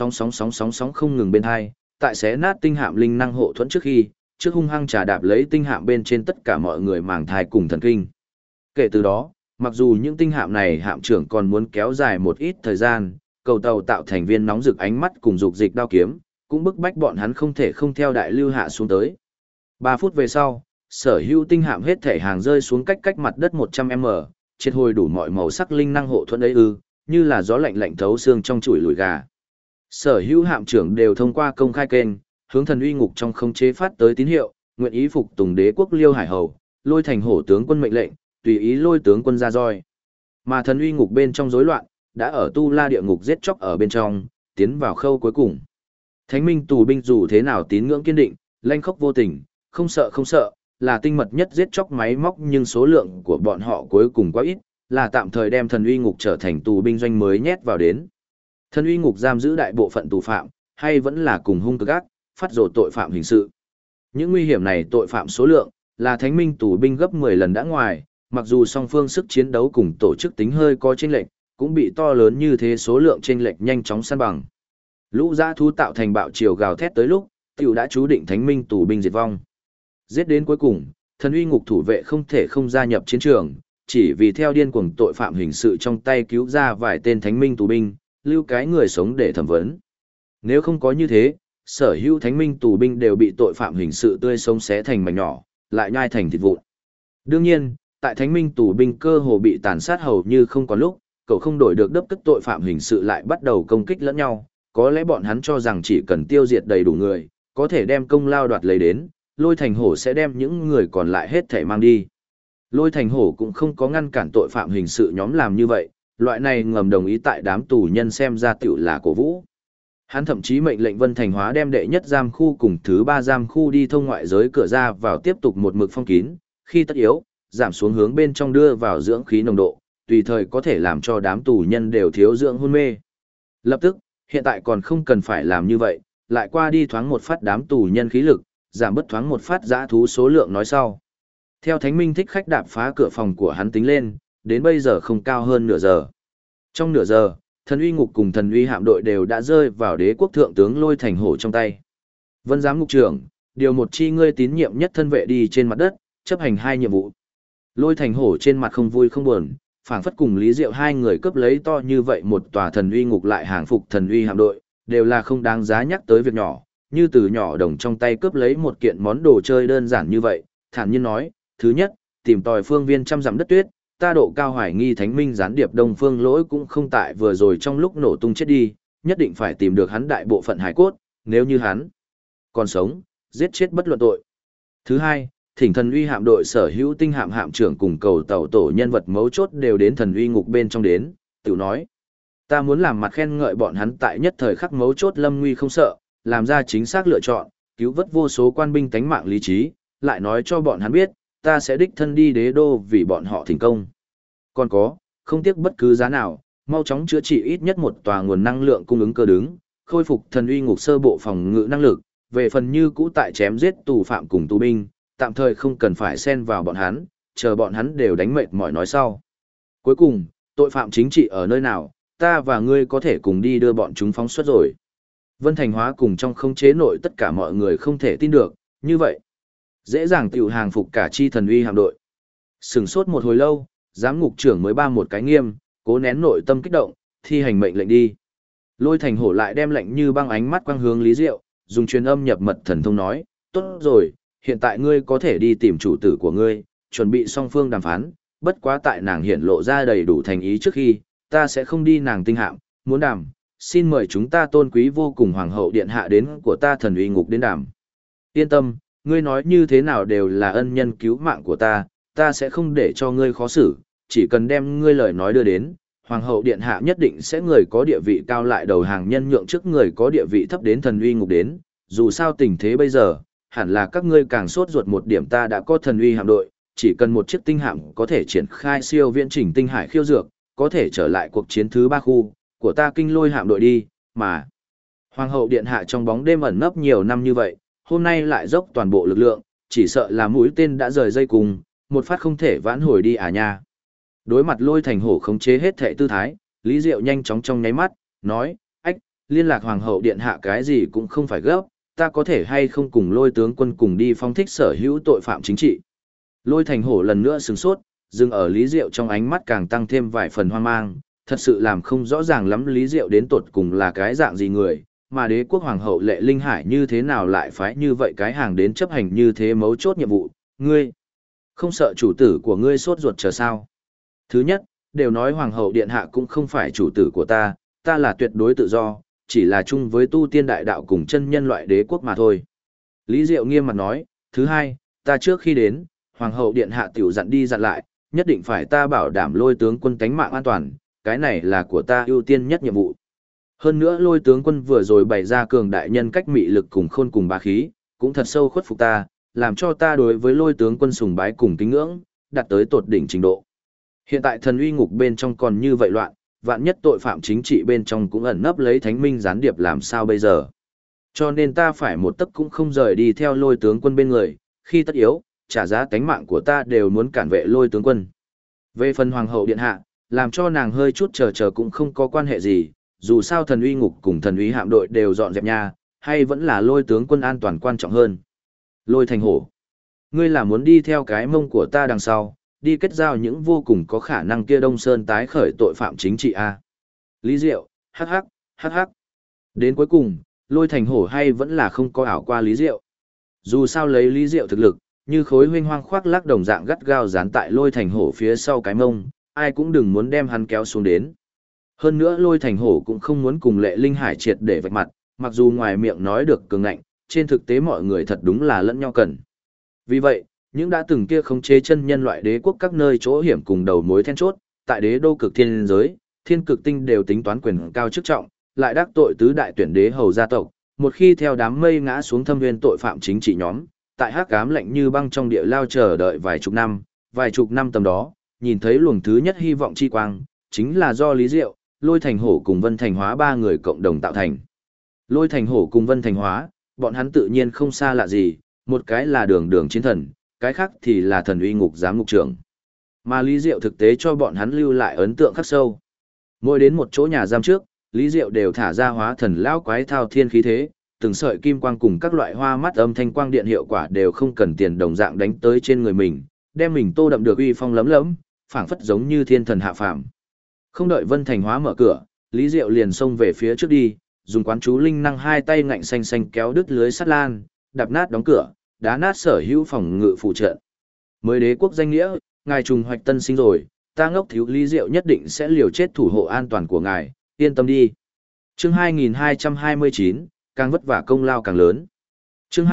sóng không ngừng bên hai, tại xé nát tinh hạm linh năng hộ thuẫn trước hung hăng trà đạp lấy tinh hạm bên trên tất cả mọi người màng thai cùng thần kinh. Kể từ đó, mặc dù những tinh hạm này hạm trưởng còn muốn kéo dài một ít thời gian, cầu tàu tạo thành viên nóng rực ánh mắt cùng dục dịch đao kiếm, cũng bức bách bọn hắn không thể không theo đại lưu hạ xuống tới. 3 phút về sau, sở hữu tinh hạm hết thể hàng rơi xuống cách mặt đất 100m, triệt hồi đủ mọi màu sắc linh năng hộ thuẫn ấy như là gió lạnh lạnh thấu xương trong chuỗi lùi gà. Sở hữu hạm trưởng đều thông qua công khai kênh, hướng thần uy ngục trong không chế phát tới tín hiệu, nguyện ý phục tùng đế quốc Liêu Hải Hầu, Lôi Thành Hổ tướng quân mệnh lệnh, tùy ý lôi tướng quân ra roi. Mà thần uy ngục bên trong rối loạn, đã ở tu la địa ngục giết chóc ở bên trong, tiến vào khâu cuối cùng. Thánh minh tù binh dù thế nào tín ngưỡng kiên định, lanh khốc vô tình, không sợ, là tinh mật nhất giết chóc máy móc, nhưng số lượng của bọn họ cuối cùng quá ít, là tạm thời đem thần uy ngục trở thành tù binh doanh mới nhét vào đến. Thần uy ngục giam giữ đại bộ phận tù phạm, hay vẫn là cùng hung cực ác, phát rồ tội phạm hình sự. Những nguy hiểm này tội phạm số lượng, là thánh minh tù binh gấp 10 lần đã ngoài, mặc dù song phương sức chiến đấu cùng tổ chức tính hơi có chênh lệch, cũng bị to lớn như thế số lượng chênh lệch nhanh chóng san bằng. Lũ dã thú tạo thành bạo triều gào thét tới lúc, tiểu đã chú định thánh minh tù binh diệt vong. Giết đến cuối cùng, thần uy ngục thủ vệ không thể không gia nhập chiến trường, chỉ vì theo điên cuồng tội phạm hình sự trong tay cứu ra vài tên thánh minh tù binh, lưu cái người sống để thẩm vấn. Nếu không có như thế, sở hữu thánh minh tù binh đều bị tội phạm hình sự tươi sống xé thành mảnh nhỏ, lại nhai thành thịt vụn. Đương nhiên, tại thánh minh tù binh cơ hồ bị tàn sát hầu như không có lúc, cậu không đổi được đấp tức tội phạm hình sự lại bắt đầu công kích lẫn nhau, có lẽ bọn hắn cho rằng chỉ cần tiêu diệt đầy đủ người, có thể đem công lao đoạt lấy đến, Lôi Thành Hổ sẽ đem những người còn lại hết thể mang đi. Lôi Thành Hổ cũng không có ngăn cản tội phạm hình sự nhóm làm như vậy, loại này ngầm đồng ý tại đám tù nhân xem ra tiểu là cổ vũ. Hắn thậm chí mệnh lệnh Vân Thành Hóa đem đệ nhất giam khu cùng thứ 3 giam khu đi thông ngoại giới cửa ra vào tiếp tục một mực phong kín, khi tất yếu, giảm xuống hướng bên trong đưa vào dưỡng khí nồng độ, tùy thời có thể làm cho đám tù nhân đều thiếu dưỡng hôn mê. Lập tức, hiện tại còn không cần phải làm như vậy, lại qua đi thoáng một phát đám tù nhân khí lực, giảm bất thoáng một phát dã thú số lượng nói sau. Theo Thánh Minh thích khách đạp phá cửa phòng của hắn tính lên, đến bây giờ không cao hơn nửa giờ. Trong nửa giờ, thần uy ngục cùng thần uy hạm đội đều đã rơi vào đế quốc thượng tướng Lôi Thành Hổ trong tay. Vân giám ngục trưởng, điều một chi ngươi tín nhiệm nhất thân vệ đi trên mặt đất, chấp hành 2 nhiệm vụ. Lôi Thành Hổ trên mặt không vui không buồn, phảng phất cùng Lý Diệu 2 người cướp lấy to như vậy một tòa thần uy ngục lại hàng phục thần uy hạm đội, đều là không đáng giá nhắc tới việc nhỏ, như từ nhỏ đồng trong tay cướp lấy một kiện món đồ chơi đơn giản như vậy, thản nhiên nói, thứ nhất, tìm tòi phương viên trăm dặm đất tuyết, ta độ cao hoài nghi Thánh Minh gián điệp Đông Phương Lỗi cũng không tại vừa rồi trong lúc nổ tung chết đi, nhất định phải tìm được hắn đại bộ phận hải cốt, nếu như hắn còn sống, giết chết bất luận tội. Thứ hai, thỉnh thần uy hạm đội sở hữu tinh hạm hạm trưởng cùng cầu tàu tổ nhân vật mấu chốt đều đến thần uy ngục bên trong đến, tự nói. Ta muốn làm mặt khen ngợi bọn hắn tại nhất thời khắc mấu chốt lâm nguy không sợ, làm ra chính xác lựa chọn, cứu vớt vô số quan binh tánh mạng lý trí, lại nói cho bọn hắn biết, ta sẽ đích thân đi đế đô vì bọn họ thành công. Còn có, không tiếc bất cứ giá nào, mau chóng chữa trị ít nhất một tòa nguồn năng lượng cung ứng cơ đứng, khôi phục thần uy ngục sơ bộ phòng ngự năng lực, về phần như cũ tại chém giết tù phạm cùng tù binh, tạm thời không cần phải xen vào bọn hắn, chờ bọn hắn đều đánh mệt mỏi nói sau. Cuối cùng, tội phạm chính trị ở nơi nào, ta và ngươi có thể cùng đi đưa bọn chúng phóng xuất rồi. Vân Thành Hóa cùng trong khống chế nội tất cả mọi người không thể tin được, như vậy. Dễ dàng tiểu hàng phục cả chi thần uy hạm đội. Sừng sốt một hồi lâu, giám ngục trưởng mới ba một cái nghiêm, cố nén nội tâm kích động, thi hành mệnh lệnh đi. Lôi Thành Hổ lại đem lệnh như băng ánh mắt quang hướng Lý Diệu, dùng truyền âm nhập mật thần thông nói, tốt rồi, hiện tại ngươi có thể đi tìm chủ tử của ngươi, chuẩn bị song phương đàm phán, bất quá tại nàng hiện lộ ra đầy đủ thành ý trước khi, ta sẽ không đi nàng tinh hạm, muốn đàm, xin mời chúng ta tôn quý vô cùng hoàng hậu điện hạ đến của ta thần uy ngục đến đàm. Yên tâm, ngươi nói như thế nào đều là ân nhân cứu mạng của ta sẽ không để cho ngươi khó xử, chỉ cần đem ngươi lời nói đưa đến, hoàng hậu điện hạ nhất định sẽ người có địa vị cao lại đầu hàng nhân nhượng trước người có địa vị thấp đến thần uy ngục đến, dù sao tình thế bây giờ, hẳn là các ngươi càng sốt ruột một điểm ta đã có thần uy hạm đội, chỉ cần một chiếc tinh hạm có thể triển khai siêu viễn chỉnh tinh hải khiêu dược, có thể trở lại cuộc chiến thứ 3 khu của ta kinh lôi hạm đội đi, mà hoàng hậu điện hạ trong bóng đêm ẩn nấp nhiều năm như vậy, hôm nay lại dốc toàn bộ lực lượng, chỉ sợ là mũi tên đã rời dây cùng, một phát không thể vãn hồi đi à nha. Đối mặt Lôi Thành Hổ khống chế hết thệ tư thái, Lý Diệu nhanh chóng trong nháy mắt, nói, ách, liên lạc hoàng hậu điện hạ cái gì cũng không phải gấp, ta có thể hay không cùng Lôi tướng quân cùng đi phong thích sở hữu tội phạm chính trị. Lôi Thành Hổ lần nữa sửng sốt, dừng ở Lý Diệu trong ánh mắt càng tăng thêm vài phần hoang mang, thật sự làm không rõ ràng lắm Lý Diệu đến tột cùng là cái dạng gì người, mà đế quốc hoàng hậu Lệ Linh Hải như thế nào lại phái như vậy cái hàng đến chấp hành như thế mấu chốt nhiệm vụ, ngươi không sợ chủ tử của ngươi sốt ruột chờ sao? Thứ nhất, đều nói hoàng hậu điện hạ cũng không phải chủ tử của ta là tuyệt đối tự do, chỉ là chung với tu tiên đại đạo cùng chân nhân loại đế quốc mà thôi. Lý Diệu nghiêm mặt nói, thứ hai, ta trước khi đến, hoàng hậu điện hạ tiểu dặn đi dặn lại, nhất định phải ta bảo đảm Lôi tướng quân tánh mạng an toàn, cái này là của ta ưu tiên nhất nhiệm vụ. Hơn nữa Lôi tướng quân vừa rồi bày ra cường đại nhân cách mị lực cùng khôn cùng bá khí, cũng thật sâu khuất phục ta, làm cho ta đối với Lôi tướng quân sùng bái cùng kính ngưỡng, đạt tới tột đỉnh trình độ. Hiện tại thần uy ngục bên trong còn như vậy loạn, vạn nhất tội phạm chính trị bên trong cũng ẩn nấp lấy Thánh Minh gián điệp làm sao bây giờ. Cho nên ta phải một tấc cũng không rời đi theo Lôi tướng quân bên người, khi tất yếu, trả giá tánh mạng của ta đều muốn cản vệ Lôi tướng quân. Về phần hoàng hậu điện hạ, làm cho nàng hơi chút chờ cũng không có quan hệ gì, dù sao thần uy ngục cùng thần uy hạm đội đều dọn dẹp nha, hay vẫn là Lôi tướng quân an toàn quan trọng hơn. Lôi Thành Hổ, ngươi là muốn đi theo cái mông của ta đằng sau, đi kết giao những vô cùng có khả năng kia Đông Sơn tái khởi tội phạm chính trị a. Lý Diệu, hắc hắc, hắc hắc. Đến cuối cùng, Lôi Thành Hổ hay vẫn là không có ảo qua Lý Diệu. Dù sao lấy Lý Diệu thực lực, như khối huynh hoang khoác lác đồng dạng gắt gao dán tại Lôi Thành Hổ phía sau cái mông, ai cũng đừng muốn đem hắn kéo xuống đến. Hơn nữa Lôi Thành Hổ cũng không muốn cùng Lệ Linh Hải triệt để vạch mặt, mặc dù ngoài miệng nói được cường ngạnh, trên thực tế mọi người thật đúng là lẫn nhau cần. Vì vậy, những đã từng kia khống chế chân nhân loại đế quốc các nơi chỗ hiểm cùng đầu mối then chốt, tại đế đô cực thiên giới, thiên cực tinh đều tính toán quyền cao chức trọng, lại đắc tội tứ đại tuyển đế hầu gia tộc, một khi theo đám mây ngã xuống thâm viên tội phạm chính trị nhóm, tại hắc ám lạnh như băng trong địa lao chờ đợi vài chục năm tầm đó, nhìn thấy luồng thứ nhất hy vọng chi quang, chính là do Lý Diệu, Lôi Thành Hổ cùng Vân Thành Hóa ba người cộng đồng tạo thành. Lôi Thành Hổ cùng Vân Thành Hóa, bọn hắn tự nhiên không xa lạ gì, một cái là đường đường chiến thần, cái khác thì là thần uy ngục giám ngục trưởng. Mà Lý Diệu thực tế cho bọn hắn lưu lại ấn tượng khắc sâu. Mỗi đến một chỗ nhà giam trước, Lý Diệu đều thả ra hóa thần lão quái thao thiên khí thế, từng sợi kim quang cùng các loại hoa mắt âm thanh quang điện hiệu quả đều không cần tiền đồng dạng đánh tới trên người mình, đem mình tô đậm được uy phong lấm lấm, phảng phất giống như thiên thần hạ phàm. Không đợi Vân Thành Hóa mở cửa, Lý Diệu liền xông về phía trước đi, dùng quán chú linh năng hai tay ngạnh xanh xanh kéo đứt lưới sắt lan, đạp nát đóng cửa, đá nát sở hữu phòng ngự phụ trợ. Mới đế quốc danh nghĩa, ngài trùng hoạch tân sinh rồi, ta ngốc thiếu Lý Diệu nhất định sẽ liều chết thủ hộ an toàn của ngài, yên tâm đi. Chương 2229, càng vất vả công lao càng lớn. Chương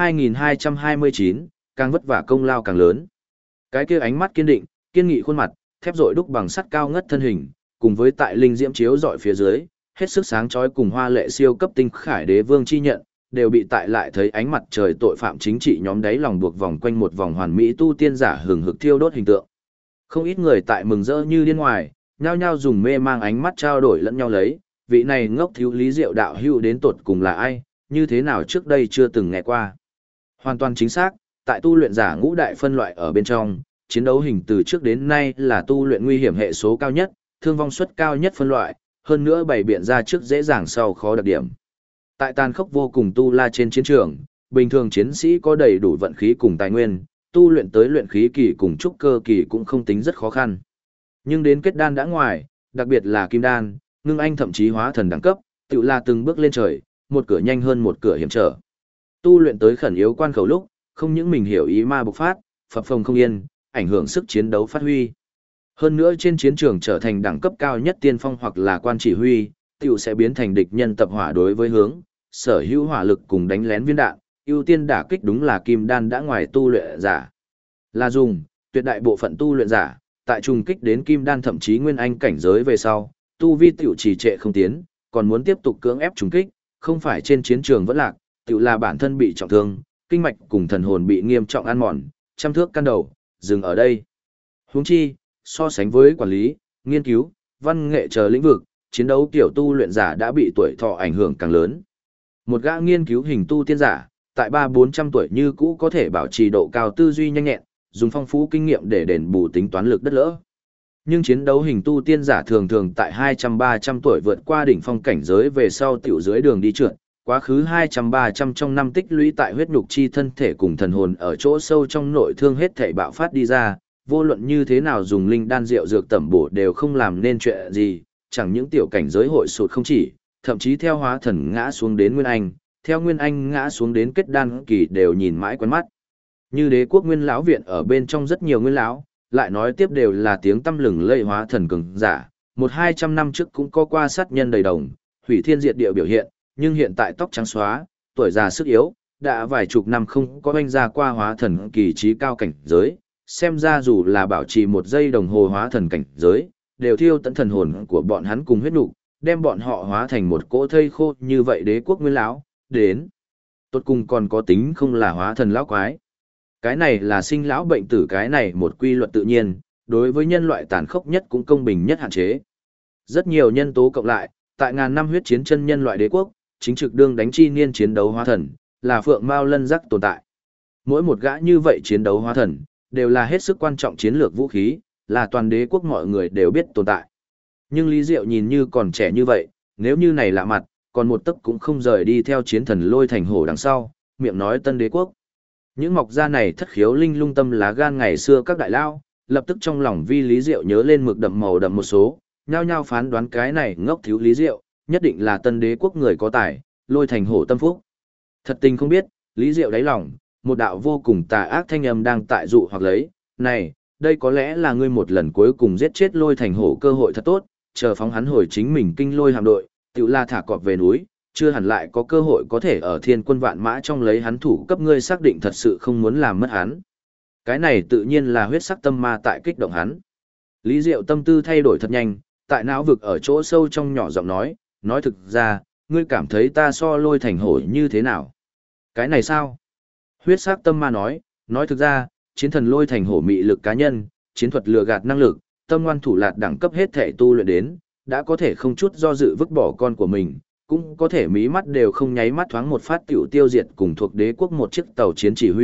2229, càng vất vả công lao càng lớn. Cái kia ánh mắt kiên định, kiên nghị khuôn mặt, thép rội đúc bằng sắt cao ngất thân hình, cùng với tại linh diễm chiếu rọi phía dưới, hết sức sáng chói cùng hoa lệ siêu cấp tinh khải đế vương chi nhận, đều bị tại lại thấy ánh mặt trời tội phạm chính trị nhóm đáy lòng buộc vòng quanh một vòng hoàn mỹ tu tiên giả hừng hực thiêu đốt hình tượng. Không ít người tại mừng rỡ như điên ngoài, nhao nhao dùng mê mang ánh mắt trao đổi lẫn nhau lấy, vị này ngốc thiếu Lý Diệu đạo hữu đến tột cùng là ai, như thế nào trước đây chưa từng nghe qua. Hoàn toàn chính xác, tại tu luyện giả ngũ đại phân loại ở bên trong, chiến đấu hình từ trước đến nay là tu luyện nguy hiểm hệ số cao nhất, thương vong suất cao nhất phân loại, hơn nữa bày biện ra trước dễ dàng sau khó đặc điểm. Tại tàn khốc vô cùng tu la trên chiến trường, bình thường chiến sĩ có đầy đủ vận khí cùng tài nguyên, tu luyện tới luyện khí kỳ cùng trúc cơ kỳ cũng không tính rất khó khăn. Nhưng đến kết đan đã ngoài, đặc biệt là kim đan, ngưng anh thậm chí hóa thần đẳng cấp, tự là từng bước lên trời, một cửa nhanh hơn một cửa hiểm trở. Tu luyện tới khẩn yếu quan khẩu lúc, không những mình hiểu ý ma bộc phát, phập phồng không yên, ảnh hưởng sức chiến đấu phát huy. Hơn nữa trên chiến trường trở thành đẳng cấp cao nhất tiên phong hoặc là quan chỉ huy, tiểu sẽ biến thành địch nhân tập hỏa đối với hướng, sở hữu hỏa lực cùng đánh lén viên đạn, ưu tiên đả kích đúng là kim đan đã ngoài tu luyện giả. Là dùng, tuyệt đại bộ phận tu luyện giả, tại trùng kích đến kim đan thậm chí nguyên anh cảnh giới về sau, tu vi tiểu trì trệ không tiến, còn muốn tiếp tục cưỡng ép trùng kích, không phải trên chiến trường vẫn lạc, tiểu là bản thân bị trọng thương, kinh mạch cùng thần hồn bị nghiêm trọng ăn mòn, trăm thước căn đầu, dừng ở đây. Huống chi, so sánh với quản lý, nghiên cứu, văn nghệ chờ lĩnh vực, chiến đấu kiểu tu luyện giả đã bị tuổi thọ ảnh hưởng càng lớn. Một gã nghiên cứu hình tu tiên giả, tại 300-400 tuổi như cũ có thể bảo trì độ cao tư duy nhanh nhẹn, dùng phong phú kinh nghiệm để đền bù tính toán lực đất lỡ. Nhưng chiến đấu hình tu tiên giả thường thường tại 200-300 tuổi vượt qua đỉnh phong cảnh giới về sau tiểu dưới đường đi trượt, quá khứ 200-300 trong năm tích lũy tại huyết nhục chi thân thể cùng thần hồn ở chỗ sâu trong nội thương hết thảy bạo phát đi ra, vô luận như thế nào dùng linh đan rượu dược tẩm bổ đều không làm nên chuyện gì, chẳng những tiểu cảnh giới hội sụt không chỉ, thậm chí theo hóa thần ngã xuống đến nguyên anh, theo nguyên anh ngã xuống đến kết đan kỳ đều nhìn mãi quen mắt. Như đế quốc nguyên lão viện ở bên trong rất nhiều nguyên lão, lại nói tiếp đều là tiếng tăm lừng lây hóa thần cường giả, 100-200 năm trước cũng có qua sát nhân đầy đồng, hủy thiên diệt địa biểu hiện, nhưng hiện tại tóc trắng xóa, tuổi già sức yếu, đã vài chục năm không có oanh ra qua hóa thần kỳ trí cao cảnh giới, xem ra dù là bảo trì một giây đồng hồ hóa thần cảnh giới, đều thiêu tận thần hồn của bọn hắn cùng huyết nục, đem bọn họ hóa thành một cỗ thây khô như vậy đế quốc nguyên lão, đến. Tốt cùng còn có tính không là hóa thần lão quái. Cái này là sinh lão bệnh tử, cái này một quy luật tự nhiên, đối với nhân loại tàn khốc nhất cũng công bình nhất hạn chế. Rất nhiều nhân tố cộng lại, tại ngàn năm huyết chiến chân nhân loại đế quốc, chính trực đương đánh chi niên chiến đấu hóa thần, là phượng mao lân giác tồn tại. Mỗi một gã như vậy chiến đấu hóa thần, đều là hết sức quan trọng chiến lược vũ khí, là toàn đế quốc mọi người đều biết tồn tại. Nhưng Lý Diệu nhìn như còn trẻ như vậy, nếu như này lạ mặt, còn một tấc cũng không rời đi theo chiến thần lôi thành hổ đằng sau, miệng nói tân đế quốc. Những mọc da này thất khiếu linh lung tâm lá gan ngày xưa các đại lao, lập tức trong lòng vi Lý Diệu nhớ lên mực đậm màu đậm một số, nhao nhao phán đoán cái này ngốc thiếu Lý Diệu, nhất định là tân đế quốc người có tài, lôi thành hổ tâm phúc. Thật tình không biết, Lý Diệu đáy lòng, một đạo vô cùng tà ác thanh âm đang tại dụ hoặc lấy, này, đây có lẽ là ngươi một lần cuối cùng giết chết lôi thành hổ cơ hội thật tốt, chờ phóng hắn hồi chính mình kinh lôi hạm đội, tự la thả cọp về núi, chưa hẳn lại có cơ hội có thể ở thiên quân vạn mã trong lấy hắn thủ cấp, ngươi xác định thật sự không muốn làm mất hắn. Cái này tự nhiên là huyết sắc tâm ma tại kích động hắn. Lý Diệu tâm tư thay đổi thật nhanh, tại não vực ở chỗ sâu trong nhỏ giọng nói thực ra, ngươi cảm thấy ta so lôi thành hổ như thế nào? Cái này sao? Huyết sắc tâm ma nói thực ra, chiến thần lôi thành hổ mị lực cá nhân, chiến thuật lừa gạt năng lực, tâm ngoan thủ lạt đẳng cấp hết thể tu luyện đến, đã có thể không chút do dự vứt bỏ con của mình, cũng có thể mí mắt đều không nháy mắt thoáng một phát tiểu tiêu diệt cùng thuộc đế quốc một chiếc tàu chiến chỉ huy,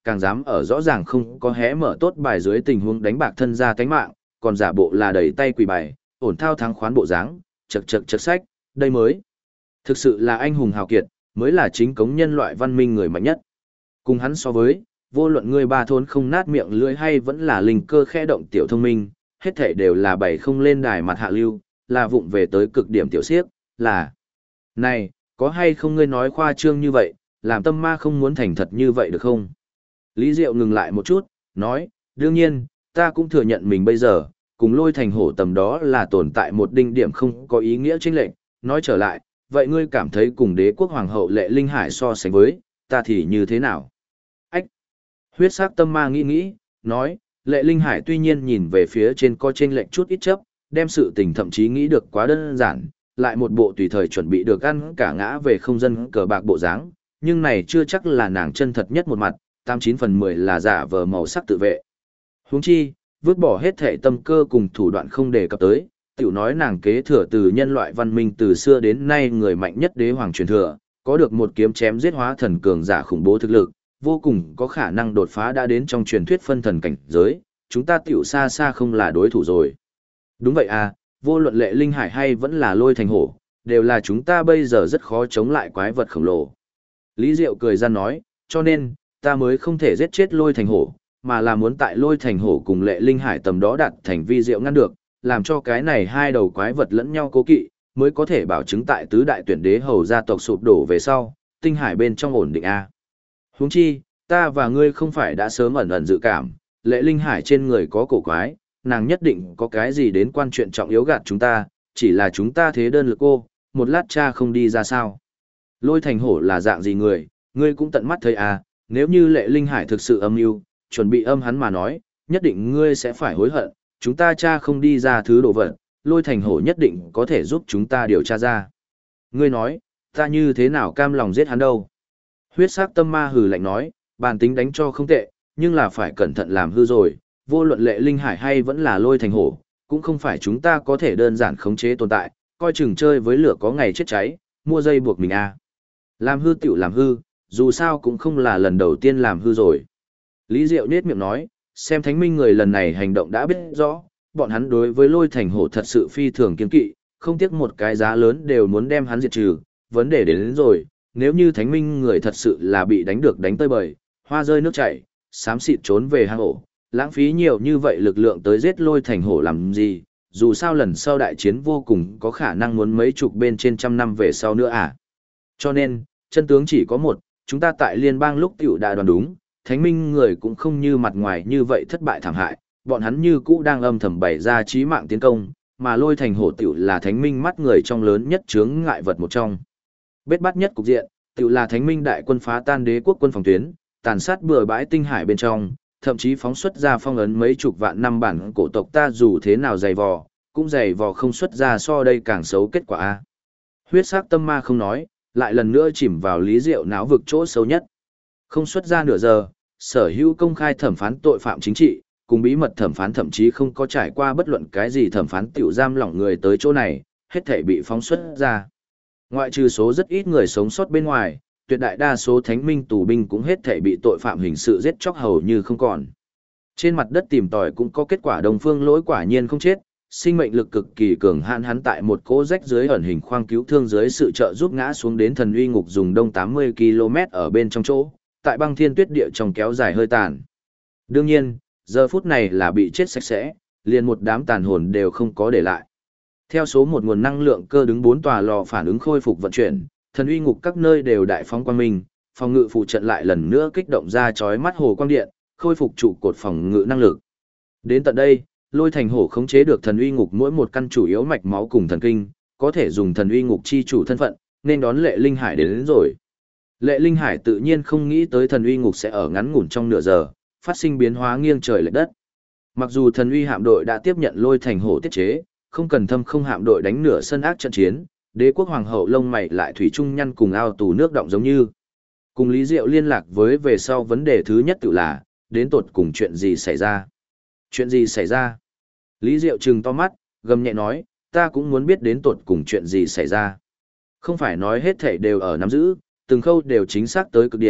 càng dám ở rõ ràng không có hé mở tốt bài dưới tình huống đánh bạc thân gia tánh mạng, còn giả bộ là đẩy tay quỳ bài, ổn thao thắng khoán bộ dáng, chật chật chật sách, đây mới. Thực sự là anh hùng hào kiệt, mới là chính cống nhân loại văn minh người mạnh nhất. Cùng hắn so với, vô luận người ba thốn không nát miệng lưỡi hay vẫn là linh cơ khẽ động tiểu thông minh, hết thể đều là bày không lên đài mặt hạ lưu, là vụng về tới cực điểm tiểu siếc, là. Này, có hay không ngươi nói khoa trương như vậy, làm tâm ma không muốn thành thật như vậy được không? Lý Diệu ngừng lại một chút, nói, đương nhiên, ta cũng thừa nhận mình bây giờ, cùng lôi thành hổ tầm đó là tồn tại một đinh điểm không có ý nghĩa chênh lệch. Nói trở lại, vậy ngươi cảm thấy cùng đế quốc hoàng hậu Lệ Linh Hải so sánh với, ta thì như thế nào? Ách! Huyết sắc tâm ma nghĩ, nói, Lệ Linh Hải tuy nhiên nhìn về phía trên có chênh lệch chút ít chấp, đem sự tình thậm chí nghĩ được quá đơn giản, lại một bộ tùy thời chuẩn bị được ăn cả ngã về không dân cờ bạc bộ dáng, nhưng này chưa chắc là nàng chân thật nhất một mặt, 89/10 là giả vờ màu sắc tự vệ. Huống chi, vứt bỏ hết thể tâm cơ cùng thủ đoạn không đề cập tới, tiểu nói nàng kế thừa từ nhân loại văn minh từ xưa đến nay người mạnh nhất đế hoàng truyền thừa, có được một kiếm chém giết hóa thần cường giả khủng bố thực lực, vô cùng có khả năng đột phá đã đến trong truyền thuyết phân thần cảnh giới, chúng ta tiểu xa xa không là đối thủ rồi. Đúng vậy à, vô luận Lệ Linh Hải hay vẫn là lôi thành hổ, đều là chúng ta bây giờ rất khó chống lại quái vật khổng lồ. Lý Diệu cười ra nói, cho nên, ta mới không thể giết chết lôi thành hổ, mà là muốn tại lôi thành hổ cùng Lệ Linh Hải tầm đó đạt thành vi diệu ngăn được, làm cho cái này hai đầu quái vật lẫn nhau cố kỵ, mới có thể bảo chứng tại tứ đại tuyển đế hầu gia tộc sụp đổ về sau, tinh hải bên trong ổn định a. Huống chi, ta và ngươi không phải đã sớm ẩn ẩn dự cảm, Lệ Linh Hải trên người có cổ quái, nàng nhất định có cái gì đến quan chuyện trọng yếu gạt chúng ta, chỉ là chúng ta thế đơn lực cô, một lát cha không đi ra sao. Lôi thành hổ là dạng gì người, ngươi cũng tận mắt thấy à, nếu như Lệ Linh Hải thực sự âm mưu, chuẩn bị âm hắn mà nói, nhất định ngươi sẽ phải hối hận, chúng ta cha không đi ra thứ đồ vật, lôi thành hổ nhất định có thể giúp chúng ta điều tra ra. Ngươi nói, ta như thế nào cam lòng giết hắn đâu. Huyết sắc tâm ma hừ lạnh nói, bản tính đánh cho không tệ, nhưng là phải cẩn thận làm hư rồi, vô luận Lệ Linh Hải hay vẫn là lôi thành hổ, cũng không phải chúng ta có thể đơn giản khống chế tồn tại, coi chừng chơi với lửa có ngày chết cháy, mua dây buộc mình à. Làm hư tiểu làm hư, dù sao cũng không là lần đầu tiên làm hư rồi. Lý Diệu nết miệng nói, xem thánh minh người lần này hành động đã biết rõ, bọn hắn đối với lôi thành hổ thật sự phi thường kiên kỵ, không tiếc một cái giá lớn đều muốn đem hắn diệt trừ, vấn đề đến rồi, nếu như thánh minh người thật sự là bị đánh được đánh tơi bời, hoa rơi nước chảy, xám xịt trốn về hang ổ, lãng phí nhiều như vậy lực lượng tới giết lôi thành hổ làm gì, dù sao lần sau đại chiến vô cùng có khả năng muốn mấy chục bên trên trăm năm về sau nữa à. Cho nên, chân tướng chỉ có một, chúng ta tại liên bang lúc tiểu đã đoán đúng, thánh minh người cũng không như mặt ngoài như vậy thất bại thảm hại, bọn hắn như cũ đang âm thầm bày ra chí mạng tiến công, mà lôi thành hổ tiểu là thánh minh mắt người trong lớn nhất chướng ngại vật một trong. Bết bát nhất cục diện, tiểu là thánh minh đại quân phá tan đế quốc quân phòng tuyến, tàn sát bừa bãi tinh hải bên trong, thậm chí phóng xuất ra phong ấn mấy chục vạn năm bản cổ tộc ta dù thế nào dày vò, cũng dày vò không xuất ra so đây càng xấu kết quả a. Huyết sắc tâm ma không nói, lại lần nữa chìm vào Lý Diệu não vực chỗ sâu nhất. Không xuất ra nửa giờ, sở hữu công khai thẩm phán tội phạm chính trị, cùng bí mật thẩm phán thậm chí không có trải qua bất luận cái gì thẩm phán tiểu giam lỏng người tới chỗ này, hết thảy bị phóng xuất ra. Ngoại trừ số rất ít người sống sót bên ngoài, tuyệt đại đa số thánh minh tù binh cũng hết thảy bị tội phạm hình sự giết chóc hầu như không còn. Trên mặt đất tìm tòi cũng có kết quả Đông Phương Lỗi quả nhiên không chết, sinh mệnh lực cực kỳ cường hãn hắn tại một cỗ rách dưới ẩn hình khoang cứu thương dưới sự trợ giúp ngã xuống đến thần uy ngục dùng đông 80 km ở bên trong chỗ, tại băng thiên tuyết địa trong kéo dài hơi tàn. Đương nhiên, giờ phút này là bị chết sạch sẽ, liền một đám tàn hồn đều không có để lại. Theo số một nguồn năng lượng cơ đứng 4 tòa lò phản ứng khôi phục vận chuyển, thần uy ngục các nơi đều đại phóng quang minh, phòng ngự phụ trận lại lần nữa kích động ra chói mắt hồ quang điện, khôi phục trụ cột phòng ngự năng lực. Đến tận đây, lôi thành hổ khống chế được thần uy ngục mỗi một căn chủ yếu mạch máu cùng thần kinh, có thể dùng thần uy ngục chi chủ thân phận, nên đón Lệ Linh Hải đến rồi. Lệ Linh Hải tự nhiên không nghĩ tới thần uy ngục sẽ ở ngắn ngủn trong nửa giờ, phát sinh biến hóa nghiêng trời lệch đất. Mặc dù thần uy hạm đội đã tiếp nhận lôi thành hổ tiết chế, không cần thâm không hạm đội đánh nửa sân ác trận chiến, đế quốc hoàng hậu lông mày lại thủy chung nhăn cùng ao tù nước động giống như. Cùng Lý Diệu liên lạc với về sau vấn đề thứ nhất tự là, đến tột cùng chuyện gì xảy ra. Chuyện gì xảy ra? Lý Diệu trừng to mắt, gầm nhẹ nói, ta cũng muốn biết đến tột cùng chuyện gì xảy ra. Không phải nói hết thảy đều ở nắm giữ, từng khâu đều chính xác tới cực điểm,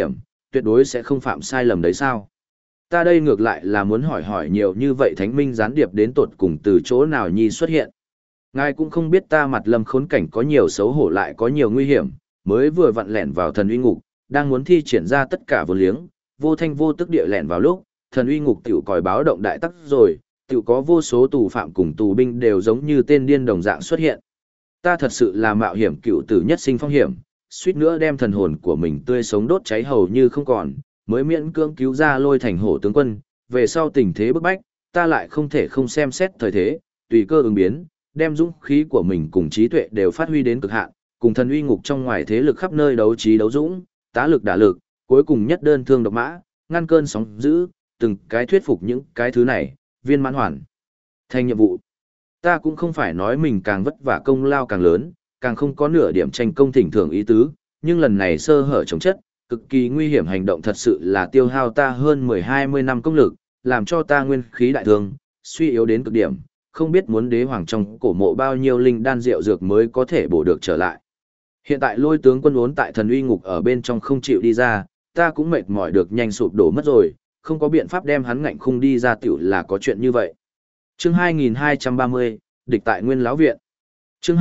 tuyệt đối sẽ không phạm sai lầm đấy sao? Ta đây ngược lại là muốn hỏi hỏi nhiều như vậy thánh minh gián điệp đến tột cùng từ chỗ nào nhi xuất hiện. Ngài cũng không biết ta mặt lâm khốn cảnh có nhiều xấu hổ lại có nhiều nguy hiểm, mới vừa vặn lẻn vào thần uy ngục, đang muốn thi triển ra tất cả vô liếng, vô thanh vô tức địa lẻn vào lúc, thần uy ngục tiểu còi báo động đại tắc rồi, tiểu có vô số tù phạm cùng tù binh đều giống như tên điên đồng dạng xuất hiện. Ta thật sự là mạo hiểm cựu tử nhất sinh phong hiểm, suýt nữa đem thần hồn của mình tươi sống đốt cháy hầu như không còn, mới miễn cưỡng cứu ra Lôi Thành Hổ tướng quân, về sau tình thế bức bách, ta lại không thể không xem xét thời thế, tùy cơ ứng biến, đem dũng khí của mình cùng trí tuệ đều phát huy đến cực hạn, cùng thần uy ngục trong ngoài thế lực khắp nơi đấu trí đấu dũng, tá lực đả lực, cuối cùng nhất đơn thương độc mã, ngăn cơn sóng dữ, từng cái thuyết phục những cái thứ này, viên mãn hoàn thành nhiệm vụ. Ta cũng không phải nói mình càng vất vả công lao càng lớn, càng không có nửa điểm tranh công thỉnh thưởng ý tứ, nhưng lần này sơ hở chống chất, cực kỳ nguy hiểm hành động thật sự là tiêu hao ta hơn 10-20 năm công lực, làm cho ta nguyên khí đại thương, suy yếu đến cực điểm, không biết muốn đế hoàng trong cổ mộ bao nhiêu linh đan rượu dược mới có thể bổ được trở lại. Hiện tại Lôi tướng quân ốn tại thần uy ngục ở bên trong không chịu đi ra, ta cũng mệt mỏi được nhanh sụp đổ mất rồi, không có biện pháp đem hắn ngạnh khung đi ra tiểu là có chuyện như vậy. Chương 2230, địch tại Nguyên Lão viện. Chương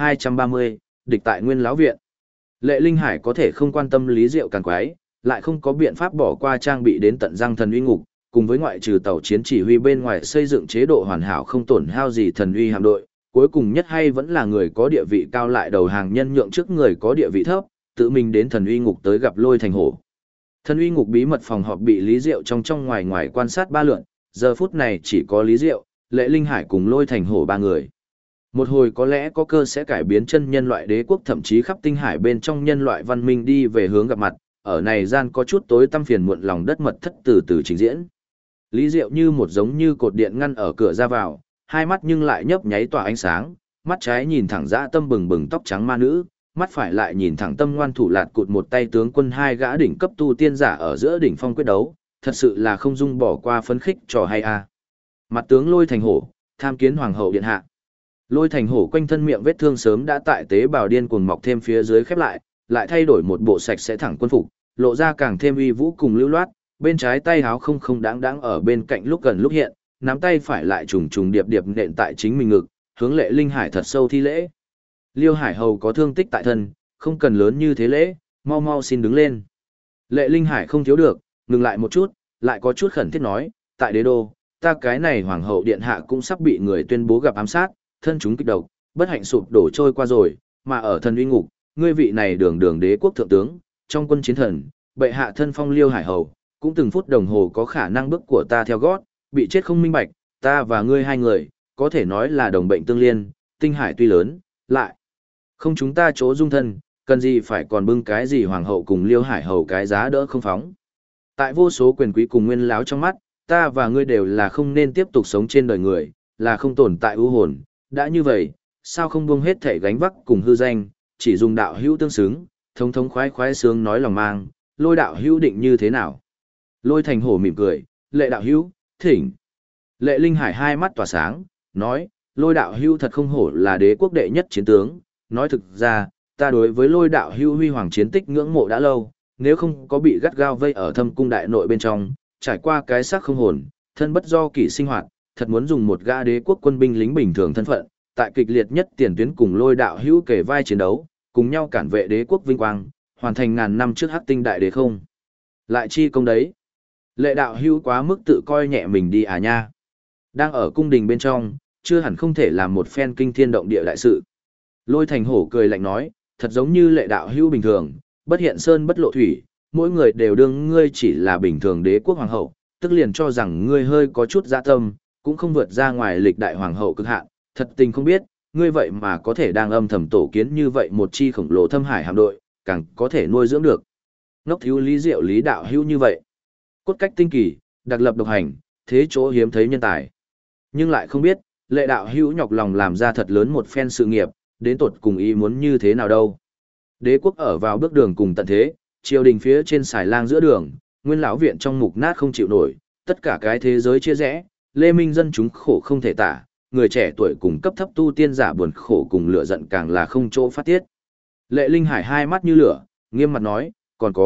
2230, địch tại Nguyên Lão viện. Lệ Linh Hải có thể không quan tâm lý diệu càng quái, lại không có biện pháp bỏ qua trang bị đến tận răng thần uy ngục, cùng với ngoại trừ tàu chiến chỉ huy bên ngoài xây dựng chế độ hoàn hảo không tổn hao gì thần uy hạm đội, cuối cùng nhất hay vẫn là người có địa vị cao lại đầu hàng nhân nhượng trước người có địa vị thấp, tự mình đến thần uy ngục tới gặp Lôi Thành Hổ. Thần uy ngục bí mật phòng họp bị Lý Diệu trong ngoài ngoài quan sát ba lượn, giờ phút này chỉ có Lý Diệu, Lệ Linh Hải cùng Lôi Thành Hổ ba người. Một hồi có lẽ có cơ sẽ cải biến chân nhân loại đế quốc thậm chí khắp tinh hải bên trong nhân loại văn minh đi về hướng gặp mặt, ở này gian có chút tối tăm phiền muộn lòng đất mật thất từ từ trình diễn. Lý Diệu như một giống như cột điện ngăn ở cửa ra vào, hai mắt nhưng lại nhấp nháy tỏa ánh sáng, mắt trái nhìn thẳng dã tâm bừng bừng tóc trắng ma nữ, mắt phải lại nhìn thẳng tâm ngoan thủ lạt cụt một tay tướng quân hai gã đỉnh cấp tu tiên giả ở giữa đỉnh phong quyết đấu, thật sự là không dung bỏ qua phấn khích trò hay a. Mặt tướng Lôi Thành Hổ, tham kiến hoàng hậu điện hạ. Lôi Thành Hổ quanh thân miệng vết thương sớm đã tại tế bào điên cuồng mọc thêm phía dưới khép lại thay đổi một bộ sạch sẽ thẳng quân phục, lộ ra càng thêm uy vũ cùng lưu loát, bên trái tay háo không đáng ở bên cạnh lúc gần lúc hiện, nắm tay phải lại trùng trùng điệp điệp nện tại chính mình ngực, hướng Lệ Linh Hải thật sâu thi lễ. Liêu Hải hầu có thương tích tại thân, không cần lớn như thế lễ, mau mau xin đứng lên. Lệ Linh Hải không thiếu được, ngừng lại một chút, lại có chút khẩn thiết nói, tại đế đô, ta cái này hoàng hậu điện hạ cũng sắp bị người tuyên bố gặp ám sát, thân chúng kích độc, bất hạnh sụp đổ trôi qua rồi, mà ở thần uy ngục, ngươi vị này đường đế quốc thượng tướng, trong quân chiến thần, bệ hạ thân phong Liêu Hải hầu, cũng từng phút đồng hồ có khả năng bước của ta theo gót, bị chết không minh bạch, ta và ngươi hai người, có thể nói là đồng bệnh tương liên, tinh hải tuy lớn, lại không chúng ta chỗ dung thân, cần gì phải còn bưng cái gì hoàng hậu cùng Liêu Hải hầu cái giá đỡ không phóng. Tại vô số quyền quý cùng nguyên láo trong mắt, ta và ngươi đều là không nên tiếp tục sống trên đời người, là không tồn tại ưu hồn, đã như vậy, sao không buông hết thể gánh vác cùng hư danh, chỉ dùng đạo hữu tương xứng, thống thống khoái khoái sướng nói lòng mang, Lôi đạo hữu định như thế nào. Lôi Thành Hổ mỉm cười, Lệ đạo hữu, thỉnh. Lệ Linh Hải hai mắt tỏa sáng, nói, Lôi đạo hữu thật không hổ là đế quốc đệ nhất chiến tướng, nói thực ra, ta đối với Lôi đạo hữu huy hoàng chiến tích ngưỡng mộ đã lâu, nếu không có bị gắt gao vây ở thâm cung đại nội bên trong, trải qua cái xác không hồn, thân bất do kỷ sinh hoạt, thật muốn dùng một gã đế quốc quân binh lính bình thường thân phận, tại kịch liệt nhất tiền tuyến cùng Lôi đạo hữu kể vai chiến đấu, cùng nhau cản vệ đế quốc vinh quang, hoàn thành ngàn năm trước Hắc Tinh đại đế không. Lại chi công đấy. Lệ đạo hữu quá mức tự coi nhẹ mình đi à nha. Đang ở cung đình bên trong, chưa hẳn không thể làm một phen kinh thiên động địa đại sự. Lôi Thành Hổ cười lạnh nói, thật giống như Lệ đạo hữu bình thường, bất hiện sơn bất lộ thủy, mỗi người đều đương ngươi chỉ là bình thường đế quốc hoàng hậu, tức liền cho rằng ngươi hơi có chút dạ tâm, cũng không vượt ra ngoài lịch đại hoàng hậu cực hạn, thật tình không biết, ngươi vậy mà có thể đang âm thầm tổ kiến như vậy một chi khổng lồ thâm hải hạm đội, càng có thể nuôi dưỡng được. Ngốc thiếu Lý Diệu Lý đạo hữu như vậy, cốt cách tinh kỳ, đặc lập độc hành, thế chỗ hiếm thấy nhân tài. Nhưng lại không biết, Lệ đạo hữu nhọc lòng làm ra thật lớn một phen sự nghiệp, đến tột cùng ý muốn như thế nào đâu. Đế quốc ở vào bước đường cùng tận thế, triều đình phía trên xài lang giữa đường, nguyên lão viện trong mục nát không chịu nổi, tất cả cái thế giới chia rẽ, lê minh dân chúng khổ không thể tả, người trẻ tuổi cùng cấp thấp tu tiên giả buồn khổ cùng lửa giận càng là không chỗ phát tiết. Lệ Linh Hải hai mắt như lửa, nghiêm mặt nói, còn có,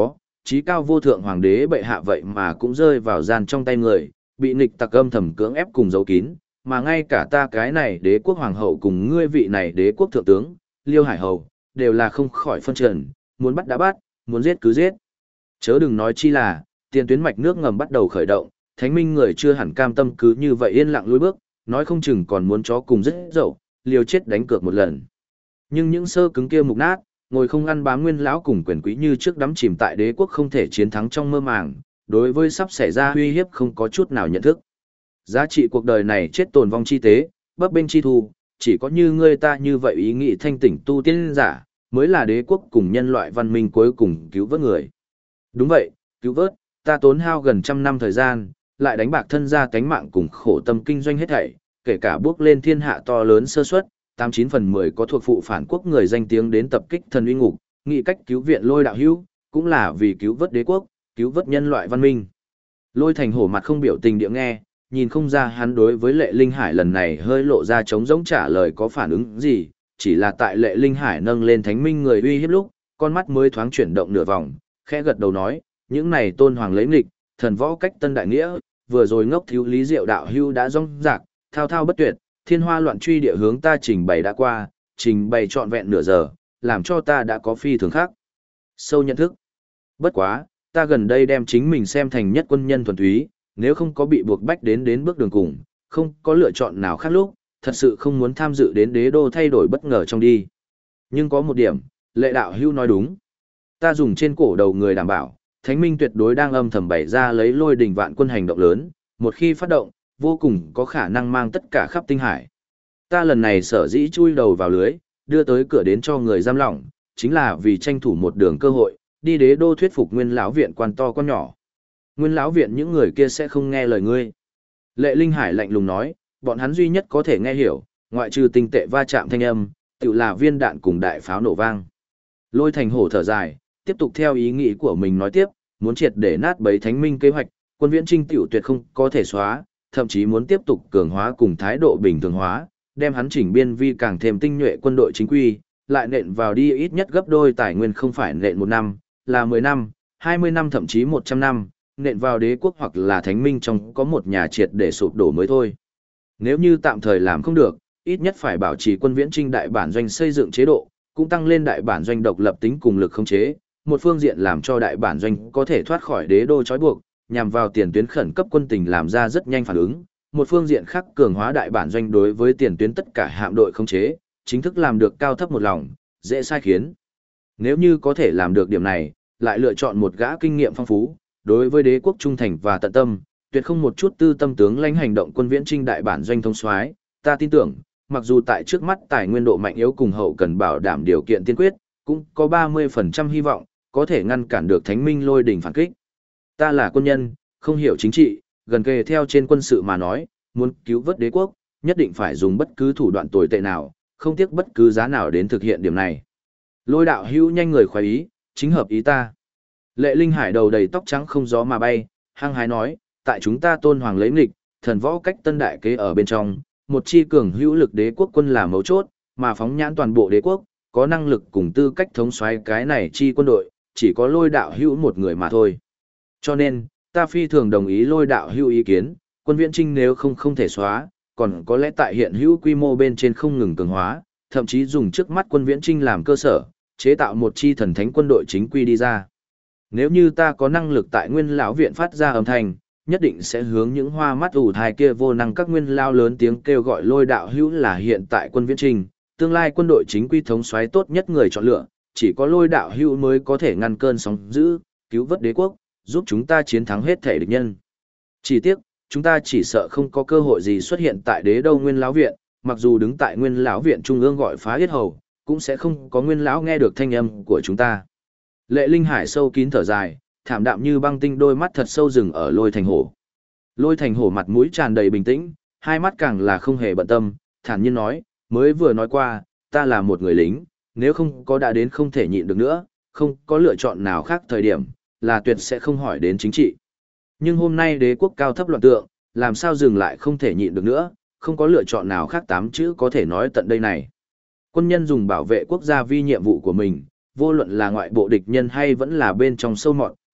trí cao vô thượng hoàng đế bệ hạ vậy mà cũng rơi vào gian trong tay người, bị nghịch tặc âm thầm cưỡng ép cùng giấu kín, mà ngay cả ta cái này đế quốc hoàng hậu cùng ngươi vị này đế quốc thượng tướng, Liêu Hải Hầu, đều là không khỏi phân trần, muốn bắt đã bắt, muốn giết cứ giết. Chớ đừng nói chi là, tiền tuyến mạch nước ngầm bắt đầu khởi động, thánh minh người chưa hẳn cam tâm cứ như vậy yên lặng lùi bước, nói không chừng còn muốn chó cùng rất dậu, liều chết đánh cược một lần. Nhưng những sơ cứng kia mục nát, ngồi không ăn bám nguyên lão cùng quyền quý như trước đắm chìm tại đế quốc không thể chiến thắng trong mơ màng, đối với sắp xảy ra uy hiếp không có chút nào nhận thức. Giá trị cuộc đời này chết tồn vong chi tế, bấp bênh chi thu, chỉ có như ngươi ta như vậy ý nghĩ thanh tỉnh tu tiên giả, mới là đế quốc cùng nhân loại văn minh cuối cùng cứu vớt người. Đúng vậy, cứu vớt, ta tốn hao gần 100 năm thời gian, lại đánh bạc thân gia cánh mạng cùng khổ tâm kinh doanh hết thảy, kể cả bước lên thiên hạ to lớn sơ suất, 89 phần 10 có thuộc phụ phản quốc người danh tiếng đến tập kích thần uy ngục, nghị cách cứu viện Lôi đạo hữu, cũng là vì cứu vớt đế quốc, cứu vớt nhân loại văn minh. Lôi Thành Hổ mặt không biểu tình địa nghe, nhìn không ra hắn đối với Lệ Linh Hải lần này hơi lộ ra trống rỗng trả lời có phản ứng gì, chỉ là tại Lệ Linh Hải nâng lên thánh minh người uy hiếp lúc, con mắt mới thoáng chuyển động nửa vòng, khẽ gật đầu nói, những này tôn hoàng lấy nghịch, thần võ cách tân đại nghĩa, vừa rồi ngốc thiếu lý diệu đạo hưu đã rong rạc, thao thao bất tuyệt, thiên hoa loạn truy địa hướng ta trình bày đã qua, trình bày trọn vẹn nửa giờ, làm cho ta đã có phi thường khác. Sâu nhận thức. Bất quá, ta gần đây đem chính mình xem thành nhất quân nhân thuần túy, nếu không có bị buộc bách đến bước đường cùng, không có lựa chọn nào khác lúc, thật sự không muốn tham dự đến đế đô thay đổi bất ngờ trong đi. Nhưng có một điểm, Lệ đạo hưu nói đúng. Ta dùng trên cổ đầu người đảm bảo, Thánh Minh tuyệt đối đang âm thầm bày ra lấy Lôi Đình vạn quân hành động lớn, một khi phát động, vô cùng có khả năng mang tất cả khắp tinh hải. Ta lần này sở dĩ chui đầu vào lưới, đưa tới cửa đến cho người giam lỏng, chính là vì tranh thủ một đường cơ hội, đi đế đô thuyết phục Nguyên lão viện quan to con nhỏ. Nguyên lão viện những người kia sẽ không nghe lời ngươi. Lệ Linh Hải lạnh lùng nói, bọn hắn duy nhất có thể nghe hiểu, ngoại trừ tinh tệ va chạm thanh âm, tự là viên đạn cùng đại pháo nổ vang. Lôi Thành Hổ thở dài, tiếp tục theo ý nghĩ của mình nói tiếp, muốn triệt để nát bấy Thánh Minh kế hoạch, quân viễn trinh tiểu tuyệt không có thể xóa, thậm chí muốn tiếp tục cường hóa cùng thái độ bình thường hóa, đem hắn chỉnh biên vi càng thêm tinh nhuệ quân đội chính quy, lại nện vào đi ít nhất gấp đôi tài nguyên không phải nện 1 năm, là 10 năm, 20 năm thậm chí 100 năm, nện vào đế quốc hoặc là thánh minh trong có một nhà triệt để sụp đổ mới thôi. Nếu như tạm thời làm không được, ít nhất phải bảo trì quân viễn trinh đại bản doanh xây dựng chế độ, cũng tăng lên đại bản doanh độc lập tính cùng lực khống chế, một phương diện làm cho đại bản doanh có thể thoát khỏi đế đô trói buộc, nhằm vào tiền tuyến khẩn cấp quân tình làm ra rất nhanh phản ứng, một phương diện khác cường hóa đại bản doanh đối với tiền tuyến tất cả hạm đội khống chế, chính thức làm được cao thấp một lòng, dễ sai khiến. Nếu như có thể làm được điểm này, lại lựa chọn một gã kinh nghiệm phong phú, đối với đế quốc trung thành và tận tâm, tuyệt không một chút tư tâm tướng lãnh hành động quân viễn trinh đại bản doanh thông soái, ta tin tưởng, mặc dù tại trước mắt tài nguyên độ mạnh yếu cùng hậu cần bảo đảm điều kiện tiên quyết, cũng có 30% hy vọng, có thể ngăn cản được Thánh Minh Lôi Đình phản kích. Ta là quân nhân, không hiểu chính trị, gần kề theo trên quân sự mà nói, muốn cứu vớt đế quốc, nhất định phải dùng bất cứ thủ đoạn tồi tệ nào, không tiếc bất cứ giá nào đến thực hiện điểm này. Lôi đạo hữu nhanh người khoái ý, chính hợp ý ta. Lệ Linh Hải đầu đầy tóc trắng không gió mà bay, hăng hái nói, tại chúng ta tôn hoàng lấy nghịch, thần võ cách tân đại kế ở bên trong, một chi cường hữu lực đế quốc quân là mấu chốt, mà phóng nhãn toàn bộ đế quốc, có năng lực cùng tư cách thống soái cái này chi quân đội, chỉ có Lôi đạo hữu một người mà thôi. Cho nên, ta phi thường đồng ý Lôi đạo hữu ý kiến, quân viễn trinh nếu không thể xóa, còn có lẽ tại hiện hữu quy mô bên trên không ngừng cường hóa, thậm chí dùng trước mắt quân viễn trinh làm cơ sở, chế tạo một chi thần thánh quân đội chính quy đi ra. Nếu như ta có năng lực tại Nguyên lão viện phát ra âm thanh, nhất định sẽ hướng những hoa mắt ủ thai kia vô năng các nguyên lao lớn tiếng kêu gọi Lôi đạo hữu là hiện tại quân viễn trinh, tương lai quân đội chính quy thống soái tốt nhất người chọn lựa, chỉ có Lôi đạo hữu mới có thể ngăn cơn sóng dữ, cứu vớt đế quốc, giúp chúng ta chiến thắng hết thể địch nhân. Chỉ tiếc, chúng ta chỉ sợ không có cơ hội gì xuất hiện tại đế đô Nguyên lão viện, mặc dù đứng tại Nguyên lão viện trung ương gọi phá yết hầu, cũng sẽ không có Nguyên lão nghe được thanh âm của chúng ta. Lệ Linh Hải sâu kín thở dài, thảm đạm như băng tinh đôi mắt thật sâu rừng ở Lôi Thành Hổ. Lôi Thành Hổ mặt mũi tràn đầy bình tĩnh, hai mắt càng là không hề bận tâm, thản nhiên nói, mới vừa nói qua, ta là một người lính, nếu không có đã đến không thể nhịn được nữa, không có lựa chọn nào khác thời điểm, là tuyệt sẽ không hỏi đến chính trị. Nhưng hôm nay đế quốc cao thấp loạn tượng, làm sao dừng lại không thể nhịn được nữa, không có lựa chọn nào khác 8 chữ có thể nói tận đây này. Quân nhân dùng bảo vệ quốc gia vi nhiệm vụ của mình, vô luận là ngoại bộ địch nhân hay vẫn là bên trong sâu mọt,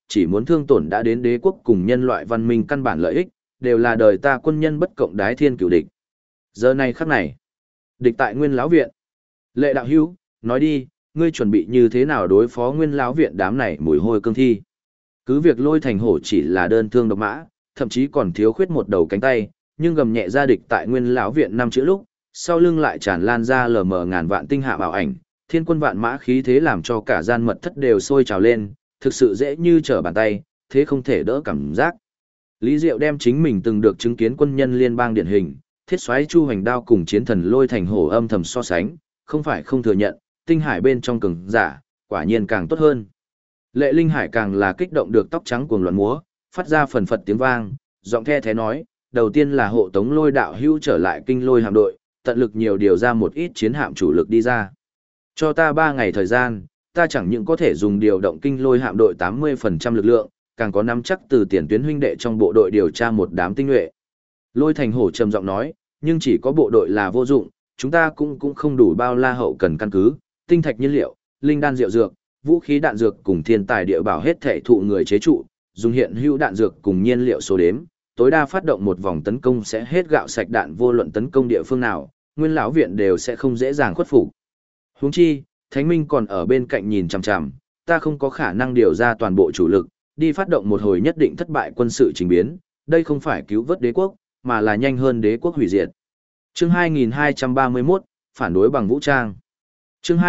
chỉ muốn thương tổn đã đến đế quốc cùng nhân loại văn minh căn bản lợi ích, đều là đời ta quân nhân bất cộng đái thiên cửu địch. Giờ này khắc này, địch tại Nguyên lão viện. Lệ đạo hữu, nói đi, ngươi chuẩn bị như thế nào đối phó Nguyên lão viện đám này mùi hôi cương thi? Cứ việc Lôi Thành Hổ chỉ là đơn thương độc mã, thậm chí còn thiếu khuyết một đầu cánh tay, nhưng gầm nhẹ ra địch tại Nguyên lão viện năm chữ lúc, sau lưng lại tràn lan ra lờ mờ ngàn vạn tinh hạ bảo ảnh, thiên quân vạn mã khí thế làm cho cả gian mật thất đều sôi trào lên, thực sự dễ như trở bàn tay, thế không thể đỡ cảm giác. Lý Diệu đem chính mình từng được chứng kiến quân nhân liên bang điển hình, thiết soái Chu Hoành Đao cùng chiến thần Lôi Thành Hổ âm thầm so sánh, không phải không thừa nhận, tinh hải bên trong cường giả, quả nhiên càng tốt hơn. Lệ Linh Hải càng là kích động được tóc trắng cuồng loạn múa, phát ra phần phật tiếng vang, giọng the thế nói, đầu tiên là hộ tống Lôi đạo hữu trở lại kinh Lôi hạm đội, tận lực nhiều điều ra một ít chiến hạm chủ lực đi ra. Cho ta 3 ngày thời gian, ta chẳng những có thể dùng điều động kinh Lôi hạm đội 80% lực lượng, càng có nắm chắc từ tiền tuyến huynh đệ trong bộ đội điều tra một đám tinh nhuệ. Lôi Thành Hổ trầm giọng nói, nhưng chỉ có bộ đội là vô dụng, chúng ta cũng không đủ bao la hậu cần căn cứ, tinh thạch nhiên liệu, linh đan rượu dược, vũ khí đạn dược cùng thiên tài địa bảo hết thể thụ người chế trụ, dùng hiện hữu đạn dược cùng nhiên liệu số đếm, tối đa phát động một vòng tấn công sẽ hết gạo sạch đạn, vô luận tấn công địa phương nào, Nguyên lão viện đều sẽ không dễ dàng khuất phục. Huống chi, Thánh Minh còn ở bên cạnh nhìn chằm chằm, ta không có khả năng điều ra toàn bộ chủ lực, đi phát động một hồi nhất định thất bại quân sự trình biến, đây không phải cứu vớt đế quốc, mà là nhanh hơn đế quốc hủy diệt. Chương 2231, phản đối bằng vũ trang. Chương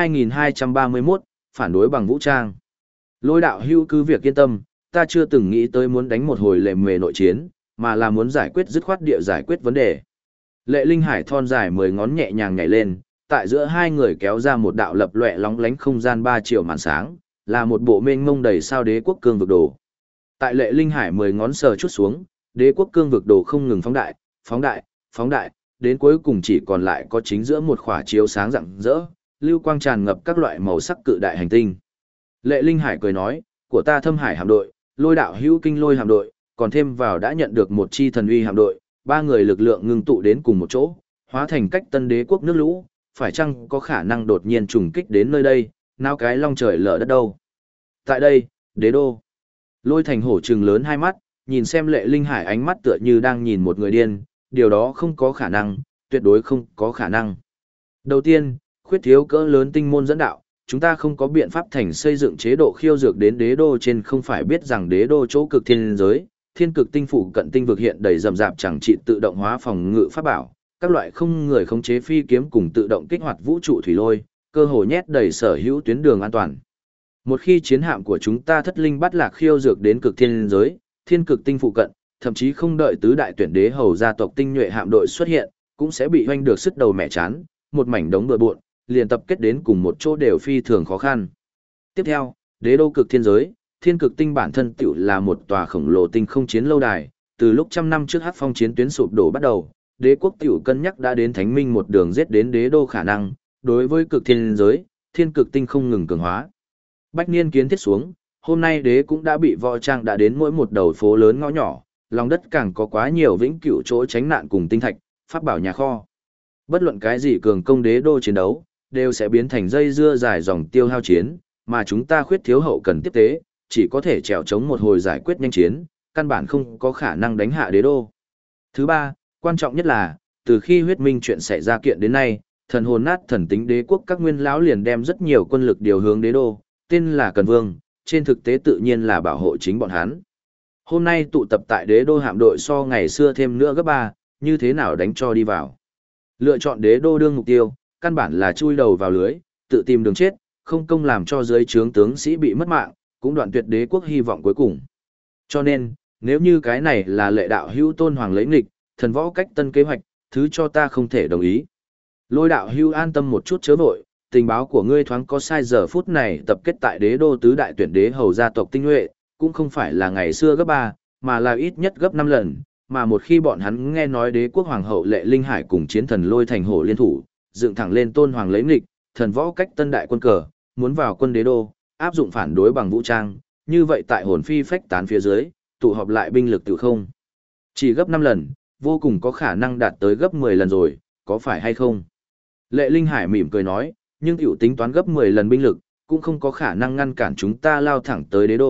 2231, phản đối bằng vũ trang. Lôi đạo hưu cứ việc yên tâm, ta chưa từng nghĩ tới muốn đánh một hồi lề mề nội chiến, mà là muốn giải quyết dứt khoát địa giải quyết vấn đề. Lệ Linh Hải thon dài 10 ngón nhẹ nhàng nhảy lên, tại giữa hai người kéo ra một đạo lập lòe lóng lánh không gian 3 triệu màn sáng, là một bộ mênh mông đầy sao đế quốc cương vực đồ. Tại Lệ Linh Hải 10 ngón sờ chút xuống, đế quốc cương vực đồ không ngừng phóng đại, phóng đại, phóng đại, đến cuối cùng chỉ còn lại có chính giữa một khỏa chiếu sáng rạng rỡ, lưu quang tràn ngập các loại màu sắc cự đại hành tinh. Lệ Linh Hải cười nói, của ta Thâm Hải hạm đội, Lôi đạo hữu kinh Lôi hạm đội, còn thêm vào đã nhận được một chi thần uy hạm đội, 3 người lực lượng ngưng tụ đến cùng một chỗ, hóa thành cách tân đế quốc nước lũ, phải chăng có khả năng đột nhiên trùng kích đến nơi đây, nào cái long trời lở đất đâu. Tại đây, đế đô. Lôi Thành Hổ trừng lớn hai mắt, nhìn xem Lệ Linh Hải ánh mắt tựa như đang nhìn một người điên, điều đó không có khả năng, tuyệt đối không có khả năng. Đầu tiên, khuyết thiếu cỡ lớn tinh môn dẫn đạo, chúng ta không có biện pháp thành xây dựng chế độ khiêu dược đến đế đô trên, không phải biết rằng đế đô chỗ cực thiên giới, thiên cực tinh phủ cận tinh vực hiện đầy rầm rạp chẳng trị tự động hóa phòng ngự pháp bảo, các loại không người khống chế phi kiếm cùng tự động kích hoạt vũ trụ thủy lôi, cơ hồ nhét đầy sở hữu tuyến đường an toàn. Một khi chiến hạm của chúng ta thất linh bắt lạc khiêu dược đến cực thiên giới, thiên cực tinh phụ cận, thậm chí không đợi tứ đại tuyển đế hầu gia tộc tinh nhuệ hạm đội xuất hiện, cũng sẽ bị hoanh được sứt đầu mẹ chán, một mảnh đống bừa bộn, liền tập kết đến cùng một chỗ đều phi thường khó khăn. Tiếp theo, đế đô cực thiên giới, thiên cực tinh bản thân tiểu là một tòa khổng lồ tinh không chiến lâu đài, từ lúc trăm năm trước Hắc Phong chiến tuyến sụp đổ bắt đầu, đế quốc tiểu cân nhắc đã đến Thánh Minh một đường giết đến đế đô khả năng, đối với cực thiên giới, thiên cực tinh không ngừng cường hóa. Bách niên kiến thiết xuống, hôm nay đế cũng đã bị võ trang đã đến mỗi một đầu phố lớn ngõ nhỏ, lòng đất càng có quá nhiều vĩnh cửu chỗ tránh nạn cùng tinh thạch, pháp bảo nhà kho. Bất luận cái gì cường công đế đô chiến đấu, đều sẽ biến thành dây dưa dài dòng tiêu hao chiến, mà chúng ta khuyết thiếu hậu cần tiếp tế, chỉ có thể trèo chống một hồi giải quyết nhanh chiến, căn bản không có khả năng đánh hạ đế đô. Thứ ba, quan trọng nhất là, từ khi huyết minh chuyện xảy ra kiện đến nay, thần hồn nát thần tính đế quốc các nguyên lão liền đem rất nhiều quân lực điều hướng đế đô, tên là Cần Vương, trên thực tế tự nhiên là bảo hộ chính bọn hắn. Hôm nay tụ tập tại đế đô hạm đội so ngày xưa thêm nữa gấp 3, như thế nào đánh cho đi vào. Lựa chọn đế đô đương mục tiêu, căn bản là chui đầu vào lưới, tự tìm đường chết, không công làm cho dưới trướng tướng sĩ bị mất mạng, cũng đoạn tuyệt đế quốc hy vọng cuối cùng. Cho nên, nếu như cái này là Lệ đạo hữu Tôn Hoàng lấy nghịch, thần võ cách tân kế hoạch, thứ cho ta không thể đồng ý. Lôi đạo hữu an tâm một chút chớ vội, tình báo của ngươi thoáng có sai, giờ phút này tập kết tại đế đô tứ đại tuyển đế hầu gia tộc tinh nhuệ, cũng không phải là ngày xưa gấp 3, mà là ít nhất gấp 5 lần, mà một khi bọn hắn nghe nói đế quốc hoàng hậu Lệ Linh Hải cùng chiến thần Lôi Thành Hổ liên thủ, dựng thẳng lên Tôn Hoàng lấy nghịch, thần võ cách tân đại quân cờ, muốn vào quân đế đô, áp dụng phản đối bằng vũ trang, như vậy tại hồn phi phách tán phía dưới, tụ họp lại binh lực tự không. Chỉ gấp 5 lần, vô cùng có khả năng đạt tới gấp 10 lần rồi, có phải hay không? Lệ Linh Hải mỉm cười nói, nhưng tiểu tính toán gấp 10 lần binh lực, cũng không có khả năng ngăn cản chúng ta lao thẳng tới đế đô,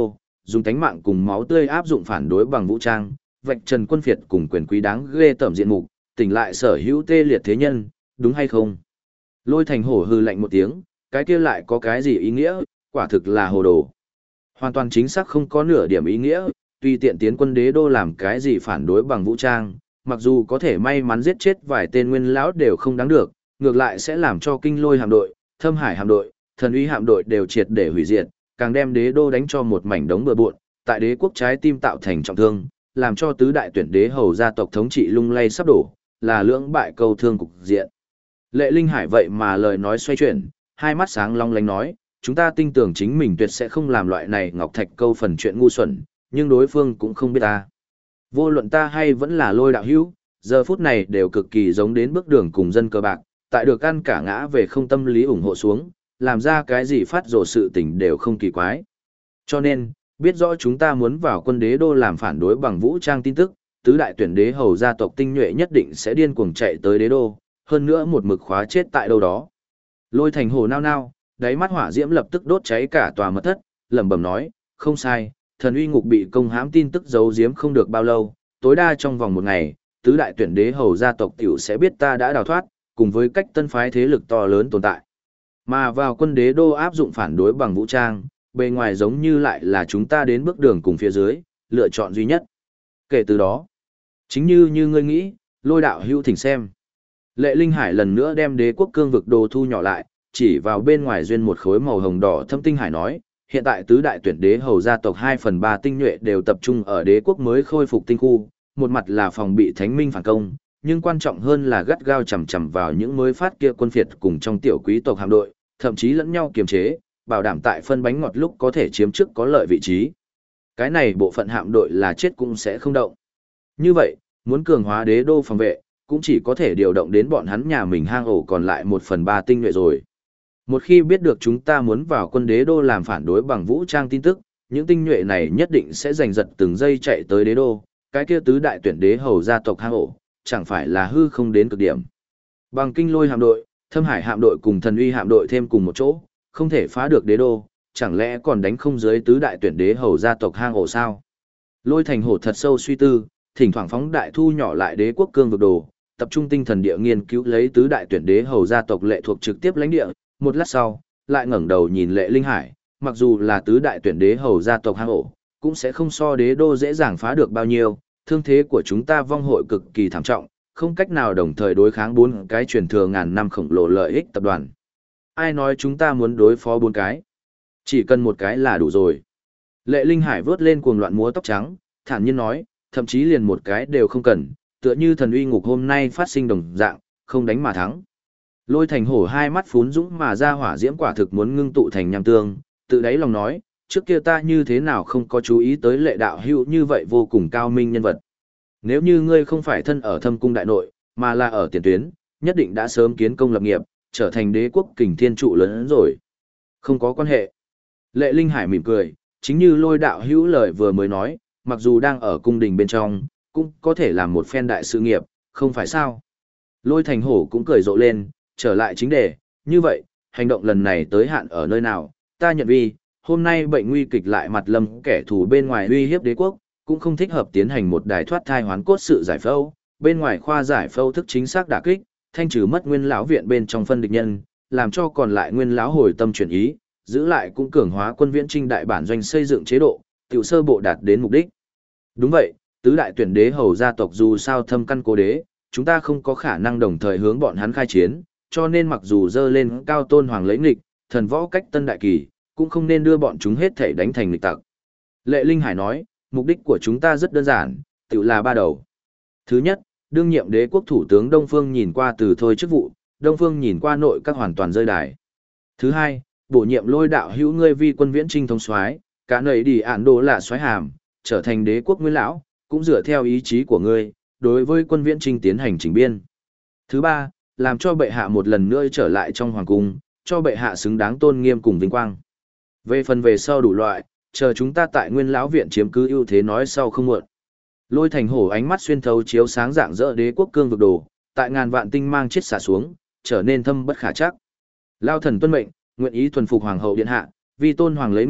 dùng tánh mạng cùng máu tươi áp dụng phản đối bằng vũ trang, vạch trần quân phiệt cùng quyền quý đáng ghê tởm diện mục, tỉnh lại sở hữu tê liệt thế nhân, đúng hay không? Lôi Thành Hổ hừ lạnh một tiếng, cái kia lại có cái gì ý nghĩa, quả thực là hồ đồ. Hoàn toàn chính xác không có nửa điểm ý nghĩa, tùy tiện tiến quân đế đô làm cái gì phản đối bằng vũ trang, mặc dù có thể may mắn giết chết vài tên nguyên lão đều không đáng được, ngược lại sẽ làm cho kinh lôi hạm đội, thâm hải hạm đội, thần uy hạm đội đều triệt để hủy diệt, càng đem đế đô đánh cho một mảnh đống bừa bộn, tại đế quốc trái tim tạo thành trọng thương, làm cho tứ đại tuyển đế hầu gia tộc thống trị lung lay sắp đổ, là lưỡng bại câu thương cục diện. Lệ Linh Hải vậy mà lời nói xoay chuyển, hai mắt sáng long lánh nói, chúng ta tin tưởng chính mình tuyệt sẽ không làm loại này ngọc thạch câu phần chuyện ngu xuẩn, nhưng đối phương cũng không biết ta. Vô luận ta hay vẫn là Lôi đạo hữu, giờ phút này đều cực kỳ giống đến bước đường cùng dân cờ bạc, tại được ăn cả ngã về không tâm lý ủng hộ xuống, làm ra cái gì phát rồ sự tình đều không kỳ quái. Cho nên, biết rõ chúng ta muốn vào quân đế đô làm phản đối bằng vũ trang tin tức, tứ đại tuyển đế hầu gia tộc tinh nhuệ nhất định sẽ điên cuồng chạy tới đế đô, hơn nữa một mực khóa chết tại đâu đó. Lôi Thành Hổ nao nao, đáy mắt hỏa diễm lập tức đốt cháy cả tòa mật thất, lẩm bẩm nói, không sai, thần uy ngục bị công hãm tin tức giấu giếm không được bao lâu, tối đa trong vòng một ngày, tứ đại tuyển đế hầu gia tộc tiểu sẽ biết ta đã đào thoát, cùng với cách tân phái thế lực to lớn tồn tại. Mà vào quân đế đô áp dụng phản đối bằng vũ trang, bề ngoài giống như lại là chúng ta đến bước đường cùng phía dưới, lựa chọn duy nhất. Kể từ đó, chính như ngươi nghĩ, Lôi đạo hữu thỉnh xem. Lệ Linh Hải lần nữa đem đế quốc cương vực đồ thu nhỏ lại, chỉ vào bên ngoài duyên một khối màu hồng đỏ thâm tinh hải nói, hiện tại tứ đại tuyển đế hầu gia tộc 2/3 tinh nhuệ đều tập trung ở đế quốc mới khôi phục tinh khu, một mặt là phòng bị thánh minh phản công, nhưng quan trọng hơn là gắt gao chằm chằm vào những mới phát kia quân phiệt cùng trong tiểu quý tộc hạm đội, thậm chí lẫn nhau kiềm chế, bảo đảm tại phân bánh ngọt lúc có thể chiếm trước có lợi vị trí. Cái này bộ phận hạm đội là chết cũng sẽ không động. Như vậy, muốn cường hóa đế đô phòng vệ, cũng chỉ có thể điều động đến bọn hắn nhà mình hang ổ còn lại 1/3 tinh nhuệ rồi. Một khi biết được chúng ta muốn vào quân đế đô làm phản đối bằng vũ trang tin tức, những tinh nhuệ này nhất định sẽ giành giật từng giây chạy tới đế đô, cái kia tứ đại tuyển đế hầu gia tộc hang ổ, chẳng phải là hư không đến cực điểm. Bằng kinh lôi hạm đội, thâm hải hạm đội cùng thần uy hạm đội thêm cùng một chỗ, không thể phá được đế đô, chẳng lẽ còn đánh không dưới tứ đại tuyển đế hầu gia tộc hang ổ sao? Lôi Thành Hổ thật sâu suy tư, thỉnh thoảng phóng đại thu nhỏ lại đế quốc cương vực đồ, tập trung tinh thần địa nghiên cứu lấy tứ đại tuyển đế hầu gia tộc lệ thuộc trực tiếp lãnh địa, một lát sau, lại ngẩng đầu nhìn Lệ Linh Hải, mặc dù là tứ đại tuyển đế hầu gia tộc hang ổ, cũng sẽ không so đế đô dễ dàng phá được bao nhiêu, thương thế của chúng ta vong hội cực kỳ thảm trọng, không cách nào đồng thời đối kháng 4 cái truyền thừa ngàn năm khổng lồ lợi ích tập đoàn. Ai nói chúng ta muốn đối phó 4 cái? Chỉ cần một cái là đủ rồi. Lệ Linh Hải vớt lên cuồng loạn múa tóc trắng, thản nhiên nói, thậm chí liền một cái đều không cần, tựa như thần uy ngục hôm nay phát sinh đồng dạng, không đánh mà thắng. Lôi Thành Hổ hai mắt phún dũng mà ra hỏa diễm quả thực muốn ngưng tụ thành nham tương, tự đáy lòng nói, trước kia ta như thế nào không có chú ý tới Lệ đạo hữu như vậy vô cùng cao minh nhân vật. Nếu như ngươi không phải thân ở thâm cung đại nội, mà là ở tiền tuyến, nhất định đã sớm kiến công lập nghiệp, trở thành đế quốc kình thiên trụ lớn hơn rồi. Không có quan hệ. Lệ Linh Hải mỉm cười, chính như Lôi đạo hữu lời vừa mới nói, mặc dù đang ở cung đình bên trong, cũng có thể làm một phen đại sự nghiệp, không phải sao. Lôi Thành Hổ cũng cười rộ lên, trở lại chính đề, như vậy, hành động lần này tới hạn ở nơi nào, ta nhận vì, hôm nay bệnh nguy kịch lại mặt lâm kẻ thù bên ngoài uy hiếp đế quốc, cũng không thích hợp tiến hành một đài thoát thai hoán cốt sự giải phẫu, bên ngoài khoa giải phẫu thức chính xác đả kích, thanh trừ mất nguyên lão viện bên trong phân địch nhân, làm cho còn lại nguyên lão hồi tâm chuyển ý, giữ lại cũng cường hóa quân viễn trinh đại bản doanh xây dựng chế độ, tiểu sơ bộ đạt đến mục đích. Đúng vậy, tứ đại tuyển đế hầu gia tộc dù sao thâm căn cố đế, chúng ta không có khả năng đồng thời hướng bọn hắn khai chiến, cho nên mặc dù dơ lên cao tôn hoàng lấy nghịch, thần võ cách tân đại kỳ, cũng không nên đưa bọn chúng hết thể đánh thành nghịch tặc. Lệ Linh Hải nói, mục đích của chúng ta rất đơn giản, tự là 3 đầu. Thứ nhất, đương nhiệm đế quốc thủ tướng Đông Phương nhìn qua từ thôi chức vụ, Đông Phương nhìn qua nội các hoàn toàn rơi đài. Thứ hai, bổ nhiệm Lôi đạo hữu ngươi vi quân viễn trinh thống soái, cả nầy đi ản đồ là soái hàm, trở thành đế quốc nguyên lão, cũng dựa theo ý chí của ngươi, đối với quân viễn trinh tiến hành chỉnh biên. Thứ ba, làm cho bệ hạ một lần nữa trở lại trong hoàng cung, cho bệ hạ xứng đáng tôn nghiêm cùng vinh quang. Về phần về sau đủ loại, chờ chúng ta tại nguyên lão viện chiếm cứ ưu thế nói sau không muộn. Lôi Thành Hổ ánh mắt xuyên thấu chiếu sáng rạng rỡ đế quốc cương vực đồ, tại ngàn vạn tinh mang chết xả xuống, trở nên thâm bất khả chắc. Lao thần tuân mệnh, nguyện ý thuần phục hoàng hậu điện hạ, vì tôn hoàng lấy nghịch,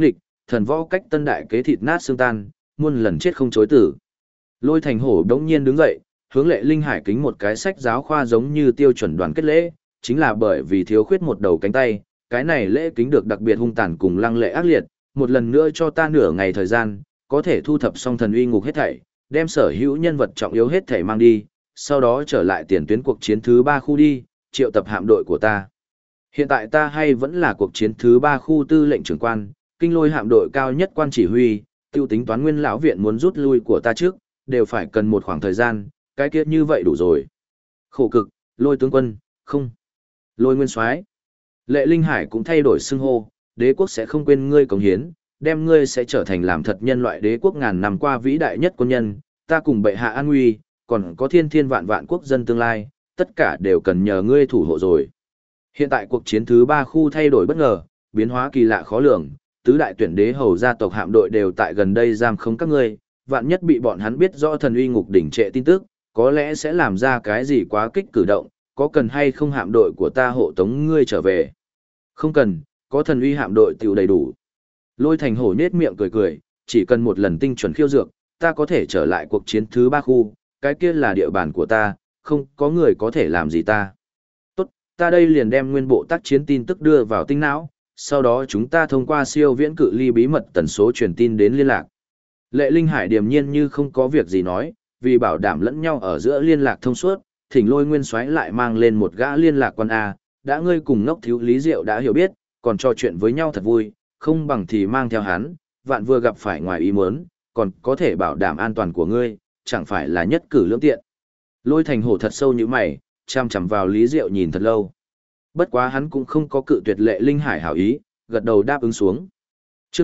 thần võ cách tân đại kế thịt nát xương tan, muôn lần chết không chối tử. Lôi Thành Hổ đống nhiên đứng dậy, hướng Lệ Linh Hải kính một cái sách giáo khoa giống như tiêu chuẩn đoàn kết lễ, chính là bởi vì thiếu khuyết một đầu cánh tay, cái này lễ kính được đặc biệt hung tàn cùng lăng lệ ác liệt, một lần nữa cho ta nửa ngày thời gian, có thể thu thập xong thần uy ngục hết thảy, đem sở hữu nhân vật trọng yếu hết thảy mang đi, sau đó trở lại tiền tuyến cuộc chiến thứ 3 khu đi, triệu tập hạm đội của ta. Hiện tại ta hay vẫn là cuộc chiến thứ 3 khu tư lệnh trưởng quan, kinh lôi hạm đội cao nhất quan chỉ huy, tiêu tính toán nguyên lão viện muốn rút lui của ta trước, đều phải cần một khoảng thời gian, cái kiết như vậy đủ rồi. Khổ cực, Lôi tướng quân, không. Lôi nguyên soái. Lệ Linh Hải cũng thay đổi xưng hô, đế quốc sẽ không quên ngươi cống hiến, đem ngươi sẽ trở thành làm thật nhân loại đế quốc ngàn năm qua vĩ đại nhất quân nhân, ta cùng bệ hạ an nguy, còn có thiên thiên vạn vạn quốc dân tương lai, tất cả đều cần nhờ ngươi thủ hộ rồi. Hiện tại cuộc chiến thứ 3 khu thay đổi bất ngờ, biến hóa kỳ lạ khó lường, tứ đại tuyển đế hầu gia tộc hạm đội đều tại gần đây giam khống các ngươi, vạn nhất bị bọn hắn biết rõ thần uy ngục đỉnh trệ tin tức, có lẽ sẽ làm ra cái gì quá kích cử động, có cần hay không hạm đội của ta hộ tống ngươi trở về? Không cần, có thần uy hạm đội tiểu đầy đủ. Lôi Thành Hổ nhếch miệng cười cười, chỉ cần một lần tinh chuẩn khiêu dược, ta có thể trở lại cuộc chiến thứ 3 khu, cái kia là địa bàn của ta, không có người có thể làm gì ta. Tốt, ta đây liền đem nguyên bộ tác chiến tin tức đưa vào tinh não, sau đó chúng ta thông qua siêu viễn cự ly bí mật tần số truyền tin đến liên lạc. Lệ Linh Hải điềm nhiên như không có việc gì nói, vì bảo đảm lẫn nhau ở giữa liên lạc thông suốt, thỉnh Lôi Nguyên Soái lại mang lên một gã liên lạc quan A, đã ngươi cùng ngốc thiếu Lý Diệu đã hiểu biết, còn trò chuyện với nhau thật vui, không bằng thì mang theo hắn, vạn vừa gặp phải ngoài ý muốn, còn có thể bảo đảm an toàn của ngươi, chẳng phải là nhất cử lưỡng tiện. Lôi Thành Hổ thật sâu như mày, chăm chằm vào Lý Diệu nhìn thật lâu. Bất quá hắn cũng không có cự tuyệt Lệ Linh Hải hảo ý, gật đầu đáp ứng xuống. Chương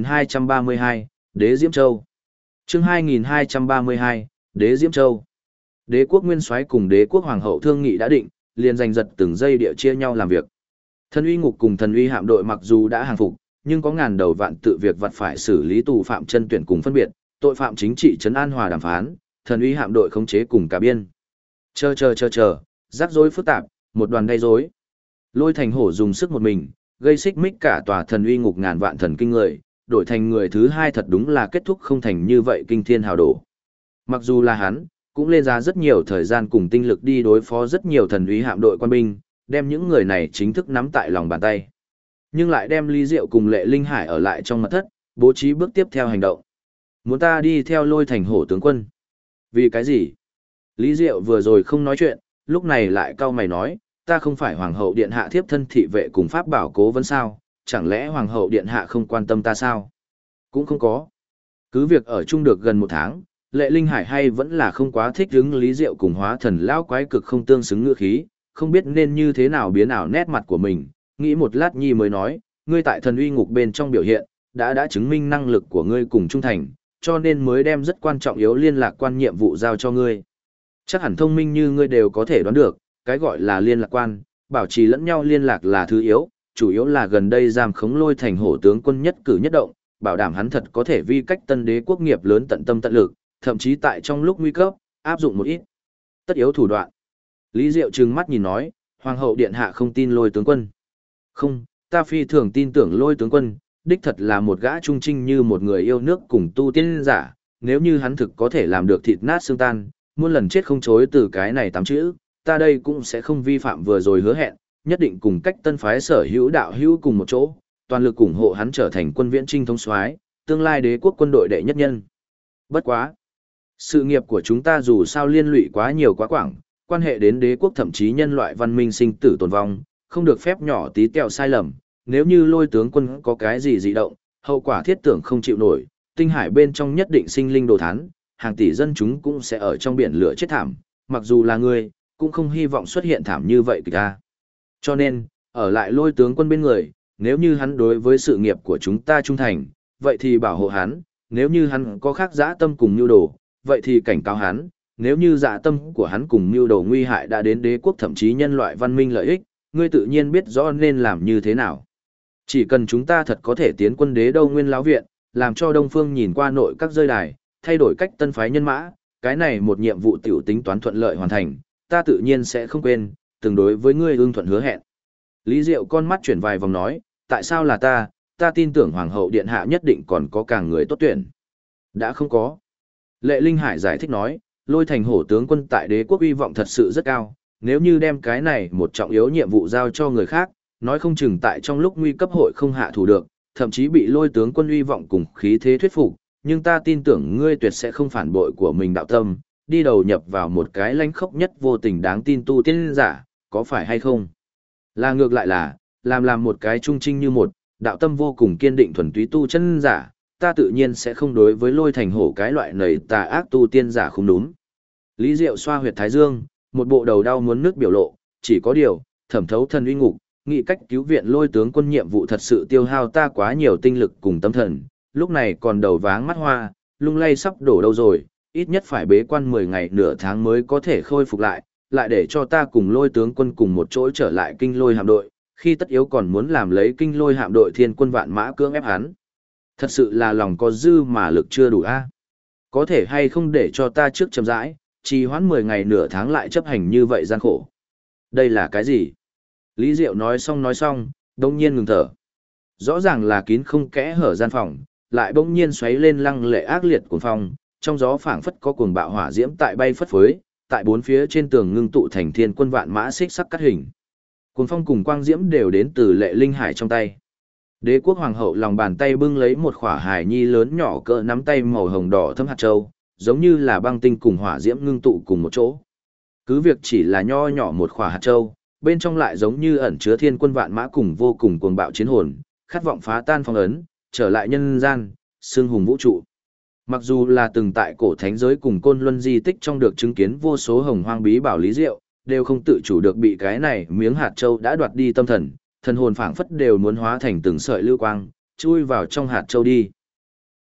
2232, Đế Diễm Châu. Chương 2232, Đế Diễm Châu. Đế quốc nguyên soái cùng đế quốc hoàng hậu thương nghị đã định, liền giành giật từng giây địa chia nhau làm việc. Thần uy ngục cùng thần uy hạm đội mặc dù đã hàng phục, nhưng có ngàn đầu vạn tự việc vặt phải xử lý tù phạm chân tuyển cùng phân biệt, tội phạm chính trị trấn an hòa đàm phán, thần uy hạm đội khống chế cùng cả biên. Chờ, rắc rối phức tạp, một đoàn gây rối. Lôi Thành Hổ dùng sức một mình, gây xích mích cả tòa thần uy ngục ngàn vạn thần kinh người, đổi thành người thứ hai thật đúng là kết thúc không thành như vậy kinh thiên hào đổ. Mặc dù là hắn, cũng lên ra rất nhiều thời gian cùng tinh lực đi đối phó rất nhiều thần uy hạm đội quan binh, đem những người này chính thức nắm tại lòng bàn tay. Nhưng lại đem Lý Diệu cùng Lệ Linh Hải ở lại trong mật thất, bố trí bước tiếp theo hành động. Muốn ta đi theo Lôi Thành Hổ tướng quân. Vì cái gì? Lý Diệu vừa rồi không nói chuyện, lúc này lại cau mày nói, ta không phải Hoàng hậu Điện Hạ thiếp thân thị vệ cùng pháp bảo cố vấn sao, chẳng lẽ Hoàng hậu Điện Hạ không quan tâm ta sao? Cũng không có. Cứ việc ở chung được gần 1 tháng, Lệ Linh Hải hay vẫn là không quá thích hứng Lý Diệu cùng hóa thần lão quái cực không tương xứng ngữ khí, không biết nên như thế nào biến ảo nét mặt của mình, nghĩ một lát nhi mới nói, ngươi tại thần uy ngục bên trong biểu hiện, đã chứng minh năng lực của ngươi cùng trung thành, cho nên mới đem rất quan trọng yếu liên lạc quan nhiệm vụ giao cho ngươi. Chắc hẳn thông minh như ngươi đều có thể đoán được, cái gọi là liên lạc quan, bảo trì lẫn nhau liên lạc là thứ yếu, chủ yếu là gần đây giam khống Lôi Thành Hổ tướng quân nhất cử nhất động, bảo đảm hắn thật có thể vi cách tân đế quốc nghiệp lớn tận tâm tận lực, thậm chí tại trong lúc nguy cấp, áp dụng một ít tất yếu thủ đoạn. Lý Diệu trừng mắt nhìn nói, Hoàng hậu Điện Hạ không tin Lôi tướng quân. Không, ta phi thường tin tưởng Lôi tướng quân, đích thật là một gã trung trinh như một người yêu nước cùng tu tiên giả, nếu như hắn thực có thể làm được thịt nát xương tan, muôn lần chết không chối từ cái này 8 chữ, ta đây cũng sẽ không vi phạm vừa rồi hứa hẹn, nhất định cùng cách tân phái sở hữu đạo hữu cùng một chỗ, toàn lực ủng hộ hắn trở thành quân viễn trinh thống soái, tương lai đế quốc quân đội đệ nhất nhân. Bất quá, sự nghiệp của chúng ta dù sao liên lụy quá nhiều quá quảng, quan hệ đến đế quốc thậm chí nhân loại văn minh sinh tử tồn vong, không được phép nhỏ tí tẹo sai lầm, nếu như Lôi tướng quân có cái gì dị động, hậu quả thiết tưởng không chịu nổi, tinh hải bên trong nhất định sinh linh đồ thán, hàng tỷ dân chúng cũng sẽ ở trong biển lửa chết thảm, mặc dù là người, cũng không hy vọng xuất hiện thảm như vậy kìa. Cho nên, ở lại Lôi tướng quân bên người, nếu như hắn đối với sự nghiệp của chúng ta trung thành, vậy thì bảo hộ hắn, nếu như hắn có khác dã tâm cùng mưu đồ, vậy thì cảnh cáo hắn, nếu như dã tâm của hắn cùng mưu đồ nguy hại đã đến đế quốc thậm chí nhân loại văn minh lợi ích, ngươi tự nhiên biết rõ nên làm như thế nào. Chỉ cần chúng ta thật có thể tiến quân đế đâu nguyên lão viện, làm cho Đông Phương nhìn qua nội các rơi đài, thay đổi cách tân phái nhân mã, cái này một nhiệm vụ tiểu tính toán thuận lợi hoàn thành, ta tự nhiên sẽ không quên, từng đối với ngươi ưng thuận hứa hẹn. Lý Diệu con mắt chuyển vài vòng nói, tại sao là ta, ta tin tưởng Hoàng hậu Điện Hạ nhất định còn có càng người tốt tuyển. Đã không có. Lệ Linh Hải giải thích nói, Lôi Thành Hổ tướng quân tại đế quốc uy vọng thật sự rất cao, nếu như đem cái này một trọng yếu nhiệm vụ giao cho người khác, nói không chừng tại trong lúc nguy cấp hội không hạ thủ được, thậm chí bị Lôi tướng quân uy vọng cùng khí thế thuyết phục, nhưng ta tin tưởng ngươi tuyệt sẽ không phản bội của mình đạo tâm, đi đầu nhập vào một cái lãnh khốc nhất vô tình đáng tin tu tiên giả, có phải hay không? Là ngược lại là, làm một cái trung trinh như một, đạo tâm vô cùng kiên định thuần túy tu chân giả, ta tự nhiên sẽ không đối với Lôi Thành Hổ cái loại nầy tà ác tu tiên giả không đúng. Lý Diệu xoa huyệt thái dương, một bộ đầu đau muốn nước biểu lộ, chỉ có điều, thẩm thấu thần uy ngục, nghĩ cách cứu viện Lôi tướng quân nhiệm vụ thật sự tiêu hao ta quá nhiều tinh lực cùng tâm thần, lúc này còn đầu váng mắt hoa, lung lay sắp đổ đâu rồi, ít nhất phải bế quan 10 ngày nửa tháng mới có thể khôi phục lại để cho ta cùng Lôi tướng quân cùng một chỗ trở lại kinh Lôi hạm đội, khi tất yếu còn muốn làm lấy kinh Lôi hạm đội thiên quân vạn mã cưỡng ép hắn. Thật sự là lòng có dư mà lực chưa đủ a. Có thể hay không để cho ta trước chậm rãi, trì hoãn 10 ngày nửa tháng lại chấp hành như vậy gian khổ. Đây là cái gì? Lý Diệu nói xong, đông nhiên ngừng thở. Rõ ràng là kín không kẽ hở gian phòng, lại bỗng nhiên xoáy lên lăng lệ ác liệt cuồng phong, trong gió phảng phất có cuồng bạo hỏa diễm tại bay phất phới, tại bốn phía trên tường ngưng tụ thành thiên quân vạn mã xích sắc cắt hình. Cuồng phong cùng quang diễm đều đến từ Lệ Linh Hải trong tay. Đế quốc hoàng hậu lòng bàn tay bưng lấy một khỏa hài nhi lớn nhỏ cỡ nắm tay màu hồng đỏ thấm hạt châu, giống như là băng tinh cùng hỏa diễm ngưng tụ cùng một chỗ. Cứ việc chỉ là nho nhỏ một khỏa hạt châu, bên trong lại giống như ẩn chứa thiên quân vạn mã cùng vô cùng cuồng bạo chiến hồn, khát vọng phá tan phong ấn, trở lại nhân gian, xưng hùng vũ trụ. Mặc dù là từng tại cổ thánh giới cùng côn luân di tích trong được chứng kiến vô số hồng hoang bí bảo lý diệu, đều không tự chủ được bị cái này miếng hạt châu đã đoạt đi tâm thần, thần hồn phảng phất đều muốn hóa thành từng sợi lưu quang, chui vào trong hạt châu đi.